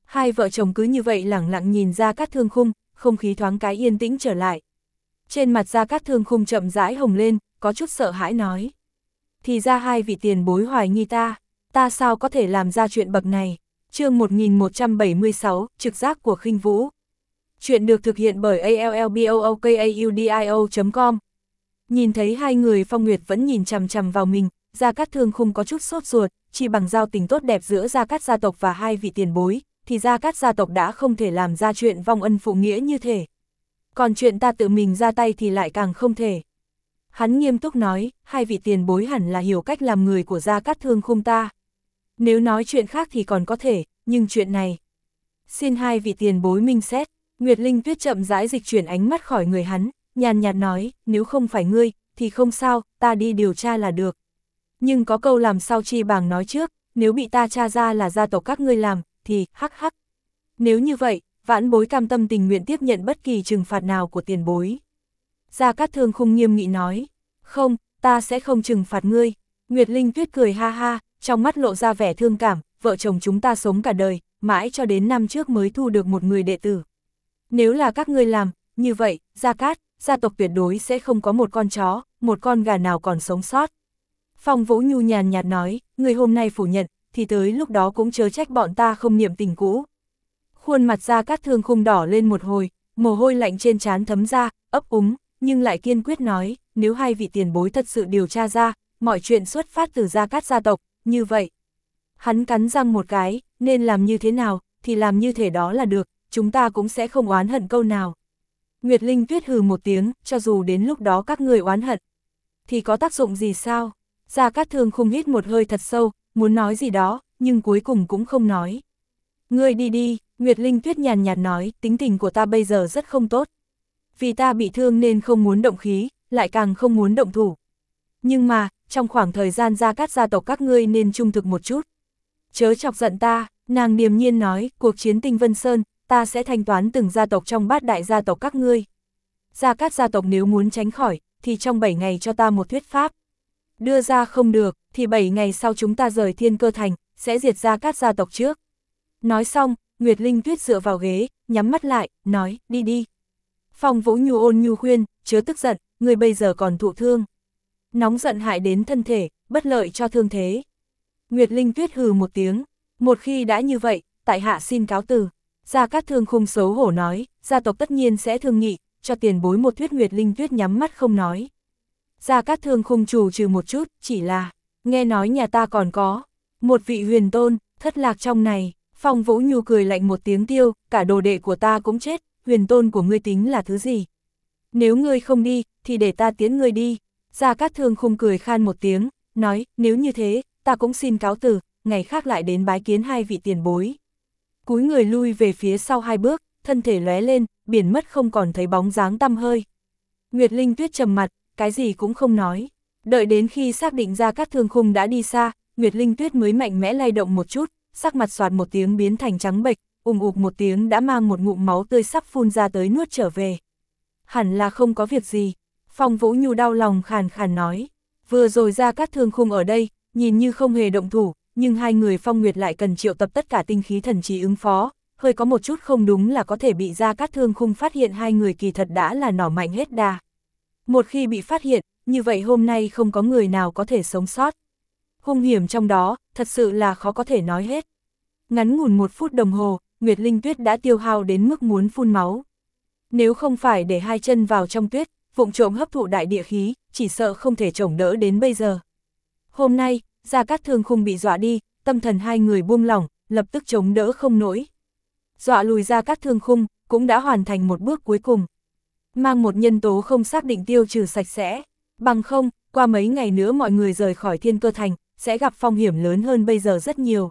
Hai vợ chồng cứ như vậy lẳng lặng nhìn Gia Cát Thương Khung, không khí thoáng cái yên tĩnh trở lại. Trên mặt Gia Cát Thương Khung chậm rãi hồng lên, có chút sợ hãi nói. Thì ra hai vị tiền bối hoài nghi ta, ta sao có thể làm ra chuyện bậc này. Chương một nghìn một trăm bảy mươi sáu, trực giác của Khinh Vũ. Chuyện được thực hiện bởi a l l b o o k a u d i o chấm com. Nhìn thấy hai người Phong Nguyệt vẫn nhìn chằm chằm vào mình, Gia Cát Thương Khung có chút sốt ruột, chỉ bằng giao tình tốt đẹp giữa Gia Cát gia tộc và hai vị tiền bối, thì Gia Cát gia tộc đã không thể làm ra chuyện vong ân phụ nghĩa như thế. Còn chuyện ta tự mình ra tay thì lại càng không thể. Hắn nghiêm túc nói, hai vị tiền bối hẳn là hiểu cách làm người của Gia Cát Thương Khung ta. Nếu nói chuyện khác thì còn có thể, nhưng chuyện này. Xin hai vị tiền bối minh xét. Nguyệt Linh Tuyết chậm rãi dịch chuyển ánh mắt khỏi người hắn, nhàn nhạt nói, nếu không phải ngươi, thì không sao, ta đi điều tra là được. Nhưng có câu làm sao chi bằng nói trước, nếu bị ta tra ra là gia tộc các ngươi làm, thì, hắc hắc. Nếu như vậy, vãn bối cam tâm tình nguyện tiếp nhận bất kỳ trừng phạt nào của tiền bối. Gia Cát Thương Khung nghiêm nghị nói, không, ta sẽ không trừng phạt ngươi. Nguyệt Linh Tuyết cười ha ha, trong mắt lộ ra vẻ thương cảm, vợ chồng chúng ta sống cả đời, mãi cho đến năm trước mới thu được một người đệ tử. Nếu là các ngươi làm, như vậy, Gia Cát, gia tộc tuyệt đối sẽ không có một con chó, một con gà nào còn sống sót. Phong Vũ Nhu nhàn nhạt nói, người hôm nay phủ nhận, thì tới lúc đó cũng chớ trách bọn ta không niệm tình cũ. Khuôn mặt Gia Cát Thương Khung đỏ lên một hồi, mồ hôi lạnh trên trán thấm ra, ấp úng, nhưng lại kiên quyết nói, nếu hai vị tiền bối thật sự điều tra ra, mọi chuyện xuất phát từ Gia Cát gia tộc, như vậy. Hắn cắn răng một cái, nên làm như thế nào, thì làm như thế đó là được, chúng ta cũng sẽ không oán hận câu nào. Nguyệt Linh Tuyết hừ một tiếng, cho dù đến lúc đó các người oán hận, thì có tác dụng gì sao? Gia Cát Thương Khung hít một hơi thật sâu, muốn nói gì đó, nhưng cuối cùng cũng không nói. Ngươi đi đi, Nguyệt Linh Tuyết nhàn nhạt nói, tính tình của ta bây giờ rất không tốt. Vì ta bị thương nên không muốn động khí, lại càng không muốn động thủ. Nhưng mà, trong khoảng thời gian Gia Cát gia tộc các ngươi nên trung thực một chút. Chớ chọc giận ta, nàng điềm nhiên nói, cuộc chiến Tinh Vân Sơn, ta sẽ thanh toán từng gia tộc trong bát đại gia tộc các ngươi. Gia Cát gia tộc nếu muốn tránh khỏi, thì trong bảy ngày cho ta một thuyết pháp. Đưa ra không được, thì bảy ngày sau chúng ta rời Thiên Cơ Thành, sẽ diệt Gia Cát gia tộc trước. Nói xong, Nguyệt Linh Tuyết dựa vào ghế, nhắm mắt lại, nói, đi đi. Phong Vũ Nhu ôn nhu khuyên, chớ tức giận, người bây giờ còn thụ thương. Nóng giận hại đến thân thể, bất lợi cho thương thế. Nguyệt Linh Tuyết hừ một tiếng, một khi đã như vậy, tại hạ xin cáo từ. Gia Cát Thương Khung xấu hổ nói, gia tộc tất nhiên sẽ thương nghị, cho tiền bối một thuyết. Nguyệt Linh Tuyết nhắm mắt không nói. Gia Cát Thương Khung trù trừ một chút, chỉ là, nghe nói nhà ta còn có một vị huyền tôn, thất lạc trong này. Phong Vũ Nhu cười lạnh một tiếng tiêu, cả đồ đệ của ta cũng chết, huyền tôn của ngươi tính là thứ gì? Nếu ngươi không đi, thì để ta tiến ngươi đi. Gia Cát Thương Khung cười khan một tiếng, nói, nếu như thế, ta cũng xin cáo từ, ngày khác lại đến bái kiến hai vị tiền bối. Cúi người lui về phía sau hai bước, thân thể lóe lên, biển mất không còn thấy bóng dáng tăm hơi. Nguyệt Linh Tuyết trầm mặt, cái gì cũng không nói. Đợi đến khi xác định Gia Cát Thương Khung đã đi xa, Nguyệt Linh Tuyết mới mạnh mẽ lay động một chút, sắc mặt xoạt một tiếng biến thành trắng bệch, ùng ục một tiếng đã mang một ngụm máu tươi sắp phun ra tới nuốt trở về. Hẳn là không có việc gì. Phong Vũ Nhu đau lòng khàn khàn nói. Vừa rồi Gia Cát Thương Khung ở đây, nhìn như không hề động thủ, nhưng hai người Phong Nguyệt lại cần triệu tập tất cả tinh khí thần trí ứng phó, hơi có một chút không đúng là có thể bị Gia Cát Thương Khung phát hiện hai người kỳ thật đã là nỏ mạnh hết đà. Một khi bị phát hiện, như vậy hôm nay không có người nào có thể sống sót. Hung hiểm trong đó, thật sự là khó có thể nói hết. Ngắn ngủn một phút đồng hồ, Nguyệt Linh Tuyết đã tiêu hao đến mức muốn phun máu. Nếu không phải để hai chân vào trong tuyết, vụng trộm hấp thụ đại địa khí, chỉ sợ không thể chống đỡ đến bây giờ. Hôm nay, Gia Cát Thương Khung bị dọa đi, tâm thần hai người buông lỏng, lập tức chống đỡ không nổi. Dọa lùi Gia Cát Thương Khung, cũng đã hoàn thành một bước cuối cùng. Mang một nhân tố không xác định tiêu trừ sạch sẽ, bằng không, qua mấy ngày nữa mọi người rời khỏi Thiên Cơ Thành, sẽ gặp phong hiểm lớn hơn bây giờ rất nhiều.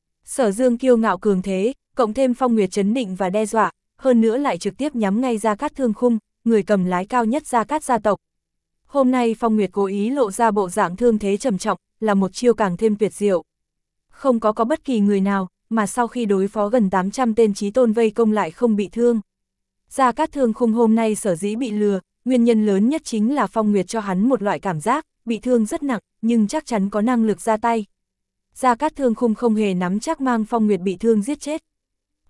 Sở Dương kiêu ngạo cường thế, cộng thêm Phong Nguyệt trấn định và đe dọa, hơn nữa lại trực tiếp nhắm ngay Gia Cát Thương Khung, người cầm lái cao nhất Gia Cát gia tộc. Hôm nay Phong Nguyệt cố ý lộ ra bộ dạng thương thế trầm trọng, là một chiêu càng thêm tuyệt diệu. Không có có bất kỳ người nào, mà sau khi đối phó gần tám trăm tên chí tôn vây công lại không bị thương. Gia Cát Thương Khung hôm nay sở dĩ bị lừa, nguyên nhân lớn nhất chính là Phong Nguyệt cho hắn một loại cảm giác, bị thương rất nặng, nhưng chắc chắn có năng lực ra tay. Gia Cát Thương Khung không hề nắm chắc mang Phong Nguyệt bị thương giết chết.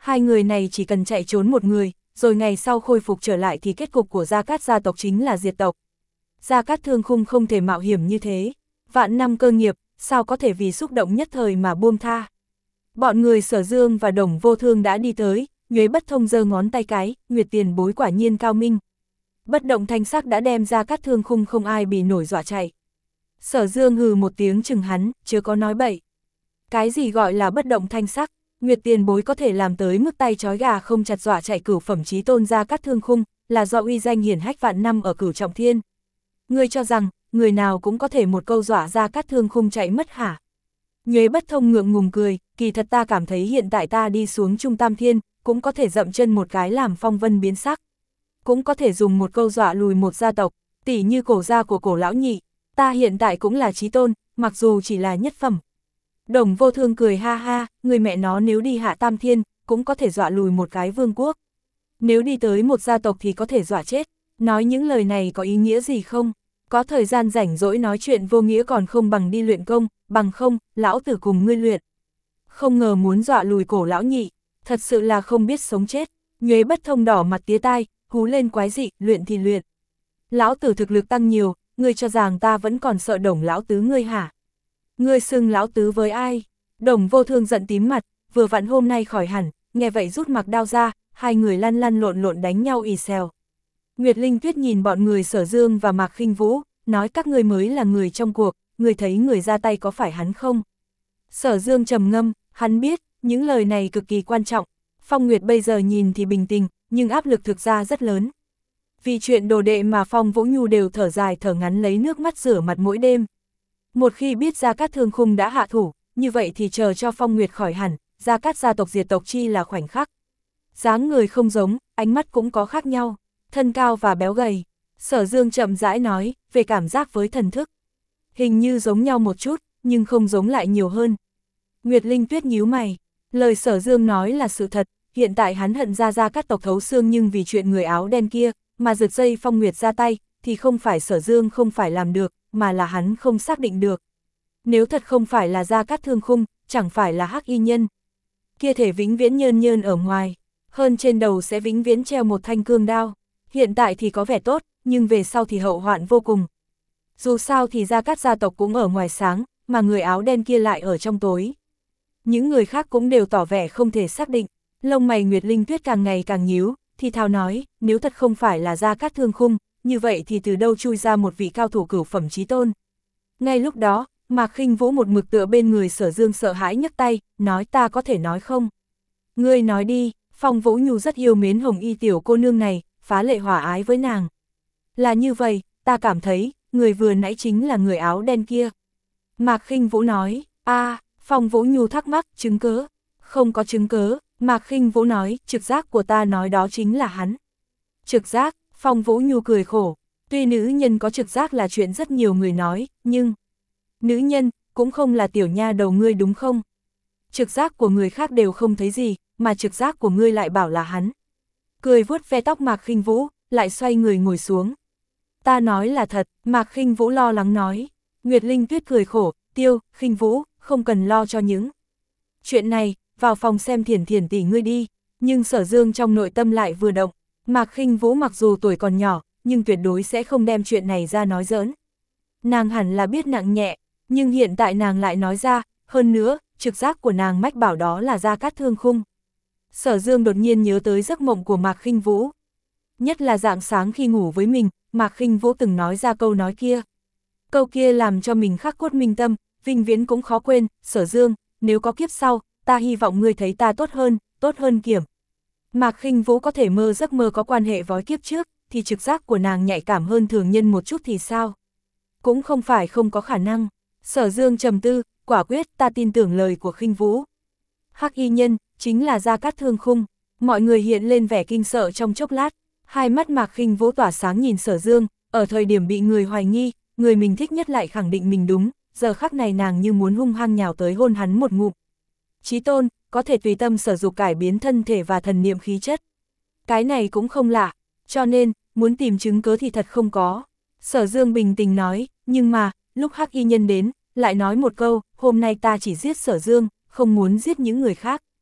Hai người này chỉ cần chạy trốn một người, rồi ngày sau khôi phục trở lại thì kết cục của Gia Cát gia tộc chính là diệt tộc. Gia Cát Thương Khung không thể mạo hiểm như thế, vạn năm cơ nghiệp, sao có thể vì xúc động nhất thời mà buông tha. Bọn người Sở Dương và Đồng Vô Thương đã đi tới, Nhuế Bất Thông giơ ngón tay cái, Nguyệt tiền bối quả nhiên cao minh. Bất động thanh sắc đã đem Gia Cát Thương Khung không ai bị nổi dọa chạy. Sở Dương hừ một tiếng chừng hắn, chưa có nói bậy. Cái gì gọi là bất động thanh sắc, Nguyệt tiền bối có thể làm tới mức tay trói gà không chặt dọa chạy cửu phẩm chí tôn Gia Cát Thương Khung, là do uy danh hiển hách vạn năm ở Cửu Trọng Thiên. Ngươi cho rằng, người nào cũng có thể một câu dọa Gia Cát Thương Khung chạy mất hả? Nhuế Bất Thông ngượng ngùng cười, kỳ thật ta cảm thấy hiện tại ta đi xuống Trung Tam Thiên, cũng có thể dậm chân một cái làm phong vân biến sắc. Cũng có thể dùng một câu dọa lùi một gia tộc, tỉ như cổ gia của cổ lão nhị, ta hiện tại cũng là chí tôn, mặc dù chỉ là nhất phẩm. Đồng Vô Thương cười ha ha, người mẹ nó nếu đi hạ Tam Thiên, cũng có thể dọa lùi một cái vương quốc. Nếu đi tới một gia tộc thì có thể dọa chết, nói những lời này có ý nghĩa gì không? Có thời gian rảnh rỗi nói chuyện vô nghĩa còn không bằng đi luyện công, bằng không, lão tử cùng ngươi luyện. Không ngờ muốn dọa lùi cổ lão nhị, thật sự là không biết sống chết. Nhuế Bất Thông đỏ mặt tía tai, hú lên quái dị, luyện thì luyện. Lão tử thực lực tăng nhiều, ngươi cho rằng ta vẫn còn sợ Đồng lão tứ ngươi hả? Ngươi xưng lão tứ với ai? Đồng Vô Thương giận tím mặt, vừa vặn hôm nay khỏi hẳn, nghe vậy rút mặc đao ra, hai người lăn lăn lộn lộn đánh nhau ì xèo. Nguyệt Linh Tuyết nhìn bọn người Sở Dương và Mạc Khinh Vũ, nói các ngươi mới là người trong cuộc, ngươi thấy người ra tay có phải hắn không? Sở Dương trầm ngâm, hắn biết, những lời này cực kỳ quan trọng. Phong Nguyệt bây giờ nhìn thì bình tĩnh, nhưng áp lực thực ra rất lớn. Vì chuyện đồ đệ mà Phong Vũ Nhu đều thở dài thở ngắn lấy nước mắt rửa mặt mỗi đêm. Một khi biết Gia Cát Thương Khung đã hạ thủ, như vậy thì chờ cho Phong Nguyệt khỏi hẳn, Gia Cát gia tộc diệt tộc chi là khoảnh khắc. Dáng người không giống, ánh mắt cũng có khác nhau, thân cao và béo gầy. Sở Dương chậm rãi nói, về cảm giác với thần thức. Hình như giống nhau một chút, nhưng không giống lại nhiều hơn. Nguyệt Linh Tuyết nhíu mày, lời Sở Dương nói là sự thật, hiện tại hắn hận ra Gia Cát tộc thấu xương nhưng vì chuyện người áo đen kia, mà giật dây Phong Nguyệt ra tay, thì không phải Sở Dương không phải làm được, mà là hắn không xác định được. Nếu thật không phải là Gia Cát Thương Khung, chẳng phải là Hắc Y Nhân. Kia thể vĩnh viễn nhơn nhơn ở ngoài, hơn trên đầu sẽ vĩnh viễn treo một thanh cương đao. Hiện tại thì có vẻ tốt, nhưng về sau thì hậu hoạn vô cùng. Dù sao thì Gia Cát gia tộc cũng ở ngoài sáng, mà người áo đen kia lại ở trong tối. Những người khác cũng đều tỏ vẻ không thể xác định, lông mày Nguyệt Linh Tuyết càng ngày càng nhíu, thì thào nói, nếu thật không phải là Gia Cát Thương Khung, như vậy thì từ đâu chui ra một vị cao thủ cửu phẩm chí tôn. Ngay lúc đó, Mạc Khinh Vũ một mực tựa bên người Sở Dương sợ hãi nhấc tay, nói ta có thể nói không? Ngươi nói đi, Phong Vũ Nhu rất yêu mến Hồng Y tiểu cô nương này, phá lệ hòa ái với nàng. Là như vậy, ta cảm thấy, người vừa nãy chính là người áo đen kia. Mạc Khinh Vũ nói, a, Phong Vũ Nhu thắc mắc, chứng cớ? Không có chứng cớ, Mạc Khinh Vũ nói, trực giác của ta nói đó chính là hắn. Trực giác, Phong Vũ Nhu cười khổ, tuy nữ nhân có trực giác là chuyện rất nhiều người nói, nhưng... Nữ nhân, cũng không là tiểu nha đầu ngươi đúng không? Trực giác của người khác đều không thấy gì, mà trực giác của ngươi lại bảo là hắn. Cười vuốt ve tóc Mạc Khinh Vũ, lại xoay người ngồi xuống. Ta nói là thật, Mạc Khinh Vũ lo lắng nói. Nguyệt Linh Tuyết cười khổ, Tiêu, Khinh Vũ, không cần lo cho những chuyện này, vào phòng xem Thiển Thiển tỷ ngươi đi. Nhưng Sở Dương trong nội tâm lại vừa động. Mạc Khinh Vũ mặc dù tuổi còn nhỏ, nhưng tuyệt đối sẽ không đem chuyện này ra nói giỡn. Nàng hẳn là biết nặng nhẹ, nhưng hiện tại nàng lại nói ra, hơn nữa, trực giác của nàng mách bảo đó là Gia Cát Thương Khung. Sở Dương đột nhiên nhớ tới giấc mộng của Mạc Khinh Vũ. Nhất là rạng sáng khi ngủ với mình, Mạc Khinh Vũ từng nói ra câu nói kia. Câu kia làm cho mình khắc cốt minh tâm, vinh viễn cũng khó quên, Sở Dương, nếu có kiếp sau, ta hy vọng ngươi thấy ta tốt hơn, tốt hơn kiểm. Mạc Khinh Vũ có thể mơ giấc mơ có quan hệ với kiếp trước, thì trực giác của nàng nhạy cảm hơn thường nhân một chút thì sao? Cũng không phải không có khả năng. Sở Dương trầm tư, quả quyết ta tin tưởng lời của Khinh Vũ. Hắc Y Nhân, chính là Gia Cát Thương Khung. Mọi người hiện lên vẻ kinh sợ trong chốc lát. Hai mắt Mạc Khinh Vũ tỏa sáng nhìn Sở Dương, ở thời điểm bị người hoài nghi, người mình thích nhất lại khẳng định mình đúng, giờ khắc này nàng như muốn hung hăng nhào tới hôn hắn một ngụm. Chí tôn, có thể tùy tâm sở dục cải biến thân thể và thần niệm khí chất. Cái này cũng không lạ, cho nên, muốn tìm chứng cớ thì thật không có. Sở Dương bình tĩnh nói, nhưng mà, lúc Hắc Y Nhân đến, lại nói một câu, hôm nay ta chỉ giết Sở Dương, không muốn giết những người khác.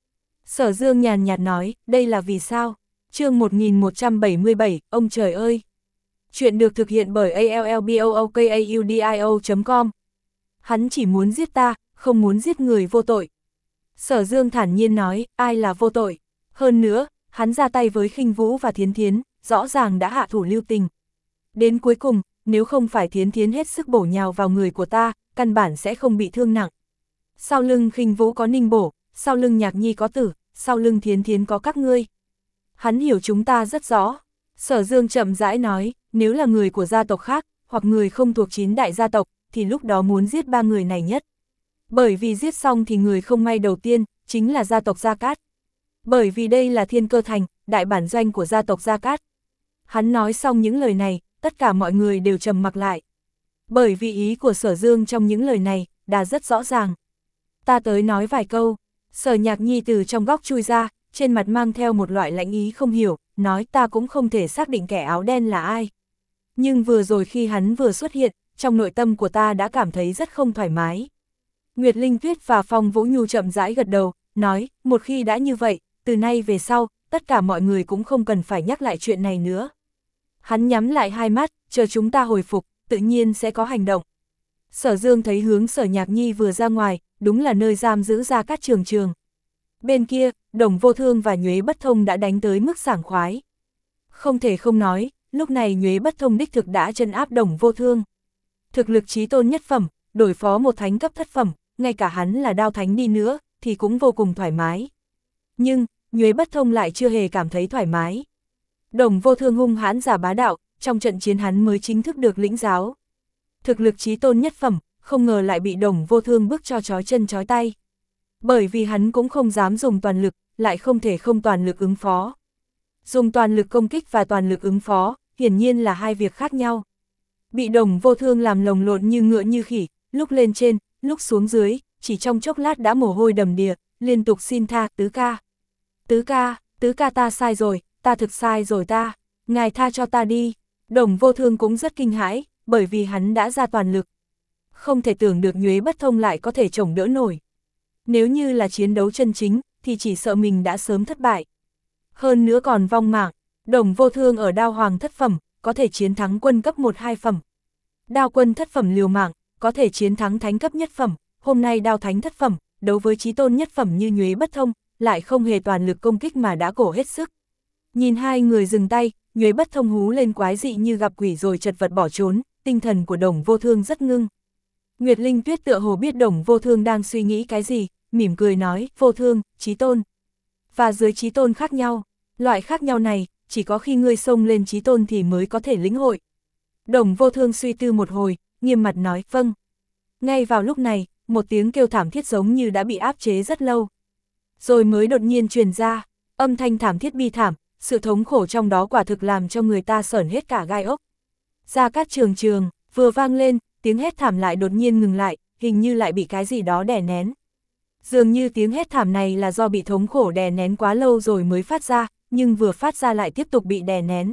Sở Dương nhàn nhạt nói, đây là vì sao? Chương một nghìn một trăm bảy mươi bảy, ông trời ơi! Chuyện được thực hiện bởi a l l b o o k a u d i o chấm com. Hắn chỉ muốn giết ta, không muốn giết người vô tội. Sở Dương thản nhiên nói, ai là vô tội? Hơn nữa, hắn ra tay với Khinh Vũ và Thiến Thiến, rõ ràng đã hạ thủ lưu tình. Đến cuối cùng, nếu không phải Thiến Thiến hết sức bổ nhào vào người của ta, căn bản sẽ không bị thương nặng. Sau lưng Khinh Vũ có Ninh Bổ, sau lưng Nhạc Nhi có Tử, sau lưng Thiến Thiến có các ngươi. Hắn hiểu chúng ta rất rõ. Sở Dương chậm rãi nói, nếu là người của gia tộc khác, hoặc người không thuộc chín đại gia tộc, thì lúc đó muốn giết ba người này nhất. Bởi vì giết xong thì người không may đầu tiên, chính là gia tộc Gia Cát. Bởi vì đây là Thiên Cơ Thành, đại bản doanh của gia tộc Gia Cát. Hắn nói xong những lời này, tất cả mọi người đều trầm mặc lại. Bởi vì ý của Sở Dương trong những lời này, đã rất rõ ràng. Ta tới nói vài câu. Sở Nhạc Nhi từ trong góc chui ra, trên mặt mang theo một loại lãnh ý không hiểu, nói ta cũng không thể xác định kẻ áo đen là ai. Nhưng vừa rồi khi hắn vừa xuất hiện, trong nội tâm của ta đã cảm thấy rất không thoải mái. Nguyệt Linh Tuyết và Phong Vũ Nhu chậm rãi gật đầu, nói, một khi đã như vậy, từ nay về sau, tất cả mọi người cũng không cần phải nhắc lại chuyện này nữa. Hắn nhắm lại hai mắt, chờ chúng ta hồi phục, tự nhiên sẽ có hành động. Sở Dương thấy hướng Sở Nhạc Nhi vừa ra ngoài, đúng là nơi giam giữ Gia Cát Trường Trường. Bên kia, Đồng Vô Thương và Nhuế Bất Thông đã đánh tới mức sảng khoái. Không thể không nói, lúc này Nhuế Bất Thông đích thực đã trấn áp Đồng Vô Thương. Thực lực chí tôn nhất phẩm, đổi phó một thánh cấp thất phẩm, ngay cả hắn là đao thánh đi nữa, thì cũng vô cùng thoải mái. Nhưng, Nhuế Bất Thông lại chưa hề cảm thấy thoải mái. Đồng Vô Thương hung hãn giả bá đạo, trong trận chiến hắn mới chính thức được lĩnh giáo. Thực lực chí tôn nhất phẩm, không ngờ lại bị Đồng Vô Thương bức cho trói chân trói tay. Bởi vì hắn cũng không dám dùng toàn lực, lại không thể không toàn lực ứng phó. Dùng toàn lực công kích và toàn lực ứng phó, hiển nhiên là hai việc khác nhau. Bị Đồng Vô Thương làm lồng lộn như ngựa như khỉ, lúc lên trên, lúc xuống dưới, chỉ trong chốc lát đã mồ hôi đầm đìa, liên tục xin tha, tứ ca. Tứ ca, tứ ca ta sai rồi, ta thực sai rồi ta, ngài tha cho ta đi. Đồng Vô Thương cũng rất kinh hãi, bởi vì hắn đã ra toàn lực. Không thể tưởng được Nhuế Bất Thông lại có thể chống đỡ nổi. Nếu như là chiến đấu chân chính, thì chỉ sợ mình đã sớm thất bại. Hơn nữa còn vong mạng, Đồng Vô Thương ở đao hoàng thất phẩm, có thể chiến thắng quân cấp một hai phẩm. Đao quân thất phẩm liều mạng, có thể chiến thắng thánh cấp nhất phẩm, hôm nay đao thánh thất phẩm, đấu với chí tôn nhất phẩm như Nhuế Bất Thông, lại không hề toàn lực công kích mà đã cổ hết sức. Nhìn hai người dừng tay, Nhuế Bất Thông hú lên quái dị như gặp quỷ rồi chật vật bỏ trốn, tinh thần của Đồng Vô Thương rất ngưng. Nguyệt Linh Tuyết tựa hồ biết Đồng Vô Thương đang suy nghĩ cái gì, mỉm cười nói, Vô Thương, chí tôn. Và dưới chí tôn khác nhau, loại khác nhau này, chỉ có khi ngươi xông lên chí tôn thì mới có thể lĩnh hội. Đồng Vô Thương suy tư một hồi, nghiêm mặt nói, vâng. Ngay vào lúc này, một tiếng kêu thảm thiết giống như đã bị áp chế rất lâu. Rồi mới đột nhiên truyền ra, âm thanh thảm thiết bi thảm, sự thống khổ trong đó quả thực làm cho người ta sởn hết cả gai ốc. Gia Cát Trường Trường, vừa vang lên, tiếng hét thảm lại đột nhiên ngừng lại, hình như lại bị cái gì đó đè nén. Dường như tiếng hét thảm này là do bị thống khổ đè nén quá lâu rồi mới phát ra, nhưng vừa phát ra lại tiếp tục bị đè nén.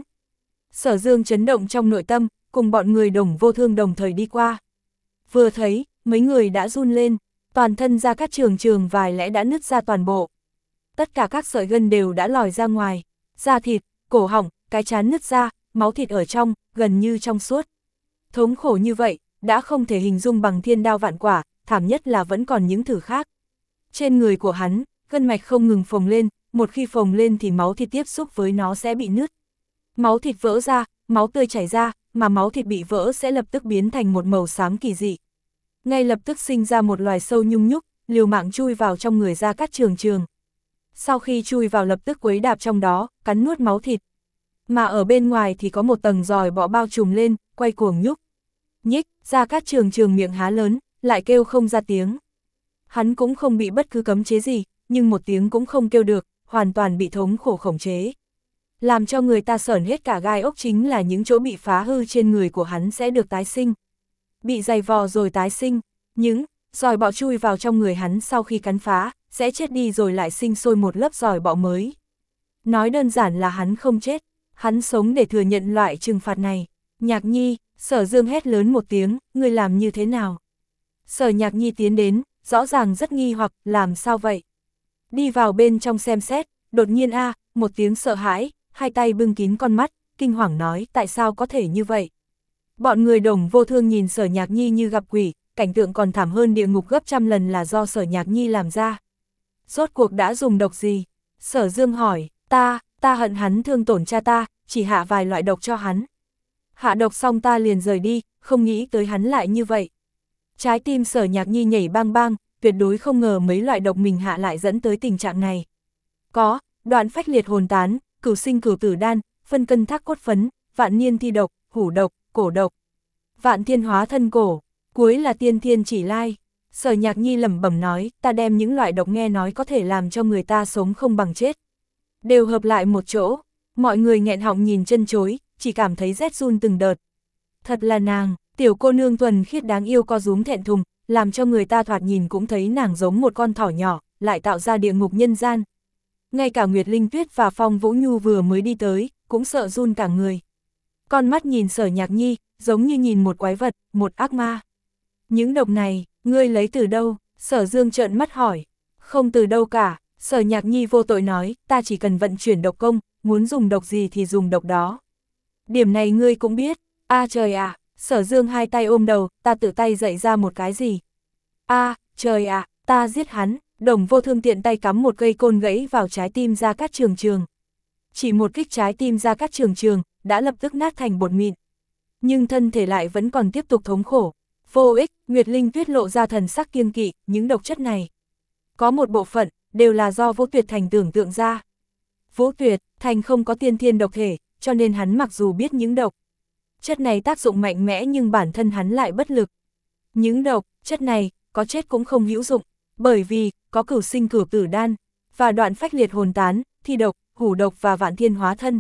Sở Dương chấn động trong nội tâm, cùng bọn người Đồng Vô Thương đồng thời đi qua. Vừa thấy, mấy người đã run lên, toàn thân Gia Cát Trường Trường vài lẽ đã nứt ra toàn bộ. Tất cả các sợi gân đều đã lòi ra ngoài, da thịt, cổ họng, cái trán nứt ra, máu thịt ở trong, gần như trong suốt. Thống khổ như vậy, đã không thể hình dung bằng thiên đao vạn quả, thảm nhất là vẫn còn những thử khác. Trên người của hắn, gân mạch không ngừng phồng lên, một khi phồng lên thì máu thịt tiếp xúc với nó sẽ bị nứt. Máu thịt vỡ ra, máu tươi chảy ra, mà máu thịt bị vỡ sẽ lập tức biến thành một màu xám kỳ dị. Ngay lập tức sinh ra một loài sâu nhung nhúc, liều mạng chui vào trong người Gia Cát Trường Trường. Sau khi chui vào lập tức quấy đạp trong đó, cắn nuốt máu thịt. Mà ở bên ngoài thì có một tầng giòi bọ bao trùm lên, quay cuồng nhúc. Nhích, Gia Cát Trường Trường miệng há lớn, lại kêu không ra tiếng. Hắn cũng không bị bất cứ cấm chế gì, nhưng một tiếng cũng không kêu được, hoàn toàn bị thống khổ khống chế. Làm cho người ta sởn hết cả gai ốc chính là những chỗ bị phá hư trên người của hắn sẽ được tái sinh. Bị dày vò rồi tái sinh, những giòi bọ chui vào trong người hắn sau khi cắn phá, sẽ chết đi rồi lại sinh sôi một lớp giòi bọ mới. Nói đơn giản là hắn không chết, hắn sống để thừa nhận loại trừng phạt này. Nhạc Nhi, Sở Dương hét lớn một tiếng, ngươi làm như thế nào? Sở Nhạc Nhi tiến đến, rõ ràng rất nghi hoặc, làm sao vậy? Đi vào bên trong xem xét, đột nhiên a một tiếng sợ hãi, hai tay bưng kín con mắt, kinh hoàng nói tại sao có thể như vậy. Bọn người Đồng Vô Thương nhìn Sở Nhạc Nhi như gặp quỷ, cảnh tượng còn thảm hơn địa ngục gấp trăm lần là do Sở Nhạc Nhi làm ra. Rốt cuộc đã dùng độc gì? Sở Dương hỏi, ta, ta hận hắn thương tổn cha ta, chỉ hạ vài loại độc cho hắn. Hạ độc xong ta liền rời đi, không nghĩ tới hắn lại như vậy. Trái tim Sở Nhạc Nhi nhảy bang bang, tuyệt đối không ngờ mấy loại độc mình hạ lại dẫn tới tình trạng này. Có, đoạn phách liệt hồn tán, cửu sinh cửu tử đan, phân cân thác cốt phấn, vạn niên thi độc, hủ độc, cổ độc, vạn thiên hóa thân cổ, cuối là tiên thiên chỉ lai. Sở Nhạc Nhi lẩm bẩm nói, ta đem những loại độc nghe nói có thể làm cho người ta sống không bằng chết, đều hợp lại một chỗ. Mọi người nghẹn họng nhìn chân chối, chỉ cảm thấy rét run từng đợt. Thật là nàng, tiểu cô nương thuần khiết đáng yêu co rúm thẹn thùng, làm cho người ta thoạt nhìn cũng thấy nàng giống một con thỏ nhỏ, lại tạo ra địa ngục nhân gian. Ngay cả Nguyệt Linh Tuyết và Phong Vũ Nhu vừa mới đi tới, cũng sợ run cả người. Con mắt nhìn Sở Nhạc Nhi, giống như nhìn một quái vật, một ác ma. Những độc này, ngươi lấy từ đâu? Sở Dương trợn mắt hỏi. Không từ đâu cả, Sở Nhạc Nhi vô tội nói, ta chỉ cần vận chuyển độc công, muốn dùng độc gì thì dùng độc đó. Điểm này ngươi cũng biết. A à, trời ạ, à. Sở Dương hai tay ôm đầu, ta tự tay dạy ra một cái gì? A à, trời ạ, à, ta giết hắn. Đồng Vô Thương tiện tay cắm một cây côn gãy vào trái tim Gia Cát Trường Trường. Chỉ một kích trái tim Gia Cát Trường Trường, đã lập tức nát thành bột mịn. Nhưng thân thể lại vẫn còn tiếp tục thống khổ. Vô ích, Nguyệt Linh Tuyết lộ ra thần sắc kiêng kỵ, những độc chất này. Có một bộ phận, đều là do Vũ Tuyệt Thành tưởng tượng ra. Vũ Tuyệt Thành không có tiên thiên độc thể, cho nên hắn mặc dù biết những độc chất này tác dụng mạnh mẽ nhưng bản thân hắn lại bất lực. Những độc chất này, có chết cũng không hữu dụng, bởi vì, có cửu sinh cửu tử đan, và đoạn phách liệt hồn tán, thi độc, hủ độc và vạn thiên hóa thân.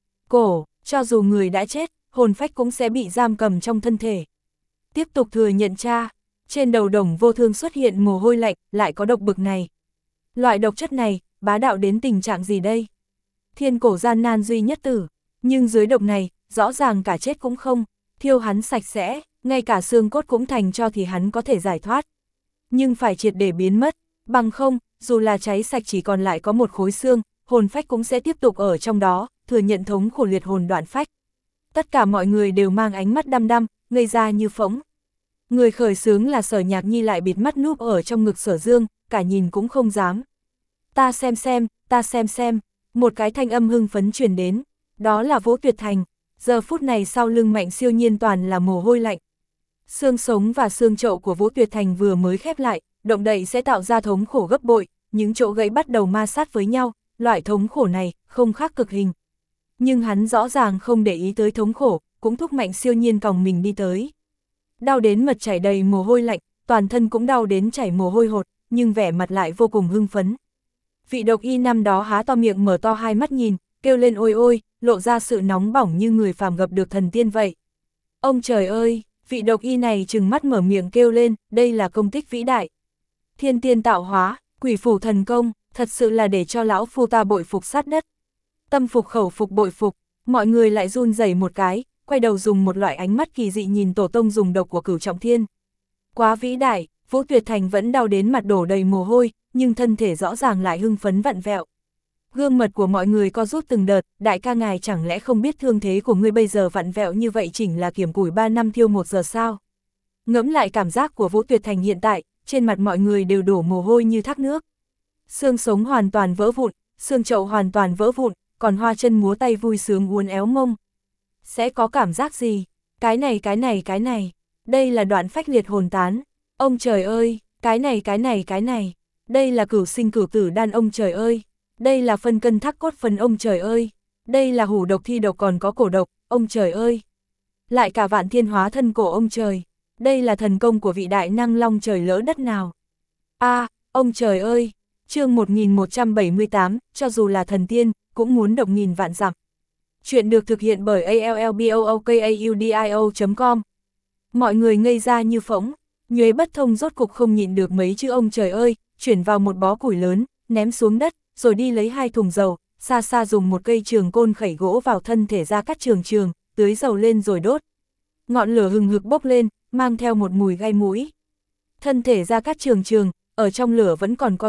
Cổ, cho dù người đã chết, hồn phách cũng sẽ bị giam cầm trong thân thể. Tiếp tục thừa nhận tra, trên đầu Đồng Vô Thương xuất hiện mồ hôi lạnh, lại có độc bực này. Loại độc chất này, bá đạo đến tình trạng gì đây? Thiên cổ gian nan duy nhất tử, nhưng dưới độc này, rõ ràng cả chết cũng không, thiêu hắn sạch sẽ, ngay cả xương cốt cũng thành cho thì hắn có thể giải thoát. Nhưng phải triệt để biến mất, bằng không, dù là cháy sạch chỉ còn lại có một khối xương, hồn phách cũng sẽ tiếp tục ở trong đó, thừa nhận thống khổ liệt hồn đoạn phách. Tất cả mọi người đều mang ánh mắt đăm đăm, ngây ra như phỗng. Người khởi xướng là Sở Nhạc Nhi lại bịt mắt núp ở trong ngực Sở Dương, cả nhìn cũng không dám. Ta xem xem, ta xem xem, một cái thanh âm hưng phấn truyền đến, đó là Vũ Tuyệt Thành. Giờ phút này sau lưng Mạnh Siêu Nhiên toàn là mồ hôi lạnh. Xương sống và xương chậu của Vũ Tuyệt Thành vừa mới khép lại, động đậy sẽ tạo ra thống khổ gấp bội, những chỗ gãy bắt đầu ma sát với nhau, loại thống khổ này không khác cực hình. Nhưng hắn rõ ràng không để ý tới thống khổ, cũng thúc Mạnh Siêu Nhiên còng mình đi tới. Đau đến mật chảy đầy mồ hôi lạnh, toàn thân cũng đau đến chảy mồ hôi hột, nhưng vẻ mặt lại vô cùng hưng phấn. Vị độc y năm đó há to miệng mở to hai mắt nhìn, kêu lên ôi ôi, lộ ra sự nóng bỏng như người phàm gặp được thần tiên vậy. Ông trời ơi, vị độc y này trừng mắt mở miệng kêu lên, đây là công tích vĩ đại. Thiên tiên tạo hóa, quỷ phủ thần công, thật sự là để cho lão phu ta bội phục sát đất. Tâm phục khẩu phục bội phục, mọi người lại run rẩy một cái, quay đầu dùng một loại ánh mắt kỳ dị nhìn tổ tông dùng độc của Cửu Trọng Thiên. Quá vĩ đại, Vũ Tuyệt Thành vẫn đau đến mặt đổ đầy mồ hôi, nhưng thân thể rõ ràng lại hưng phấn vặn vẹo. Gương mặt của mọi người co rút từng đợt, đại ca ngài chẳng lẽ không biết thương thế của ngươi bây giờ vặn vẹo như vậy chỉnh là kiểm củi ba năm thiêu một giờ sao? Ngẫm lại cảm giác của Vũ Tuyệt Thành hiện tại, trên mặt mọi người đều đổ mồ hôi như thác nước. Xương sống hoàn toàn vỡ vụn, xương chậu hoàn toàn vỡ vụn, còn hoa chân múa tay vui sướng uốn éo mông. Sẽ có cảm giác gì? Cái này cái này cái này, đây là đoạn phách liệt hồn tán. Ông trời ơi, cái này cái này cái này, đây là cửu sinh cửu tử đan ông trời ơi. Đây là phân cân thác cốt phấn ông trời ơi, đây là hủ độc thi độc còn có cổ độc, ông trời ơi. Lại cả vạn thiên hóa thân cổ ông trời, đây là thần công của vị đại năng long trời lỡ đất nào. A, à, ông trời ơi, chương một nghìn một trăm bảy mươi tám, cho dù là thần tiên, cũng muốn độc nghìn vạn dặm. Chuyện được thực hiện bởi a l l b o o k a u d i o chấm com. Mọi người ngây ra như phỗng, Nhuế Bất Thông rốt cục không nhịn được mấy chữ ông trời ơi, chuyển vào một bó củi lớn, ném xuống đất, rồi đi lấy hai thùng dầu, xa xa dùng một cây trường côn khẩy gỗ vào thân thể Gia Cát Trường Trường, tưới dầu lên rồi đốt. Ngọn lửa hừng hực bốc lên, mang theo một mùi gai mũi. Thân thể Gia Cát Trường Trường, ở trong lửa vẫn còn co rút,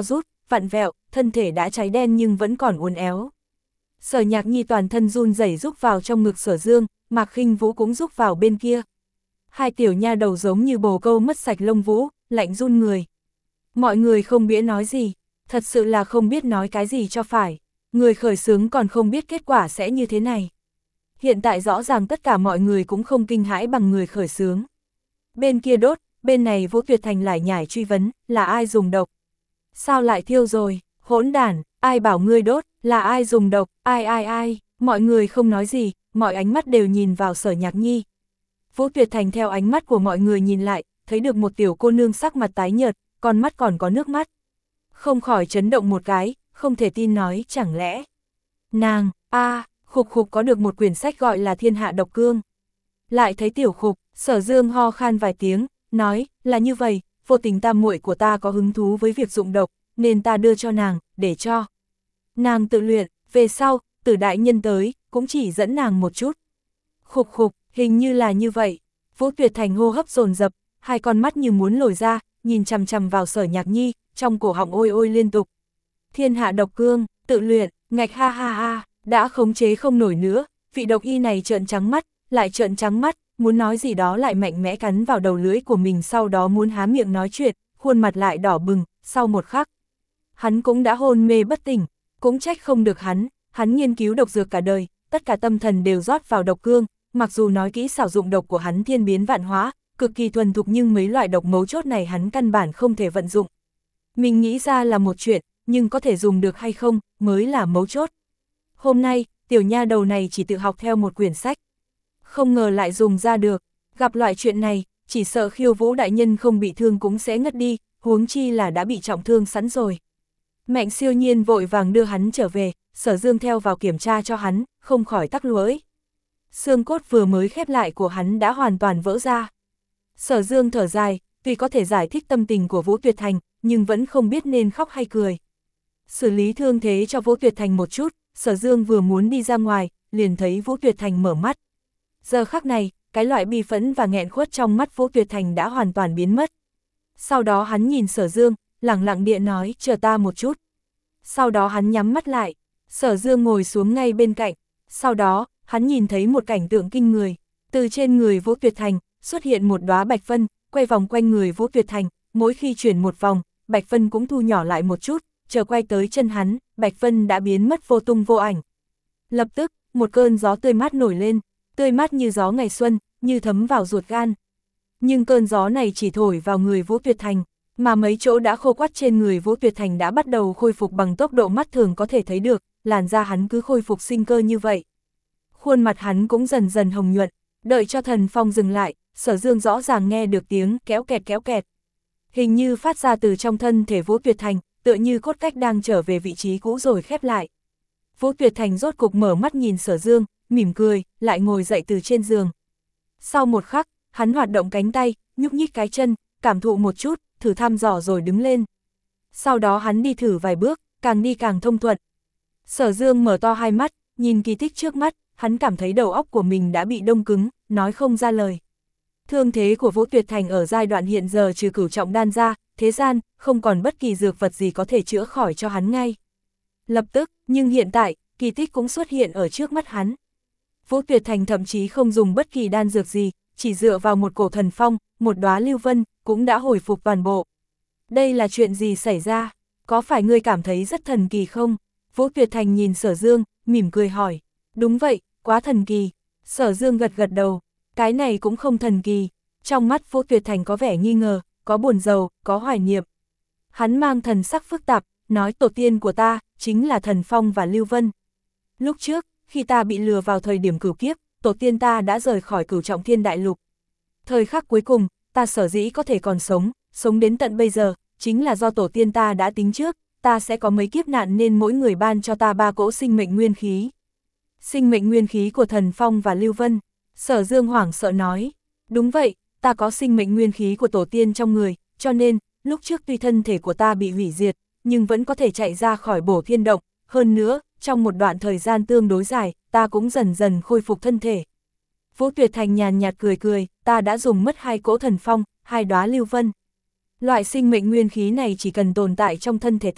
vặn vẹo, thân thể đã cháy đen nhưng vẫn còn uốn éo. Sở Nhạc Nhi toàn thân run rẩy rúc vào trong ngực Sở Dương, Mạc Khinh Vũ cũng rúc vào bên kia. Hai tiểu nha đầu giống như bồ câu mất sạch lông vũ, lạnh run người. Mọi người không biết nói gì, thật sự là không biết nói cái gì cho phải. Người khởi xướng còn không biết kết quả sẽ như thế này. Hiện tại rõ ràng tất cả mọi người cũng không kinh hãi bằng người khởi xướng. Bên kia đốt, bên này Vũ Tuyệt Thành lải nhải truy vấn, là ai dùng độc? Sao lại thiêu rồi, hỗn đản, ai bảo ngươi đốt, là ai dùng độc, ai ai ai, mọi người không nói gì, mọi ánh mắt đều nhìn vào Sở Nhạc Nhi. Vũ Tuyệt Thành theo ánh mắt của mọi người nhìn lại, thấy được một tiểu cô nương sắc mặt tái nhợt, con mắt còn có nước mắt. Không khỏi chấn động một cái, không thể tin nói, chẳng lẽ nàng, a à, Khục Khục có được một quyển sách gọi là Thiên Hạ Độc Cương. Lại thấy tiểu Khục, Sở Dương ho khan vài tiếng, nói, là như vậy, vô tình tam muội của ta có hứng thú với việc dụng độc, nên ta đưa cho nàng, để cho nàng tự luyện, về sau, Tử đại nhân tới, cũng chỉ dẫn nàng một chút. Khục Khục, hình như là như vậy. Vũ Tuyệt Thành hô hấp dồn dập, hai con mắt như muốn lồi ra, nhìn chằm chằm vào Sở Nhạc Nhi, trong cổ họng ôi ôi liên tục. Thiên Hạ Độc Cương, tự luyện, ngạch ha ha ha, đã khống chế không nổi nữa, vị độc y này trợn trắng mắt, lại trợn trắng mắt, muốn nói gì đó lại mạnh mẽ cắn vào đầu lưỡi của mình, sau đó muốn há miệng nói chuyện, khuôn mặt lại đỏ bừng, sau một khắc. Hắn cũng đã hôn mê bất tỉnh, cũng trách không được hắn, hắn nghiên cứu độc dược cả đời, tất cả tâm thần đều rót vào độc cương, mặc dù nói kỹ xảo dụng độc của hắn thiên biến vạn hóa, cực kỳ thuần thục nhưng mấy loại độc mấu chốt này hắn căn bản không thể vận dụng. Mình nghĩ ra là một chuyện, nhưng có thể dùng được hay không, mới là mấu chốt. Hôm nay, tiểu nha đầu này chỉ tự học theo một quyển sách. Không ngờ lại dùng ra được, gặp loại chuyện này, chỉ sợ Khiêu Vũ đại nhân không bị thương cũng sẽ ngất đi, huống chi là đã bị trọng thương sẵn rồi. Mạnh Siêu Nhiên vội vàng đưa hắn trở về, Sở Dương theo vào kiểm tra cho hắn, không khỏi tắc lưỡi. Xương cốt vừa mới khép lại của hắn đã hoàn toàn vỡ ra. Sở Dương thở dài, tuy có thể giải thích tâm tình của Vũ Tuyệt Thành, nhưng vẫn không biết nên khóc hay cười. Xử lý thương thế cho Vũ Tuyệt Thành một chút, Sở Dương vừa muốn đi ra ngoài, liền thấy Vũ Tuyệt Thành mở mắt. Giờ khắc này, cái loại bi phẫn và nghẹn khuất trong mắt Vũ Tuyệt Thành đã hoàn toàn biến mất. Sau đó hắn nhìn Sở Dương, lẳng lặng địa nói, chờ ta một chút. Sau đó hắn nhắm mắt lại, Sở Dương ngồi xuống ngay bên cạnh. Sau đó, hắn nhìn thấy một cảnh tượng kinh người. Từ trên người Vũ Tuyệt Thành, xuất hiện một đóa bạch vân, quay vòng quanh người Vũ Tuyệt Thành, mỗi khi chuyển một vòng, bạch vân cũng thu nhỏ lại một chút, chờ quay tới chân hắn, bạch vân đã biến mất vô tung vô ảnh. Lập tức, một cơn gió tươi mát nổi lên, tươi mát như gió ngày xuân, như thấm vào ruột gan. Nhưng cơn gió này chỉ thổi vào người Vũ Tuyệt Thành, mà mấy chỗ đã khô quắt trên người Vũ Tuyệt Thành đã bắt đầu khôi phục bằng tốc độ mắt thường có thể thấy được, làn da hắn cứ khôi phục sinh cơ như vậy. Khuôn mặt hắn cũng dần dần hồng nhuận, đợi cho thần phong dừng lại, Sở Dương rõ ràng nghe được tiếng kéo kẹt kéo kẹt. Hình như phát ra từ trong thân thể Vũ Tuyệt Thành, tựa như cốt cách đang trở về vị trí cũ rồi khép lại. Vũ Tuyệt Thành rốt cục mở mắt nhìn Sở Dương, mỉm cười, lại ngồi dậy từ trên giường. Sau một khắc, hắn hoạt động cánh tay, nhúc nhích cái chân, cảm thụ một chút, thử thăm dò rồi đứng lên. Sau đó hắn đi thử vài bước, càng đi càng thông thuận. Sở Dương mở to hai mắt, nhìn kỳ tích trước mắt, hắn cảm thấy đầu óc của mình đã bị đông cứng, nói không ra lời. Thương thế của Vũ Tuyệt Thành ở giai đoạn hiện giờ trừ cửu trọng đan ra, thế gian, không còn bất kỳ dược vật gì có thể chữa khỏi cho hắn ngay. Lập tức, nhưng hiện tại, kỳ tích cũng xuất hiện ở trước mắt hắn. Vũ Tuyệt Thành thậm chí không dùng bất kỳ đan dược gì, chỉ dựa vào một cổ thần phong, một đóa lưu vân, cũng đã hồi phục toàn bộ. Đây là chuyện gì xảy ra? Có phải ngươi cảm thấy rất thần kỳ không? Vũ Tuyệt Thành nhìn Sở Dương, mỉm cười hỏi. Đúng vậy, quá thần kỳ. Sở Dương gật gật đầu. Cái này cũng không thần kỳ. Trong mắt Vũ Tuyệt Thành có vẻ nghi ngờ, có buồn rầu, có hoài niệm. Hắn mang thần sắc phức tạp, nói tổ tiên của ta, chính là thần phong và lưu vân. Lúc trước, khi ta bị lừa vào thời điểm cửu kiếp, tổ tiên ta đã rời khỏi cửu trọng thiên đại lục. Thời khắc cuối cùng, ta sở dĩ có thể còn sống, sống đến tận bây giờ, chính là do tổ tiên ta đã tính trước, ta sẽ có mấy kiếp nạn nên mỗi người ban cho ta ba cỗ sinh mệnh nguyên khí. Sinh mệnh nguyên khí của thần phong và lưu vân. Sở Dương hoảng sợ nói, đúng vậy, ta có sinh mệnh nguyên khí của tổ tiên trong người, cho nên, lúc trước tuy thân thể của ta bị hủy diệt, nhưng vẫn có thể chạy ra khỏi bổ thiên động, hơn nữa, trong một đoạn thời gian tương đối dài, ta cũng dần dần khôi phục thân thể. Vũ Tuyệt Thành nhàn nhạt cười cười, ta đã dùng mất hai cỗ thần phong, hai đóa lưu vân. Loại sinh mệnh nguyên khí này chỉ cần tồn tại trong thân thể ta,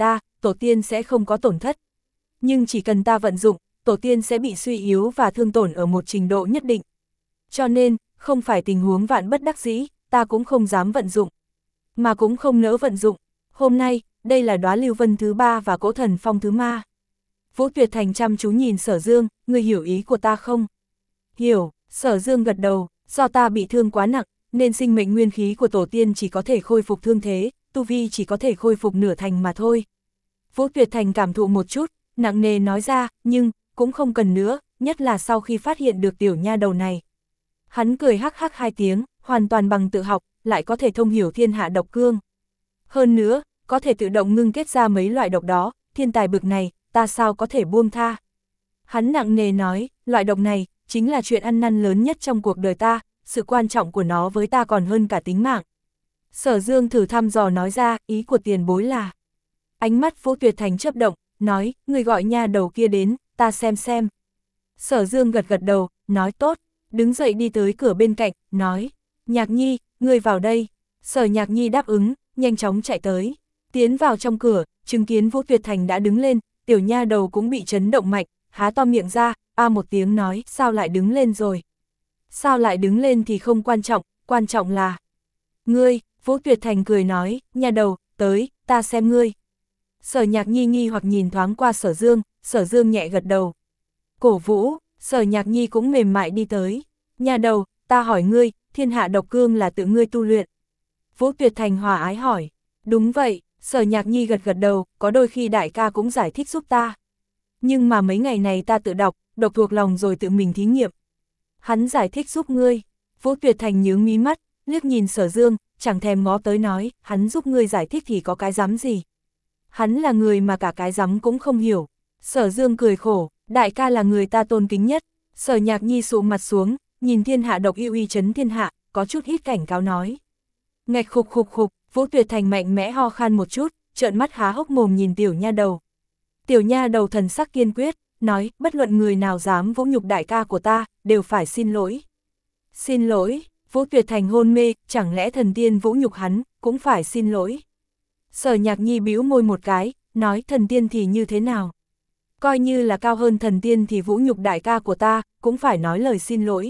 tổ tiên sẽ không có tổn thất. Nhưng chỉ cần ta vận dụng, tổ tiên sẽ bị suy yếu và thương tổn ở một trình độ nhất định. Cho nên, không phải tình huống vạn bất đắc dĩ, ta cũng không dám vận dụng, mà cũng không nỡ vận dụng. Hôm nay, đây là đóa lưu vân thứ ba và cỗ thần phong thứ ma. Vũ Tuyệt Thành chăm chú nhìn Sở Dương, ngươi hiểu ý của ta không? Hiểu, Sở Dương gật đầu, do ta bị thương quá nặng, nên sinh mệnh nguyên khí của tổ tiên chỉ có thể khôi phục thương thế, tu vi chỉ có thể khôi phục nửa thành mà thôi. Vũ Tuyệt Thành cảm thụ một chút, nặng nề nói ra, nhưng, cũng không cần nữa, nhất là sau khi phát hiện được tiểu nha đầu này. Hắn cười hắc hắc hai tiếng, hoàn toàn bằng tự học, lại có thể thông hiểu thiên hạ độc cương. Hơn nữa, có thể tự động ngưng kết ra mấy loại độc đó, thiên tài bực này, ta sao có thể buông tha. Hắn nặng nề nói, loại độc này, chính là chuyện ăn năn lớn nhất trong cuộc đời ta, sự quan trọng của nó với ta còn hơn cả tính mạng. Sở Dương thử thăm dò nói ra, ý của tiền bối là. Ánh mắt Vũ Tuyệt Thành chớp động, nói, người gọi nha đầu kia đến, ta xem xem. Sở Dương gật gật đầu, nói tốt, đứng dậy đi tới cửa bên cạnh, nói, Nhạc Nhi, ngươi vào đây. Sở Nhạc Nhi đáp ứng, nhanh chóng chạy tới, tiến vào trong cửa, chứng kiến Vũ Tuyệt Thành đã đứng lên, tiểu nha đầu cũng bị chấn động mạnh, há to miệng ra, a một tiếng nói, sao lại đứng lên rồi? Sao lại đứng lên thì không quan trọng, quan trọng là... Ngươi, Vũ Tuyệt Thành cười nói, nha đầu, tới, ta xem ngươi. Sở Nhạc Nhi nghi hoặc nhìn thoáng qua Sở Dương, Sở Dương nhẹ gật đầu. Cổ Vũ, Sở Nhạc Nhi cũng mềm mại đi tới. Nha đầu, ta hỏi ngươi, thiên hạ độc cương là tự ngươi tu luyện. Vũ Tuyệt Thành hòa ái hỏi. Đúng vậy, Sở Nhạc Nhi gật gật đầu, có đôi khi đại ca cũng giải thích giúp ta. Nhưng mà mấy ngày này ta tự đọc, đọc thuộc lòng rồi tự mình thí nghiệm. Hắn giải thích giúp ngươi. Vũ Tuyệt Thành nhướng mí mắt, liếc nhìn Sở Dương, chẳng thèm ngó tới nói, hắn giúp ngươi giải thích thì có cái dám gì. Hắn là người mà cả cái dám cũng không hiểu. Sở Dương cười khổ, đại ca là người ta tôn kính nhất. Sở Nhạc Nhi sụ mặt xuống, nhìn thiên hạ độc yêu uy chấn thiên hạ, có chút hít cảnh cáo nói. Ngạch khục khục khục, Vũ Tuyệt Thành mạnh mẽ ho khan một chút, trợn mắt há hốc mồm nhìn tiểu nha đầu. Tiểu nha đầu thần sắc kiên quyết, nói, bất luận người nào dám vũ nhục đại ca của ta, đều phải xin lỗi. Xin lỗi, Vũ Tuyệt Thành hôn mê, chẳng lẽ thần tiên vũ nhục hắn, cũng phải xin lỗi. Sở Nhạc Nhi bĩu môi một cái, nói thần tiên thì như thế nào? Coi như là cao hơn thần tiên thì vũ nhục đại ca của ta, cũng phải nói lời xin lỗi.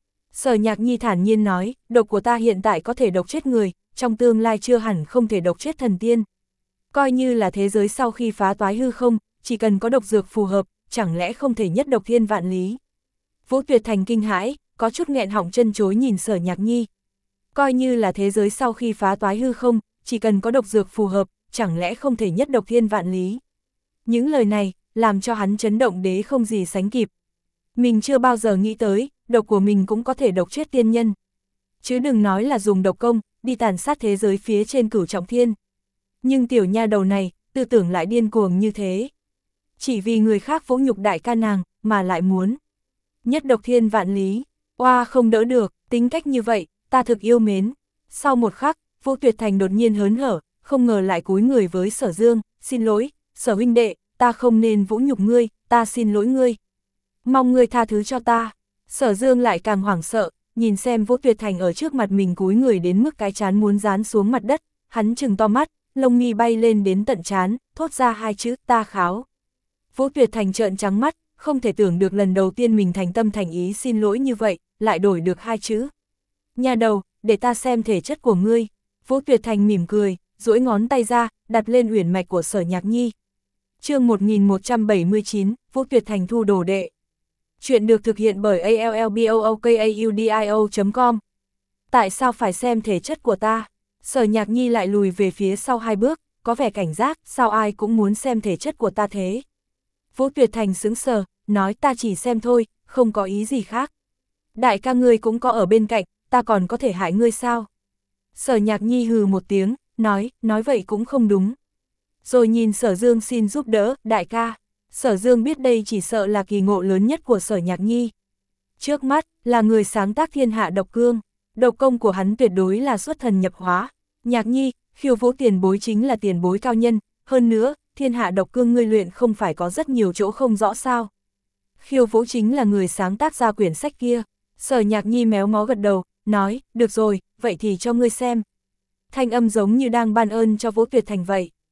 Sở Nhạc Nhi thản nhiên nói, độc của ta hiện tại có thể độc chết người, trong tương lai chưa hẳn không thể độc chết thần tiên. Coi như là thế giới sau khi phá toái hư không, chỉ cần có độc dược phù hợp, chẳng lẽ không thể nhất độc thiên vạn lý. Vũ Tuyệt Thành kinh hãi, có chút nghẹn họng chân chối nhìn Sở Nhạc Nhi. Coi như là thế giới sau khi phá toái hư không, chỉ cần có độc dược phù hợp, chẳng lẽ không thể nhất độc thiên vạn lý. Những lời này, làm cho hắn chấn động đế không gì sánh kịp. Mình chưa bao giờ nghĩ tới, độc của mình cũng có thể độc chết tiên nhân. Chứ đừng nói là dùng độc công, đi tàn sát thế giới phía trên cửu trọng thiên. Nhưng tiểu nha đầu này, tư tưởng lại điên cuồng như thế. Chỉ vì người khác vũ nhục đại ca nàng, mà lại muốn nhất độc thiên vạn lý. Oa không đỡ được, tính cách như vậy, ta thực yêu mến. Sau một khắc, Vũ Tuyệt Thành đột nhiên hớn hở, không ngờ lại cúi người với Sở Dương, xin lỗi, Sở huynh đệ, ta không nên vũ nhục ngươi, ta xin lỗi ngươi. Mong ngươi tha thứ cho ta. Sở Dương lại càng hoảng sợ, nhìn xem Vũ Tuyệt Thành ở trước mặt mình cúi người đến mức cái trán muốn dán xuống mặt đất, hắn trừng to mắt, lông mi bay lên đến tận trán, thốt ra hai chữ ta kháo. Vũ Tuyệt Thành trợn trắng mắt, không thể tưởng được lần đầu tiên mình thành tâm thành ý xin lỗi như vậy, lại đổi được hai chữ. Nhà đầu, để ta xem thể chất của ngươi. Vũ Tuyệt Thành mỉm cười, duỗi ngón tay ra, đặt lên uyển mạch của Sở Nhạc Nhi. Chương một nghìn một trăm bảy mươi chín, Vũ Tuyệt Thành thu đồ đệ. Chuyện được thực hiện bởi a l l b o o k a u d i o chấm com. Tại sao phải xem thể chất của ta? Sở Nhạc Nhi lại lùi về phía sau hai bước, có vẻ cảnh giác, sao ai cũng muốn xem thể chất của ta thế? Vũ Tuyệt Thành sững sờ, nói ta chỉ xem thôi, không có ý gì khác. Đại ca ngươi cũng có ở bên cạnh, ta còn có thể hại ngươi sao? Sở Nhạc Nhi hừ một tiếng, nói, nói vậy cũng không đúng. Rồi nhìn Sở Dương xin giúp đỡ, đại ca. Sở Dương biết đây chỉ sợ là kỳ ngộ lớn nhất của Sở Nhạc Nhi. Trước mắt, là người sáng tác thiên hạ độc cương. Độc công của hắn tuyệt đối là xuất thần nhập hóa. Nhạc Nhi, khiêu vũ tiền bối chính là tiền bối cao nhân. Hơn nữa, thiên hạ độc cương ngươi luyện không phải có rất nhiều chỗ không rõ sao. Khiêu vũ chính là người sáng tác ra quyển sách kia. Sở Nhạc Nhi méo mó gật đầu, nói, được rồi, vậy thì cho ngươi xem. Thanh âm giống như đang ban ơn cho Vũ Tuyệt Thành vậy.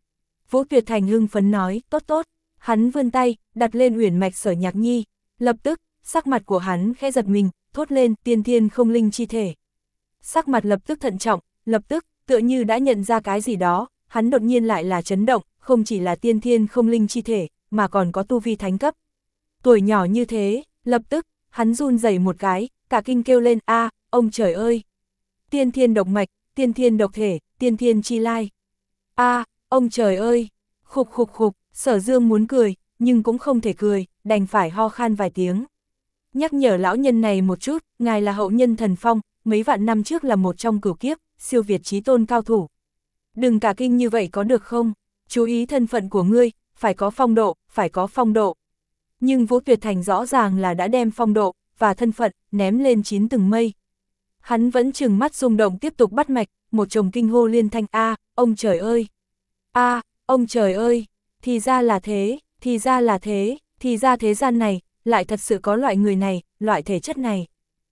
Vũ Tuyệt Thành hưng phấn nói, tốt tốt, hắn vươn tay, đặt lên uyển mạch Sở Nhạc Nhi, lập tức, sắc mặt của hắn khẽ giật mình, thốt lên, tiên thiên không linh chi thể. Sắc mặt lập tức thận trọng, lập tức, tựa như đã nhận ra cái gì đó, hắn đột nhiên lại là chấn động, không chỉ là tiên thiên không linh chi thể, mà còn có tu vi thánh cấp. Tuổi nhỏ như thế, lập tức, hắn run rẩy một cái, cả kinh kêu lên, a, ông trời ơi! Tiên thiên độc mạch, tiên thiên độc thể, tiên thiên chi lai. A, ông trời ơi! Khục khục khục, Sở Dương muốn cười, nhưng cũng không thể cười, đành phải ho khan vài tiếng. Nhắc nhở lão nhân này một chút, ngài là hậu nhân Thần Phong, mấy vạn năm trước là một trong cửu kiếp, siêu việt chí tôn cao thủ. Đừng cả kinh như vậy có được không? Chú ý thân phận của ngươi, phải có phong độ, phải có phong độ. Nhưng Vũ Tuyệt Thành rõ ràng là đã đem phong độ và thân phận ném lên chín tầng mây. Hắn vẫn trừng mắt rung động tiếp tục bắt mạch, một chồng kinh hô liên thanh, a, ông trời ơi! A, ông trời ơi! Thì ra là thế, thì ra là thế, thì ra thế gian này lại thật sự có loại người này, loại thể chất này.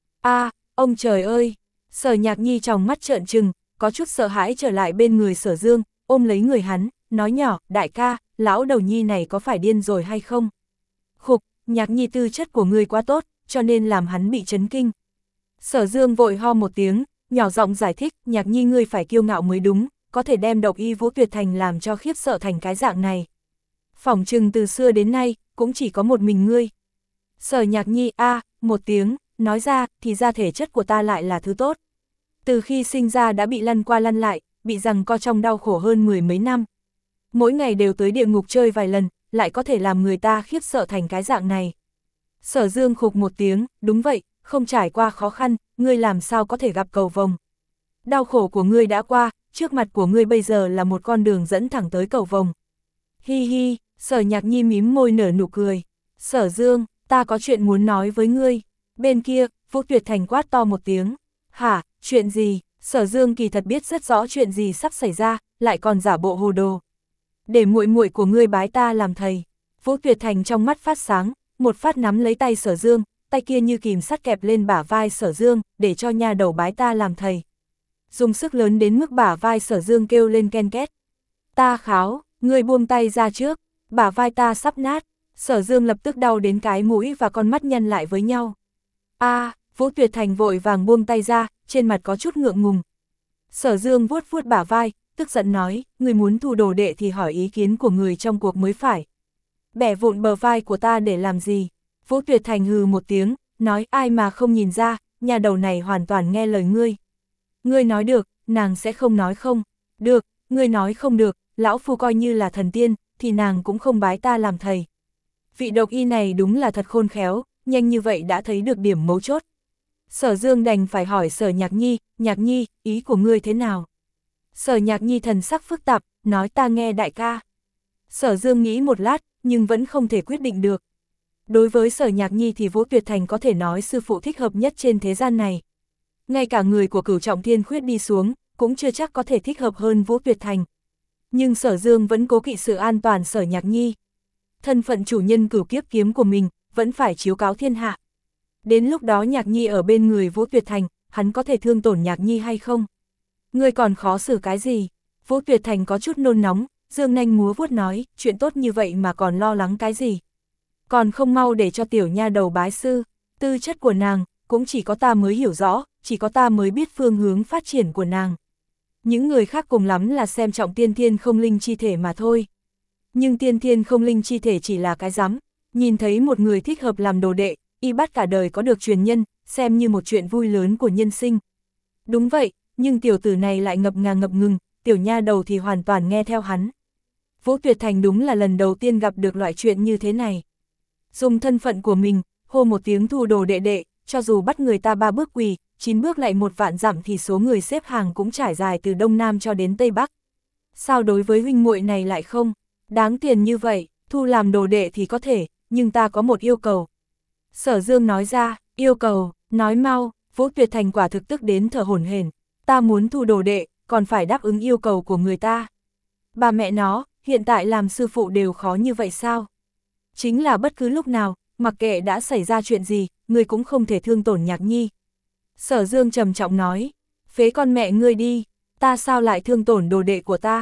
A, ông trời ơi! Sở Nhạc Nhi trong mắt trợn trừng, có chút sợ hãi trở lại bên người Sở Dương, ôm lấy người hắn, nói nhỏ, đại ca, lão đầu nhi này có phải điên rồi hay không? Khục, Nhạc Nhi tư chất của ngươi quá tốt, cho nên làm hắn bị chấn kinh. Sở Dương vội ho một tiếng, nhỏ giọng giải thích, Nhạc Nhi ngươi phải kiêu ngạo mới đúng, có thể đem độc y Vũ Tuyệt Thành làm cho khiếp sợ thành cái dạng này. Phỏng chừng từ xưa đến nay, cũng chỉ có một mình ngươi. Sở Nhạc Nhi a, à, một tiếng, nói ra, thì ra thể chất của ta lại là thứ tốt. Từ khi sinh ra đã bị lăn qua lăn lại, bị giằng co trong đau khổ hơn mười mấy năm. Mỗi ngày đều tới địa ngục chơi vài lần, lại có thể làm người ta khiếp sợ thành cái dạng này. Sở Dương khục một tiếng, đúng vậy, không trải qua khó khăn, ngươi làm sao có thể gặp cầu vồng. Đau khổ của ngươi đã qua, trước mặt của ngươi bây giờ là một con đường dẫn thẳng tới cầu vồng. Hi hi, Sở Nhạc Nhi mím môi nở nụ cười. Sở Dương, ta có chuyện muốn nói với ngươi. Bên kia, Vũ Tuyệt Thành quát to một tiếng. Hả, chuyện gì? Sở Dương kỳ thật biết rất rõ chuyện gì sắp xảy ra, lại còn giả bộ hồ đồ. Để muội muội của ngươi bái ta làm thầy. Vũ Tuyệt Thành trong mắt phát sáng, một phát nắm lấy tay Sở Dương, tay kia như kìm sắt kẹp lên bả vai Sở Dương, để cho nha đầu bái ta làm thầy. Dùng sức lớn đến mức bả vai Sở Dương kêu lên ken két. Ta kháo, ngươi buông tay ra trước, bả vai ta sắp nát. Sở Dương lập tức đau đến cái mũi và con mắt nhăn lại với nhau. A, à, Vũ Tuyệt Thành vội vàng buông tay ra, trên mặt có chút ngượng ngùng. Sở Dương vuốt vuốt bả vai, tức giận nói, người muốn thu đồ đệ thì hỏi ý kiến của người trong cuộc mới phải. Bẻ vụn bờ vai của ta để làm gì? Vũ Tuyệt Thành hừ một tiếng, nói ai mà không nhìn ra, nhà đầu này hoàn toàn nghe lời ngươi. Ngươi nói được, nàng sẽ không nói không. Được, ngươi nói không được, lão phu coi như là thần tiên, thì nàng cũng không bái ta làm thầy. Vị độc y này đúng là thật khôn khéo, nhanh như vậy đã thấy được điểm mấu chốt. Sở Dương đành phải hỏi Sở Nhạc Nhi, Nhạc Nhi, ý của ngươi thế nào? Sở Nhạc Nhi thần sắc phức tạp, nói ta nghe đại ca. Sở Dương nghĩ một lát, nhưng vẫn không thể quyết định được. Đối với Sở Nhạc Nhi thì Vũ Tuyệt Thành có thể nói sư phụ thích hợp nhất trên thế gian này. Ngay cả người của Cửu Trọng Thiên Khuyết đi xuống, cũng chưa chắc có thể thích hợp hơn Vũ Tuyệt Thành. Nhưng Sở Dương vẫn cố kỵ sự an toàn Sở Nhạc Nhi. Thân phận chủ nhân cửu kiếp kiếm của mình, vẫn phải chiếu cáo thiên hạ. Đến lúc đó Nhạc Nhi ở bên người Vũ Tuyệt Thành, hắn có thể thương tổn Nhạc Nhi hay không? Ngươi còn khó xử cái gì? Vũ Tuyệt Thành có chút nôn nóng, dương nanh múa vuốt nói, chuyện tốt như vậy mà còn lo lắng cái gì? Còn không mau để cho tiểu nha đầu bái sư, tư chất của nàng, cũng chỉ có ta mới hiểu rõ, chỉ có ta mới biết phương hướng phát triển của nàng. Những người khác cùng lắm là xem trọng tiên thiên không linh chi thể mà thôi. Nhưng tiên thiên không linh chi thể chỉ là cái rắm, nhìn thấy một người thích hợp làm đồ đệ, y bắt cả đời có được truyền nhân, xem như một chuyện vui lớn của nhân sinh. Đúng vậy, nhưng tiểu tử này lại ngập ngà ngập ngừng, tiểu nha đầu thì hoàn toàn nghe theo hắn. Vũ Tuyệt Thành đúng là lần đầu tiên gặp được loại chuyện như thế này. Dùng thân phận của mình, hô một tiếng thu đồ đệ đệ, cho dù bắt người ta ba bước quỳ, chín bước lại một vạn dặm thì số người xếp hàng cũng trải dài từ Đông Nam cho đến Tây Bắc. Sao đối với huynh muội này lại không? Đáng tiền như vậy, thu làm đồ đệ thì có thể, nhưng ta có một yêu cầu. Sở Dương nói ra, yêu cầu, nói mau. Vũ Tuyệt Thành quả thực tức đến thở hổn hển. Ta muốn thu đồ đệ, còn phải đáp ứng yêu cầu của người ta. Bà mẹ nó, hiện tại làm sư phụ đều khó như vậy sao? Chính là bất cứ lúc nào, mặc kệ đã xảy ra chuyện gì, ngươi cũng không thể thương tổn Nhạc Nhi. Sở Dương trầm trọng nói, phế con mẹ ngươi đi, ta sao lại thương tổn đồ đệ của ta?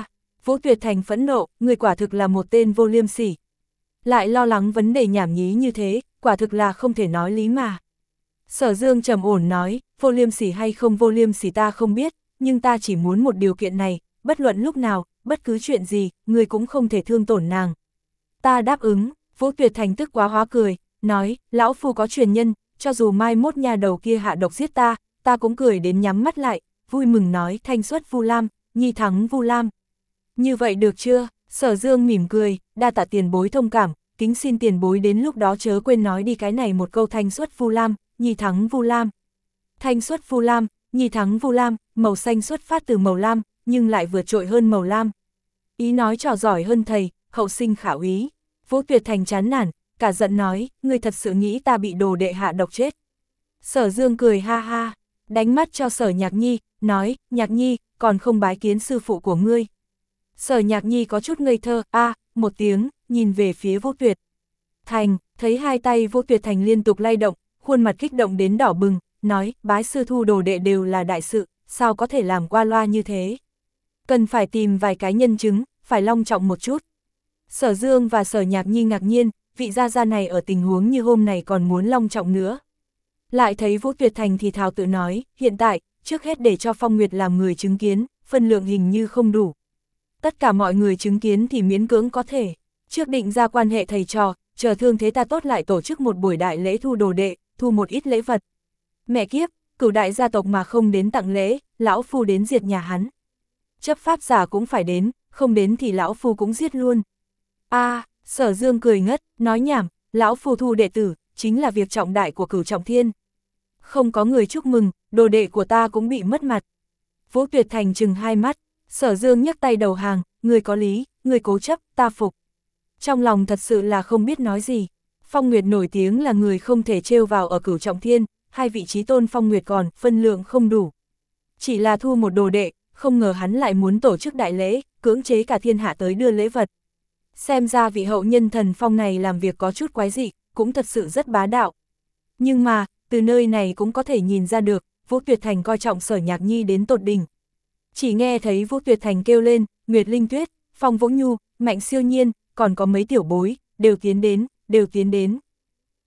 Vũ Tuyệt Thành phẫn nộ, người quả thực là một tên vô liêm sỉ. Lại lo lắng vấn đề nhảm nhí như thế, quả thực là không thể nói lý mà. Sở Dương trầm ổn nói, vô liêm sỉ hay không vô liêm sỉ ta không biết, nhưng ta chỉ muốn một điều kiện này, bất luận lúc nào, bất cứ chuyện gì, người cũng không thể thương tổn nàng. Ta đáp ứng. Vũ Tuyệt Thành tức quá hóa cười, nói, lão phu có truyền nhân, cho dù mai mốt nhà đầu kia hạ độc giết ta, ta cũng cười đến nhắm mắt lại, vui mừng nói, thanh xuất Vu Lam, nhi thắng Vu Lam. Như vậy được chưa? Sở Dương mỉm cười, đa tạ tiền bối thông cảm, kính xin tiền bối đến lúc đó chớ quên nói đi cái này một câu thanh xuất Vu Lam, nhi thắng Vu Lam. Thanh xuất Vu Lam, nhi thắng Vu Lam, màu xanh xuất phát từ màu lam, nhưng lại vượt trội hơn màu lam. Ý nói trò giỏi hơn thầy, hậu sinh khảo ý. Vũ Tuyệt Thành chán nản, cả giận nói, ngươi thật sự nghĩ ta bị đồ đệ hạ độc chết. Sở Dương cười ha ha, đánh mắt cho Sở Nhạc Nhi, nói, Nhạc Nhi, còn không bái kiến sư phụ của ngươi. Sở Nhạc Nhi có chút ngây thơ, a một tiếng, nhìn về phía Vũ Tuyệt Thành, thấy hai tay Vũ Tuyệt Thành liên tục lay động, khuôn mặt kích động đến đỏ bừng, nói, bái sư thu đồ đệ đều là đại sự, sao có thể làm qua loa như thế. Cần phải tìm vài cái nhân chứng, phải long trọng một chút. Sở Dương và Sở Nhạc Nhi ngạc nhiên, vị gia gia này ở tình huống như hôm này còn muốn long trọng nữa. Lại thấy Vũ Tuyệt Thành thì thào tự nói, hiện tại, trước hết để cho Phong Nguyệt làm người chứng kiến, phân lượng hình như không đủ. Tất cả mọi người chứng kiến thì miễn cưỡng có thể. Trước định ra quan hệ thầy trò, chờ thương thế ta tốt lại tổ chức một buổi đại lễ thu đồ đệ, thu một ít lễ vật. Mẹ kiếp, cửu đại gia tộc mà không đến tặng lễ, lão phu đến diệt nhà hắn. Chấp pháp giả cũng phải đến, không đến thì lão phu cũng giết luôn. A, à, Sở Dương cười ngất, nói nhảm, lão phu thu đệ tử, chính là việc trọng đại của Cửu Trọng Thiên. Không có người chúc mừng, đồ đệ của ta cũng bị mất mặt. Vũ Tuyệt Thành trừng hai mắt, Sở Dương nhấc tay đầu hàng, người có lý, người cố chấp, ta phục. Trong lòng thật sự là không biết nói gì. Phong Nguyệt nổi tiếng là người không thể trêu vào ở Cửu Trọng Thiên, hai vị trí tôn Phong Nguyệt còn, phân lượng không đủ. Chỉ là thu một đồ đệ, không ngờ hắn lại muốn tổ chức đại lễ, cưỡng chế cả thiên hạ tới đưa lễ vật. Xem ra vị hậu nhân thần Phong này làm việc có chút quái dị, cũng thật sự rất bá đạo. Nhưng mà, từ nơi này cũng có thể nhìn ra được, Vũ Tuyệt Thành coi trọng Sở Nhạc Nhi đến tột đỉnh. Chỉ nghe thấy Vũ Tuyệt Thành kêu lên, Nguyệt Linh Tuyết, Phong Vũ Nhu, Mạnh Siêu Nhiên, còn có mấy tiểu bối, đều tiến đến, đều tiến đến.